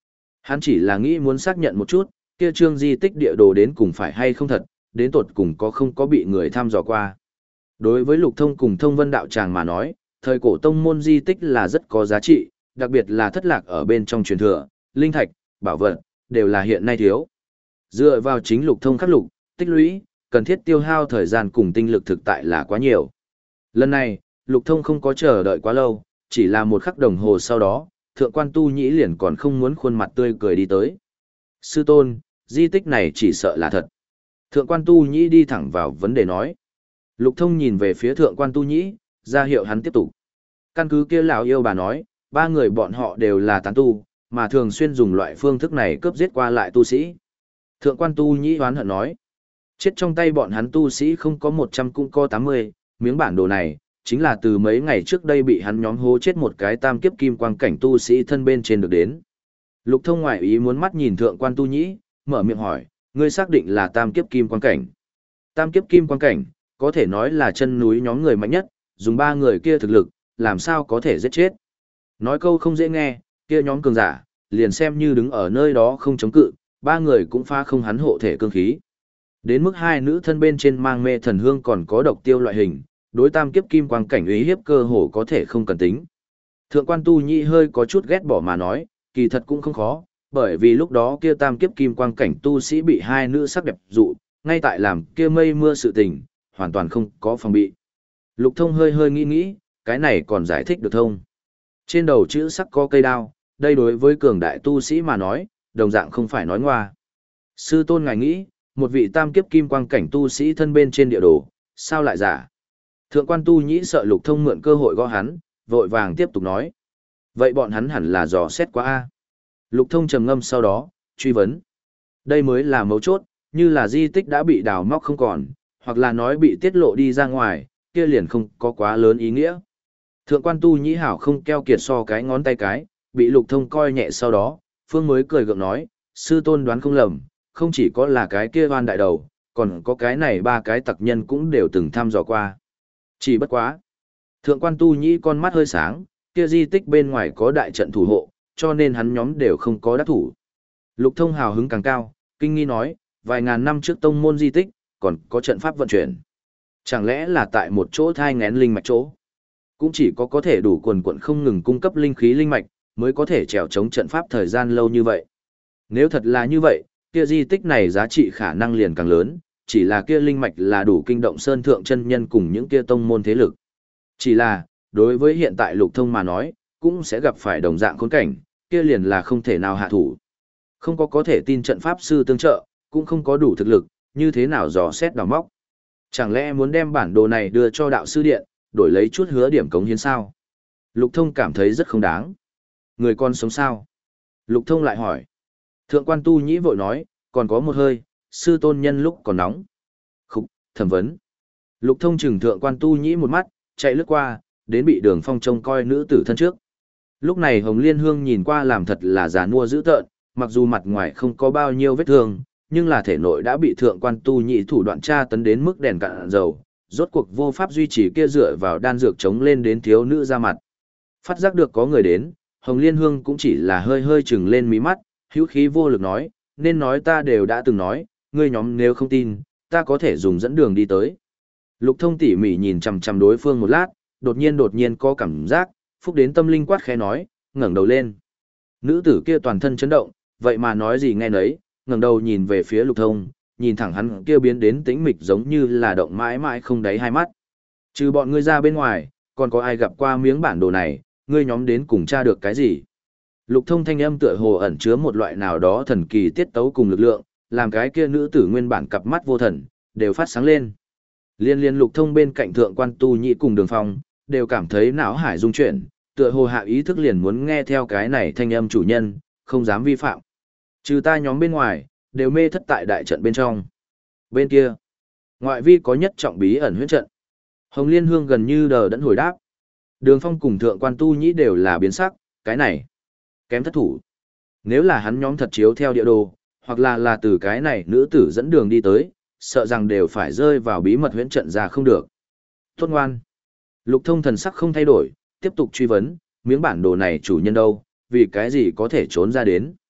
[SPEAKER 1] Hắn chỉ là nghĩ muốn xác nhận một chút, kia trương di tích địa đồ đến cùng phải hay không thật, đến tột cùng có không có bị người thăm dò qua. Đối với Lục Thông cùng Thông Vân đạo tràng mà nói, thời cổ tông môn di tích là rất có giá trị, đặc biệt là thất lạc ở bên trong truyền thừa, linh thạch, bảo vật, đều là hiện nay thiếu. Dựa vào chính Lục Thông khắc lục, tích lũy, cần thiết tiêu hao thời gian cùng tinh lực thực tại là quá nhiều. Lần này, Lục Thông không có chờ đợi quá lâu, chỉ là một khắc đồng hồ sau đó, thượng quan tu nhĩ liền còn không muốn khuôn mặt tươi cười đi tới. Sư tôn, di tích này chỉ sợ là thật. Thượng quan tu nhĩ đi thẳng vào vấn đề nói. Lục Thông nhìn về phía thượng quan tu nhĩ, ra hiệu hắn tiếp tục. Căn cứ kia lão yêu bà nói, ba người bọn họ đều là tán tu, mà thường xuyên dùng loại phương thức này cướp giết qua lại tu sĩ. Thượng quan tu nhĩ hoán hận nói. Chết trong tay bọn hắn tu sĩ không có một trăm cũng có tám mươi, miếng bản đồ này, chính là từ mấy ngày trước đây bị hắn nhóm hố chết một cái tam kiếp kim quang cảnh tu sĩ thân bên trên được đến. Lục Thông ngoại ý muốn mắt nhìn thượng quan tu nhĩ, mở miệng hỏi, ngươi xác định là tam kiếp kim quang cảnh. Tam kiếp kim quang cảnh, có thể nói là chân núi nhóm người mạnh nhất, dùng ba người kia thực lực, làm sao có thể giết chết. Nói câu không dễ nghe, kia nhóm cường giả, liền xem như đứng ở nơi đó không chống cự, ba người cũng phá không hắn hộ thể cương khí. Đến mức hai nữ thân bên trên mang mê thần hương còn có độc tiêu loại hình, đối tam kiếp kim quang cảnh uy hiếp cơ hồ có thể không cần tính. Thượng quan tu nhĩ hơi có chút ghét bỏ mà nói, kỳ thật cũng không khó, bởi vì lúc đó kia tam kiếp kim quang cảnh tu sĩ bị hai nữ sắc đẹp dụ, ngay tại làm kia mây mưa sự tình, hoàn toàn không có phòng bị. Lục Thông hơi hơi nghĩ nghĩ, cái này còn giải thích được thông. Trên đầu chữ sắc có cây đao, đây đối với cường đại tu sĩ mà nói, đồng dạng không phải nói ngoa. Sư tôn ngài nghĩ, một vị tam kiếp kim quang cảnh tu sĩ thân bên trên địa đồ, sao lại giả? Thượng quan tu nhĩ sợ Lục Thông mượn cơ hội gõ hắn, vội vàng tiếp tục nói. Vậy bọn hắn hẳn là dò xét quá a. Lục Thông trầm ngâm sau đó, truy vấn. Đây mới là mấu chốt, như là di tích đã bị đào móc không còn, hoặc là nói bị tiết lộ đi ra ngoài, kia liền không có quá lớn ý nghĩa. Thượng quan tu nhĩ hảo không keo kiệt so cái ngón tay cái, bị Lục Thông coi nhẹ sau đó, Phương mới cười gượng nói, sư tôn đoán không lầm, không chỉ có là cái kia oan đại đầu, còn có cái này ba cái tặc nhân cũng đều từng thăm dò qua. Chỉ bất quá. Thượng quan tu nhĩ con mắt hơi sáng, kia di tích bên ngoài có đại trận thủ hộ, cho nên hắn nhóm đều không có đắc thủ. Lục Thông hào hứng càng cao, kinh nghi nói, vài ngàn năm trước tông môn di tích, còn có trận pháp vận chuyển. Chẳng lẽ là tại một chỗ thai ngén linh mạch chỗ? Cũng chỉ có có thể đủ quần quận không ngừng cung cấp linh khí linh mạch, mới có thể trèo chống trận pháp thời gian lâu như vậy. Nếu thật là như vậy, kia di tích này giá trị khả năng liền càng lớn, chỉ là kia linh mạch là đủ kinh động sơn thượng chân nhân cùng những kia tông môn thế lực. Chỉ là, đối với hiện tại Lục Thông mà nói, cũng sẽ gặp phải đồng dạng khốn cảnh, kia liền là không thể nào hạ thủ. Không có có thể tin trận pháp sư tương trợ, cũng không có đủ thực lực, như thế nào dò xét đào móc. Chẳng lẽ muốn đem bản đồ này đưa cho đạo sư điện, đổi lấy chút hứa điểm cống hiến sao? Lục Thông cảm thấy rất không đáng. Người con sống sao? Lục Thông lại hỏi. Thượng quan tu nhĩ vội nói, còn có một hơi, sư tôn nhân lúc còn nóng. Khúc, thẩm vấn. Lục Thông chừng thượng quan tu nhĩ một mắt, chạy lướt qua, đến bị Đường Phong trông coi nữ tử thân trước. Lúc này Hồng Liên Hương nhìn qua làm thật là già nua dữ tợn, mặc dù mặt ngoài không có bao nhiêu vết thương, nhưng là thể nội đã bị thượng quan tu nhĩ thủ đoạn tra tấn đến mức đèn cạn dầu, rốt cuộc vô pháp duy trì kia dựa vào đan dược chống lên đến thiếu nữ ra mặt. Phát giác được có người đến, Hồng Liên Hương cũng chỉ là hơi hơi chừng lên mí mắt, hữu khí vô lực nói, nên nói ta đều đã từng nói, ngươi nhóm nếu không tin, ta có thể dùng dẫn đường đi tới. Lục Thông tỉ mỉ nhìn chằm chằm đối phương một lát, đột nhiên đột nhiên có cảm giác, phúc đến tâm linh quát khẽ nói, ngẩng đầu lên. Nữ tử kia toàn thân chấn động, vậy mà nói gì nghe nấy, ngẩng đầu nhìn về phía Lục Thông, nhìn thẳng hắn kia biến đến tĩnh mịch giống như là động mãi mãi không đáy hai mắt. Trừ bọn ngươi ra bên ngoài, còn có ai gặp qua miếng bản đồ này, ngươi nhóm đến cùng tra được cái gì? Lục Thông thanh âm tựa hồ ẩn chứa một loại nào đó thần kỳ tiết tấu cùng lực lượng, làm cái kia nữ tử nguyên bản cặp mắt vô thần, đều phát sáng lên. Liên liên Lục Thông bên cạnh thượng quan tu nhĩ cùng Đường Phong, đều cảm thấy não hải rung chuyển, tựa hồ hạ ý thức liền muốn nghe theo cái này thanh âm chủ nhân, không dám vi phạm. Trừ ta nhóm bên ngoài, đều mê thất tại đại trận bên trong. Bên kia, ngoại vi có nhất trọng bí ẩn huyễn trận. Hồng Liên Hương gần như đờ đẫn hồi đáp. Đường Phong cùng thượng quan tu nhĩ đều là biến sắc, cái này kém thất thủ. Nếu là hắn nhóm thật chiếu theo địa đồ, hoặc là là từ cái này nữ tử dẫn đường đi tới, sợ rằng đều phải rơi vào bí mật huyễn trận ra không được. Tốt ngoan. Lục Thông thần sắc không thay đổi, tiếp tục truy vấn, miếng bản đồ này chủ nhân đâu, vì cái gì có thể trốn ra đến.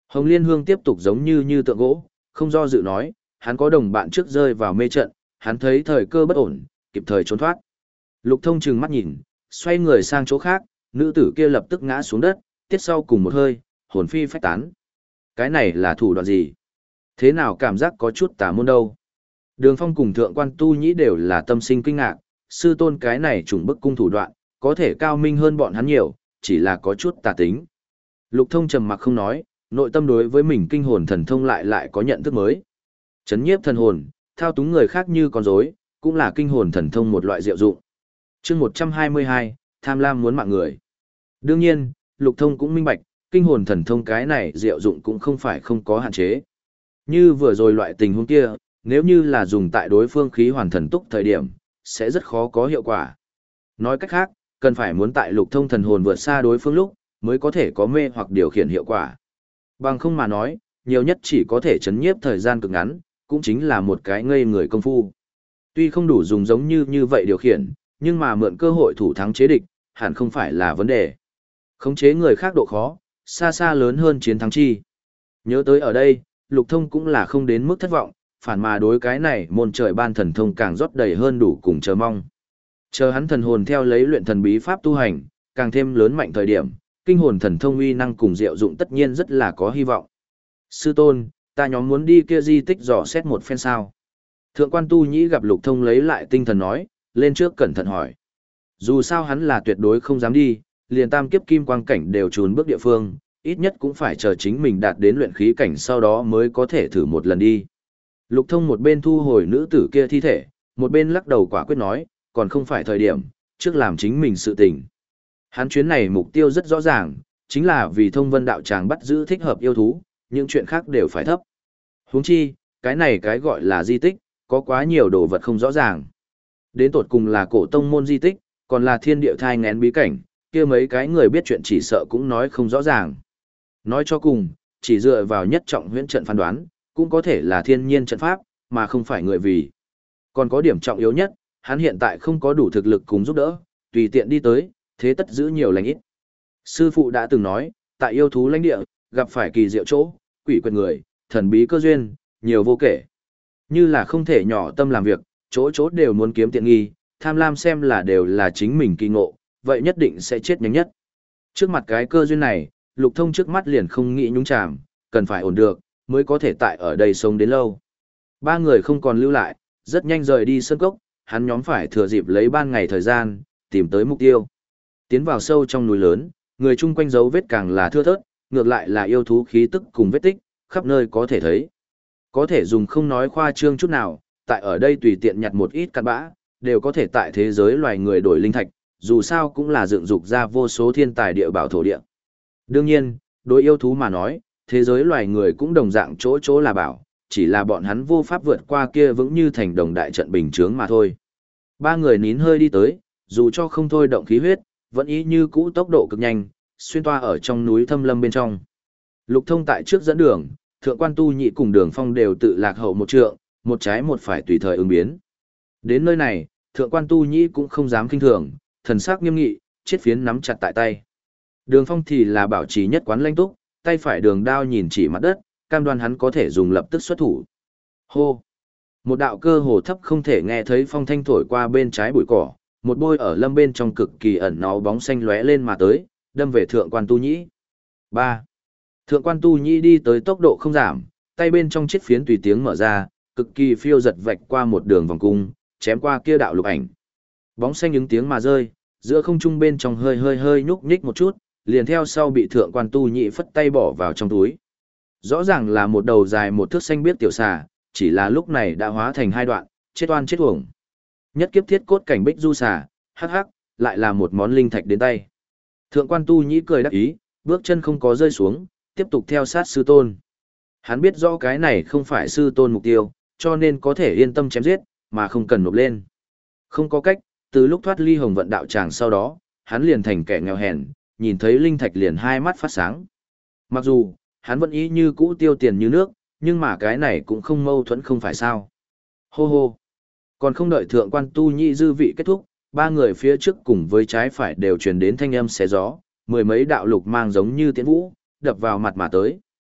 [SPEAKER 1] Hồng Liên Hương tiếp tục giống như như tượng gỗ, không do dự nói, hắn có đồng bạn trước rơi vào mê trận, hắn thấy thời cơ bất ổn, kịp thời trốn thoát. Lục Thông trừng mắt nhìn, xoay người sang chỗ khác, nữ tử kia lập tức ngã xuống đất, tiết sau cùng một hơi, hồn phi phách tán. Cái này là thủ đoạn gì? Thế nào cảm giác có chút tà môn đâu? Đường Phong cùng Thượng Quan Tu Nhĩ đều là tâm sinh kinh ngạc, sư tôn cái này trùng bức cung thủ đoạn, có thể cao minh hơn bọn hắn nhiều, chỉ là có chút tà tính. Lục Thông trầm mặc không nói, nội tâm đối với mình kinh hồn thần thông lại lại có nhận thức mới. Chấn nhiếp thần hồn, thao túng người khác như con rối, cũng là kinh hồn thần thông một loại diệu dụng. Chương một trăm hai mươi hai, tham lam muốn mạng người. Đương nhiên, Lục Thông cũng minh bạch, kinh hồn thần thông cái này diệu dụng cũng không phải không có hạn chế. Như vừa rồi loại tình huống kia, nếu như là dùng tại đối phương khí hoàn thần túc thời điểm, sẽ rất khó có hiệu quả. Nói cách khác, cần phải muốn tại Lục Thông thần hồn vượt xa đối phương lúc, mới có thể có mê hoặc điều khiển hiệu quả. Bằng không mà nói, nhiều nhất chỉ có thể chấn nhiếp thời gian cực ngắn, cũng chính là một cái ngây người công phu. Tuy không đủ dùng giống như như vậy điều khiển, nhưng mà mượn cơ hội thủ thắng chế địch, hẳn không phải là vấn đề. Khống chế người khác độ khó, xa xa lớn hơn chiến thắng chi. Nhớ tới ở đây, Lục Thông cũng là không đến mức thất vọng, phản mà đối cái này môn trời ban thần thông càng rót đầy hơn đủ cùng chờ mong. Chờ hắn thần hồn theo lấy luyện thần bí pháp tu hành, càng thêm lớn mạnh thời điểm, kinh hồn thần thông uy năng cùng diệu dụng tất nhiên rất là có hy vọng. Sư tôn, ta nhóm muốn đi kia di tích dò xét một phen sao. Thượng Quan Tu Nhĩ gặp Lục Thông lấy lại tinh thần nói, lên trước cẩn thận hỏi. Dù sao hắn là tuyệt đối không dám đi, liền tam kiếp kim quang cảnh đều trốn bước địa phương, ít nhất cũng phải chờ chính mình đạt đến luyện khí cảnh sau đó mới có thể thử một lần đi. Lục Thông một bên thu hồi nữ tử kia thi thể, một bên lắc đầu quả quyết nói, còn không phải thời điểm, trước làm chính mình sự tình. Hắn chuyến này mục tiêu rất rõ ràng, chính là vì Thông Vân đạo tràng bắt giữ thích hợp yêu thú, những chuyện khác đều phải thấp. Huống chi, cái này cái gọi là di tích, có quá nhiều đồ vật không rõ ràng. Đến tột cùng là cổ tông môn di tích, còn là thiên địa thai ngén bí cảnh, kia mấy cái người biết chuyện chỉ sợ cũng nói không rõ ràng. Nói cho cùng, chỉ dựa vào nhất trọng huyễn trận phán đoán, cũng có thể là thiên nhiên trận pháp, mà không phải người vì. Còn có điểm trọng yếu nhất, hắn hiện tại không có đủ thực lực cùng giúp đỡ, tùy tiện đi tới, thế tất giữ nhiều lành ít. Sư phụ đã từng nói, tại yêu thú lãnh địa, gặp phải kỳ diệu chỗ, quỷ quyệt người, thần bí cơ duyên, nhiều vô kể. Như là không thể nhỏ tâm làm việc, chỗ chỗ đều muốn kiếm tiện nghi, tham lam xem là đều là chính mình kỳ ngộ, vậy nhất định sẽ chết nhanh nhất. Trước mặt cái cơ duyên này, Lục Thông trước mắt liền không nghĩ nhúng chàm, cần phải ổn được, mới có thể tại ở đây sống đến lâu. Ba người không còn lưu lại, rất nhanh rời đi sơn cốc, hắn nhóm phải thừa dịp lấy ban ngày thời gian, tìm tới mục tiêu. Tiến vào sâu trong núi lớn, người chung quanh dấu vết càng là thưa thớt, ngược lại là yêu thú khí tức cùng vết tích, khắp nơi có thể thấy. Có thể dùng không nói khoa trương chút nào, tại ở đây tùy tiện nhặt một ít cặn bã, đều có thể tại thế giới loài người đổi linh thạch, dù sao cũng là dựng dục ra vô số thiên tài địa bảo thổ địa. Đương nhiên, đối yêu thú mà nói, thế giới loài người cũng đồng dạng chỗ chỗ là bảo, chỉ là bọn hắn vô pháp vượt qua kia vững như thành đồng đại trận bình chướng mà thôi. Ba người nín hơi đi tới, dù cho không thôi động khí huyết, vẫn ý như cũ tốc độ cực nhanh, xuyên toa ở trong núi thâm lâm bên trong. Lục Thông tại trước dẫn đường, Thượng Quan Tu Nhĩ cùng Đường Phong đều tự lạc hậu một trượng, một trái một phải tùy thời ứng biến. Đến nơi này, Thượng Quan Tu Nhĩ cũng không dám kinh thường, thần sắc nghiêm nghị, chiết phiến nắm chặt tại tay. Đường Phong thì là bảo trì nhất quán lãnh túc, tay phải đường đao nhìn chỉ mặt đất, cam đoan hắn có thể dùng lập tức xuất thủ. Hô! Một đạo cơ hồ thấp không thể nghe thấy phong thanh thổi qua bên trái bụi cỏ, một bôi ở lâm bên trong cực kỳ ẩn náu bóng xanh lóe lên mà tới, đâm về Thượng Quan Tu Nhĩ. ba. Thượng Quan Tu Nhĩ đi tới tốc độ không giảm, tay bên trong chiếc phiến tùy tiếng mở ra, cực kỳ phiêu giật vạch qua một đường vòng cung, chém qua kia đạo lục ảnh. Bóng xanh những tiếng mà rơi, giữa không trung bên trong hơi hơi hơi nhúc nhích một chút, liền theo sau bị Thượng Quan Tu Nhĩ phất tay bỏ vào trong túi. Rõ ràng là một đầu dài một thước xanh biếc tiểu xà, chỉ là lúc này đã hóa thành hai đoạn, chết oan chết uổng. Nhất kiếp thiết cốt cảnh bích du xà, hắc hắc, lại là một món linh thạch đến tay. Thượng Quan Tu Nhĩ cười đắc ý, bước chân không có rơi xuống, tiếp tục theo sát sư tôn. Hắn biết rõ cái này không phải sư tôn mục tiêu, cho nên có thể yên tâm chém giết, mà không cần nộp lên. Không có cách, từ lúc thoát ly Hồng Vận đạo tràng sau đó, hắn liền thành kẻ nghèo hèn, nhìn thấy linh thạch liền hai mắt phát sáng. Mặc dù, hắn vẫn ý như cũ tiêu tiền như nước, nhưng mà cái này cũng không mâu thuẫn không phải sao. Hô hô. Còn không đợi Thượng Quan Tu Nhĩ dư vị kết thúc, ba người phía trước cùng với trái phải đều truyền đến thanh âm xé gió, mười mấy đạo lục mang giống như tiến vũ, đập vào mặt mà tới.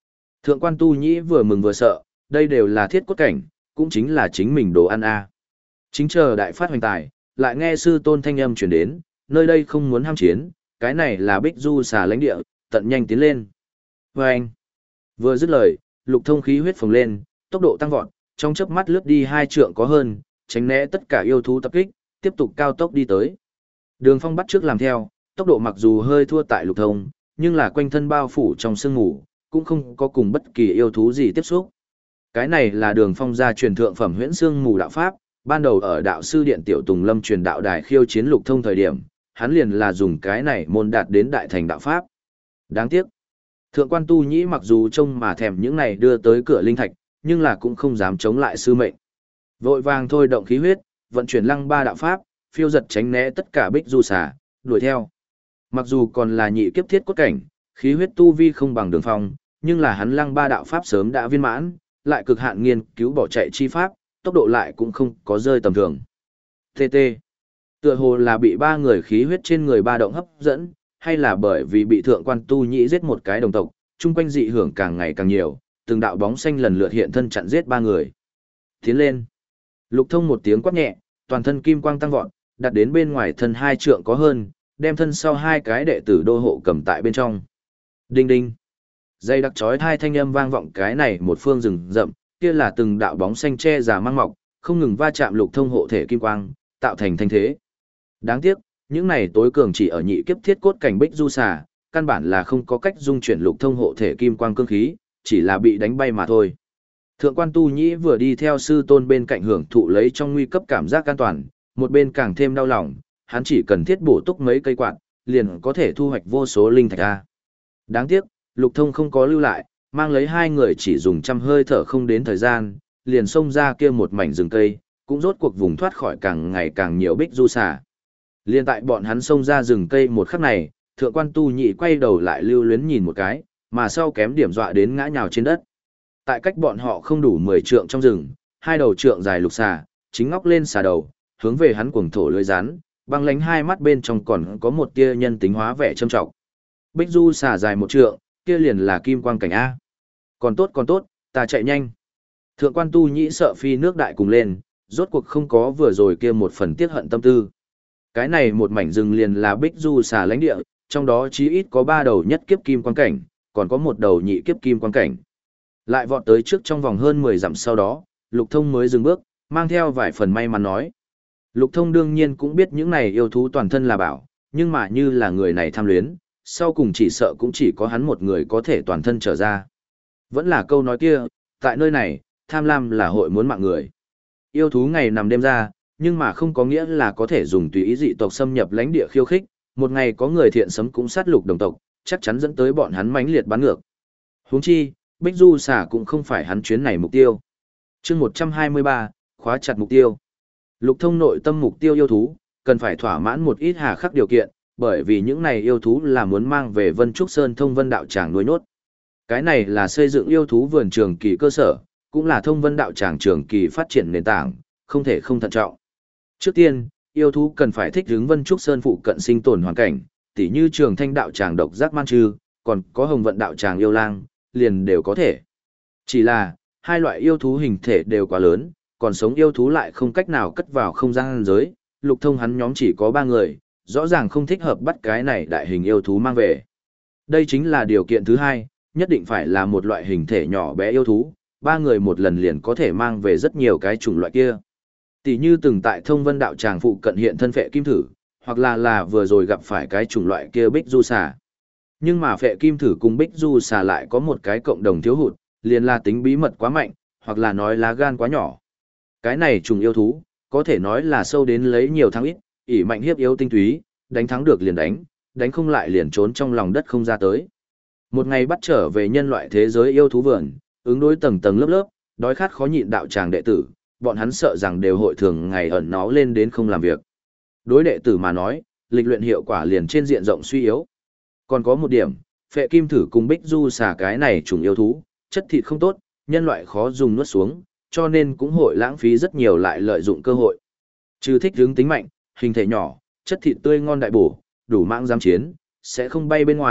[SPEAKER 1] Thượng quan Tu Nhĩ vừa mừng vừa sợ, đây đều là thiết cốt cảnh, cũng chính là chính mình đồ ăn a. Chính chờ đại phát hoành tài, lại nghe sư tôn thanh âm truyền đến, nơi đây không muốn ham chiến, cái này là Bích Du xà lãnh địa, tận nhanh tiến lên. Và anh, vừa dứt lời, lục thông khí huyết phồng lên, tốc độ tăng vọt, trong chớp mắt lướt đi hai trượng có hơn, tránh né tất cả yêu thú tập kích, tiếp tục cao tốc đi tới. Đường Phong bắt trước làm theo, tốc độ mặc dù hơi thua tại lục thông, nhưng là quanh thân bao phủ trong sương mù, cũng không có cùng bất kỳ yêu thú gì tiếp xúc. Cái này là Đường Phong gia truyền thượng phẩm huyễn sương mù đạo pháp, ban đầu ở đạo sư điện tiểu Tùng Lâm truyền đạo đài khiêu chiến lục thông thời điểm, hắn liền là dùng cái này môn đạt đến đại thành đạo pháp. Đáng tiếc, Thượng quan Tu Nhĩ mặc dù trông mà thèm những này đưa tới cửa linh thạch, nhưng là cũng không dám chống lại sư mệnh. Vội vàng thôi động khí huyết, vận chuyển lăng ba đạo pháp, phiêu giật tránh né tất cả Bích Du xà, đuổi theo. Mặc dù còn là nhị kiếp thiết cốt cảnh, khí huyết tu vi không bằng Đường Phong, nhưng là hắn lăng ba đạo pháp sớm đã viên mãn, lại cực hạn nghiên cứu bỏ chạy chi pháp, tốc độ lại cũng không có rơi tầm thường. tê tê. Tựa hồ là bị ba người khí huyết trên người ba động hấp dẫn, hay là bởi vì bị Thượng quan Tu Nhĩ giết một cái đồng tộc, chung quanh dị hưởng càng ngày càng nhiều, từng đạo bóng xanh lần lượt hiện thân chặn giết ba người. Tiến lên. Lục Thông một tiếng quát nhẹ, toàn thân kim quang tăng vọt, đặt đến bên ngoài thân hai trượng có hơn, đem thân sau hai cái đệ tử đô hộ cầm tại bên trong. Đinh đinh. Dây đặc chói hai thanh âm vang vọng cái này một phương rừng rậm, kia là từng đạo bóng xanh che già mang mọc, không ngừng va chạm Lục Thông hộ thể kim quang, tạo thành thanh thế. Đáng tiếc, những này tối cường chỉ ở nhị kiếp thiết cốt cảnh Bích Du xà, căn bản là không có cách dung chuyển Lục Thông hộ thể kim quang cương khí, chỉ là bị đánh bay mà thôi. Thượng quan Tu Nhĩ vừa đi theo sư tôn bên cạnh hưởng thụ lấy trong nguy cấp cảm giác an toàn, một bên càng thêm đau lòng, hắn chỉ cần thiết bổ túc mấy cây quạt, liền có thể thu hoạch vô số linh thạch a. Đáng tiếc, Lục Thông không có lưu lại, mang lấy hai người chỉ dùng trăm hơi thở không đến thời gian, liền xông ra kia một mảnh rừng cây, cũng rốt cuộc vùng thoát khỏi càng ngày càng nhiều Bích Du xà. Liên tại bọn hắn xông ra rừng cây một khắc này, Thượng quan Tu Nhĩ quay đầu lại lưu luyến nhìn một cái, mà sau kém điểm dọa đến ngã nhào trên đất. Tại cách bọn họ không đủ mười trượng trong rừng, hai đầu trượng dài lục xà, chính ngóc lên xà đầu, hướng về hắn cuồng thổ lưỡi rắn, băng lánh hai mắt bên trong còn có một tia nhân tính hóa vẻ châm trọng. Bích Du xà dài một trượng, kia liền là kim quang cảnh a. Còn tốt còn tốt, ta chạy nhanh. Thượng quan Tu Nhĩ sợ phi nước đại cùng lên, rốt cuộc không có vừa rồi kia một phần tiếc hận tâm tư. Cái này một mảnh rừng liền là Bích Du xà lãnh địa, trong đó chí ít có ba đầu nhất kiếp kim quang cảnh, còn có một đầu nhị kiếp kim quang cảnh. Lại vọt tới trước trong vòng hơn mười dặm sau đó, Lục Thông mới dừng bước, mang theo vài phần may mắn nói. Lục Thông đương nhiên cũng biết những này yêu thú toàn thân là bảo, nhưng mà như là người này tham luyến, sau cùng chỉ sợ cũng chỉ có hắn một người có thể toàn thân trở ra. Vẫn là câu nói kia, tại nơi này, tham lam là hội muốn mạng người. Yêu thú ngày nằm đêm ra, nhưng mà không có nghĩa là có thể dùng tùy ý dị tộc xâm nhập lãnh địa khiêu khích, một ngày có người thiện sấm cũng sát lục đồng tộc, chắc chắn dẫn tới bọn hắn mãnh liệt bắn ngược. Huống chi, Bích Du xà cũng không phải hắn chuyến này mục tiêu. Chương một trăm hai mươi ba, khóa chặt mục tiêu. Lục Thông nội tâm mục tiêu yêu thú, cần phải thỏa mãn một ít hà khắc điều kiện, bởi vì những này yêu thú là muốn mang về Vân Trúc Sơn Thông Vân đạo tràng nuôi nốt. Cái này là xây dựng yêu thú vườn trường kỳ cơ sở, cũng là Thông Vân đạo tràng trường kỳ phát triển nền tảng, không thể không thận trọng. Trước tiên, yêu thú cần phải thích ứng Vân Trúc Sơn phụ cận sinh tồn hoàn cảnh, tỉ như Trường Thanh đạo tràng độc giác man trư, còn có Hồng Vận đạo tràng yêu lang, liền đều có thể. Chỉ là, hai loại yêu thú hình thể đều quá lớn, còn sống yêu thú lại không cách nào cất vào không gian giới, Lục Thông hắn nhóm chỉ có ba người, rõ ràng không thích hợp bắt cái này đại hình yêu thú mang về. Đây chính là điều kiện thứ hai, nhất định phải là một loại hình thể nhỏ bé yêu thú, ba người một lần liền có thể mang về rất nhiều cái chủng loại kia. Tỷ như từng tại Thông Vân đạo tràng phụ cận hiện thân phệ kim thử, hoặc là là vừa rồi gặp phải cái chủng loại kia Bích Du xà. Nhưng mà phệ kim thử cùng Bích Du xà lại có một cái cộng đồng thiếu hụt, liền là tính bí mật quá mạnh, hoặc là nói lá gan quá nhỏ. Cái này trùng yêu thú, có thể nói là sâu đến lấy nhiều thắng ít, ỷ mạnh hiếp yếu tinh túy, đánh thắng được liền đánh, đánh không lại liền trốn trong lòng đất không ra tới. Một ngày bắt trở về nhân loại thế giới yêu thú vườn, ứng đối tầng tầng lớp lớp, đói khát khó nhịn đạo tràng đệ tử, bọn hắn sợ rằng đều hội thường ngày ẩn náu lên đến không làm việc. Đối đệ tử mà nói, lịch luyện hiệu quả liền trên diện rộng suy yếu. Còn có một điểm, phệ kim thử cùng Bích Du xà cái này trùng yêu thú, chất thịt không tốt, nhân loại khó dùng nuốt xuống, cho nên cũng hội lãng phí rất nhiều lại lợi dụng cơ hội. Trừ thích hướng tính mạnh, hình thể nhỏ, chất thịt tươi ngon đại bổ, đủ mạng giam chiến, sẽ không bay bên ngoài,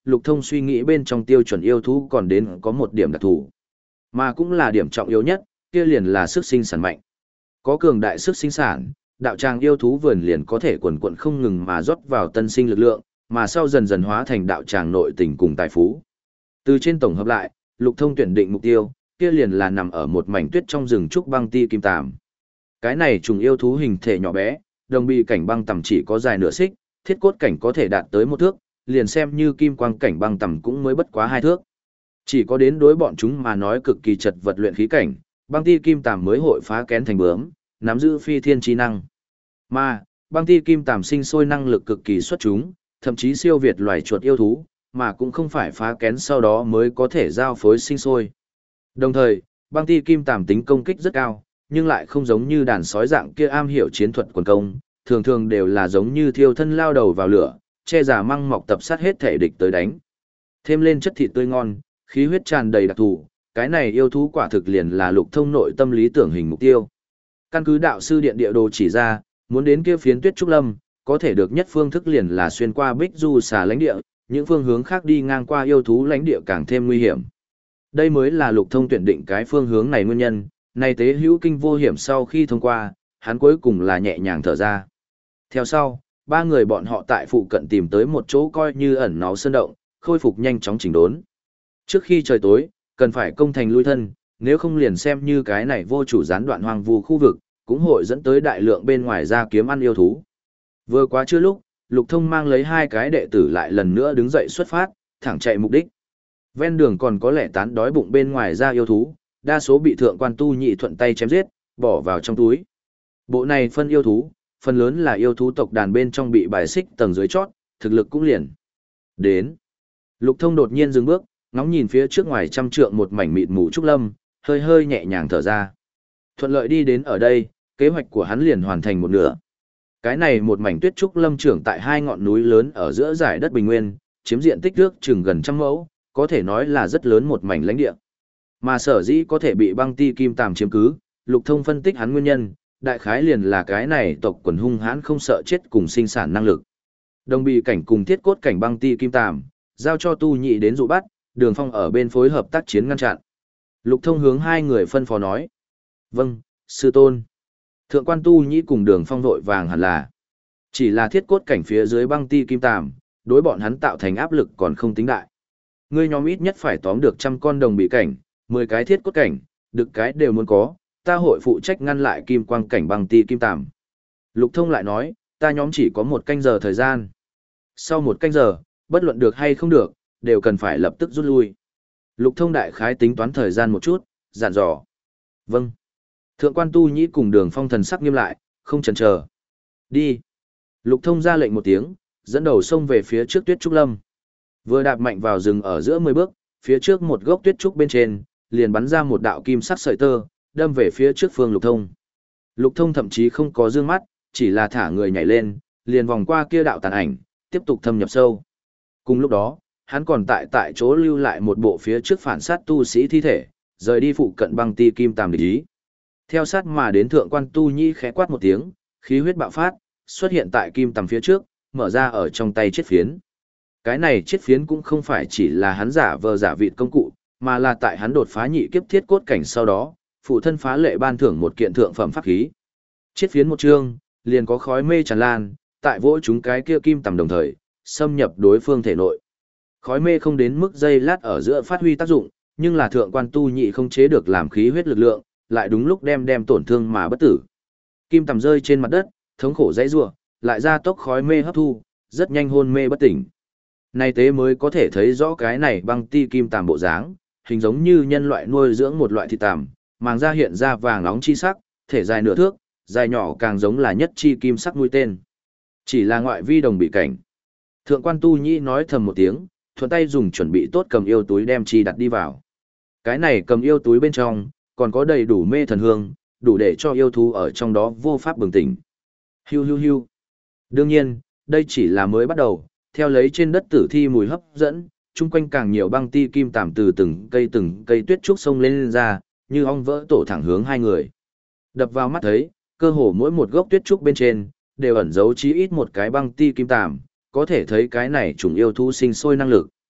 [SPEAKER 1] Lục Thông suy nghĩ bên trong tiêu chuẩn yêu thú còn đến có một điểm đặc thù, mà cũng là điểm trọng yếu nhất, kia liền là sức sinh sản mạnh. Có cường đại sức sinh sản, đạo tràng yêu thú vườn liền có thể quần quận không ngừng mà rót vào tân sinh lực lượng, mà sau dần dần hóa thành đạo tràng nội tình cùng tài phú. Từ trên tổng hợp lại, Lục Thông tuyển định mục tiêu, kia liền là nằm ở một mảnh tuyết trong rừng trúc băng ti kim tàm. Cái này trùng yêu thú hình thể nhỏ bé, đồng bị cảnh băng tầm chỉ có dài nửa xích, thiết cốt cảnh có thể đạt tới một thước, liền xem như kim quang cảnh băng tầm cũng mới bất quá hai thước. Chỉ có đến đối bọn chúng mà nói cực kỳ chật vật luyện khí cảnh, băng ti kim tàm mới hội phá kén thành bướm, nắm giữ phi thiên trí năng. Mà, băng ti kim tàm sinh sôi năng lực cực kỳ xuất chúng, thậm chí siêu việt loài chuột yêu thú, mà cũng không phải phá kén sau đó mới có thể giao phối sinh sôi. Đồng thời, băng ti kim tàm tính công kích rất cao, nhưng lại không giống như đàn sói dạng kia am hiểu chiến thuật quần công, thường thường đều là giống như thiêu thân lao đầu vào lửa, che giả măng mọc tập sát hết thể địch tới đánh. Thêm lên chất thịt tươi ngon, khí huyết tràn đầy đặc thù, cái này yêu thú quả thực liền là Lục Thông nội tâm lý tưởng hình mục tiêu. Căn cứ đạo sư điện địa đồ chỉ ra, muốn đến kia phiến tuyết trúc lâm, có thể được nhất phương thức liền là xuyên qua bích du xà lãnh địa, những phương hướng khác đi ngang qua yêu thú lãnh địa càng thêm nguy hiểm. Đây mới là Lục Thông tuyển định cái phương hướng này nguyên nhân, này tế hữu kinh vô hiểm sau khi thông qua, hắn cuối cùng là nhẹ nhàng thở ra. Theo sau, ba người bọn họ tại phụ cận tìm tới một chỗ coi như ẩn náu sơn động, khôi phục nhanh chóng chỉnh đốn. Trước khi trời tối, cần phải công thành lui thân, nếu không liền xem như cái này vô chủ gián đoạn hoang vu khu vực, cũng hội dẫn tới đại lượng bên ngoài ra kiếm ăn yêu thú. Vừa quá chưa lúc, Lục Thông mang lấy hai cái đệ tử lại lần nữa đứng dậy xuất phát, thẳng chạy mục đích. Ven đường còn có lẽ tán đói bụng bên ngoài ra yêu thú, đa số bị thượng quan tu nhị thuận tay chém giết, bỏ vào trong túi. Bộ này phân yêu thú, phần lớn là yêu thú tộc đàn bên trong bị bài xích tầng dưới chót, thực lực cũng liền. Đến. Lục Thông đột nhiên dừng bước, ngóng nhìn phía trước ngoài trăm trượng một mảnh mịt mù trúc lâm, hơi hơi nhẹ nhàng thở ra. Thuận lợi đi đến ở đây, kế hoạch của hắn liền hoàn thành một nửa. Cái này một mảnh tuyết trúc lâm trưởng tại hai ngọn núi lớn ở giữa dải đất bình nguyên, chiếm diện tích nước chừng gần trăm mẫu, có thể nói là rất lớn một mảnh lãnh địa. Mà sở dĩ có thể bị băng ti kim tàm chiếm cứ, Lục Thông phân tích hắn nguyên nhân, đại khái liền là cái này tộc quần hung hãn không sợ chết cùng sinh sản năng lực. Đồng bị cảnh cùng thiết cốt cảnh băng ti kim tàm, giao cho tu nhị đến dụ bắt, Đường Phong ở bên phối hợp tác chiến ngăn chặn. Lục Thông hướng hai người phân phó nói. Vâng, sư tôn. Thượng quan tu nhị cùng Đường Phong vội vàng hẳn là. Chỉ là thiết cốt cảnh phía dưới băng ti kim tàm, đối bọn hắn tạo thành áp lực còn không tính đại. Ngươi nhóm ít nhất phải tóm được trăm con đồng bị cảnh, mười cái thiết cốt cảnh, được cái đều muốn có, ta hội phụ trách ngăn lại kim quang cảnh băng ti kim tàm. Lục Thông lại nói, ta nhóm chỉ có một canh giờ thời gian. Sau một canh giờ, bất luận được hay không được, đều cần phải lập tức rút lui. Lục Thông đại khái tính toán thời gian một chút, dặn dò. Vâng. Thượng quan tu nhĩ cùng Đường Phong thần sắc nghiêm lại, không chần chờ. Đi. Lục Thông ra lệnh một tiếng, dẫn đầu xông về phía trước tuyết trúc lâm. Vừa đạp mạnh vào rừng ở giữa mười bước, phía trước một gốc tuyết trúc bên trên, liền bắn ra một đạo kim sắc sợi tơ, đâm về phía trước phương Lục Thông. Lục Thông thậm chí không có dương mắt, chỉ là thả người nhảy lên, liền vòng qua kia đạo tàn ảnh, tiếp tục thâm nhập sâu. Cùng lúc đó, hắn còn tại tại chỗ lưu lại một bộ phía trước phản sát tu sĩ thi thể, rời đi phụ cận băng ti kim tàm địch ý. Theo sát mà đến thượng quan tu nhĩ khẽ quát một tiếng, khí huyết bạo phát, xuất hiện tại kim tàm phía trước, mở ra ở trong tay chiết phiến. Cái này chiết phiến cũng không phải chỉ là hắn giả vờ giả vịt công cụ, mà là tại hắn đột phá nhị kiếp thiết cốt cảnh sau đó, phụ thân phá lệ ban thưởng một kiện thượng phẩm pháp khí. Chiết phiến một chương, liền có khói mê tràn lan, tại vỗ chúng cái kia kim tầm đồng thời, xâm nhập đối phương thể nội. Khói mê không đến mức dây lát ở giữa phát huy tác dụng, nhưng là thượng quan tu nhị không chế được làm khí huyết lực lượng, lại đúng lúc đem đem tổn thương mà bất tử. Kim tầm rơi trên mặt đất, thống khổ dãy rủa, lại ra tốc khói mê hấp thu, rất nhanh hôn mê bất tỉnh. Nay tế mới có thể thấy rõ cái này băng ti kim tàm bộ dáng, hình giống như nhân loại nuôi dưỡng một loại thịt tàm, màng da hiện ra vàng nóng chi sắc, thể dài nửa thước, dài nhỏ càng giống là nhất chi kim sắc mũi tên. Chỉ là ngoại vi đồng bị cảnh. Thượng quan tu nhĩ nói thầm một tiếng, thuận tay dùng chuẩn bị tốt cầm yêu túi đem chi đặt đi vào. Cái này cầm yêu túi bên trong, còn có đầy đủ mê thần hương, đủ để cho yêu thú ở trong đó vô pháp bừng tỉnh. Hiu hiu hiu. Đương nhiên, đây chỉ là mới bắt đầu, theo lấy trên đất tử thi mùi hấp dẫn, chung quanh càng nhiều băng ti kim tàm từ từng cây từng cây tuyết trúc sông lên, lên ra, như ong vỡ tổ thẳng hướng hai người. Đập vào mắt thấy, cơ hồ mỗi một gốc tuyết trúc bên trên, đều ẩn giấu chí ít một cái băng ti kim tàm, có thể thấy cái này trùng yêu thú sinh sôi năng lực.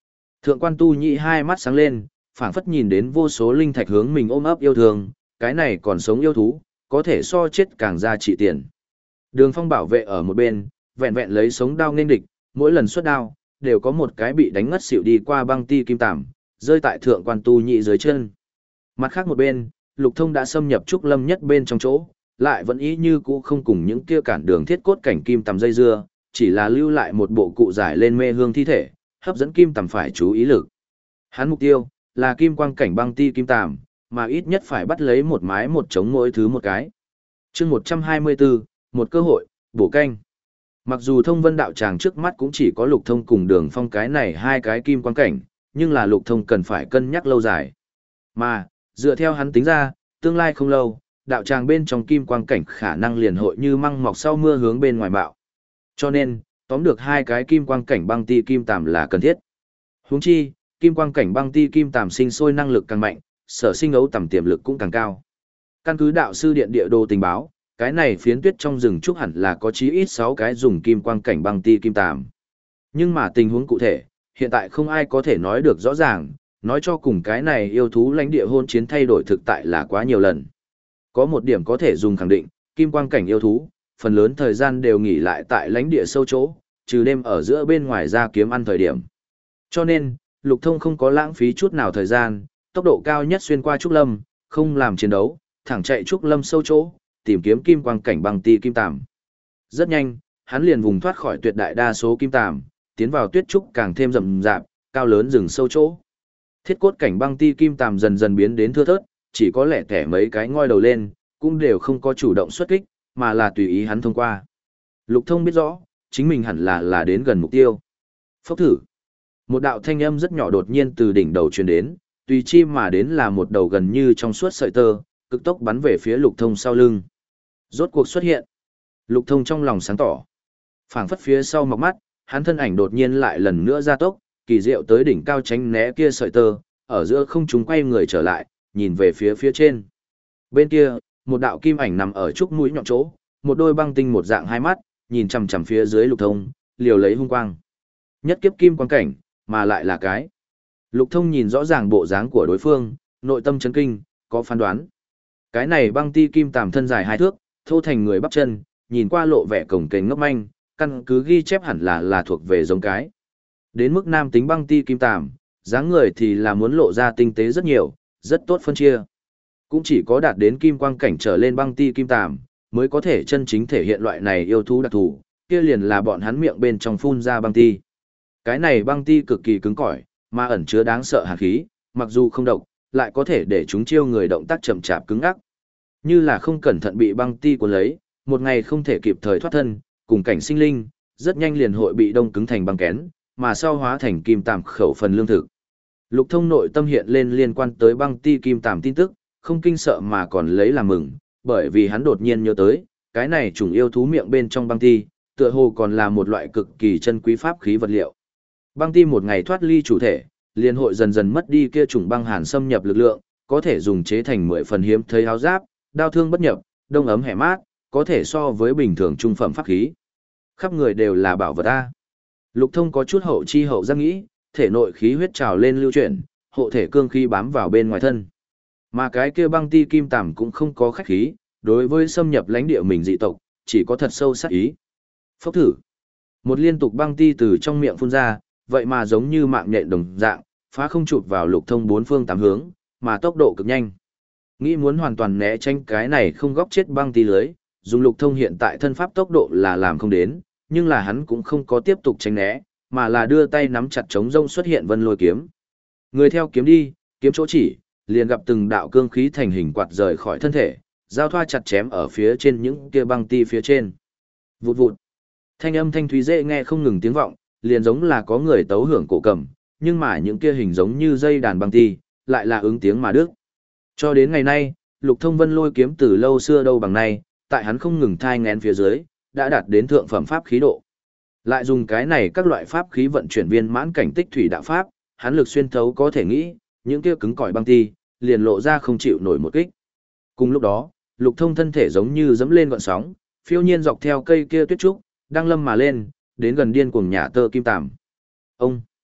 [SPEAKER 1] Thượng quan Tu Nhĩ hai mắt sáng lên, phảng phất nhìn đến vô số linh thạch hướng mình ôm ấp yêu thương, cái này còn sống yêu thú, có thể so chết càng ra trị tiền. Đường Phong bảo vệ ở một bên, vẹn vẹn lấy sống đao nên địch, mỗi lần xuất đao, đều có một cái bị đánh ngất xỉu đi qua băng ti kim tằm, rơi tại thượng quan Tu Nhĩ dưới chân. Mặt khác một bên, Lục Thông đã xâm nhập trúc lâm nhất bên trong chỗ, lại vẫn ý như cũ không cùng những kia cản đường thiết cốt cảnh kim tằm dây dưa, chỉ là lưu lại một bộ cụ giải lên mê hương thi thể, hấp dẫn kim tằm phải chú ý lực. Hắn mục tiêu là kim quang cảnh băng ti kim tằm, mà ít nhất phải bắt lấy một mái một trống mỗi thứ một cái. Chương một trăm hai mươi bốn, một cơ hội, bổ canh. Mặc dù Thông Vân đạo tràng trước mắt cũng chỉ có Lục Thông cùng Đường Phong cái này hai cái kim quang cảnh, nhưng là Lục Thông cần phải cân nhắc lâu dài. Mà, dựa theo hắn tính ra, tương lai không lâu, đạo tràng bên trong kim quang cảnh khả năng liền hội như măng mọc sau mưa hướng bên ngoài bạo. Cho nên, tóm được hai cái kim quang cảnh băng ti kim tằm là cần thiết. Huống chi, kim quang cảnh băng ti kim tằm sinh sôi năng lực càng mạnh, sở sinh ấu tầm tiềm lực cũng càng cao. Căn cứ đạo sư điện địa đồ tình báo, cái này phiến tuyết trong rừng trúc hẳn là có chí ít sáu cái dùng kim quang cảnh băng ti kim tằm. Nhưng mà tình huống cụ thể, hiện tại không ai có thể nói được rõ ràng, nói cho cùng cái này yêu thú lãnh địa hôn chiến thay đổi thực tại là quá nhiều lần. Có một điểm có thể dùng khẳng định, kim quang cảnh yêu thú, phần lớn thời gian đều nghỉ lại tại lãnh địa sâu chỗ, trừ đêm ở giữa bên ngoài ra kiếm ăn thời điểm. Cho nên, Lục Thông không có lãng phí chút nào thời gian, tốc độ cao nhất xuyên qua trúc lâm, không làm chiến đấu, thẳng chạy trúc lâm sâu chỗ, tìm kiếm kim quang cảnh băng ti kim tằm. Rất nhanh, hắn liền vùng thoát khỏi tuyệt đại đa số kim tằm, tiến vào tuyết trúc càng thêm rậm rạp, cao lớn rừng sâu chỗ. Thiết cốt cảnh băng ti kim tằm dần dần biến đến thưa thớt, chỉ có lẻ tẻ mấy cái ngoi đầu lên, cũng đều không có chủ động xuất kích, mà là tùy ý hắn thông qua. Lục Thông biết rõ, chính mình hẳn là là đến gần mục tiêu. Phốc thử. Một đạo thanh âm rất nhỏ đột nhiên từ đỉnh đầu truyền đến, tùy chi mà đến là một đầu gần như trong suốt sợi tơ, cực tốc bắn về phía Lục Thông sau lưng. Rốt cuộc xuất hiện. Lục Thông trong lòng sáng tỏ. Phảng phất phía sau mọc mắt, hắn thân ảnh đột nhiên lại lần nữa gia tốc, kỳ diệu tới đỉnh cao tránh né kia sợi tơ, ở giữa không trung quay người trở lại, nhìn về phía phía trên. Bên kia, một đạo kim ảnh nằm ở trúc mũi nhọn chỗ, một đôi băng tinh một dạng hai mắt, nhìn chằm chằm phía dưới Lục Thông, liều lấy hung quang. Nhất kiếp kim quang cảnh, mà lại là cái. Lục Thông nhìn rõ ràng bộ dáng của đối phương, nội tâm chấn kinh, có phán đoán. Cái này băng ti kim tằm thân dài hai thước, thô thành người bắp chân, nhìn qua lộ vẻ cổng kềnh ngốc manh, căn cứ ghi chép hẳn là là thuộc về giống cái. Đến mức nam tính băng ti kim tằm, dáng người thì là muốn lộ ra tinh tế rất nhiều, rất tốt phân chia. Cũng chỉ có đạt đến kim quang cảnh trở lên băng ti kim tằm, mới có thể chân chính thể hiện loại này yêu thú đặc thù, kia liền là bọn hắn miệng bên trong phun ra băng ti. Cái này băng ti cực kỳ cứng cỏi, mà ẩn chứa đáng sợ hàn khí, mặc dù không độc, lại có thể để chúng chiêu người động tác chậm chạp cứng ngắc. Như là không cẩn thận bị băng ti cuốn lấy, một ngày không thể kịp thời thoát thân, cùng cảnh sinh linh, rất nhanh liền hội bị đông cứng thành băng kén, mà sau hóa thành kim tằm khẩu phần lương thực. Lục Thông nội tâm hiện lên liên quan tới băng ti kim tằm tin tức, không kinh sợ mà còn lấy làm mừng, bởi vì hắn đột nhiên nhớ tới, cái này trùng yêu thú miệng bên trong băng ti, tựa hồ còn là một loại cực kỳ chân quý pháp khí vật liệu. Băng ti một ngày thoát ly chủ thể, liền hội dần dần mất đi kia trùng băng hàn xâm nhập lực lượng, có thể dùng chế thành mười phần hiếm thấy áo giáp, đao thương bất nhập, đông ấm hẻ mát, có thể so với bình thường trung phẩm pháp khí. Khắp người đều là bảo vật a. Lục Thông có chút hậu chi hậu giác nghĩ, thể nội khí huyết trào lên lưu chuyển, hộ thể cương khí bám vào bên ngoài thân. Mà cái kia băng ti kim tằm cũng không có khách khí, đối với xâm nhập lãnh địa mình dị tộc, chỉ có thật sâu sát ý. Phốc thử. Một liên tục băng ti từ trong miệng phun ra, vậy mà giống như mạng nhện đồng dạng, phá không chụp vào Lục Thông bốn phương tám hướng, mà tốc độ cực nhanh. Nghĩ muốn hoàn toàn né tránh cái này không góc chết băng ti lưới, dùng Lục Thông hiện tại thân pháp tốc độ là làm không đến, nhưng là hắn cũng không có tiếp tục tránh né, mà là đưa tay nắm chặt chống rông xuất hiện vân lôi kiếm. Người theo kiếm đi, kiếm chỗ chỉ, liền gặp từng đạo cương khí thành hình quạt rời khỏi thân thể, giao thoa chặt chém ở phía trên những kia băng ti phía trên. Vụt vụt. Thanh âm thanh thúy dễ nghe không ngừng tiếng vọng, liền giống là có người tấu hưởng cổ cầm, nhưng mà những kia hình giống như dây đàn băng ti, lại là ứng tiếng mà đứt. Cho đến ngày nay, Lục Thông vân lôi kiếm từ lâu xưa đâu bằng nay, tại hắn không ngừng thai nghén phía dưới, đã đạt đến thượng phẩm pháp khí độ. Lại dùng cái này các loại pháp khí vận chuyển viên mãn cảnh tích thủy đạo pháp, hắn lực xuyên thấu có thể nghĩ, những kia cứng cỏi băng ti, liền lộ ra không chịu nổi một kích. Cùng lúc đó, Lục Thông thân thể giống như dẫm lên gợn sóng, phiêu nhiên dọc theo cây kia tuyết trúc, đang lâm mà lên, đến gần điên cuồng nhả tơ kim tằm. Ông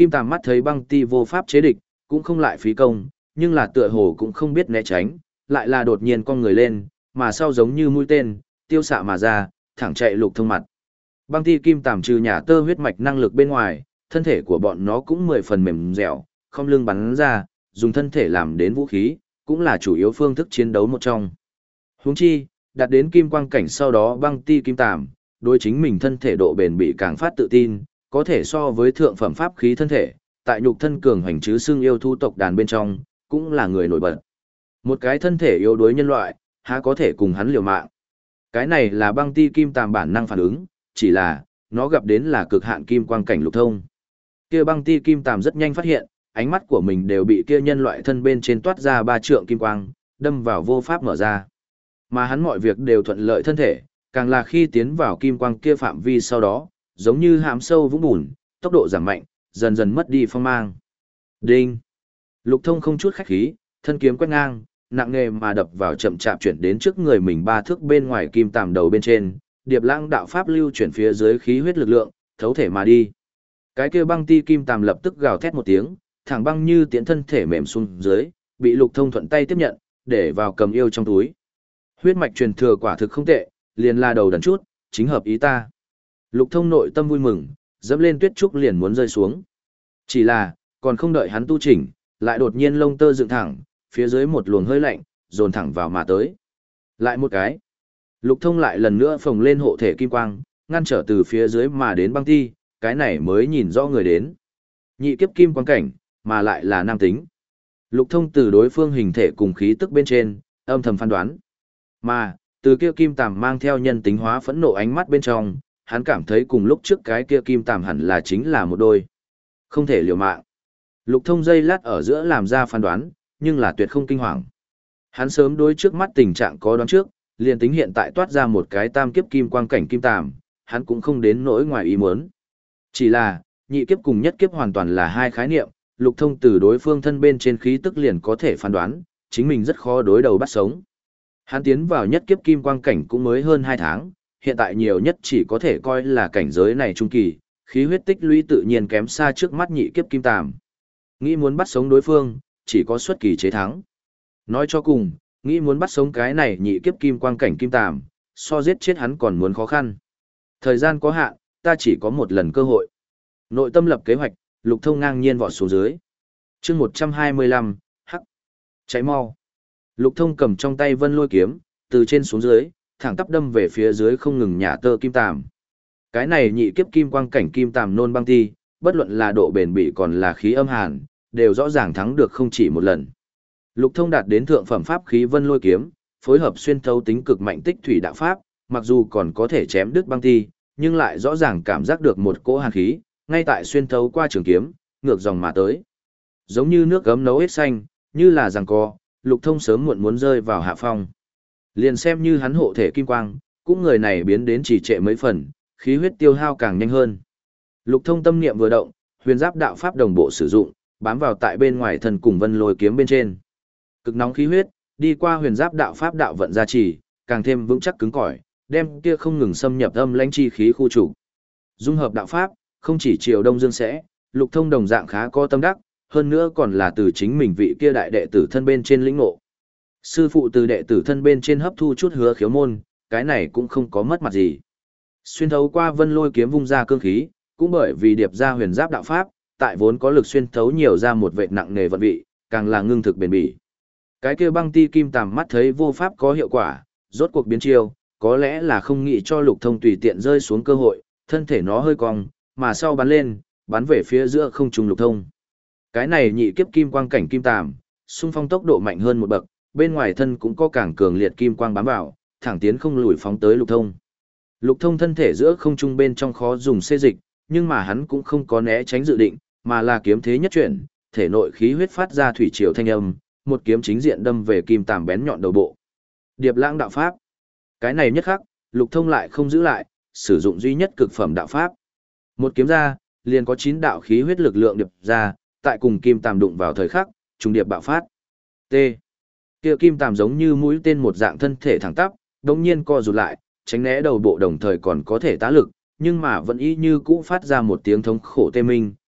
[SPEAKER 1] Kim Tàm mắt thấy băng ti vô pháp chế địch, cũng không lại phí công, nhưng là tựa hồ cũng không biết né tránh, lại là đột nhiên con người lên, mà sau giống như mũi tên, tiêu xạ mà ra, thẳng chạy Lục Thông mặt. Băng ti Kim Tàm trừ nhà tơ huyết mạch năng lực bên ngoài, thân thể của bọn nó cũng mười phần mềm dẻo, không lưng bắn ra, dùng thân thể làm đến vũ khí, cũng là chủ yếu phương thức chiến đấu một trong. Huống chi, đạt đến kim quang cảnh sau đó băng ti Kim Tàm, đối chính mình thân thể độ bền bị càng phát tự tin, có thể so với thượng phẩm pháp khí thân thể, tại nhục thân cường hành chứ xưng yêu thu tộc đàn bên trong, cũng là người nổi bật. Một cái thân thể yếu đuối nhân loại, há có thể cùng hắn liều mạng. Cái này là băng ti Kim Tàm bản năng phản ứng, chỉ là, nó gặp đến là cực hạn kim quang cảnh Lục Thông. Kia băng ti Kim Tàm rất nhanh phát hiện, ánh mắt của mình đều bị kia nhân loại thân bên trên toát ra ba trượng kim quang, đâm vào vô pháp mở ra. Mà hắn mọi việc đều thuận lợi thân thể, càng là khi tiến vào kim quang kia phạm vi sau đó, giống như hãm sâu vũng bùn, tốc độ giảm mạnh, dần dần mất đi phong mang. Đinh! Lục Thông không chút khách khí, thân kiếm quét ngang, nặng nề mà đập vào chậm chạp chuyển đến trước người mình ba thước bên ngoài Kim Tàm đầu bên trên, Điệp Lãng đạo pháp lưu chuyển phía dưới khí huyết lực lượng, thấu thể mà đi. Cái kia băng ti Kim Tàm lập tức gào thét một tiếng, thẳng băng như tiễn thân thể mềm xuống dưới, bị Lục Thông thuận tay tiếp nhận, để vào cầm yêu trong túi. Huyết mạch truyền thừa quả thực không tệ, liền la đầu đần chút, chính hợp ý ta. Lục Thông nội tâm vui mừng, dẫm lên tuyết trúc liền muốn rơi xuống. Chỉ là, còn không đợi hắn tu chỉnh, lại đột nhiên lông tơ dựng thẳng, phía dưới một luồng hơi lạnh, dồn thẳng vào mà tới. Lại một cái. Lục Thông lại lần nữa phồng lên hộ thể kim quang, ngăn trở từ phía dưới mà đến băng ti, cái này mới nhìn rõ người đến. Nhị kiếp kim quang cảnh, mà lại là nam tính. Lục Thông từ đối phương hình thể cùng khí tức bên trên, âm thầm phán đoán. Mà, từ kia kim tàm mang theo nhân tính hóa phẫn nộ ánh mắt bên trong, hắn cảm thấy cùng lúc trước cái kia kim tàm hẳn là chính là một đôi. Không thể liều mạng. Lục Thông dây lát ở giữa làm ra phán đoán, nhưng là tuyệt không kinh hoàng. Hắn sớm đối trước mắt tình trạng có đoán trước, liền tính hiện tại toát ra một cái tam kiếp kim quang cảnh kim tàm, hắn cũng không đến nỗi ngoài ý muốn. Chỉ là, nhị kiếp cùng nhất kiếp hoàn toàn là hai khái niệm, Lục Thông từ đối phương thân bên trên khí tức liền có thể phán đoán, chính mình rất khó đối đầu bắt sống. Hắn tiến vào nhất kiếp kim quang cảnh cũng mới hơn hai tháng, hiện tại nhiều nhất chỉ có thể coi là cảnh giới này trung kỳ, khí huyết tích lũy tự nhiên kém xa trước mắt nhị kiếp kim tàm. Nghĩ muốn bắt sống đối phương, chỉ có xuất kỳ chế thắng. Nói cho cùng, nghĩ muốn bắt sống cái này nhị kiếp kim quang cảnh kim tàm, so giết chết hắn còn muốn khó khăn. Thời gian có hạn, ta chỉ có một lần cơ hội. Nội tâm lập kế hoạch, Lục Thông ngang nhiên vọt xuống dưới. chương một trăm hai mươi lăm, hắc. Cháy mau. Lục Thông cầm trong tay vân lôi kiếm, từ trên xuống dưới, thẳng tắp đâm về phía dưới không ngừng nhả tơ kim tàm. Cái này nhị kiếp kim quang cảnh kim tàm nôn băng ti, bất luận là độ bền bỉ còn là khí âm hàn, đều rõ ràng thắng được không chỉ một lần. Lục Thông đạt đến thượng phẩm pháp khí vân lôi kiếm, phối hợp xuyên thấu tính cực mạnh tích thủy đạo pháp, mặc dù còn có thể chém đứt băng ti, nhưng lại rõ ràng cảm giác được một cỗ hàn khí, ngay tại xuyên thấu qua trường kiếm, ngược dòng mà tới. Giống như nước gấm nấu hết xanh, như là giằng co, Lục Thông sớm muộn muốn rơi vào hạ phong. Liền xem như hắn hộ thể kim quang, cũng người này biến đến trì trệ mấy phần, khí huyết tiêu hao càng nhanh hơn. Lục Thông tâm niệm vừa động, huyền giáp đạo pháp đồng bộ sử dụng, bám vào tại bên ngoài thân cùng vân lôi kiếm bên trên. Cực nóng khí huyết, đi qua huyền giáp đạo pháp đạo vận gia trì, càng thêm vững chắc cứng cỏi, đem kia không ngừng xâm nhập âm lãnh chi khí khu trục. Dung hợp đạo pháp, không chỉ chiều đông dương sẽ, Lục Thông đồng dạng khá có tâm đắc, hơn nữa còn là từ chính mình vị kia đại đệ tử thân bên trên lĩnh ngộ. Sư phụ từ đệ tử thân bên trên hấp thu chút hứa khiếu môn, cái này cũng không có mất mặt gì. Xuyên thấu qua vân lôi kiếm vung ra cương khí, cũng bởi vì điệp ra huyền giáp đạo pháp, tại vốn có lực xuyên thấu nhiều ra một vệt nặng nề vận vị, càng là ngưng thực bền bỉ. Cái kia băng ti kim tàm mắt thấy vô pháp có hiệu quả, rốt cuộc biến chiêu, có lẽ là không nghĩ cho Lục Thông tùy tiện rơi xuống cơ hội, thân thể nó hơi cong, mà sau bắn lên, bắn về phía giữa không trung Lục Thông. Cái này nhị kiếp kim quang cảnh kim tàm, xung phong tốc độ mạnh hơn một bậc, bên ngoài thân cũng có càng cường liệt kim quang bám vào, thẳng tiến không lùi phóng tới Lục Thông. Lục Thông thân thể giữa không trung bên trong khó dùng xê dịch, nhưng mà hắn cũng không có né tránh dự định, mà là kiếm thế nhất chuyển, thể nội khí huyết phát ra thủy triều thanh âm, một kiếm chính diện đâm về kim tàm bén nhọn đầu bộ. Điệp Lãng đạo pháp. Cái này nhất khắc, Lục Thông lại không giữ lại, sử dụng duy nhất cực phẩm đạo pháp. Một kiếm ra, liền có chín đạo khí huyết lực lượng điệp ra, tại cùng kim tàm đụng vào thời khắc, trùng điệp bạo phát. T. Kia kim tàm giống như mũi tên một dạng thân thể thẳng tắp, đống nhiên co rụt lại, tránh né đầu bộ đồng thời còn có thể tá lực, nhưng mà vẫn y như cũ phát ra một tiếng thống khổ tê minh,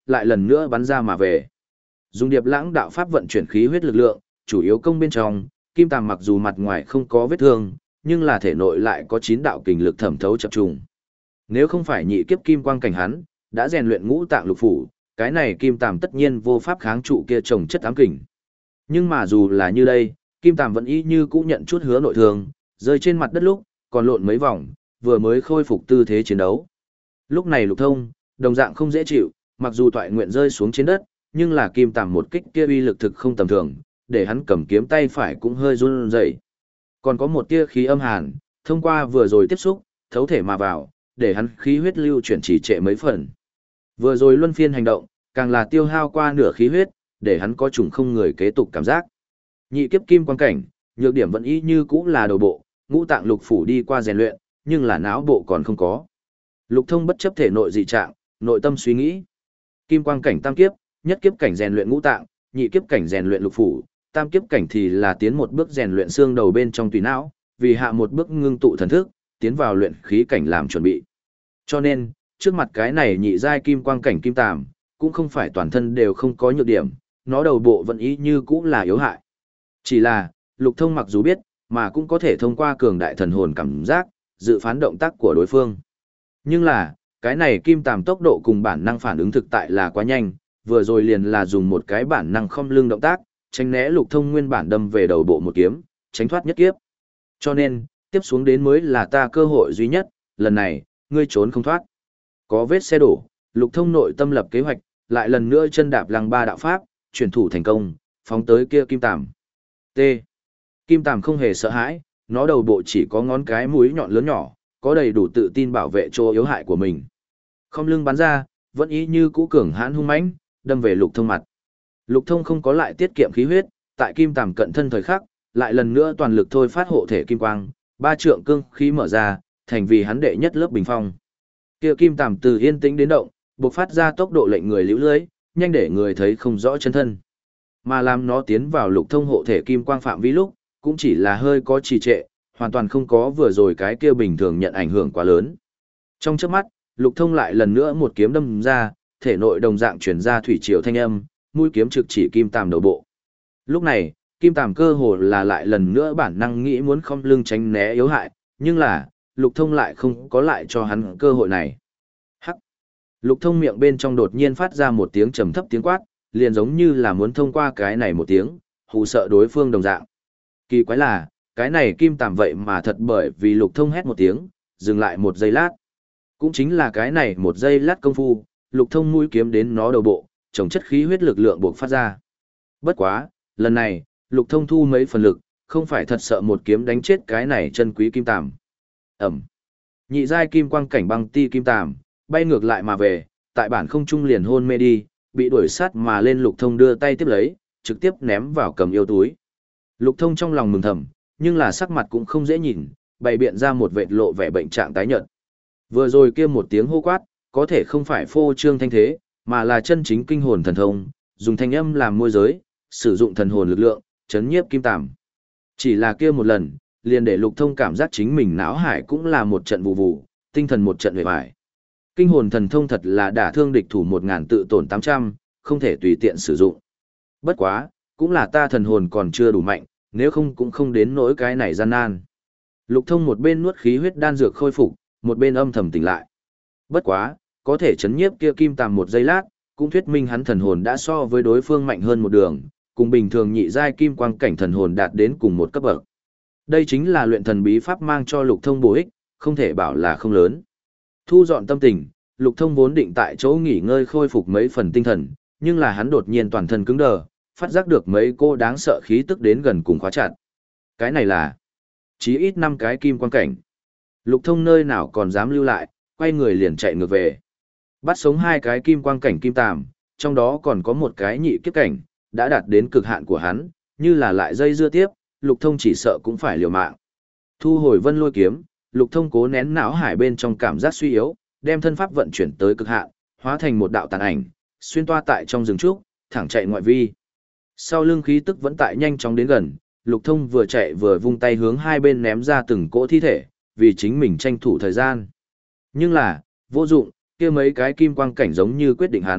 [SPEAKER 1] lại lần nữa bắn ra mà về. Dùng điệp lãng đạo pháp vận chuyển khí huyết lực lượng, chủ yếu công bên trong, Kim Tàm mặc dù mặt ngoài không có vết thương, nhưng là thể nội lại có chín đạo kình lực thẩm thấu chập trùng. Nếu không phải nhị kiếp kim quang cảnh hắn, đã rèn luyện ngũ tạng lục phủ, cái này Kim Tàm tất nhiên vô pháp kháng trụ kia trồng chất ám kình. Nhưng mà dù là như đây, Kim Tàm vẫn y như cũ nhận chút hứa nội thương, rơi trên mặt đất lúc, còn lộn mấy vòng, vừa mới khôi phục tư thế chiến đấu. Lúc này Lục Thông, đồng dạng không dễ chịu, mặc dù toại nguyện rơi xuống trên đất, nhưng là Kim Tàm một kích kia uy lực thực không tầm thường, để hắn cầm kiếm tay phải cũng hơi run rẩy. Còn có một tia khí âm hàn, thông qua vừa rồi tiếp xúc, thấu thể mà vào, để hắn khí huyết lưu chuyển chỉ trệ mấy phần. Vừa rồi luân phiên hành động, càng là tiêu hao qua nửa khí huyết, để hắn có trùng không người kế tục cảm giác. Nhị kiếp kim quan cảnh, nhược điểm vẫn y như cũ là đầu bộ, ngũ tạng lục phủ đi qua rèn luyện, nhưng là não bộ còn không có. Lục Thông bất chấp thể nội dị trạng, nội tâm suy nghĩ. Kim quang cảnh tam kiếp, nhất kiếp cảnh rèn luyện ngũ tạng, nhị kiếp cảnh rèn luyện lục phủ, tam kiếp cảnh thì là tiến một bước rèn luyện xương đầu bên trong tùy não, vì hạ một bước ngưng tụ thần thức, tiến vào luyện khí cảnh làm chuẩn bị. Cho nên, trước mặt cái này nhị giai kim quang cảnh kim tàm, cũng không phải toàn thân đều không có nhược điểm, nó đầu bộ vẫn y như cũ là yếu hại. Chỉ là, Lục Thông mặc dù biết, mà cũng có thể thông qua cường đại thần hồn cảm giác, dự phán động tác của đối phương. Nhưng là, cái này kim tàm tốc độ cùng bản năng phản ứng thực tại là quá nhanh, vừa rồi liền là dùng một cái bản năng không lưng động tác, tránh né Lục Thông nguyên bản đâm về đầu bộ một kiếm, tránh thoát nhất kiếp. Cho nên, tiếp xuống đến mới là ta cơ hội duy nhất, lần này, ngươi trốn không thoát. Có vết xe đổ, Lục Thông nội tâm lập kế hoạch, lại lần nữa chân đạp lăng ba đạo pháp, chuyển thủ thành công, phóng tới kia kim tàm. T. Kim tàm không hề sợ hãi, nó đầu bộ chỉ có ngón cái mũi nhọn lớn nhỏ, có đầy đủ tự tin bảo vệ chỗ yếu hại của mình. Không lưng bắn ra, vẫn ý như cũ cường hãn hung mãnh, đâm về Lục Thông mặt. Lục Thông không có lại tiết kiệm khí huyết, tại kim tàm cận thân thời khắc, lại lần nữa toàn lực thôi phát hộ thể kim quang, ba trượng cương khí mở ra, thành vì hắn đệ nhất lớp bình phong. Kia kim tàm từ yên tĩnh đến động, bộc phát ra tốc độ lệnh người liễu lưới, nhanh để người thấy không rõ chân thân. Mà làm nó tiến vào Lục Thông hộ thể kim quang phạm vi lúc, cũng chỉ là hơi có trì trệ, hoàn toàn không có vừa rồi cái kia bình thường nhận ảnh hưởng quá lớn. Trong chớp mắt, Lục Thông lại lần nữa một kiếm đâm ra, thể nội đồng dạng truyền ra thủy triều thanh âm, mũi kiếm trực chỉ kim tàm đầu bộ. Lúc này, kim tàm cơ hồ là lại lần nữa bản năng nghĩ muốn không lưng tránh né yếu hại, nhưng là, Lục Thông lại không có lại cho hắn cơ hội này. Hắc. Lục Thông miệng bên trong đột nhiên phát ra một tiếng trầm thấp tiếng quát, liền giống như là muốn thông qua cái này một tiếng, hù sợ đối phương đồng dạng. Kỳ quái là, cái này kim tàm vậy mà thật bởi vì Lục Thông hét một tiếng, dừng lại một giây lát. Cũng chính là cái này một giây lát công phu, Lục Thông mũi kiếm đến nó đầu bộ, trồng chất khí huyết lực lượng buộc phát ra. Bất quá, lần này, Lục Thông thu mấy phần lực, không phải thật sợ một kiếm đánh chết cái này chân quý kim tàm. Ẩm. Nhị giai kim quang cảnh băng ti kim tàm, bay ngược lại mà về, tại bản không trung liền hôn mê đi, bị đuổi sát mà lên Lục Thông đưa tay tiếp lấy, trực tiếp ném vào cầm yêu túi. Lục Thông trong lòng mừng thầm, nhưng là sắc mặt cũng không dễ nhìn, bày biện ra một vệt lộ vẻ bệnh trạng tái nhợt. Vừa rồi kia một tiếng hô quát, có thể không phải phô trương thanh thế, mà là chân chính kinh hồn thần thông, dùng thanh âm làm môi giới, sử dụng thần hồn lực lượng, chấn nhiếp kim tàm. Chỉ là kia một lần, liền để Lục Thông cảm giác chính mình não hải cũng là một trận vụ vụ, tinh thần một trận hề bại. Kinh hồn thần thông thật là đả thương địch thủ một ngàn tự tổn tám trăm, không thể tùy tiện sử dụng. Bất quá, cũng là ta thần hồn còn chưa đủ mạnh, nếu không cũng không đến nỗi cái này gian nan. Lục Thông một bên nuốt khí huyết đan dược khôi phục, một bên âm thầm tỉnh lại. Bất quá, có thể chấn nhiếp kia kim tàm một giây lát, cũng thuyết minh hắn thần hồn đã so với đối phương mạnh hơn một đường, cùng bình thường nhị giai kim quang cảnh thần hồn đạt đến cùng một cấp bậc. Đây chính là luyện thần bí pháp mang cho Lục Thông bổ ích, không thể bảo là không lớn. Thu dọn tâm tình, Lục Thông vốn định tại chỗ nghỉ ngơi khôi phục mấy phần tinh thần, nhưng là hắn đột nhiên toàn thân cứng đờ, phát giác được mấy cô đáng sợ khí tức đến gần cùng khóa chặt. Cái này là chí ít năm cái kim quang cảnh. Lục Thông nơi nào còn dám lưu lại, quay người liền chạy ngược về. Bắt sống hai cái kim quang cảnh kim tàm, trong đó còn có một cái nhị kiếp cảnh, đã đạt đến cực hạn của hắn, như là lại dây dưa tiếp, Lục Thông chỉ sợ cũng phải liều mạng. Thu hồi vân lôi kiếm, Lục Thông cố nén não hải bên trong cảm giác suy yếu, đem thân pháp vận chuyển tới cực hạn, hóa thành một đạo tàn ảnh, xuyên toa tại trong rừng trúc, thẳng chạy ngoại vi. Sau lưng khí tức vẫn tại nhanh chóng đến gần, Lục Thông vừa chạy vừa vung tay hướng hai bên ném ra từng cỗ thi thể, vì chính mình tranh thủ thời gian. Nhưng là, vô dụng, kia mấy cái kim quang cảnh giống như quyết định hắn,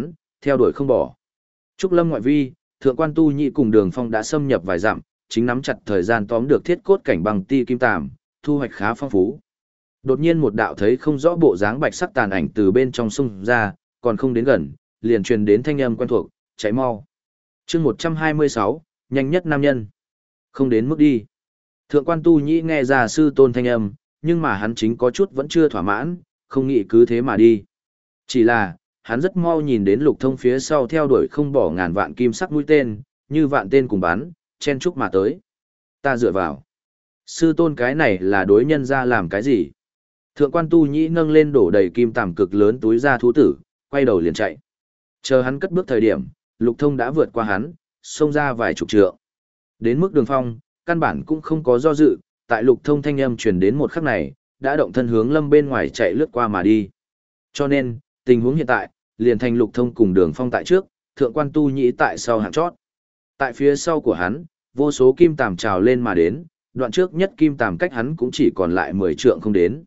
[SPEAKER 1] theo đuổi không bỏ. Trúc Lâm ngoại vi, Thượng Quan Tu Nhĩ cùng Đường Phong đã xâm nhập vài dặm, chính nắm chặt thời gian tóm được thiết cốt cảnh bằng ti kim tàm, thu hoạch khá phong phú. Đột nhiên một đạo thấy không rõ bộ dáng bạch sắc tàn ảnh từ bên trong sông ra, còn không đến gần, liền truyền đến thanh âm quen thuộc, cháy mau. Chương một trăm hai mươi sáu, nhanh nhất nam nhân. Không đến mức đi. Thượng Quan Tu Nhĩ nghe ra sư tôn thanh âm, nhưng mà hắn chính có chút vẫn chưa thỏa mãn, không nghĩ cứ thế mà đi. Chỉ là, hắn rất mau nhìn đến Lục Thông phía sau theo đuổi không bỏ ngàn vạn kim sắc mũi tên, như vạn tên cùng bắn, chen chúc mà tới. Ta dựa vào. Sư tôn cái này là đối nhân ra làm cái gì? Thượng Quan Tu Nhĩ nâng lên đổ đầy kim tằm cực lớn túi ra thú tử, quay đầu liền chạy. Chờ hắn cất bước thời điểm, Lục Thông đã vượt qua hắn, xông ra vài chục trượng. Đến mức Đường Phong, căn bản cũng không có do dự, tại Lục Thông thanh âm truyền đến một khắc này, đã động thân hướng lâm bên ngoài chạy lướt qua mà đi. Cho nên, tình huống hiện tại, liền thành Lục Thông cùng Đường Phong tại trước, Thượng Quan Tu Nhĩ tại sau hạng chót. Tại phía sau của hắn, vô số kim tằm trào lên mà đến, đoạn trước nhất kim tằm cách hắn cũng chỉ còn lại mười trượng không đến.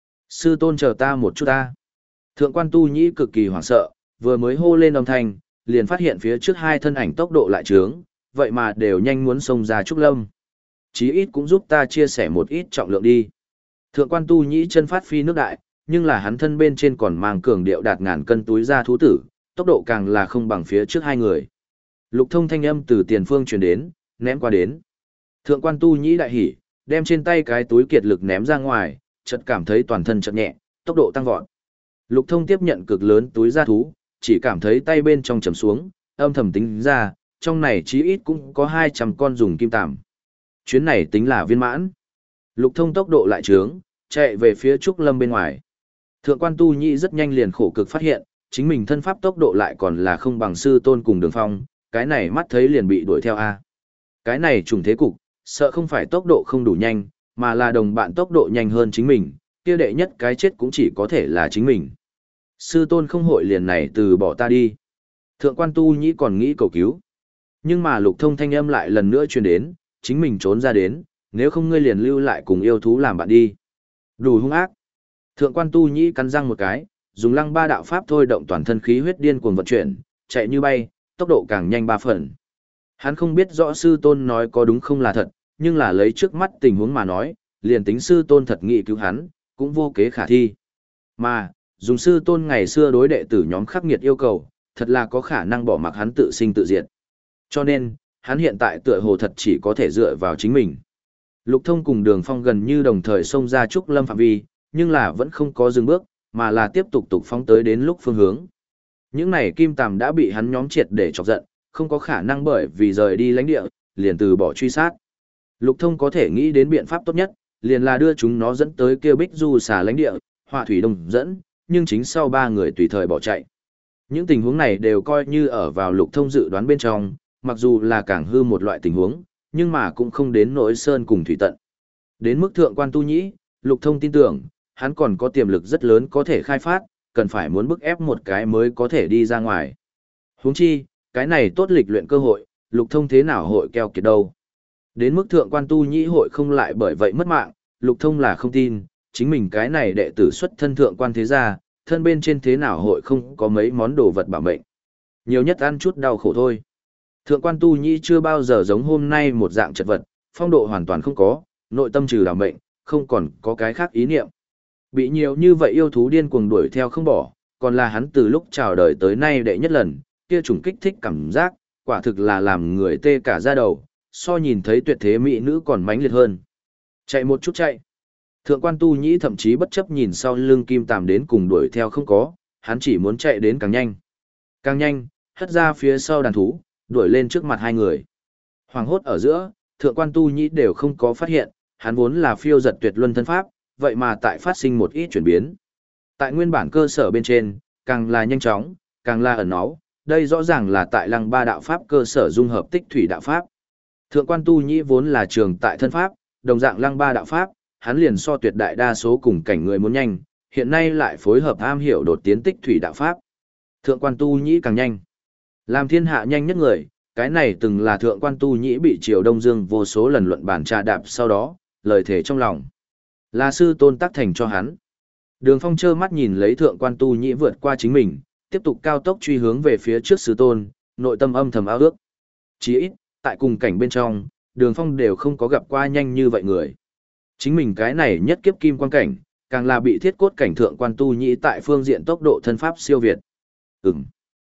[SPEAKER 1] Sư tôn chờ ta một chút ta. Thượng Quan Tu Nhĩ cực kỳ hoảng sợ, vừa mới hô lên âm thanh, liền phát hiện phía trước hai thân ảnh tốc độ lại trướng, vậy mà đều nhanh muốn xông ra Trúc Lâm. Chí ít cũng giúp ta chia sẻ một ít trọng lượng đi. Thượng Quan Tu Nhĩ chân phát phi nước đại, nhưng là hắn thân bên trên còn mang cường điệu đạt ngàn cân túi ra thú tử, tốc độ càng là không bằng phía trước hai người. Lục Thông thanh âm từ tiền phương truyền đến, ném qua đến. Thượng Quan Tu Nhĩ đại hỉ, đem trên tay cái túi kiệt lực ném ra ngoài, chợt cảm thấy toàn thân chợt nhẹ, tốc độ tăng vọt. Lục Thông tiếp nhận cực lớn túi ra thú, chỉ cảm thấy tay bên trong trầm xuống, âm thầm tính ra, trong này chí ít cũng có hai trăm con dùng kim tằm. Chuyến này tính là viên mãn. Lục Thông tốc độ lại trướng, chạy về phía Trúc Lâm bên ngoài. Thượng Quan Tu Nhĩ rất nhanh liền khổ cực phát hiện, chính mình thân pháp tốc độ lại còn là không bằng sư tôn cùng Đường Phong, cái này mắt thấy liền bị đuổi theo a. Cái này trùng thế cục, sợ không phải tốc độ không đủ nhanh, mà là đồng bạn tốc độ nhanh hơn chính mình, kia đệ nhất cái chết cũng chỉ có thể là chính mình. Sư tôn không hội liền này từ bỏ ta đi. Thượng Quan Tu Nhĩ còn nghĩ cầu cứu. Nhưng mà Lục Thông thanh âm lại lần nữa truyền đến, chính mình trốn ra đến, nếu không ngươi liền lưu lại cùng yêu thú làm bạn đi. Đủ hung ác. Thượng Quan Tu Nhĩ cắn răng một cái, dùng lăng ba đạo pháp thôi động toàn thân khí huyết điên cuồng vận chuyển, chạy như bay, tốc độ càng nhanh ba phần. Hắn không biết rõ sư tôn nói có đúng không là thật, nhưng là lấy trước mắt tình huống mà nói, liền tính sư tôn thật nghị cứu hắn, cũng vô kế khả thi. Mà, dùng sư tôn ngày xưa đối đệ tử nhóm khắc nghiệt yêu cầu, thật là có khả năng bỏ mặc hắn tự sinh tự diệt. Cho nên, hắn hiện tại tựa hồ thật chỉ có thể dựa vào chính mình. Lục Thông cùng Đường Phong gần như đồng thời xông ra Trúc Lâm phạm vi, nhưng là vẫn không có dừng bước, mà là tiếp tục tục phóng tới đến lúc phương hướng. Những này kim tằm đã bị hắn nhóm triệt để chọc giận, không có khả năng bởi vì rời đi lãnh địa, liền từ bỏ truy sát. Lục Thông có thể nghĩ đến biện pháp tốt nhất, liền là đưa chúng nó dẫn tới kêu Bích Du xà lãnh địa, Họa Thủy Đồng dẫn, nhưng chính sau ba người tùy thời bỏ chạy. Những tình huống này đều coi như ở vào Lục Thông dự đoán bên trong, mặc dù là càng hư một loại tình huống, nhưng mà cũng không đến nỗi sơn cùng thủy tận. Đến mức Thượng Quan Tu Nhĩ, Lục Thông tin tưởng, hắn còn có tiềm lực rất lớn có thể khai phát, cần phải muốn bức ép một cái mới có thể đi ra ngoài. Huống chi, cái này tốt lịch luyện cơ hội, Lục Thông thế nào hội keo kiệt đâu. Đến mức Thượng Quan Tu Nhĩ hội không lại bởi vậy mất mạng, Lục Thông là không tin, chính mình cái này đệ tử xuất thân Thượng Quan thế gia, thân bên trên thế nào hội không có mấy món đồ vật bảo mệnh. Nhiều nhất ăn chút đau khổ thôi. Thượng Quan Tu Nhĩ chưa bao giờ giống hôm nay một dạng chật vật, phong độ hoàn toàn không có, nội tâm trừ đảm mệnh, không còn có cái khác ý niệm. Bị nhiều như vậy yêu thú điên cuồng đuổi theo không bỏ, còn là hắn từ lúc chào đời tới nay đệ nhất lần, kia trùng kích thích cảm giác, quả thực là làm người tê cả da đầu, so nhìn thấy tuyệt thế mỹ nữ còn mãnh liệt hơn. Chạy một chút chạy. Thượng Quan Tu Nhĩ thậm chí bất chấp nhìn sau lưng kim tàm đến cùng đuổi theo không có, hắn chỉ muốn chạy đến càng nhanh. Càng nhanh, hất ra phía sau đàn thú, đuổi lên trước mặt hai người. Hoàng hốt ở giữa, Thượng Quan Tu Nhĩ đều không có phát hiện, hắn vốn là phiêu giật tuyệt luân thân pháp, vậy mà tại phát sinh một ít chuyển biến. Tại nguyên bản cơ sở bên trên, càng là nhanh chóng, càng là ẩn náu, đây rõ ràng là tại lăng ba đạo pháp cơ sở dung hợp tích thủy đạo pháp. Thượng Quan Tu Nhĩ vốn là trường tại thân pháp, đồng dạng lăng ba đạo pháp, hắn liền so tuyệt đại đa số cùng cảnh người muốn nhanh, hiện nay lại phối hợp am hiểu đột tiến tích thủy đạo pháp. Thượng Quan Tu Nhĩ càng nhanh. Làm thiên hạ nhanh nhất người, cái này từng là Thượng Quan Tu Nhĩ bị Triều Đông Dương vô số lần luận bàn trà đạp sau đó, lời thể trong lòng. Là sư tôn tác thành cho hắn. Đường Phong trơ mắt nhìn lấy Thượng Quan Tu Nhĩ vượt qua chính mình, tiếp tục cao tốc truy hướng về phía trước sư tôn, nội tâm âm thầm ao ước. Chỉ ít, tại cùng cảnh bên trong, Đường Phong đều không có gặp qua nhanh như vậy người. Chính mình cái này nhất kiếp kim quan cảnh, càng là bị thiết cốt cảnh thượng quan tu nhĩ tại phương diện tốc độ thân pháp siêu việt. Ừm.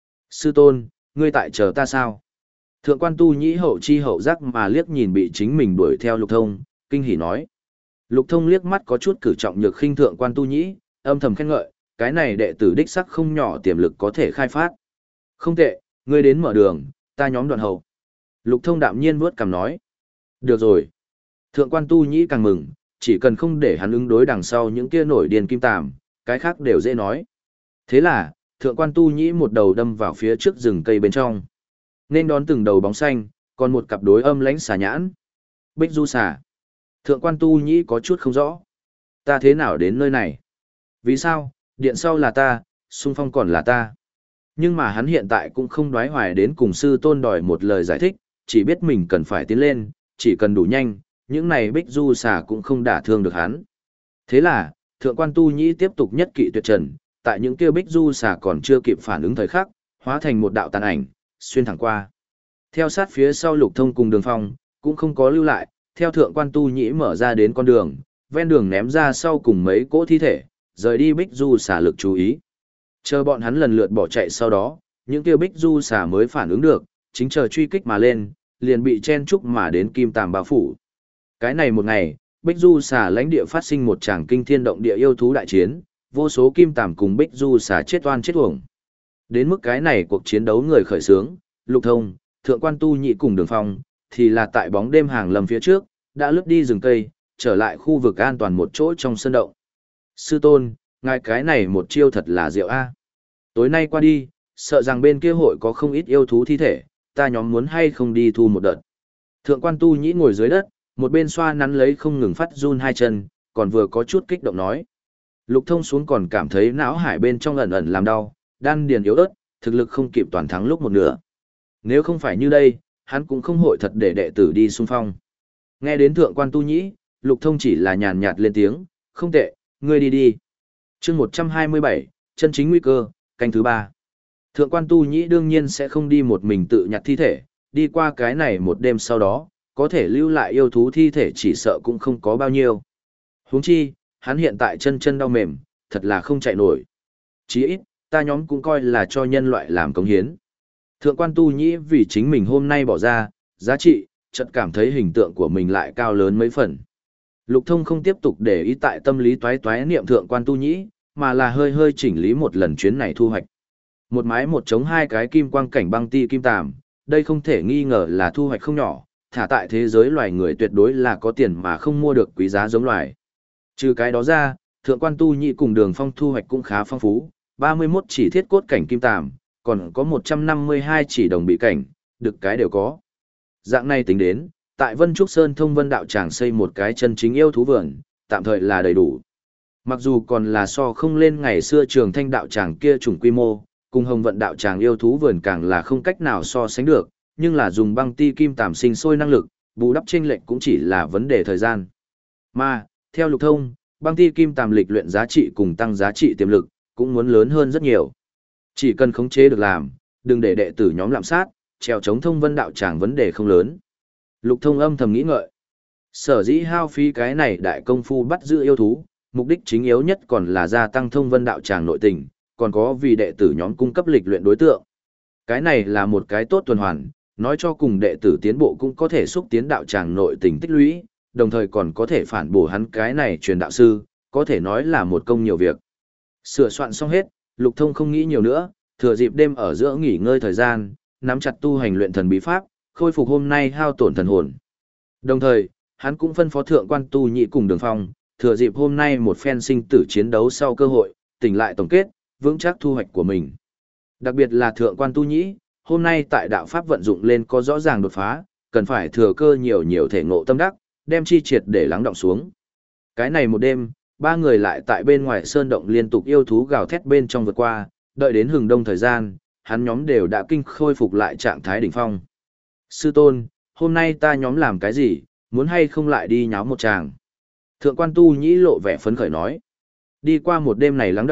[SPEAKER 1] Sư tôn, ngươi tại chờ ta sao? Thượng quan tu nhĩ hậu chi hậu giác mà liếc nhìn bị chính mình đuổi theo Lục Thông, kinh hỉ nói. Lục Thông liếc mắt có chút cử trọng nhược khinh thượng quan tu nhĩ, âm thầm khen ngợi, cái này đệ tử đích sắc không nhỏ tiềm lực có thể khai phát. Không tệ, ngươi đến mở đường, ta nhóm đoạn hậu. Lục Thông đạm nhiên vuốt cằm nói. Được rồi. Thượng quan tu nhĩ càng mừng, chỉ cần không để hắn ứng đối đằng sau những kia nổi điên kim tàm, cái khác đều dễ nói. Thế là, thượng quan tu nhĩ một đầu đâm vào phía trước rừng cây bên trong. Nên đón từng đầu bóng xanh, còn một cặp đối âm lãnh xà nhãn. Bích du xà. Thượng quan tu nhĩ có chút không rõ. Ta thế nào đến nơi này? Vì sao, điện sau là ta, xung phong còn là ta. Nhưng mà hắn hiện tại cũng không đoái hoài đến cùng sư tôn đòi một lời giải thích, chỉ biết mình cần phải tiến lên, chỉ cần đủ nhanh, những này bích du xà cũng không đả thương được hắn. Thế là, thượng quan tu nhĩ tiếp tục nhất kỵ tuyệt trần, tại những kia bích du xà còn chưa kịp phản ứng thời khắc, hóa thành một đạo tàn ảnh, xuyên thẳng qua. Theo sát phía sau Lục Thông cùng Đường Phong, cũng không có lưu lại, theo thượng quan tu nhĩ mở ra đến con đường, ven đường ném ra sau cùng mấy cỗ thi thể, rời đi bích du xà lực chú ý. Chờ bọn hắn lần lượt bỏ chạy sau đó, những kia bích du xà mới phản ứng được, chính chờ truy kích mà lên, liền bị chen chúc mà đến kim tàm bao phủ. Cái này một ngày, bích du xà lãnh địa phát sinh một tràng kinh thiên động địa yêu thú đại chiến, vô số kim tàm cùng bích du xà chết oan chết uổng. Đến mức cái này cuộc chiến đấu người khởi xướng, Lục Thông, thượng quan tu nhị cùng Đường Phong, thì là tại bóng đêm hàng lầm phía trước, đã lướt đi rừng cây, trở lại khu vực an toàn một chỗ trong sân động. Sư tôn, ngài cái này một chiêu thật là diệu a. Tối nay qua đi, sợ rằng bên kia hội có không ít yêu thú thi thể, ta nhóm muốn hay không đi thu một đợt. Thượng quan tu nhĩ ngồi dưới đất, một bên xoa nắn lấy không ngừng phát run hai chân, còn vừa có chút kích động nói. Lục Thông xuống còn cảm thấy não hải bên trong ẩn ẩn làm đau, đan điền yếu ớt, thực lực không kịp toàn thắng lúc một nửa. Nếu không phải như đây, hắn cũng không hội thật để đệ tử đi xung phong. Nghe đến thượng quan tu nhĩ, Lục Thông chỉ là nhàn nhạt lên tiếng, không tệ, ngươi đi đi. chương một trăm hai mươi bảy, chân chính nguy cơ, canh thứ ba. Thượng quan tu nhĩ đương nhiên sẽ không đi một mình tự nhặt thi thể, đi qua cái này một đêm sau đó, có thể lưu lại yêu thú thi thể chỉ sợ cũng không có bao nhiêu. Huống chi, hắn hiện tại chân chân đau mềm, thật là không chạy nổi. Chí ít, ta nhóm cũng coi là cho nhân loại làm cống hiến. Thượng quan tu nhĩ vì chính mình hôm nay bỏ ra, giá trị, chợt cảm thấy hình tượng của mình lại cao lớn mấy phần. Lục Thông không tiếp tục để ý tại tâm lý toái toái niệm thượng quan tu nhĩ, mà là hơi hơi chỉnh lý một lần chuyến này thu hoạch. Một mái một chống hai cái kim quang cảnh băng ti kim tàm, đây không thể nghi ngờ là thu hoạch không nhỏ, thả tại thế giới loài người tuyệt đối là có tiền mà không mua được quý giá giống loài. Trừ cái đó ra, thượng quan tu nhĩ cùng Đường Phong thu hoạch cũng khá phong phú, ba mươi mốt chỉ thiết cốt cảnh kim tàm, còn có một trăm năm mươi hai chỉ đồng bị cảnh, được cái đều có. Dạng này tính đến, tại Vân Trúc Sơn Thông Vân đạo tràng xây một cái chân chính yêu thú vườn, tạm thời là đầy đủ. Mặc dù còn là so không lên ngày xưa Trường Thanh đạo tràng kia chủng quy mô, cùng Hồng Vận đạo tràng yêu thú vườn càng là không cách nào so sánh được, nhưng là dùng băng ti kim tàm sinh sôi năng lực, bù đắp chênh lệch cũng chỉ là vấn đề thời gian. Mà, theo Lục Thông, băng ti kim tàm lịch luyện giá trị cùng tăng giá trị tiềm lực, cũng muốn lớn hơn rất nhiều. Chỉ cần khống chế được làm, đừng để đệ tử nhóm lạm sát, trèo chống Thông Vân đạo tràng vấn đề không lớn. Lục Thông âm thầm nghĩ ngợi. Sở dĩ hao phí cái này đại công phu bắt giữ yêu thú, mục đích chính yếu nhất còn là gia tăng Thông Vân đạo tràng nội tình, còn có vì đệ tử nhóm cung cấp lịch luyện đối tượng. Cái này là một cái tốt tuần hoàn, nói cho cùng đệ tử tiến bộ cũng có thể xúc tiến đạo tràng nội tình tích lũy, đồng thời còn có thể phản bổ hắn cái này truyền đạo sư, có thể nói là một công nhiều việc. Sửa soạn xong hết, Lục Thông không nghĩ nhiều nữa, thừa dịp đêm ở giữa nghỉ ngơi thời gian, nắm chặt tu hành luyện thần bí pháp, khôi phục hôm nay hao tổn thần hồn. Đồng thời, hắn cũng phân phó thượng quan tu nhị cùng Đường Phong, thừa dịp hôm nay một phen sinh tử chiến đấu sau cơ hội, tỉnh lại tổng kết, vững chắc thu hoạch của mình. Đặc biệt là thượng quan tu nhĩ, hôm nay tại đạo pháp vận dụng lên có rõ ràng đột phá, cần phải thừa cơ nhiều nhiều thể ngộ tâm đắc, đem chi triệt để lắng động xuống. Cái này một đêm, ba người lại tại bên ngoài sơn động liên tục yêu thú gào thét bên trong vượt qua, đợi đến hừng đông thời gian, hắn nhóm đều đã kinh khôi phục lại trạng thái đỉnh phong. Sư tôn, hôm nay ta nhóm làm cái gì, muốn hay không lại đi nháo một tràng. Thượng quan tu nhĩ lộ vẻ phấn khởi nói. Đi qua một đêm này lắng động,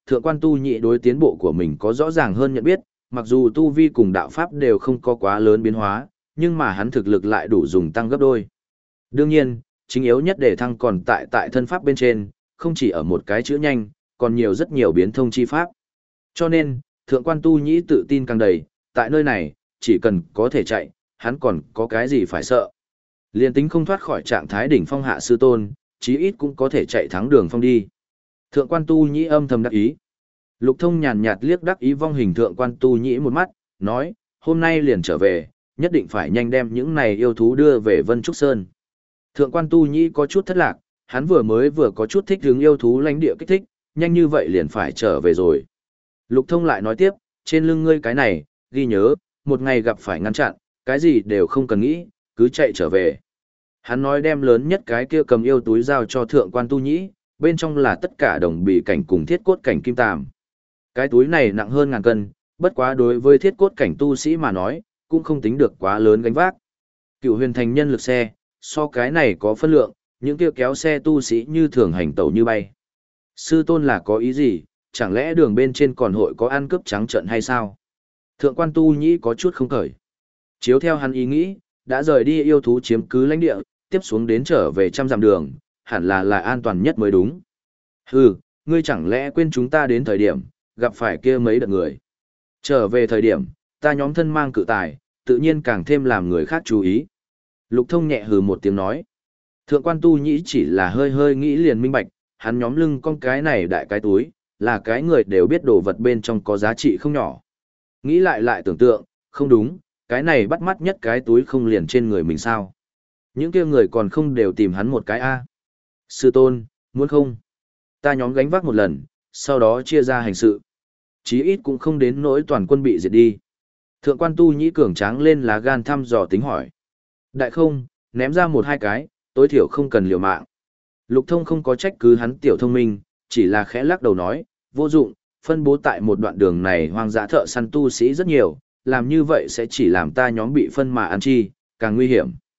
[SPEAKER 1] thượng quan tu nhị đối tiến bộ của mình có rõ ràng hơn nhận biết, mặc dù tu vi cùng đạo pháp đều không có quá lớn biến hóa, nhưng mà hắn thực lực lại đủ dùng tăng gấp đôi. Đương nhiên, chính yếu nhất để thăng còn tại tại thân pháp bên trên, không chỉ ở một cái chữ nhanh, còn nhiều rất nhiều biến thông chi pháp. Cho nên, thượng quan tu nhĩ tự tin càng đầy, tại nơi này, chỉ cần có thể chạy, hắn còn có cái gì phải sợ. Liên tính không thoát khỏi trạng thái đỉnh phong hạ sư tôn, chí ít cũng có thể chạy thắng đường phong đi. Thượng quan tu nhĩ âm thầm đắc ý. Lục thông nhàn nhạt liếc đắc ý vong hình thượng quan tu nhĩ một mắt, nói, hôm nay liền trở về, nhất định phải nhanh đem những này yêu thú đưa về Vân Trúc Sơn. Thượng quan tu nhĩ có chút thất lạc, hắn vừa mới vừa có chút thích hứng yêu thú lãnh địa kích thích, nhanh như vậy liền phải trở về rồi. Lục thông lại nói tiếp, trên lưng ngươi cái này, ghi nhớ, một ngày gặp phải ngăn chặn, cái gì đều không cần nghĩ, cứ chạy trở về. Hắn nói đem lớn nhất cái kia cầm yêu túi giao cho thượng quan tu nhĩ, bên trong là tất cả đồng bì cảnh cùng thiết cốt cảnh kim tàm. Cái túi này nặng hơn ngàn cân, bất quá đối với thiết cốt cảnh tu sĩ mà nói, cũng không tính được quá lớn gánh vác. Cựu huyền thành nhân lực xe, so cái này có phân lượng, những kia kéo xe tu sĩ như thường hành tẩu như bay. Sư tôn là có ý gì, chẳng lẽ đường bên trên còn hội có ăn cướp trắng trợn hay sao? Thượng quan tu nhĩ có chút không khởi. Chiếu theo hắn ý nghĩ, đã rời đi yêu thú chiếm cứ lãnh địa, tiếp xuống đến trở về trăm dặm đường, hẳn là là an toàn nhất mới đúng. Hừ, ngươi chẳng lẽ quên chúng ta đến thời điểm, gặp phải kia mấy đợt người. Trở về thời điểm, ta nhóm thân mang cự tài, tự nhiên càng thêm làm người khác chú ý. Lục thông nhẹ hừ một tiếng nói. Thượng quan tu nhĩ chỉ là hơi hơi nghĩ liền minh bạch, hắn nhóm lưng con cái này đại cái túi, là cái người đều biết đồ vật bên trong có giá trị không nhỏ. Nghĩ lại lại tưởng tượng, không đúng, cái này bắt mắt nhất cái túi không liền trên người mình sao. Những kia người còn không đều tìm hắn một cái A. Sư tôn, muốn không? Ta nhóm gánh vác một lần, sau đó chia ra hành sự. Chí ít cũng không đến nỗi toàn quân bị diệt đi. Thượng quan tu nhĩ cường tráng lên lá gan thăm dò tính hỏi. Đại không, ném ra một hai cái, tối thiểu không cần liều mạng. Lục thông không có trách cứ hắn tiểu thông minh, chỉ là khẽ lắc đầu nói, vô dụng, phân bố tại một đoạn đường này hoang dã thợ săn tu sĩ rất nhiều, làm như vậy sẽ chỉ làm ta nhóm bị phân mà ăn chi, càng nguy hiểm.